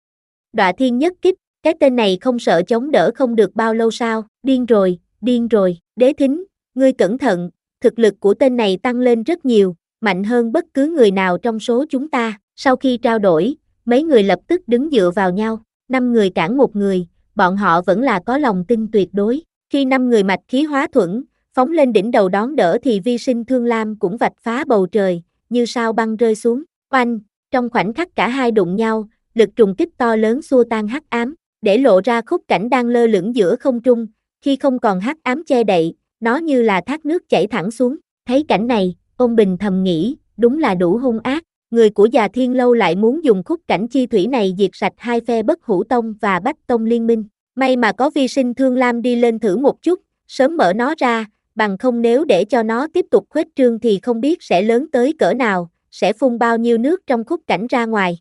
Đọa thiên nhất kích, cái tên này không sợ chống đỡ không được bao lâu sao, điên rồi, điên rồi, Đế Thính, ngươi cẩn thận, thực lực của tên này tăng lên rất nhiều, mạnh hơn bất cứ người nào trong số chúng ta, sau khi trao đổi, mấy người lập tức đứng dựa vào nhau, năm người cản một người, bọn họ vẫn là có lòng tin tuyệt đối, khi năm người mạch khí hóa thuẫn, phóng lên đỉnh đầu đón đỡ thì Vi Sinh Thương Lam cũng vạch phá bầu trời, như sao băng rơi xuống, oanh, trong khoảnh khắc cả hai đụng nhau, lực trùng kích to lớn xua tan hắc ám, để lộ ra khúc cảnh đang lơ lửng giữa không trung, khi không còn hắc ám che đậy, nó như là thác nước chảy thẳng xuống, thấy cảnh này, Ôn Bình thầm nghĩ, đúng là đủ hung ác, người của Già Thiên Lâu lại muốn dùng khúc cảnh chi thủy này diệt sạch hai phe Bất Hủ Tông và Bách Tông liên minh, may mà có Vi Sinh Thương Lam đi lên thử một chút, sớm mở nó ra, bằng không nếu để cho nó tiếp tục khuếch trương thì không biết sẽ lớn tới cỡ nào, sẽ phun bao nhiêu nước trong khúc cảnh ra ngoài.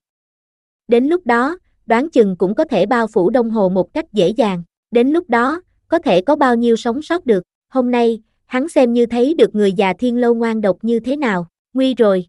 Đến lúc đó, đoán chừng cũng có thể bao phủ Đông Hồ một cách dễ dàng, đến lúc đó, có thể có bao nhiêu sống sót được, hôm nay, hắn xem như thấy được người Già Thiên Lâu ngoan độc như thế nào, nguy rồi.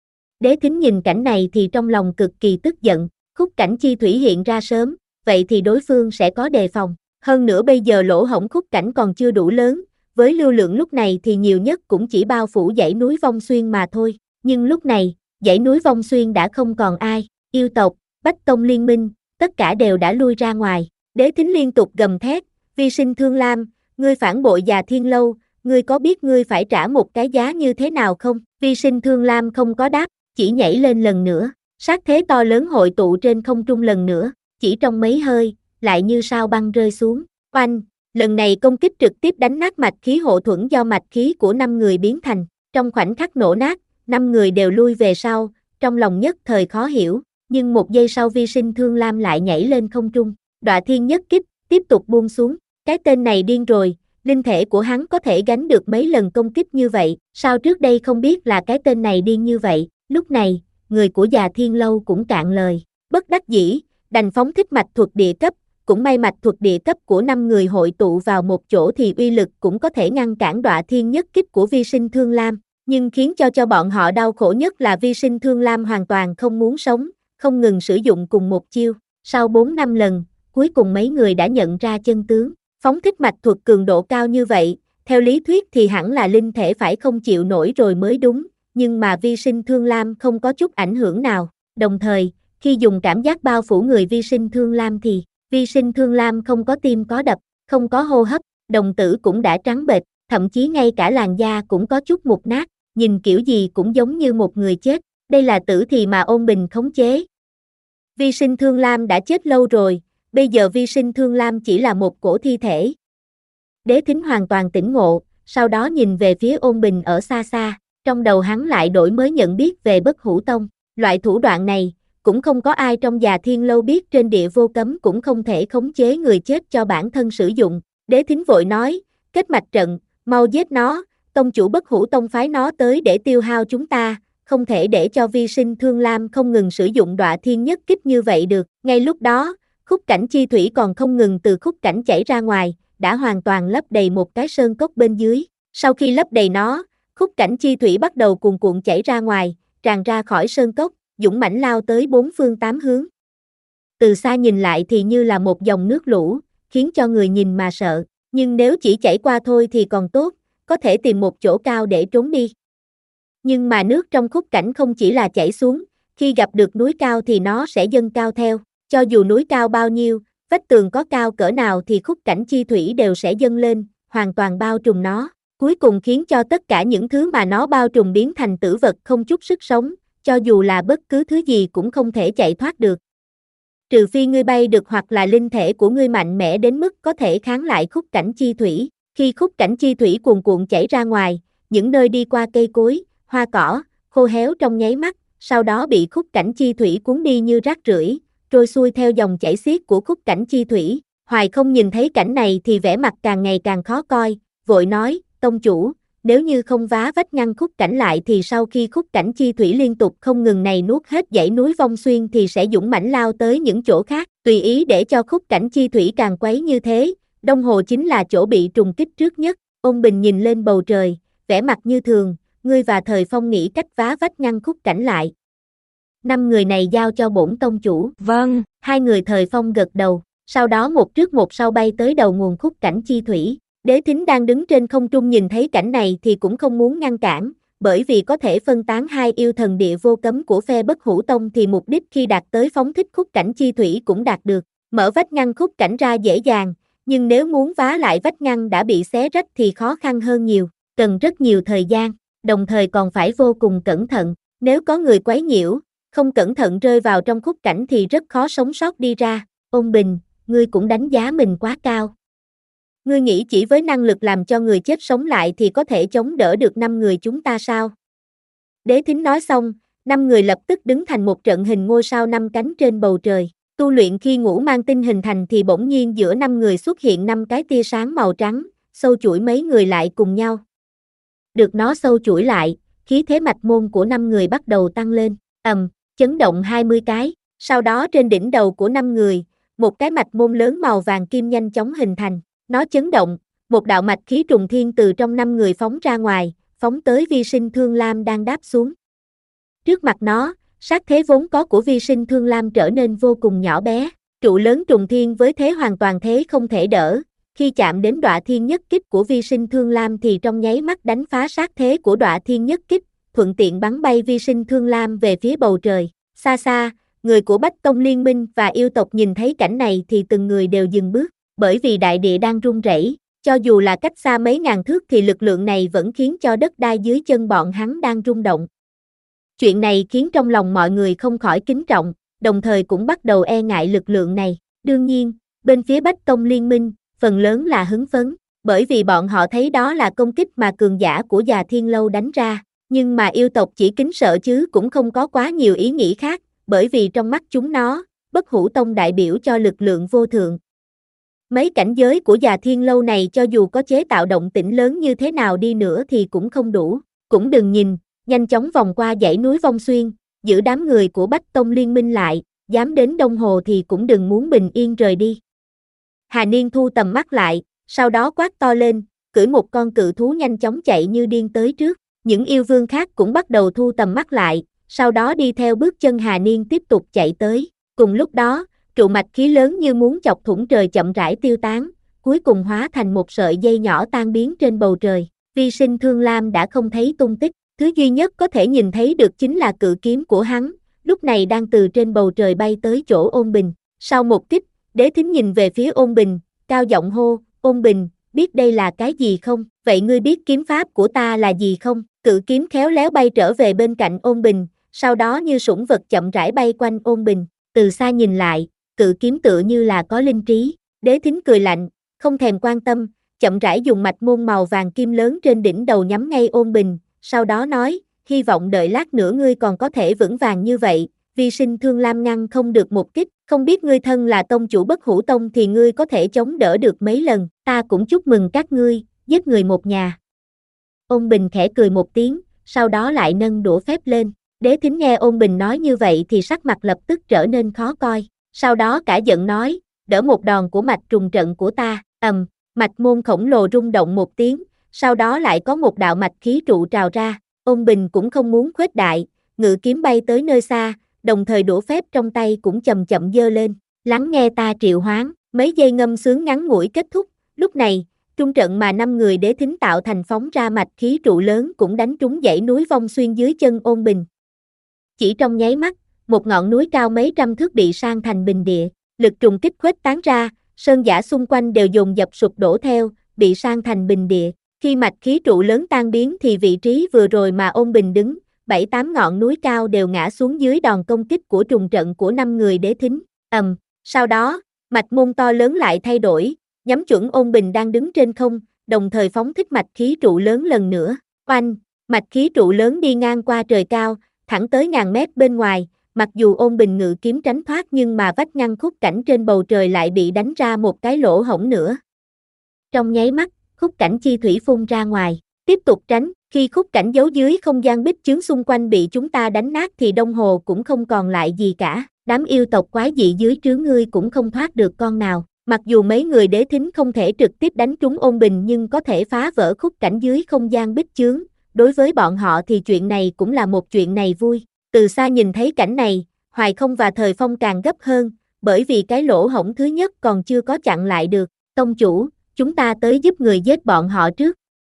Đế Thính nhìn cảnh này thì trong lòng cực kỳ tức giận, khúc cảnh chi thủy hiện ra sớm, vậy thì đối phương sẽ có đề phòng, hơn nữa bây giờ lỗ hổng khúc cảnh còn chưa đủ lớn, với lưu lượng lúc này thì nhiều nhất cũng chỉ bao phủ dãy núi Vong Xuyên mà thôi, nhưng lúc này, dãy núi Vong Xuyên đã không còn ai, yêu tộc, Bách Tông liên minh, tất cả đều đã lui ra ngoài, Đế Thính liên tục gầm thét, Vi Sinh Thương Lam, Ngươi phản bội Già Thiên Lâu, ngươi có biết ngươi phải trả một cái giá như thế nào không? Vi Sinh Thương Lam không có đáp, chỉ nhảy lên lần nữa, sát thế to lớn hội tụ trên không trung lần nữa, chỉ trong mấy hơi, lại như sao băng rơi xuống. Oanh, lần này công kích trực tiếp đánh nát mạch khí hộ thuẫn do mạch khí của năm người biến thành, trong khoảnh khắc nổ nát, năm người đều lui về sau, trong lòng nhất thời khó hiểu, nhưng một giây sau Vi Sinh Thương Lam lại nhảy lên không trung, Đọa Thiên Nhất Kích, tiếp tục buông xuống, cái tên này điên rồi, linh thể của hắn có thể gánh được mấy lần công kích như vậy, sao trước đây không biết là cái tên này điên như vậy, lúc này, người của Già Thiên Lâu cũng cạn lời, bất đắc dĩ, đành phóng thích mạch thuật địa cấp, cũng may mạch thuật địa cấp của năm người hội tụ vào một chỗ thì uy lực cũng có thể ngăn cản Đọa Thiên Nhất Kích của Vi Sinh Thương Lam, nhưng khiến cho cho bọn họ đau khổ nhất là Vi Sinh Thương Lam hoàn toàn không muốn sống, không ngừng sử dụng cùng một chiêu, sau bốn năm lần, cuối cùng mấy người đã nhận ra chân tướng, phóng thích mạch thuật cường độ cao như vậy, theo lý thuyết thì hẳn là linh thể phải không chịu nổi rồi mới đúng, nhưng mà Vi Sinh Thương Lam không có chút ảnh hưởng nào, đồng thời, khi dùng cảm giác bao phủ người Vi Sinh Thương Lam thì, Vi Sinh Thương Lam không có tim có đập, không có hô hấp, đồng tử cũng đã trắng bệch, thậm chí ngay cả làn da cũng có chút mục nát, nhìn kiểu gì cũng giống như một người chết, đây là tử thì mà Ôn Bình khống chế. Vi Sinh Thương Lam đã chết lâu rồi, bây giờ Vi Sinh Thương Lam chỉ là một cổ thi thể. Đế Thính hoàn toàn tỉnh ngộ, sau đó nhìn về phía Ôn Bình ở xa xa, trong đầu hắn lại đổi mới nhận biết về Bất Hủ Tông, loại thủ đoạn này, cũng không có ai trong Già Thiên Lâu biết, trên địa vô cấm cũng không thể khống chế người chết cho bản thân sử dụng. Đế Thính vội nói, kết mạch trận, mau giết nó, tông chủ Bất Hủ Tông phái nó tới để tiêu hao chúng ta, không thể để cho Vi Sinh Thương Lam không ngừng sử dụng Đọa Thiên Nhất Kích như vậy được. Ngay lúc đó, khúc cảnh chi thủy còn không ngừng từ khúc cảnh chảy ra ngoài, đã hoàn toàn lấp đầy một cái sơn cốc bên dưới. Sau khi lấp đầy nó, khúc cảnh chi thủy bắt đầu cuồn cuộn chảy ra ngoài, tràn ra khỏi sơn cốc, dũng mãnh lao tới bốn phương tám hướng. Từ xa nhìn lại thì như là một dòng nước lũ, khiến cho người nhìn mà sợ, nhưng nếu chỉ chảy qua thôi thì còn tốt, có thể tìm một chỗ cao để trốn đi. Nhưng mà nước trong khúc cảnh không chỉ là chảy xuống, khi gặp được núi cao thì nó sẽ dâng cao theo, cho dù núi cao bao nhiêu, vách tường có cao cỡ nào thì khúc cảnh chi thủy đều sẽ dâng lên, hoàn toàn bao trùm nó, cuối cùng khiến cho tất cả những thứ mà nó bao trùm biến thành tử vật không chút sức sống, cho dù là bất cứ thứ gì cũng không thể chạy thoát được. Trừ phi ngươi bay được hoặc là linh thể của ngươi mạnh mẽ đến mức có thể kháng lại khúc cảnh chi thủy, khi khúc cảnh chi thủy cuồn cuộn chảy ra ngoài, những nơi đi qua cây cối, hoa cỏ, khô héo trong nháy mắt, sau đó bị khúc cảnh chi thủy cuốn đi như rác rưởi, trôi xuôi theo dòng chảy xiết của khúc cảnh chi thủy. Hoài Không nhìn thấy cảnh này thì vẻ mặt càng ngày càng khó coi, vội nói, tông chủ, nếu như không vá vách ngăn khúc cảnh lại thì sau khi khúc cảnh chi thủy liên tục không ngừng này nuốt hết dãy núi Vong Xuyên thì sẽ dũng mãnh lao tới những chỗ khác, tùy ý để cho khúc cảnh chi thủy càng quấy như thế, Đông Hồ chính là chỗ bị trùng kích trước nhất. Ôn Bình nhìn lên bầu trời, vẻ mặt như thường, ngươi và Thời Phong nghĩ cách vá vách ngăn khúc cảnh lại. Năm người này giao cho bổn tông chủ. Vâng. Hai người Thời Phong gật đầu, sau đó một trước một sau bay tới đầu nguồn khúc cảnh chi thủy. Đế Thính đang đứng trên không trung nhìn thấy cảnh này thì cũng không muốn ngăn cản, bởi vì có thể phân tán hai yêu thần địa vô cấm của phe Bất Hủ Tông thì mục đích khi đạt tới phóng thích khúc cảnh chi thủy cũng đạt được. Mở vách ngăn khúc cảnh ra dễ dàng, nhưng nếu muốn vá lại vách ngăn đã bị xé rách thì khó khăn hơn nhiều, cần rất nhiều thời gian, đồng thời còn phải vô cùng cẩn thận. Nếu có người quấy nhiễu, không cẩn thận rơi vào trong khúc cảnh thì rất khó sống sót đi ra. Ôn Bình, ngươi cũng đánh giá mình quá cao. Ngươi nghĩ chỉ với năng lực làm cho người chết sống lại thì có thể chống đỡ được năm người chúng ta sao? Đế Thính nói xong, năm người lập tức đứng thành một trận hình ngôi sao năm cánh trên bầu trời. Tu luyện khi ngũ mang tinh hình thành thì bỗng nhiên giữa năm người xuất hiện năm cái tia sáng màu trắng, sâu chuỗi mấy người lại cùng nhau. Được nó sâu chuỗi lại, khí thế mạch môn của năm người bắt đầu tăng lên, ầm, chấn động hai mươi cái. Sau đó trên đỉnh đầu của năm người, một cái mạch môn lớn màu vàng kim nhanh chóng hình thành. Nó chấn động, một đạo mạch khí trùng thiên từ trong năm người phóng ra ngoài, phóng tới Vi Sinh Thương Lam đang đáp xuống. Trước mặt nó, sát thế vốn có của Vi Sinh Thương Lam trở nên vô cùng nhỏ bé, trụ lớn trùng thiên với thế hoàn toàn thế không thể đỡ, khi chạm đến Đọa Thiên Nhất Kích của Vi Sinh Thương Lam thì trong nháy mắt đánh phá sát thế của Đọa Thiên Nhất Kích, thuận tiện bắn bay Vi Sinh Thương Lam về phía bầu trời. Xa xa, người của Bách Tông Liên Minh và yêu tộc nhìn thấy cảnh này thì từng người đều dừng bước, bởi vì đại địa đang rung rẩy, cho dù là cách xa mấy ngàn thước thì lực lượng này vẫn khiến cho đất đai dưới chân bọn hắn đang rung động. Chuyện này khiến trong lòng mọi người không khỏi kính trọng, đồng thời cũng bắt đầu e ngại lực lượng này. Đương nhiên, bên phía Bách Tông Liên minh, phần lớn là hứng phấn, bởi vì bọn họ thấy đó là công kích mà cường giả của Già Thiên Lâu đánh ra, nhưng mà yêu tộc chỉ kính sợ chứ cũng không có quá nhiều ý nghĩ khác, bởi vì trong mắt chúng nó, Bất Hủ Tông đại biểu cho lực lượng vô thượng. Mấy cảnh giới của Già Thiên Lâu này cho dù có chế tạo động tĩnh lớn như thế nào đi nữa thì cũng không đủ, cũng đừng nhìn, nhanh chóng vòng qua dãy núi Vong Xuyên, giữ đám người của Bách Tông Liên minh lại, dám đến Đông Hồ thì cũng đừng muốn bình yên rời đi. Hà Niên thu tầm mắt lại, sau đó quát to lên, cưỡi một con cự thú nhanh chóng chạy như điên tới trước, những yêu vương khác cũng bắt đầu thu tầm mắt lại, sau đó đi theo bước chân Hà Niên tiếp tục chạy tới, cùng lúc đó, trụ mạch khí lớn như muốn chọc thủng trời chậm rãi tiêu tán, cuối cùng hóa thành một sợi dây nhỏ tan biến trên bầu trời, Vi Sinh Thương Lam đã không thấy tung tích, thứ duy nhất có thể nhìn thấy được chính là cự kiếm của hắn, lúc này đang từ trên bầu trời bay tới chỗ Ôn Bình, sau một kích, Đế Thính nhìn về phía Ôn Bình, cao giọng hô, Ôn Bình, biết đây là cái gì không, vậy ngươi biết kiếm pháp của ta là gì không, cự kiếm khéo léo bay trở về bên cạnh Ôn Bình, sau đó như sủng vật chậm rãi bay quanh Ôn Bình, từ xa nhìn lại, cự kiếm tựa như là có linh trí, Đế Thính cười lạnh, không thèm quan tâm, chậm rãi dùng mạch môn màu vàng kim lớn trên đỉnh đầu nhắm ngay Ôn Bình, sau đó nói, hy vọng đợi lát nữa ngươi còn có thể vững vàng như vậy, Vi Sinh Thương Lam ngăn không được một kích, không biết ngươi thân là tông chủ Bất Hủ Tông thì ngươi có thể chống đỡ được mấy lần, ta cũng chúc mừng các ngươi, giết người một nhà. Ôn Bình khẽ cười một tiếng, sau đó lại nâng đũa phép lên, Đế Thính nghe Ôn Bình nói như vậy thì sắc mặt lập tức trở nên khó coi, sau đó cả giận nói, đỡ một đòn của mạch trùng trận của ta, ầm, mạch môn khổng lồ rung động một tiếng, sau đó lại có một đạo mạch khí trụ trào ra, Ôn Bình cũng không muốn khuếch đại, ngự kiếm bay tới nơi xa, đồng thời đũa phép trong tay cũng chậm chậm giơ lên, lắng nghe ta triệu hoán, mấy giây ngâm sướng ngắn ngủi kết thúc, lúc này, trung trận mà năm người Đế Thính tạo thành phóng ra mạch khí trụ lớn cũng đánh trúng dãy núi Vong Xuyên dưới chân Ôn Bình. Chỉ trong nháy mắt, một ngọn núi cao mấy trăm thước bị san thành bình địa, lực trùng kích khuếch tán ra, sơn giả xung quanh đều dồn dập sụp đổ theo, bị san thành bình địa. Khi mạch khí trụ lớn tan biến thì vị trí vừa rồi mà Ôn Bình đứng, bảy tám ngọn núi cao đều ngã xuống dưới đòn công kích của trùng trận của năm người Đế Thính. Ầm, sau đó, mạch môn to lớn lại thay đổi, nhắm chuẩn Ôn Bình đang đứng trên không, đồng thời phóng thích mạch khí trụ lớn lần nữa. Oanh, mạch khí trụ lớn đi ngang qua trời cao, thẳng tới ngàn mét bên ngoài, mặc dù Ôn Bình ngự kiếm tránh thoát nhưng mà vách ngăn khúc cảnh trên bầu trời lại bị đánh ra một cái lỗ hổng nữa. Trong nháy mắt, khúc cảnh chi thủy phun ra ngoài, tiếp tục tránh, khi khúc cảnh giấu dưới không gian bích chướng xung quanh bị chúng ta đánh nát thì Đông Hồ cũng không còn lại gì cả, đám yêu tộc quái dị dưới trướng ngươi cũng không thoát được con nào, mặc dù mấy người Đế Thính không thể trực tiếp đánh trúng Ôn Bình nhưng có thể phá vỡ khúc cảnh dưới không gian bích chướng, đối với bọn họ thì chuyện này cũng là một chuyện này vui, từ xa nhìn thấy cảnh này, Hoài Không và Thời Phong càng gấp hơn, bởi vì cái lỗ hổng thứ nhất còn chưa có chặn lại được, tông chủ, chúng ta tới giúp người giết bọn họ trước.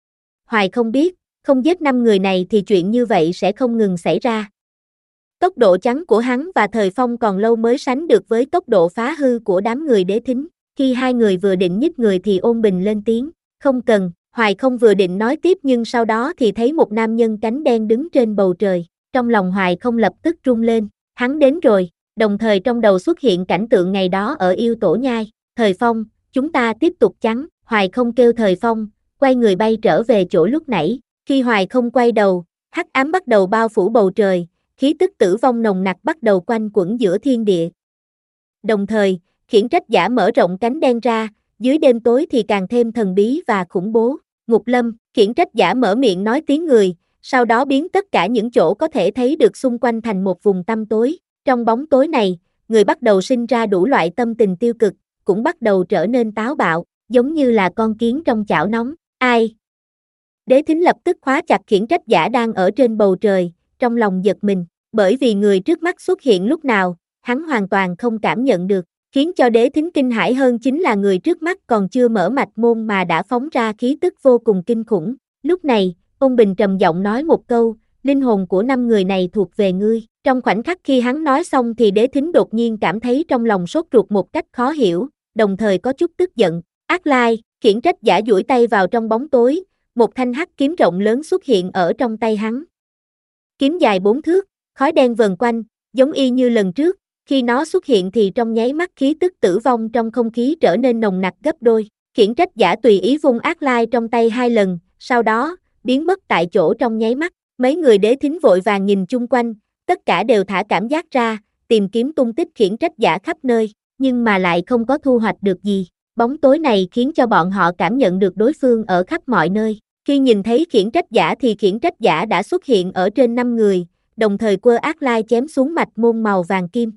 Hoài Không biết, không giết năm người này thì chuyện như vậy sẽ không ngừng xảy ra. Tốc độ chắn của hắn và Thời Phong còn lâu mới sánh được với tốc độ phá hư của đám người Đế Thính. Khi hai người vừa định nhích người thì Ôn Bình lên tiếng, không cần, Hoài Không vừa định nói tiếp nhưng sau đó thì thấy một nam nhân cánh đen đứng trên bầu trời. Trong lòng Hoài Không lập tức rung lên, hắn đến rồi, đồng thời trong đầu xuất hiện cảnh tượng ngày đó ở yêu tổ nhai. Thời Phong, chúng ta tiếp tục chắn, Hoài Không kêu Thời Phong, quay người bay trở về chỗ lúc nãy. Khi Hoài Không quay đầu, hắc ám bắt đầu bao phủ bầu trời, khí tức tử vong nồng nặc bắt đầu quanh quẩn giữa thiên địa. Đồng thời, khiển trách giả mở rộng cánh đen ra, dưới đêm tối thì càng thêm thần bí và khủng bố. Ngục Lâm, khiển trách giả mở miệng nói tiếng người, sau đó biến tất cả những chỗ có thể thấy được xung quanh thành một vùng tăm tối. Trong bóng tối này, người bắt đầu sinh ra đủ loại tâm tình tiêu cực, cũng bắt đầu trở nên táo bạo, giống như là con kiến trong chảo nóng. Ai? Đế Thính lập tức khóa chặt khiển trách giả đang ở trên bầu trời, trong lòng giật mình, bởi vì người trước mắt xuất hiện lúc nào, hắn hoàn toàn không cảm nhận được. Khiến cho Đế Thính kinh hãi hơn chính là người trước mắt còn chưa mở mạch môn mà đã phóng ra khí tức vô cùng kinh khủng. Lúc này, Ôn Bình trầm giọng nói một câu, linh hồn của năm người này thuộc về ngươi. Trong khoảnh khắc khi hắn nói xong thì Đế Thính đột nhiên cảm thấy trong lòng sốt ruột một cách khó hiểu, đồng thời có chút tức giận. Ác Lai, Khiển trách giả duỗi tay vào trong bóng tối, một thanh hắc kiếm rộng lớn xuất hiện ở trong tay hắn. Kiếm dài bốn thước, khói đen vờn quanh, giống y như lần trước, khi nó xuất hiện thì trong nháy mắt khí tức tử vong trong không khí trở nên nồng nặc gấp đôi. Khiển trách giả tùy ý vung ác lai trong tay hai lần, sau đó, biến mất tại chỗ trong nháy mắt. Mấy người đế thính vội vàng nhìn chung quanh, tất cả đều thả cảm giác ra, tìm kiếm tung tích khiển trách giả khắp nơi, nhưng mà lại không có thu hoạch được gì. Bóng tối này khiến cho bọn họ cảm nhận được đối phương ở khắp mọi nơi. Khi nhìn thấy khiển trách giả thì khiển trách giả đã xuất hiện ở trên năm người, đồng thời quơ ác lai chém xuống mạch môn màu vàng kim.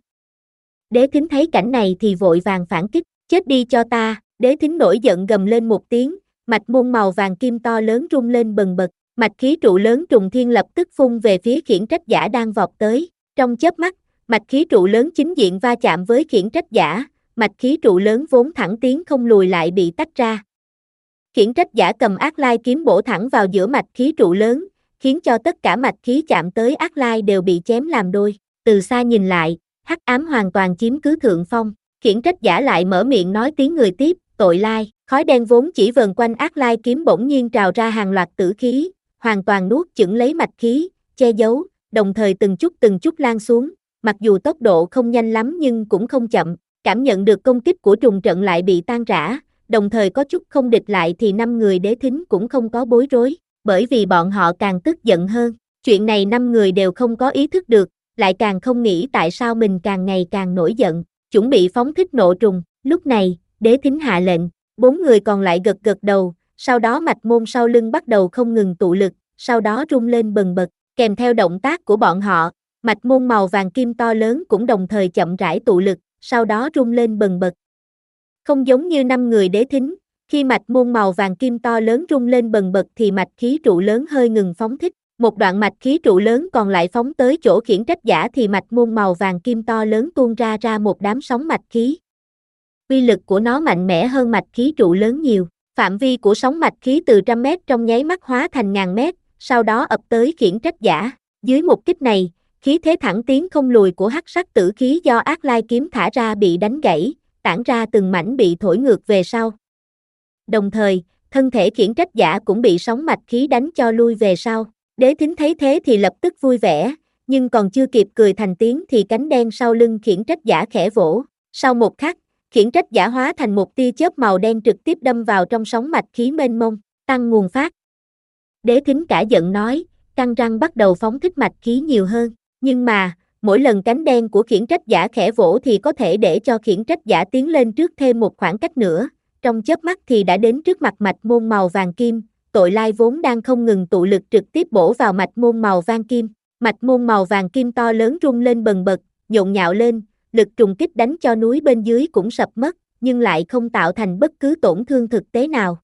Đế thính thấy cảnh này thì vội vàng phản kích, chết đi cho ta, đế thính nổi giận gầm lên một tiếng, mạch môn màu vàng kim to lớn rung lên bần bật, mạch khí trụ lớn trùng thiên lập tức phun về phía khiển trách giả đang vọt tới, trong chớp mắt, mạch khí trụ lớn chính diện va chạm với khiển trách giả, mạch khí trụ lớn vốn thẳng tiến không lùi lại bị tách ra. Khiển trách giả cầm ác lai kiếm bổ thẳng vào giữa mạch khí trụ lớn, khiến cho tất cả mạch khí chạm tới ác lai đều bị chém làm đôi. Từ xa nhìn lại, hắc ám hoàn toàn chiếm cứ thượng phong. Khiển trách giả lại mở miệng nói tiếng người tiếp, tội lai. Khói đen vốn chỉ vờn quanh ác lai kiếm bỗng nhiên trào ra hàng loạt tử khí, hoàn toàn nuốt chửng lấy mạch khí, che giấu, đồng thời từng chút từng chút lan xuống. Mặc dù tốc độ không nhanh lắm nhưng cũng không chậm. Cảm nhận được công kích của trùng trận lại bị tan rã, đồng thời có chút không địch lại thì năm người đế thính cũng không có bối rối, bởi vì bọn họ càng tức giận hơn. Chuyện này năm người đều không có ý thức được, lại càng không nghĩ tại sao mình càng ngày càng nổi giận, chuẩn bị phóng thích nộ trùng. Lúc này, đế thính hạ lệnh, bốn người còn lại gật gật đầu, sau đó mạch môn sau lưng bắt đầu không ngừng tụ lực, sau đó rung lên bần bật, kèm theo động tác của bọn họ, mạch môn màu vàng kim to lớn cũng đồng thời chậm rãi tụ lực, sau đó rung lên bần bật. Không giống như năm người đế thính, khi mạch môn màu vàng kim to lớn rung lên bần bật thì mạch khí trụ lớn hơi ngừng phóng thích, một đoạn mạch khí trụ lớn còn lại phóng tới chỗ khiển trách giả thì mạch môn màu vàng kim to lớn tuôn ra ra một đám sóng mạch khí. Uy lực của nó mạnh mẽ hơn mạch khí trụ lớn nhiều, phạm vi của sóng mạch khí từ trăm mét trong nháy mắt hóa thành ngàn mét, sau đó ập tới khiển trách giả. Dưới một kích này, khí thế thẳng tiến không lùi của hắc sắc tử khí do ác lai kiếm thả ra bị đánh gãy, tản ra từng mảnh bị thổi ngược về sau. Đồng thời, thân thể khiển trách giả cũng bị sóng mạch khí đánh cho lui về sau. Đế thính thấy thế thì lập tức vui vẻ, nhưng còn chưa kịp cười thành tiếng thì cánh đen sau lưng khiển trách giả khẽ vỗ. Sau một khắc, khiển trách giả hóa thành một tia chớp màu đen trực tiếp đâm vào trong sóng mạch khí mênh mông, tăng nguồn phát. Đế thính cả giận nói, căng răng bắt đầu phóng thích mạch khí nhiều hơn, nhưng mà, mỗi lần cánh đen của khiển trách giả khẽ vỗ thì có thể để cho khiển trách giả tiến lên trước thêm một khoảng cách nữa, trong chớp mắt thì đã đến trước mặt mạch môn màu vàng kim, tội lai vốn đang không ngừng tụ lực trực tiếp bổ vào mạch môn màu vàng kim, mạch môn màu vàng kim to lớn rung lên bần bật, nhộn nhạo lên, lực trùng kích đánh cho núi bên dưới cũng sập mất, nhưng lại không tạo thành bất cứ tổn thương thực tế nào.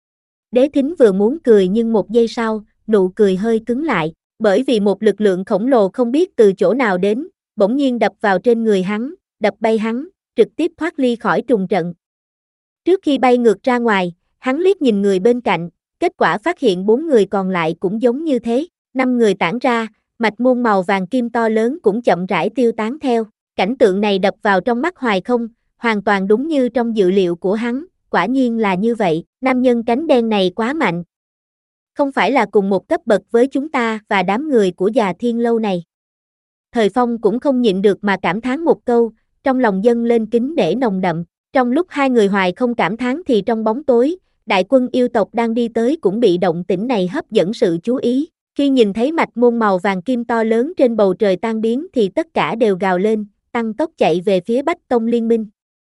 Đế thính vừa muốn cười nhưng một giây sau, nụ cười hơi cứng lại, bởi vì một lực lượng khổng lồ không biết từ chỗ nào đến, bỗng nhiên đập vào trên người hắn, đập bay hắn, trực tiếp thoát ly khỏi trùng trận. Trước khi bay ngược ra ngoài, hắn liếc nhìn người bên cạnh, kết quả phát hiện bốn người còn lại cũng giống như thế, năm người tản ra, mạch môn màu vàng kim to lớn cũng chậm rãi tiêu tán theo. Cảnh tượng này đập vào trong mắt Hoài Không, hoàn toàn đúng như trong dự liệu của hắn, quả nhiên là như vậy, nam nhân cánh đen này quá mạnh. Không phải là cùng một cấp bậc với chúng ta và đám người của già thiên lâu này. Thời Phong cũng không nhịn được mà cảm thán một câu, trong lòng dâng lên kính nể nồng đậm. Trong lúc hai người Hoài Không cảm thán thì trong bóng tối, đại quân yêu tộc đang đi tới cũng bị động tĩnh này hấp dẫn sự chú ý. Khi nhìn thấy mạch môn màu vàng kim to lớn trên bầu trời tan biến thì tất cả đều gào lên, tăng tốc chạy về phía Bách Tông Liên Minh.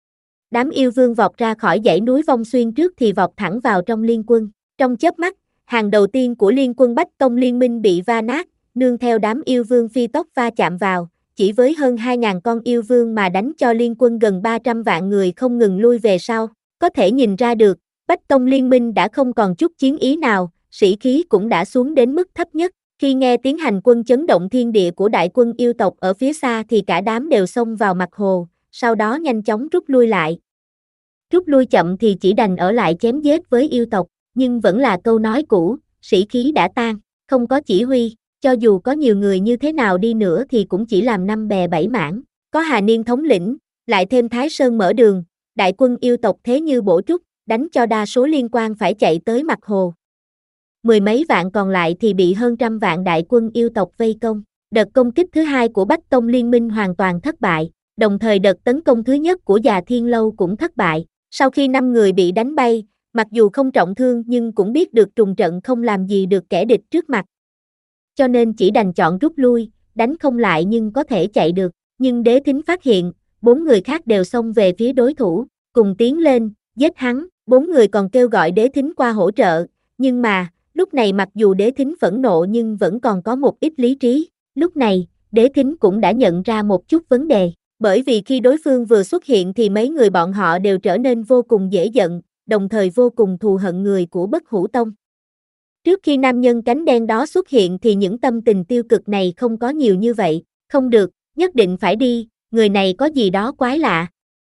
Đám yêu vương vọt ra khỏi dãy núi Vong Xuyên trước thì vọt thẳng vào trong liên quân. Trong chớp mắt, hàng đầu tiên của liên quân Bách Tông Liên Minh bị va nát, nương theo đám yêu vương phi tốc va chạm vào, chỉ với hơn hai nghìn con yêu vương mà đánh cho liên quân gần ba trăm vạn người không ngừng lui về sau. Có thể nhìn ra được, Bách Tông Liên Minh đã không còn chút chiến ý nào, sĩ khí cũng đã xuống đến mức thấp nhất. Khi nghe tiếng hành quân chấn động thiên địa của đại quân yêu tộc ở phía xa thì cả đám đều xông vào mặt hồ, sau đó nhanh chóng rút lui lại. Rút lui chậm thì chỉ đành ở lại chém giết với yêu tộc, nhưng vẫn là câu nói cũ, sĩ khí đã tan, không có chỉ huy, cho dù có nhiều người như thế nào đi nữa thì cũng chỉ làm năm bè bảy mảng. Có Hà Niên thống lĩnh, lại thêm Thái Sơn mở đường, đại quân yêu tộc thế như bổ trúc, đánh cho đa số liên quan phải chạy tới mặt hồ. Mười mấy vạn còn lại thì bị hơn trăm vạn đại quân yêu tộc vây công. Đợt công kích thứ hai của Bách Tông Liên minh hoàn toàn thất bại, đồng thời đợt tấn công thứ nhất của Già Thiên Lâu cũng thất bại. Sau khi năm người bị đánh bay, mặc dù không trọng thương nhưng cũng biết được trùng trận không làm gì được kẻ địch trước mặt. Cho nên chỉ đành chọn rút lui, đánh không lại nhưng có thể chạy được. Nhưng Đế Thính phát hiện, bốn người khác đều xông về phía đối thủ, cùng tiến lên, giết hắn. Bốn người còn kêu gọi Đế Thính qua hỗ trợ, nhưng mà, lúc này mặc dù Đế Thính phẫn nộ nhưng vẫn còn có một ít lý trí. Lúc này, Đế Thính cũng đã nhận ra một chút vấn đề, bởi vì khi đối phương vừa xuất hiện thì mấy người bọn họ đều trở nên vô cùng dễ giận, đồng thời vô cùng thù hận người của Bất Hủ Tông. Trước khi nam nhân cánh đen đó xuất hiện thì những tâm tình tiêu cực này không có nhiều như vậy, không được, nhất định phải đi, người này có gì đó quái lạ.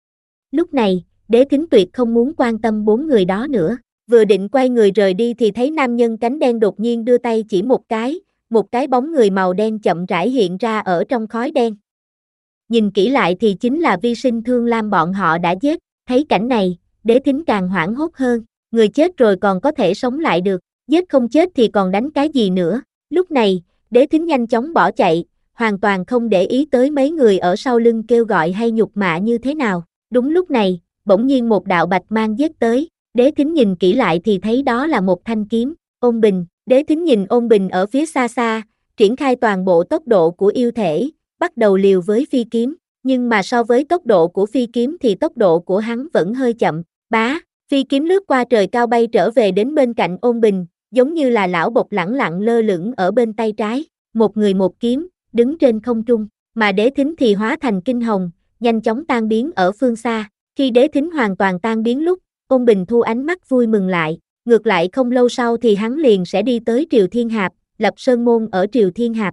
Lúc này, Đế Thính tuyệt không muốn quan tâm bốn người đó nữa, vừa định quay người rời đi thì thấy nam nhân cánh đen đột nhiên đưa tay chỉ một cái, một cái bóng người màu đen chậm rãi hiện ra ở trong khói đen. Nhìn kỹ lại thì chính là Vi Sinh Thương Lam bọn họ đã giết, thấy cảnh này, Đế Thính càng hoảng hốt hơn, người chết rồi còn có thể sống lại được, giết không chết thì còn đánh cái gì nữa. Lúc này, Đế Thính nhanh chóng bỏ chạy, hoàn toàn không để ý tới mấy người ở sau lưng kêu gọi hay nhục mạ như thế nào. Đúng lúc này, bỗng nhiên một đạo bạch mang giết tới, Đế Thính nhìn kỹ lại thì thấy đó là một thanh kiếm, ôn bình. Đế Thính nhìn ôn bình ở phía xa xa, triển khai toàn bộ tốc độ của yêu thể, bắt đầu liều với phi kiếm, nhưng mà so với tốc độ của phi kiếm thì tốc độ của hắn vẫn hơi chậm. Bá, phi kiếm lướt qua trời cao bay trở về đến bên cạnh ôn bình, giống như là lão bộc lẳng lặng lơ lửng ở bên tay trái, một người một kiếm, đứng trên không trung, mà Đế Thính thì hóa thành kinh hồng, nhanh chóng tan biến ở phương xa. Khi Đế Thính hoàn toàn tan biến lúc, ôn bình thu ánh mắt vui mừng lại, ngược lại không lâu sau thì hắn liền sẽ đi tới Triều Thiên Hạp, lập sơn môn ở Triều Thiên Hạp.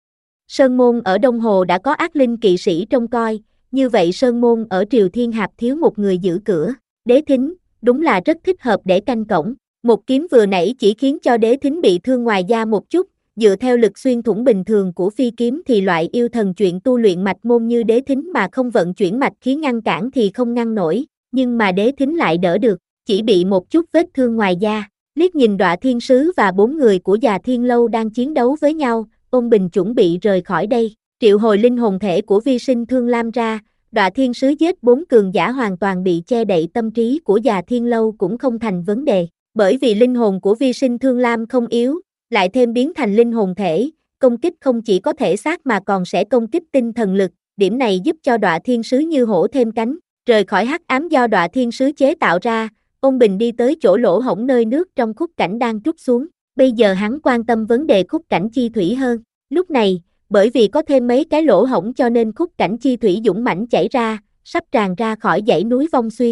Sơn môn ở Đông Hồ đã có ác linh kỵ sĩ trông coi, như vậy sơn môn ở Triều Thiên Hạp thiếu một người giữ cửa. Đế Thính, đúng là rất thích hợp để canh cổng. Một kiếm vừa nãy chỉ khiến cho Đế Thính bị thương ngoài da một chút, dựa theo lực xuyên thủng bình thường của phi kiếm thì loại yêu thần chuyện tu luyện mạch môn như Đế Thính mà không vận chuyển mạch khí ngăn cản thì không ngăn nổi, nhưng mà Đế Thính lại đỡ được, chỉ bị một chút vết thương ngoài da. Liếc nhìn Đọa Thiên Sứ và bốn người của Già Thiên Lâu đang chiến đấu với nhau, ôn bình chuẩn bị rời khỏi đây, triệu hồi linh hồn thể của Vi Sinh Thương Lam ra. Đọa Thiên Sứ giết bốn cường giả hoàn toàn bị che đậy tâm trí của Già Thiên Lâu cũng không thành vấn đề, bởi vì linh hồn của Vi Sinh Thương Lam không yếu, lại thêm biến thành linh hồn thể, công kích không chỉ có thể xác mà còn sẽ công kích tinh thần lực, điểm này giúp cho Đọa Thiên Sứ như hổ thêm cánh, rời khỏi hắc ám do Đọa Thiên Sứ chế tạo ra. Ôn bình đi tới chỗ lỗ hổng nơi nước trong khúc cảnh đang trút xuống, bây giờ hắn quan tâm vấn đề khúc cảnh chi thủy hơn. Lúc này, bởi vì có thêm mấy cái lỗ hổng cho nên khúc cảnh chi thủy dũng mãnh chảy ra, sắp tràn ra khỏi dãy núi Vong Xuyên.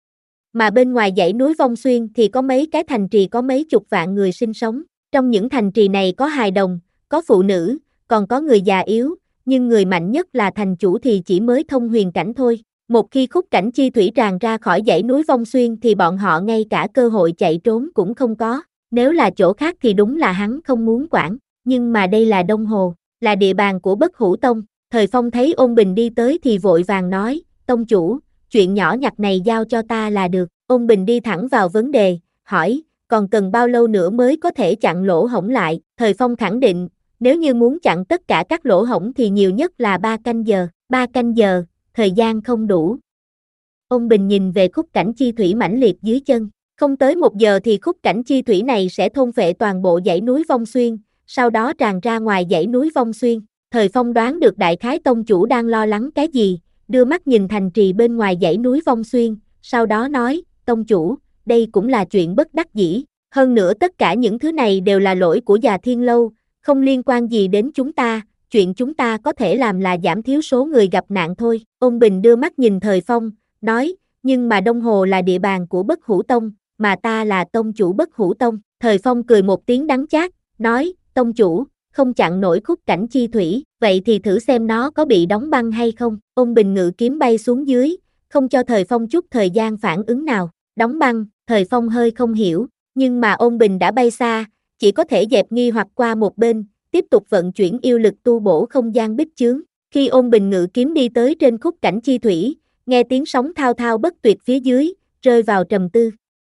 Mà bên ngoài dãy núi Vong Xuyên thì có mấy cái thành trì có mấy chục vạn người sinh sống, trong những thành trì này có hài đồng, có phụ nữ, còn có người già yếu, nhưng người mạnh nhất là thành chủ thì chỉ mới thông huyền cảnh thôi. Một khi khúc cảnh chi thủy tràn ra khỏi dãy núi Vong Xuyên thì bọn họ ngay cả cơ hội chạy trốn cũng không có, nếu là chỗ khác thì đúng là hắn không muốn quản, nhưng mà đây là Đông Hồ, là địa bàn của Bất Hủ Tông. Thời Phong thấy ôn bình đi tới thì vội vàng nói, tông chủ, chuyện nhỏ nhặt này giao cho ta là được. Ôn bình đi thẳng vào vấn đề, hỏi, còn cần bao lâu nữa mới có thể chặn lỗ hổng lại? Thời Phong khẳng định, nếu như muốn chặn tất cả các lỗ hổng thì nhiều nhất là ba canh giờ, ba canh giờ, thời gian không đủ. Ôn bình nhìn về khúc cảnh chi thủy mãnh liệt dưới chân, không tới một giờ thì khúc cảnh chi thủy này sẽ thôn phệ toàn bộ dãy núi Vong Xuyên, sau đó tràn ra ngoài dãy núi Vong Xuyên. Thời Phong đoán được đại khái tông chủ đang lo lắng cái gì, đưa mắt nhìn thành trì bên ngoài dãy núi Vong Xuyên, sau đó nói, tông chủ, đây cũng là chuyện bất đắc dĩ, hơn nữa tất cả những thứ này đều là lỗi của Già Thiên Lâu, không liên quan gì đến chúng ta, chuyện chúng ta có thể làm là giảm thiếu số người gặp nạn thôi. Ôn bình đưa mắt nhìn Thời Phong, nói, nhưng mà Đông Hồ là địa bàn của Bất Hủ Tông, mà ta là tông chủ Bất Hủ Tông. Thời Phong cười một tiếng đắng chát, nói, tông chủ, không chặn nổi khúc cảnh chi thủy, vậy thì thử xem nó có bị đóng băng hay không. Ôn bình ngự kiếm bay xuống dưới, không cho Thời Phong chút thời gian phản ứng nào. Đóng băng, Thời Phong hơi không hiểu, nhưng mà ôn bình đã bay xa, chỉ có thể dẹp nghi hoặc qua một bên, tiếp tục vận chuyển yêu lực tu bổ không gian bích chướng. Khi ôn bình ngự kiếm đi tới trên khúc cảnh chi thủy, nghe tiếng sóng thao thao bất tuyệt phía dưới, rơi vào trầm tư.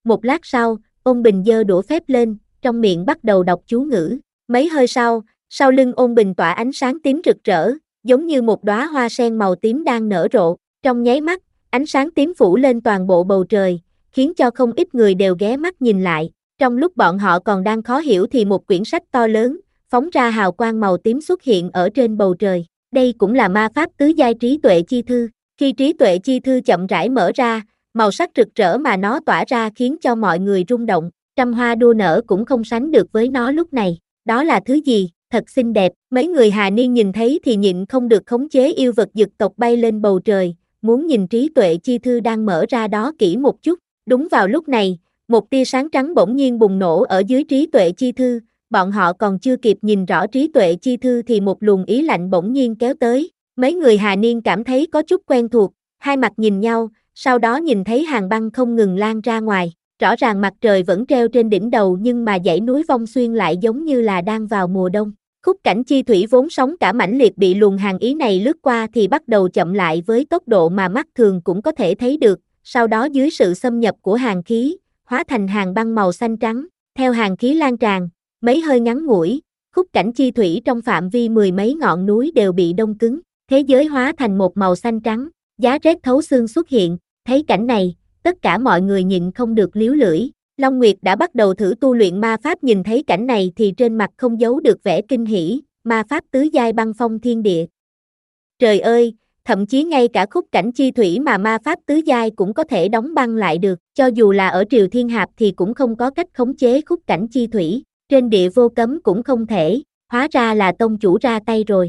Một lát sau, Ôn Bình giơ đũa phép lên, trong miệng bắt đầu đọc chú ngữ. Mấy hơi sau, sau lưng Ôn Bình tỏa ánh sáng tím rực rỡ, giống như một đóa hoa sen màu tím đang nở rộ. Trong nháy mắt, ánh sáng tím phủ lên toàn bộ bầu trời, khiến cho không ít người đều ghé mắt nhìn lại. Trong lúc bọn họ còn đang khó hiểu thì một quyển sách to lớn, phóng ra hào quang màu tím xuất hiện ở trên bầu trời. Đây cũng là ma pháp tứ giai trí tuệ chi thư. Khi trí tuệ chi thư chậm rãi mở ra, màu sắc rực rỡ mà nó tỏa ra khiến cho mọi người rung động. Trăm hoa đua nở cũng không sánh được với nó lúc này. Đó là thứ gì? Thật xinh đẹp. Mấy người Hà Niên nhìn thấy thì nhịn không được khống chế yêu vật dực tộc bay lên bầu trời, muốn nhìn trí tuệ chi thư đang mở ra đó kỹ một chút. Đúng vào lúc này, một tia sáng trắng bỗng nhiên bùng nổ ở dưới trí tuệ chi thư. Bọn họ còn chưa kịp nhìn rõ trí tuệ chi thư thì một luồng ý lạnh bỗng nhiên kéo tới. Mấy người Hà Niên cảm thấy có chút quen thuộc, hai mặt nhìn nhau, sau đó nhìn thấy hàng băng không ngừng lan ra ngoài. Rõ ràng mặt trời vẫn treo trên đỉnh đầu nhưng mà dãy núi Vong Xuyên lại giống như là đang vào mùa đông. Khúc cảnh chi thủy vốn sóng cả mãnh liệt bị luồng hàng ý này lướt qua thì bắt đầu chậm lại với tốc độ mà mắt thường cũng có thể thấy được, sau đó dưới sự xâm nhập của hàng khí, hóa thành hàng băng màu xanh trắng. Theo hàng khí lan tràn, mấy hơi ngắn ngủi, khúc cảnh chi thủy trong phạm vi mười mấy ngọn núi đều bị đông cứng, thế giới hóa thành một màu xanh trắng, giá rét thấu xương xuất hiện. Thấy cảnh này, tất cả mọi người nhịn không được liếu lưỡi. Long Nguyệt đã bắt đầu thử tu luyện ma pháp, nhìn thấy cảnh này thì trên mặt không giấu được vẻ kinh hỉ. Ma pháp tứ giai băng phong thiên địa. Trời ơi, thậm chí ngay cả khúc cảnh chi thủy mà ma pháp tứ giai cũng có thể đóng băng lại được, cho dù là ở Triều Thiên Hạp thì cũng không có cách khống chế khúc cảnh chi thủy, trên địa vô cấm cũng không thể, hóa ra là tông chủ ra tay rồi.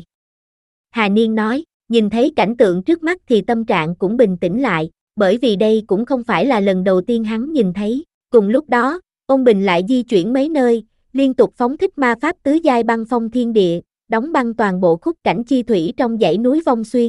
Hà Niên nói, nhìn thấy cảnh tượng trước mắt thì tâm trạng cũng bình tĩnh lại, bởi vì đây cũng không phải là lần đầu tiên hắn nhìn thấy. Cùng lúc đó, Ôn Bình lại di chuyển mấy nơi, liên tục phóng thích ma pháp tứ giai băng phong thiên địa, đóng băng toàn bộ khúc cảnh chi thủy trong dãy núi Vong Xuyên.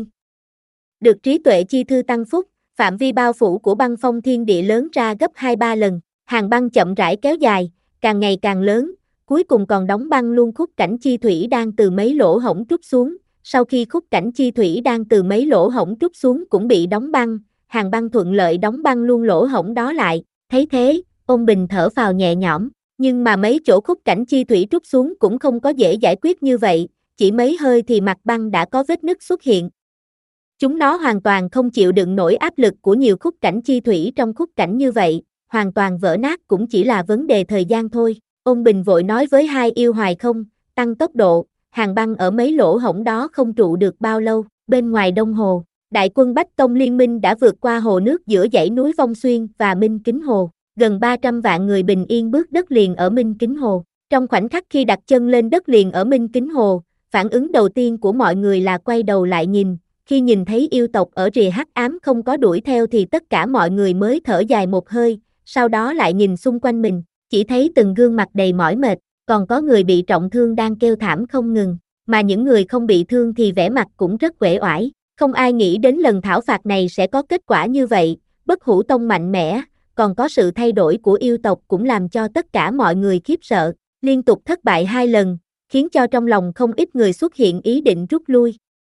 Được trí tuệ chi thư tăng phúc, phạm vi bao phủ của băng phong thiên địa lớn ra gấp hai ba lần, hàng băng chậm rãi kéo dài, càng ngày càng lớn, cuối cùng còn đóng băng luôn khúc cảnh chi thủy đang từ mấy lỗ hổng trút xuống. Sau khi khúc cảnh chi thủy đang từ mấy lỗ hổng trút xuống cũng bị đóng băng, hàng băng thuận lợi đóng băng luôn lỗ hổng đó lại. Thấy thế, Ôn Bình thở phào nhẹ nhõm, nhưng mà mấy chỗ khúc cảnh chi thủy trút xuống cũng không có dễ giải quyết như vậy, chỉ mấy hơi thì mặt băng đã có vết nứt xuất hiện. Chúng nó hoàn toàn không chịu đựng nổi áp lực của nhiều khúc cảnh chi thủy trong khúc cảnh như vậy, hoàn toàn vỡ nát cũng chỉ là vấn đề thời gian thôi. Ôn Bình vội nói với hai yêu hoài không, tăng tốc độ, hàng băng ở mấy lỗ hổng đó không trụ được bao lâu. Bên ngoài Đông Hồ, đại quân Bách Tông Liên minh đã vượt qua hồ nước giữa dãy núi Vong Xuyên và Minh Kính Hồ. Gần ba trăm vạn người bình yên bước đất liền ở Minh Kính Hồ. Trong khoảnh khắc khi đặt chân lên đất liền ở Minh Kính Hồ, phản ứng đầu tiên của mọi người là quay đầu lại nhìn. Khi nhìn thấy yêu tộc ở rìa hắc ám không có đuổi theo thì tất cả mọi người mới thở dài một hơi, sau đó lại nhìn xung quanh mình, chỉ thấy từng gương mặt đầy mỏi mệt, còn có người bị trọng thương đang kêu thảm không ngừng, mà những người không bị thương thì vẻ mặt cũng rất uể oải. Không ai nghĩ đến lần thảo phạt này sẽ có kết quả như vậy, Bất Hủ Tông mạnh mẽ, còn có sự thay đổi của yêu tộc cũng làm cho tất cả mọi người khiếp sợ, liên tục thất bại hai lần, khiến cho trong lòng không ít người xuất hiện ý định rút lui.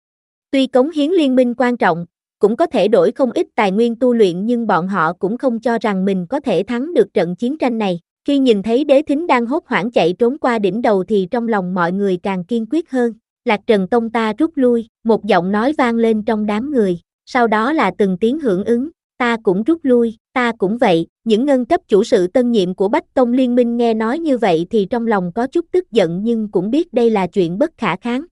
Tuy cống hiến liên minh quan trọng, cũng có thể đổi không ít tài nguyên tu luyện nhưng bọn họ cũng không cho rằng mình có thể thắng được trận chiến tranh này. Khi nhìn thấy Đế Thính đang hốt hoảng chạy trốn qua đỉnh đầu thì trong lòng mọi người càng kiên quyết hơn. Lạc Trần Tông ta rút lui, một giọng nói vang lên trong đám người, sau đó là từng tiếng hưởng ứng, ta cũng rút lui, ta cũng vậy. Những ngân cấp chủ sự tân nhiệm của Bách Tông Liên minh nghe nói như vậy thì trong lòng có chút tức giận nhưng cũng biết đây là chuyện bất khả kháng.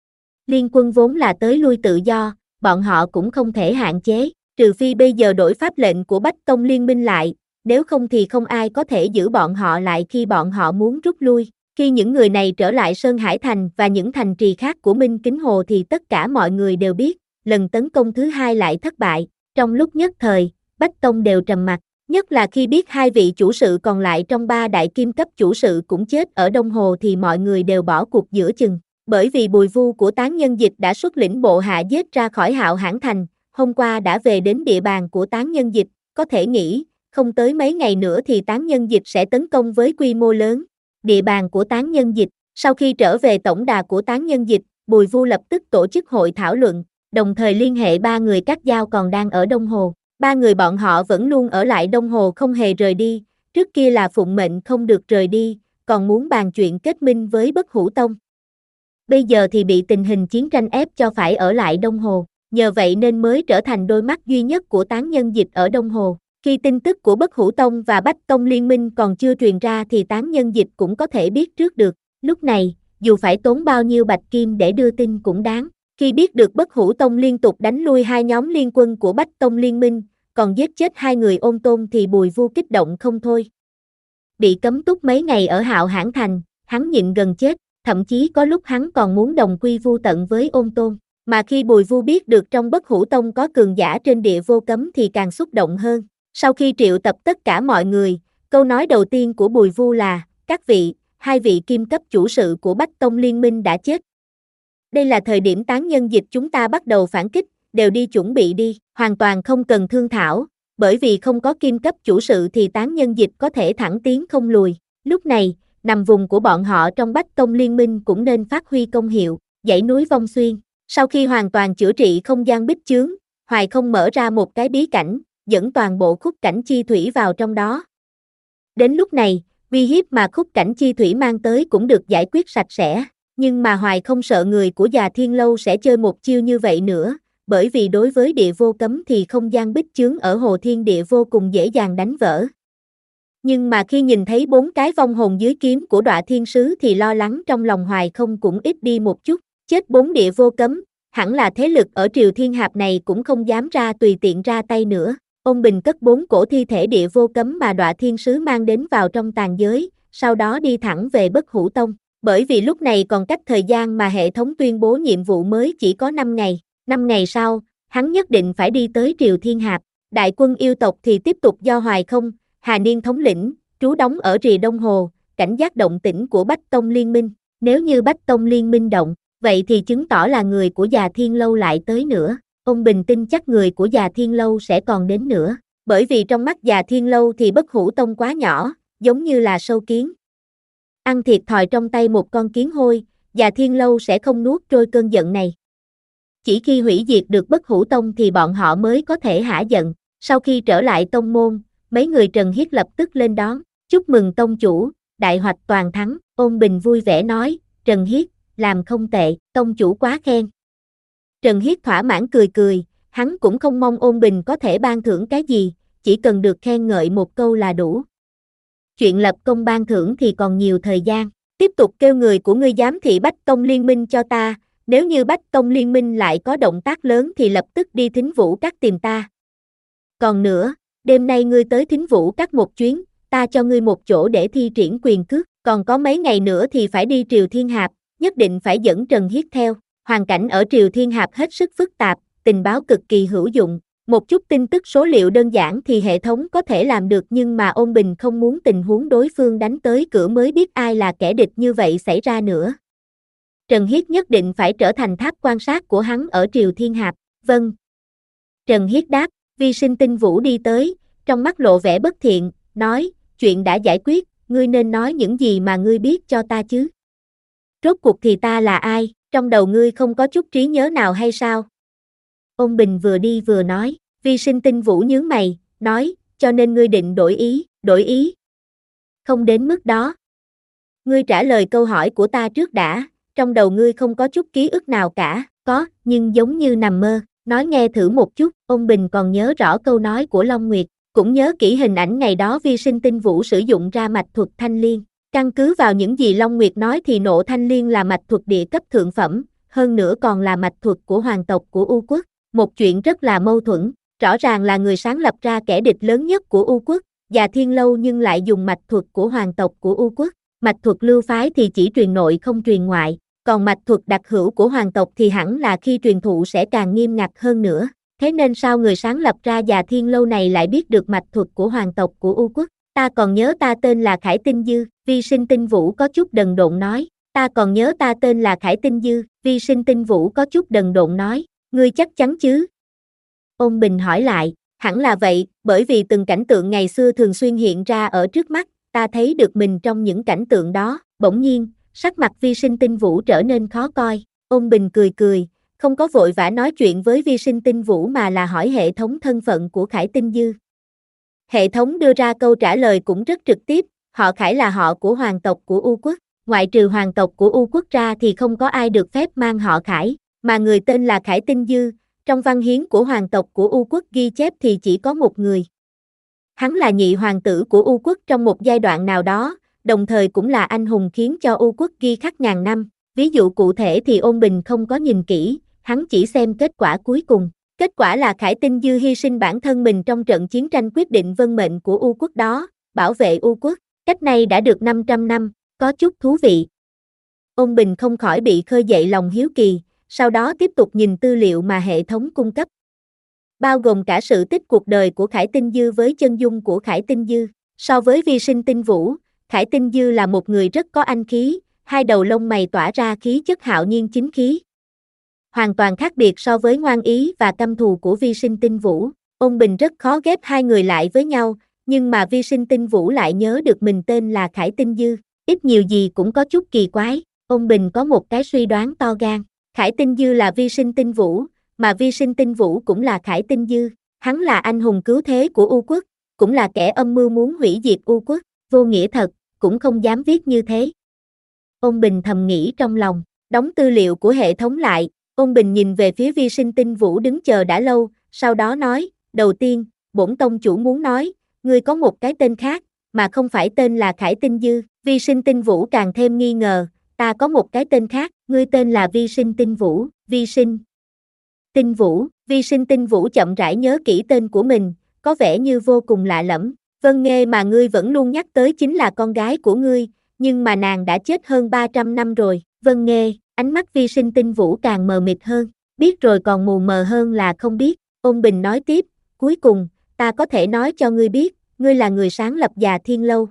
Liên quân vốn là tới lui tự do, bọn họ cũng không thể hạn chế, trừ phi bây giờ đổi pháp lệnh của Bách Tông Liên minh lại, nếu không thì không ai có thể giữ bọn họ lại khi bọn họ muốn rút lui. Khi những người này trở lại Sơn Hải Thành và những thành trì khác của Minh Kính Hồ thì tất cả mọi người đều biết, lần tấn công thứ hai lại thất bại. Trong lúc nhất thời, Bách Tông đều trầm mặc, nhất là khi biết hai vị chủ sự còn lại trong ba đại kim cấp chủ sự cũng chết ở Đông Hồ thì mọi người đều bỏ cuộc giữa chừng. Bởi vì Bùi Vu của Tán Nhân Dịch đã xuất lĩnh bộ hạ giết ra khỏi Hạo Hãn Thành, hôm qua đã về đến địa bàn của Tán Nhân Dịch, có thể nghĩ, không tới mấy ngày nữa thì Tán Nhân Dịch sẽ tấn công với quy mô lớn. Địa bàn của Tán Nhân Dịch, sau khi trở về tổng đà của Tán Nhân Dịch, Bùi Vu lập tức tổ chức hội thảo luận, đồng thời liên hệ ba người cắt giao còn đang ở Đông Hồ. Ba người bọn họ vẫn luôn ở lại Đông Hồ không hề rời đi, trước kia là phụng mệnh không được rời đi, còn muốn bàn chuyện kết minh với Bất Hủ Tông. Bây giờ thì bị tình hình chiến tranh ép cho phải ở lại Đông Hồ, nhờ vậy nên mới trở thành đôi mắt duy nhất của tán nhân dịch ở Đông Hồ. Khi tin tức của Bất Hủ Tông và Bách Tông liên minh còn chưa truyền ra thì tán nhân dịch cũng có thể biết trước được. Lúc này, dù phải tốn bao nhiêu bạch kim để đưa tin cũng đáng. Khi biết được Bất Hủ Tông liên tục đánh lui hai nhóm liên quân của Bách Tông liên minh, còn giết chết hai người Ôn Tôn thì Bùi Vu kích động không thôi. Bị cấm túc mấy ngày ở Hạo Hãn Thành, hắn nhịn gần chết, thậm chí có lúc hắn còn muốn đồng quy vu tận với Ôn Tôn. Mà khi Bùi Vu biết được trong Bất Hủ Tông có cường giả trên địa vô cấm thì càng xúc động hơn. Sau khi triệu tập tất cả mọi người, câu nói đầu tiên của Bùi Vu là, các vị, hai vị kim cấp chủ sự của Bách Tông liên minh đã chết. Đây là thời điểm tán nhân dịch chúng ta bắt đầu phản kích, đều đi chuẩn bị đi, hoàn toàn không cần thương thảo, bởi vì không có kim cấp chủ sự thì tán nhân dịch có thể thẳng tiến không lùi. Lúc này, nằm vùng của bọn họ trong Bách Tông liên minh cũng nên phát huy công hiệu, dãy núi Vong Xuyên. Sau khi hoàn toàn chữa trị không gian bích chướng, Hoài Không mở ra một cái bí cảnh, dẫn toàn bộ khúc cảnh chi thủy vào trong đó. Đến lúc này, uy hiếp mà khúc cảnh chi thủy mang tới cũng được giải quyết sạch sẽ, nhưng mà Hoài không sợ người của Già Thiên Lâu sẽ chơi một chiêu như vậy nữa, bởi vì đối với địa vô cấm thì không gian bích chướng ở Hồ Thiên Địa vô cùng dễ dàng đánh vỡ. Nhưng mà khi nhìn thấy bốn cái vong hồn dưới kiếm của Đọa Thiên Sứ thì lo lắng trong lòng Hoài Không cũng ít đi một chút, chết bốn địa vô cấm, hẳn là thế lực ở Triều Thiên Hạp này cũng không dám ra tùy tiện ra tay nữa. Ông Bình cất bốn cổ thi thể địa vô cấm mà Đọa Thiên Sứ mang đến vào trong tàn giới, sau đó đi thẳng về Bất Hủ Tông, bởi vì lúc này còn cách thời gian mà hệ thống tuyên bố nhiệm vụ mới chỉ có năm ngày. năm ngày sau, hắn nhất định phải đi tới Triều Thiên Hạp. Đại quân yêu tộc thì tiếp tục do Hoài Không, Hà Niên thống lĩnh, trú đóng ở rìa Đông Hồ, cảnh giác động tĩnh của Bách Tông liên minh. Nếu như Bách Tông liên minh động, vậy thì chứng tỏ là người của Già Thiên Lâu lại tới nữa. Ông Bình tin chắc người của Già Thiên Lâu sẽ còn đến nữa, bởi vì trong mắt Già Thiên Lâu thì Bất Hủ Tông quá nhỏ, giống như là sâu kiến. Ăn thiệt thòi trong tay một con kiến hôi, Già Thiên Lâu sẽ không nuốt trôi cơn giận này. Chỉ khi hủy diệt được Bất Hủ Tông thì bọn họ mới có thể hả giận. Sau khi trở lại tông môn, mấy người Trần Hiết lập tức lên đón, chúc mừng tông chủ, đại hoạch toàn thắng. Ôn Bình vui vẻ nói, Trần Hiết, làm không tệ, tông chủ quá khen. Trần Hiết thỏa mãn cười cười, hắn cũng không mong Ôn Bình có thể ban thưởng cái gì, chỉ cần được khen ngợi một câu là đủ. Chuyện lập công ban thưởng thì còn nhiều thời gian, tiếp tục kêu người của ngươi giám thị Bách Tông liên minh cho ta, nếu như Bách Tông liên minh lại có động tác lớn thì lập tức đi Thính Vũ Các tìm ta. Còn nữa, đêm nay ngươi tới Thính Vũ Các một chuyến, ta cho ngươi một chỗ để thi triển quyền cước, còn có mấy ngày nữa thì phải đi Triều Thiên Hạp, nhất định phải dẫn Trần Hiết theo. Hoàn cảnh ở Triều Thiên Hạp hết sức phức tạp, tình báo cực kỳ hữu dụng, một chút tin tức số liệu đơn giản thì hệ thống có thể làm được, nhưng mà Ôn Bình không muốn tình huống đối phương đánh tới cửa mới biết ai là kẻ địch như vậy xảy ra nữa. Trần Hiết nhất định phải trở thành tháp quan sát của hắn ở Triều Thiên Hạp. Vâng. Trần Hiết đáp, Vi Sinh Tinh Vũ đi tới, trong mắt lộ vẻ bất thiện, nói, chuyện đã giải quyết, ngươi nên nói những gì mà ngươi biết cho ta chứ. Rốt cuộc thì ta là ai, trong đầu ngươi không có chút trí nhớ nào hay sao? Ôn Bình vừa đi vừa nói, Vi Sinh Tinh Vũ nhướng mày, nói, cho nên ngươi định đổi ý, đổi ý. Không đến mức đó. Ngươi trả lời câu hỏi của ta trước đã, trong đầu ngươi không có chút ký ức nào cả, có, nhưng giống như nằm mơ, nói nghe thử một chút. Ôn Bình còn nhớ rõ câu nói của Long Nguyệt, cũng nhớ kỹ hình ảnh ngày đó Vi Sinh Tinh Vũ sử dụng ra mạch thuật Thanh Liên. Căn cứ vào những gì Long Nguyệt nói thì Nộ Thanh Liên là mạch thuật địa cấp thượng phẩm, hơn nữa còn là mạch thuật của hoàng tộc của U Quốc. Một chuyện rất là mâu thuẫn, rõ ràng là người sáng lập ra kẻ địch lớn nhất của U Quốc, Già Thiên Lâu, nhưng lại dùng mạch thuật của hoàng tộc của U Quốc. Mạch thuật lưu phái thì chỉ truyền nội không truyền ngoại, còn mạch thuật đặc hữu của hoàng tộc thì hẳn là khi truyền thụ sẽ càng nghiêm ngặt hơn nữa. Thế nên sao người sáng lập ra Già Thiên Lâu này lại biết được mạch thuật của hoàng tộc của U Quốc? Ta còn nhớ ta tên là Khải Tinh Dư, Vi Sinh Tinh Vũ có chút đần độn nói. Ta còn nhớ ta tên là Khải Tinh Dư, Vi Sinh Tinh Vũ có chút đần độn nói. Ngươi chắc chắn chứ? Ôn Bình hỏi lại, hẳn là vậy, bởi vì từng cảnh tượng ngày xưa thường xuyên hiện ra ở trước mắt, ta thấy được mình trong những cảnh tượng đó. Bỗng nhiên, sắc mặt Vi Sinh Tinh Vũ trở nên khó coi. Ôn Bình cười cười, không có vội vã nói chuyện với Vi Sinh Tinh Vũ mà là hỏi hệ thống thân phận của Khải Tinh Dư. Hệ thống đưa ra câu trả lời cũng rất trực tiếp, họ Khải là họ của hoàng tộc của U quốc, ngoại trừ hoàng tộc của U quốc ra thì không có ai được phép mang họ Khải, mà người tên là Khải Tinh Dư, trong văn hiến của hoàng tộc của U quốc ghi chép thì chỉ có một người. Hắn là nhị hoàng tử của U quốc trong một giai đoạn nào đó, đồng thời cũng là anh hùng khiến cho U quốc ghi khắc ngàn năm, ví dụ cụ thể thì Ôn Bình không có nhìn kỹ, hắn chỉ xem kết quả cuối cùng. Kết quả là Khải Tinh Dư hy sinh bản thân mình trong trận chiến tranh quyết định vân mệnh của U quốc đó, bảo vệ U quốc, cách này đã được năm trăm năm, có chút thú vị. Ôn Bình không khỏi bị khơi dậy lòng hiếu kỳ, sau đó tiếp tục nhìn tư liệu mà hệ thống cung cấp. Bao gồm cả sự tích cuộc đời của Khải Tinh Dư với chân dung của Khải Tinh Dư. So với Vi Sinh Tinh Vũ, Khải Tinh Dư là một người rất có anh khí, hai đầu lông mày tỏa ra khí chất hạo nhiên chính khí. Hoàn toàn khác biệt so với ngoan ý và căm thù của Vi Sinh Tinh Vũ. Ôn Bình rất khó ghép hai người lại với nhau, nhưng mà Vi Sinh Tinh Vũ lại nhớ được mình tên là Khải Tinh Dư, ít nhiều gì cũng có chút kỳ quái. Ôn Bình có một cái suy đoán to gan, Khải Tinh Dư là Vi Sinh Tinh Vũ, mà Vi Sinh Tinh Vũ cũng là Khải Tinh Dư, hắn là anh hùng cứu thế của U quốc, cũng là kẻ âm mưu muốn hủy diệt U quốc, vô nghĩa thật, cũng không dám viết như thế. Ôn Bình thầm nghĩ trong lòng, đóng tư liệu của hệ thống lại, Ôn Bình nhìn về phía Vi Sinh Tinh Vũ đứng chờ đã lâu, sau đó nói, đầu tiên, bổn tông chủ muốn nói, ngươi có một cái tên khác, mà không phải tên là Khải Tinh Dư. Vi Sinh Tinh Vũ càng thêm nghi ngờ, ta có một cái tên khác, ngươi tên là Vi Sinh Tinh Vũ, Vi Sinh Tinh Vũ, Vi Sinh Tinh Vũ chậm rãi nhớ kỹ tên của mình, có vẻ như vô cùng lạ lẫm. Vân Nghê mà ngươi vẫn luôn nhắc tới chính là con gái của ngươi, nhưng mà nàng đã chết hơn ba trăm năm rồi. Vân Nghê, ánh mắt Vi Sinh Tinh Vũ càng mờ mịt hơn, biết rồi còn mù mờ hơn là không biết. Ôn Bình nói tiếp, cuối cùng, ta có thể nói cho ngươi biết, ngươi là người sáng lập Già Thiên Lâu.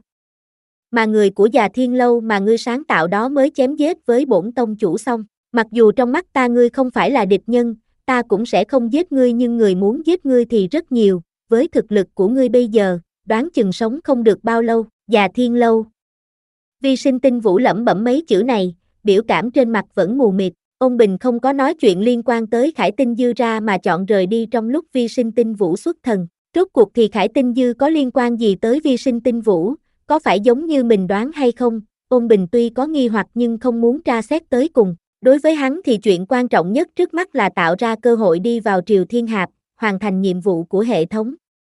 Mà người của Già Thiên Lâu mà ngươi sáng tạo đó mới chém giết với bổn tông chủ xong. Mặc dù trong mắt ta ngươi không phải là địch nhân, ta cũng sẽ không giết ngươi, nhưng người muốn giết ngươi thì rất nhiều, với thực lực của ngươi bây giờ, đoán chừng sống không được bao lâu. Già Thiên Lâu. Vi Sinh Tinh Vũ lẩm bẩm mấy chữ này, biểu cảm trên mặt vẫn mù mịt. Ôn Bình không có nói chuyện liên quan tới Khải Tinh Dư ra mà chọn rời đi trong lúc Vi Sinh Tinh Vũ xuất thần. Rốt cuộc thì Khải Tinh Dư có liên quan gì tới Vi Sinh Tinh Vũ, có phải giống như mình đoán hay không? Ôn Bình tuy có nghi hoặc nhưng không muốn tra xét tới cùng. Đối với hắn thì chuyện quan trọng nhất trước mắt là tạo ra cơ hội đi vào Triều Thiên Hạp, hoàn thành nhiệm vụ của hệ thống.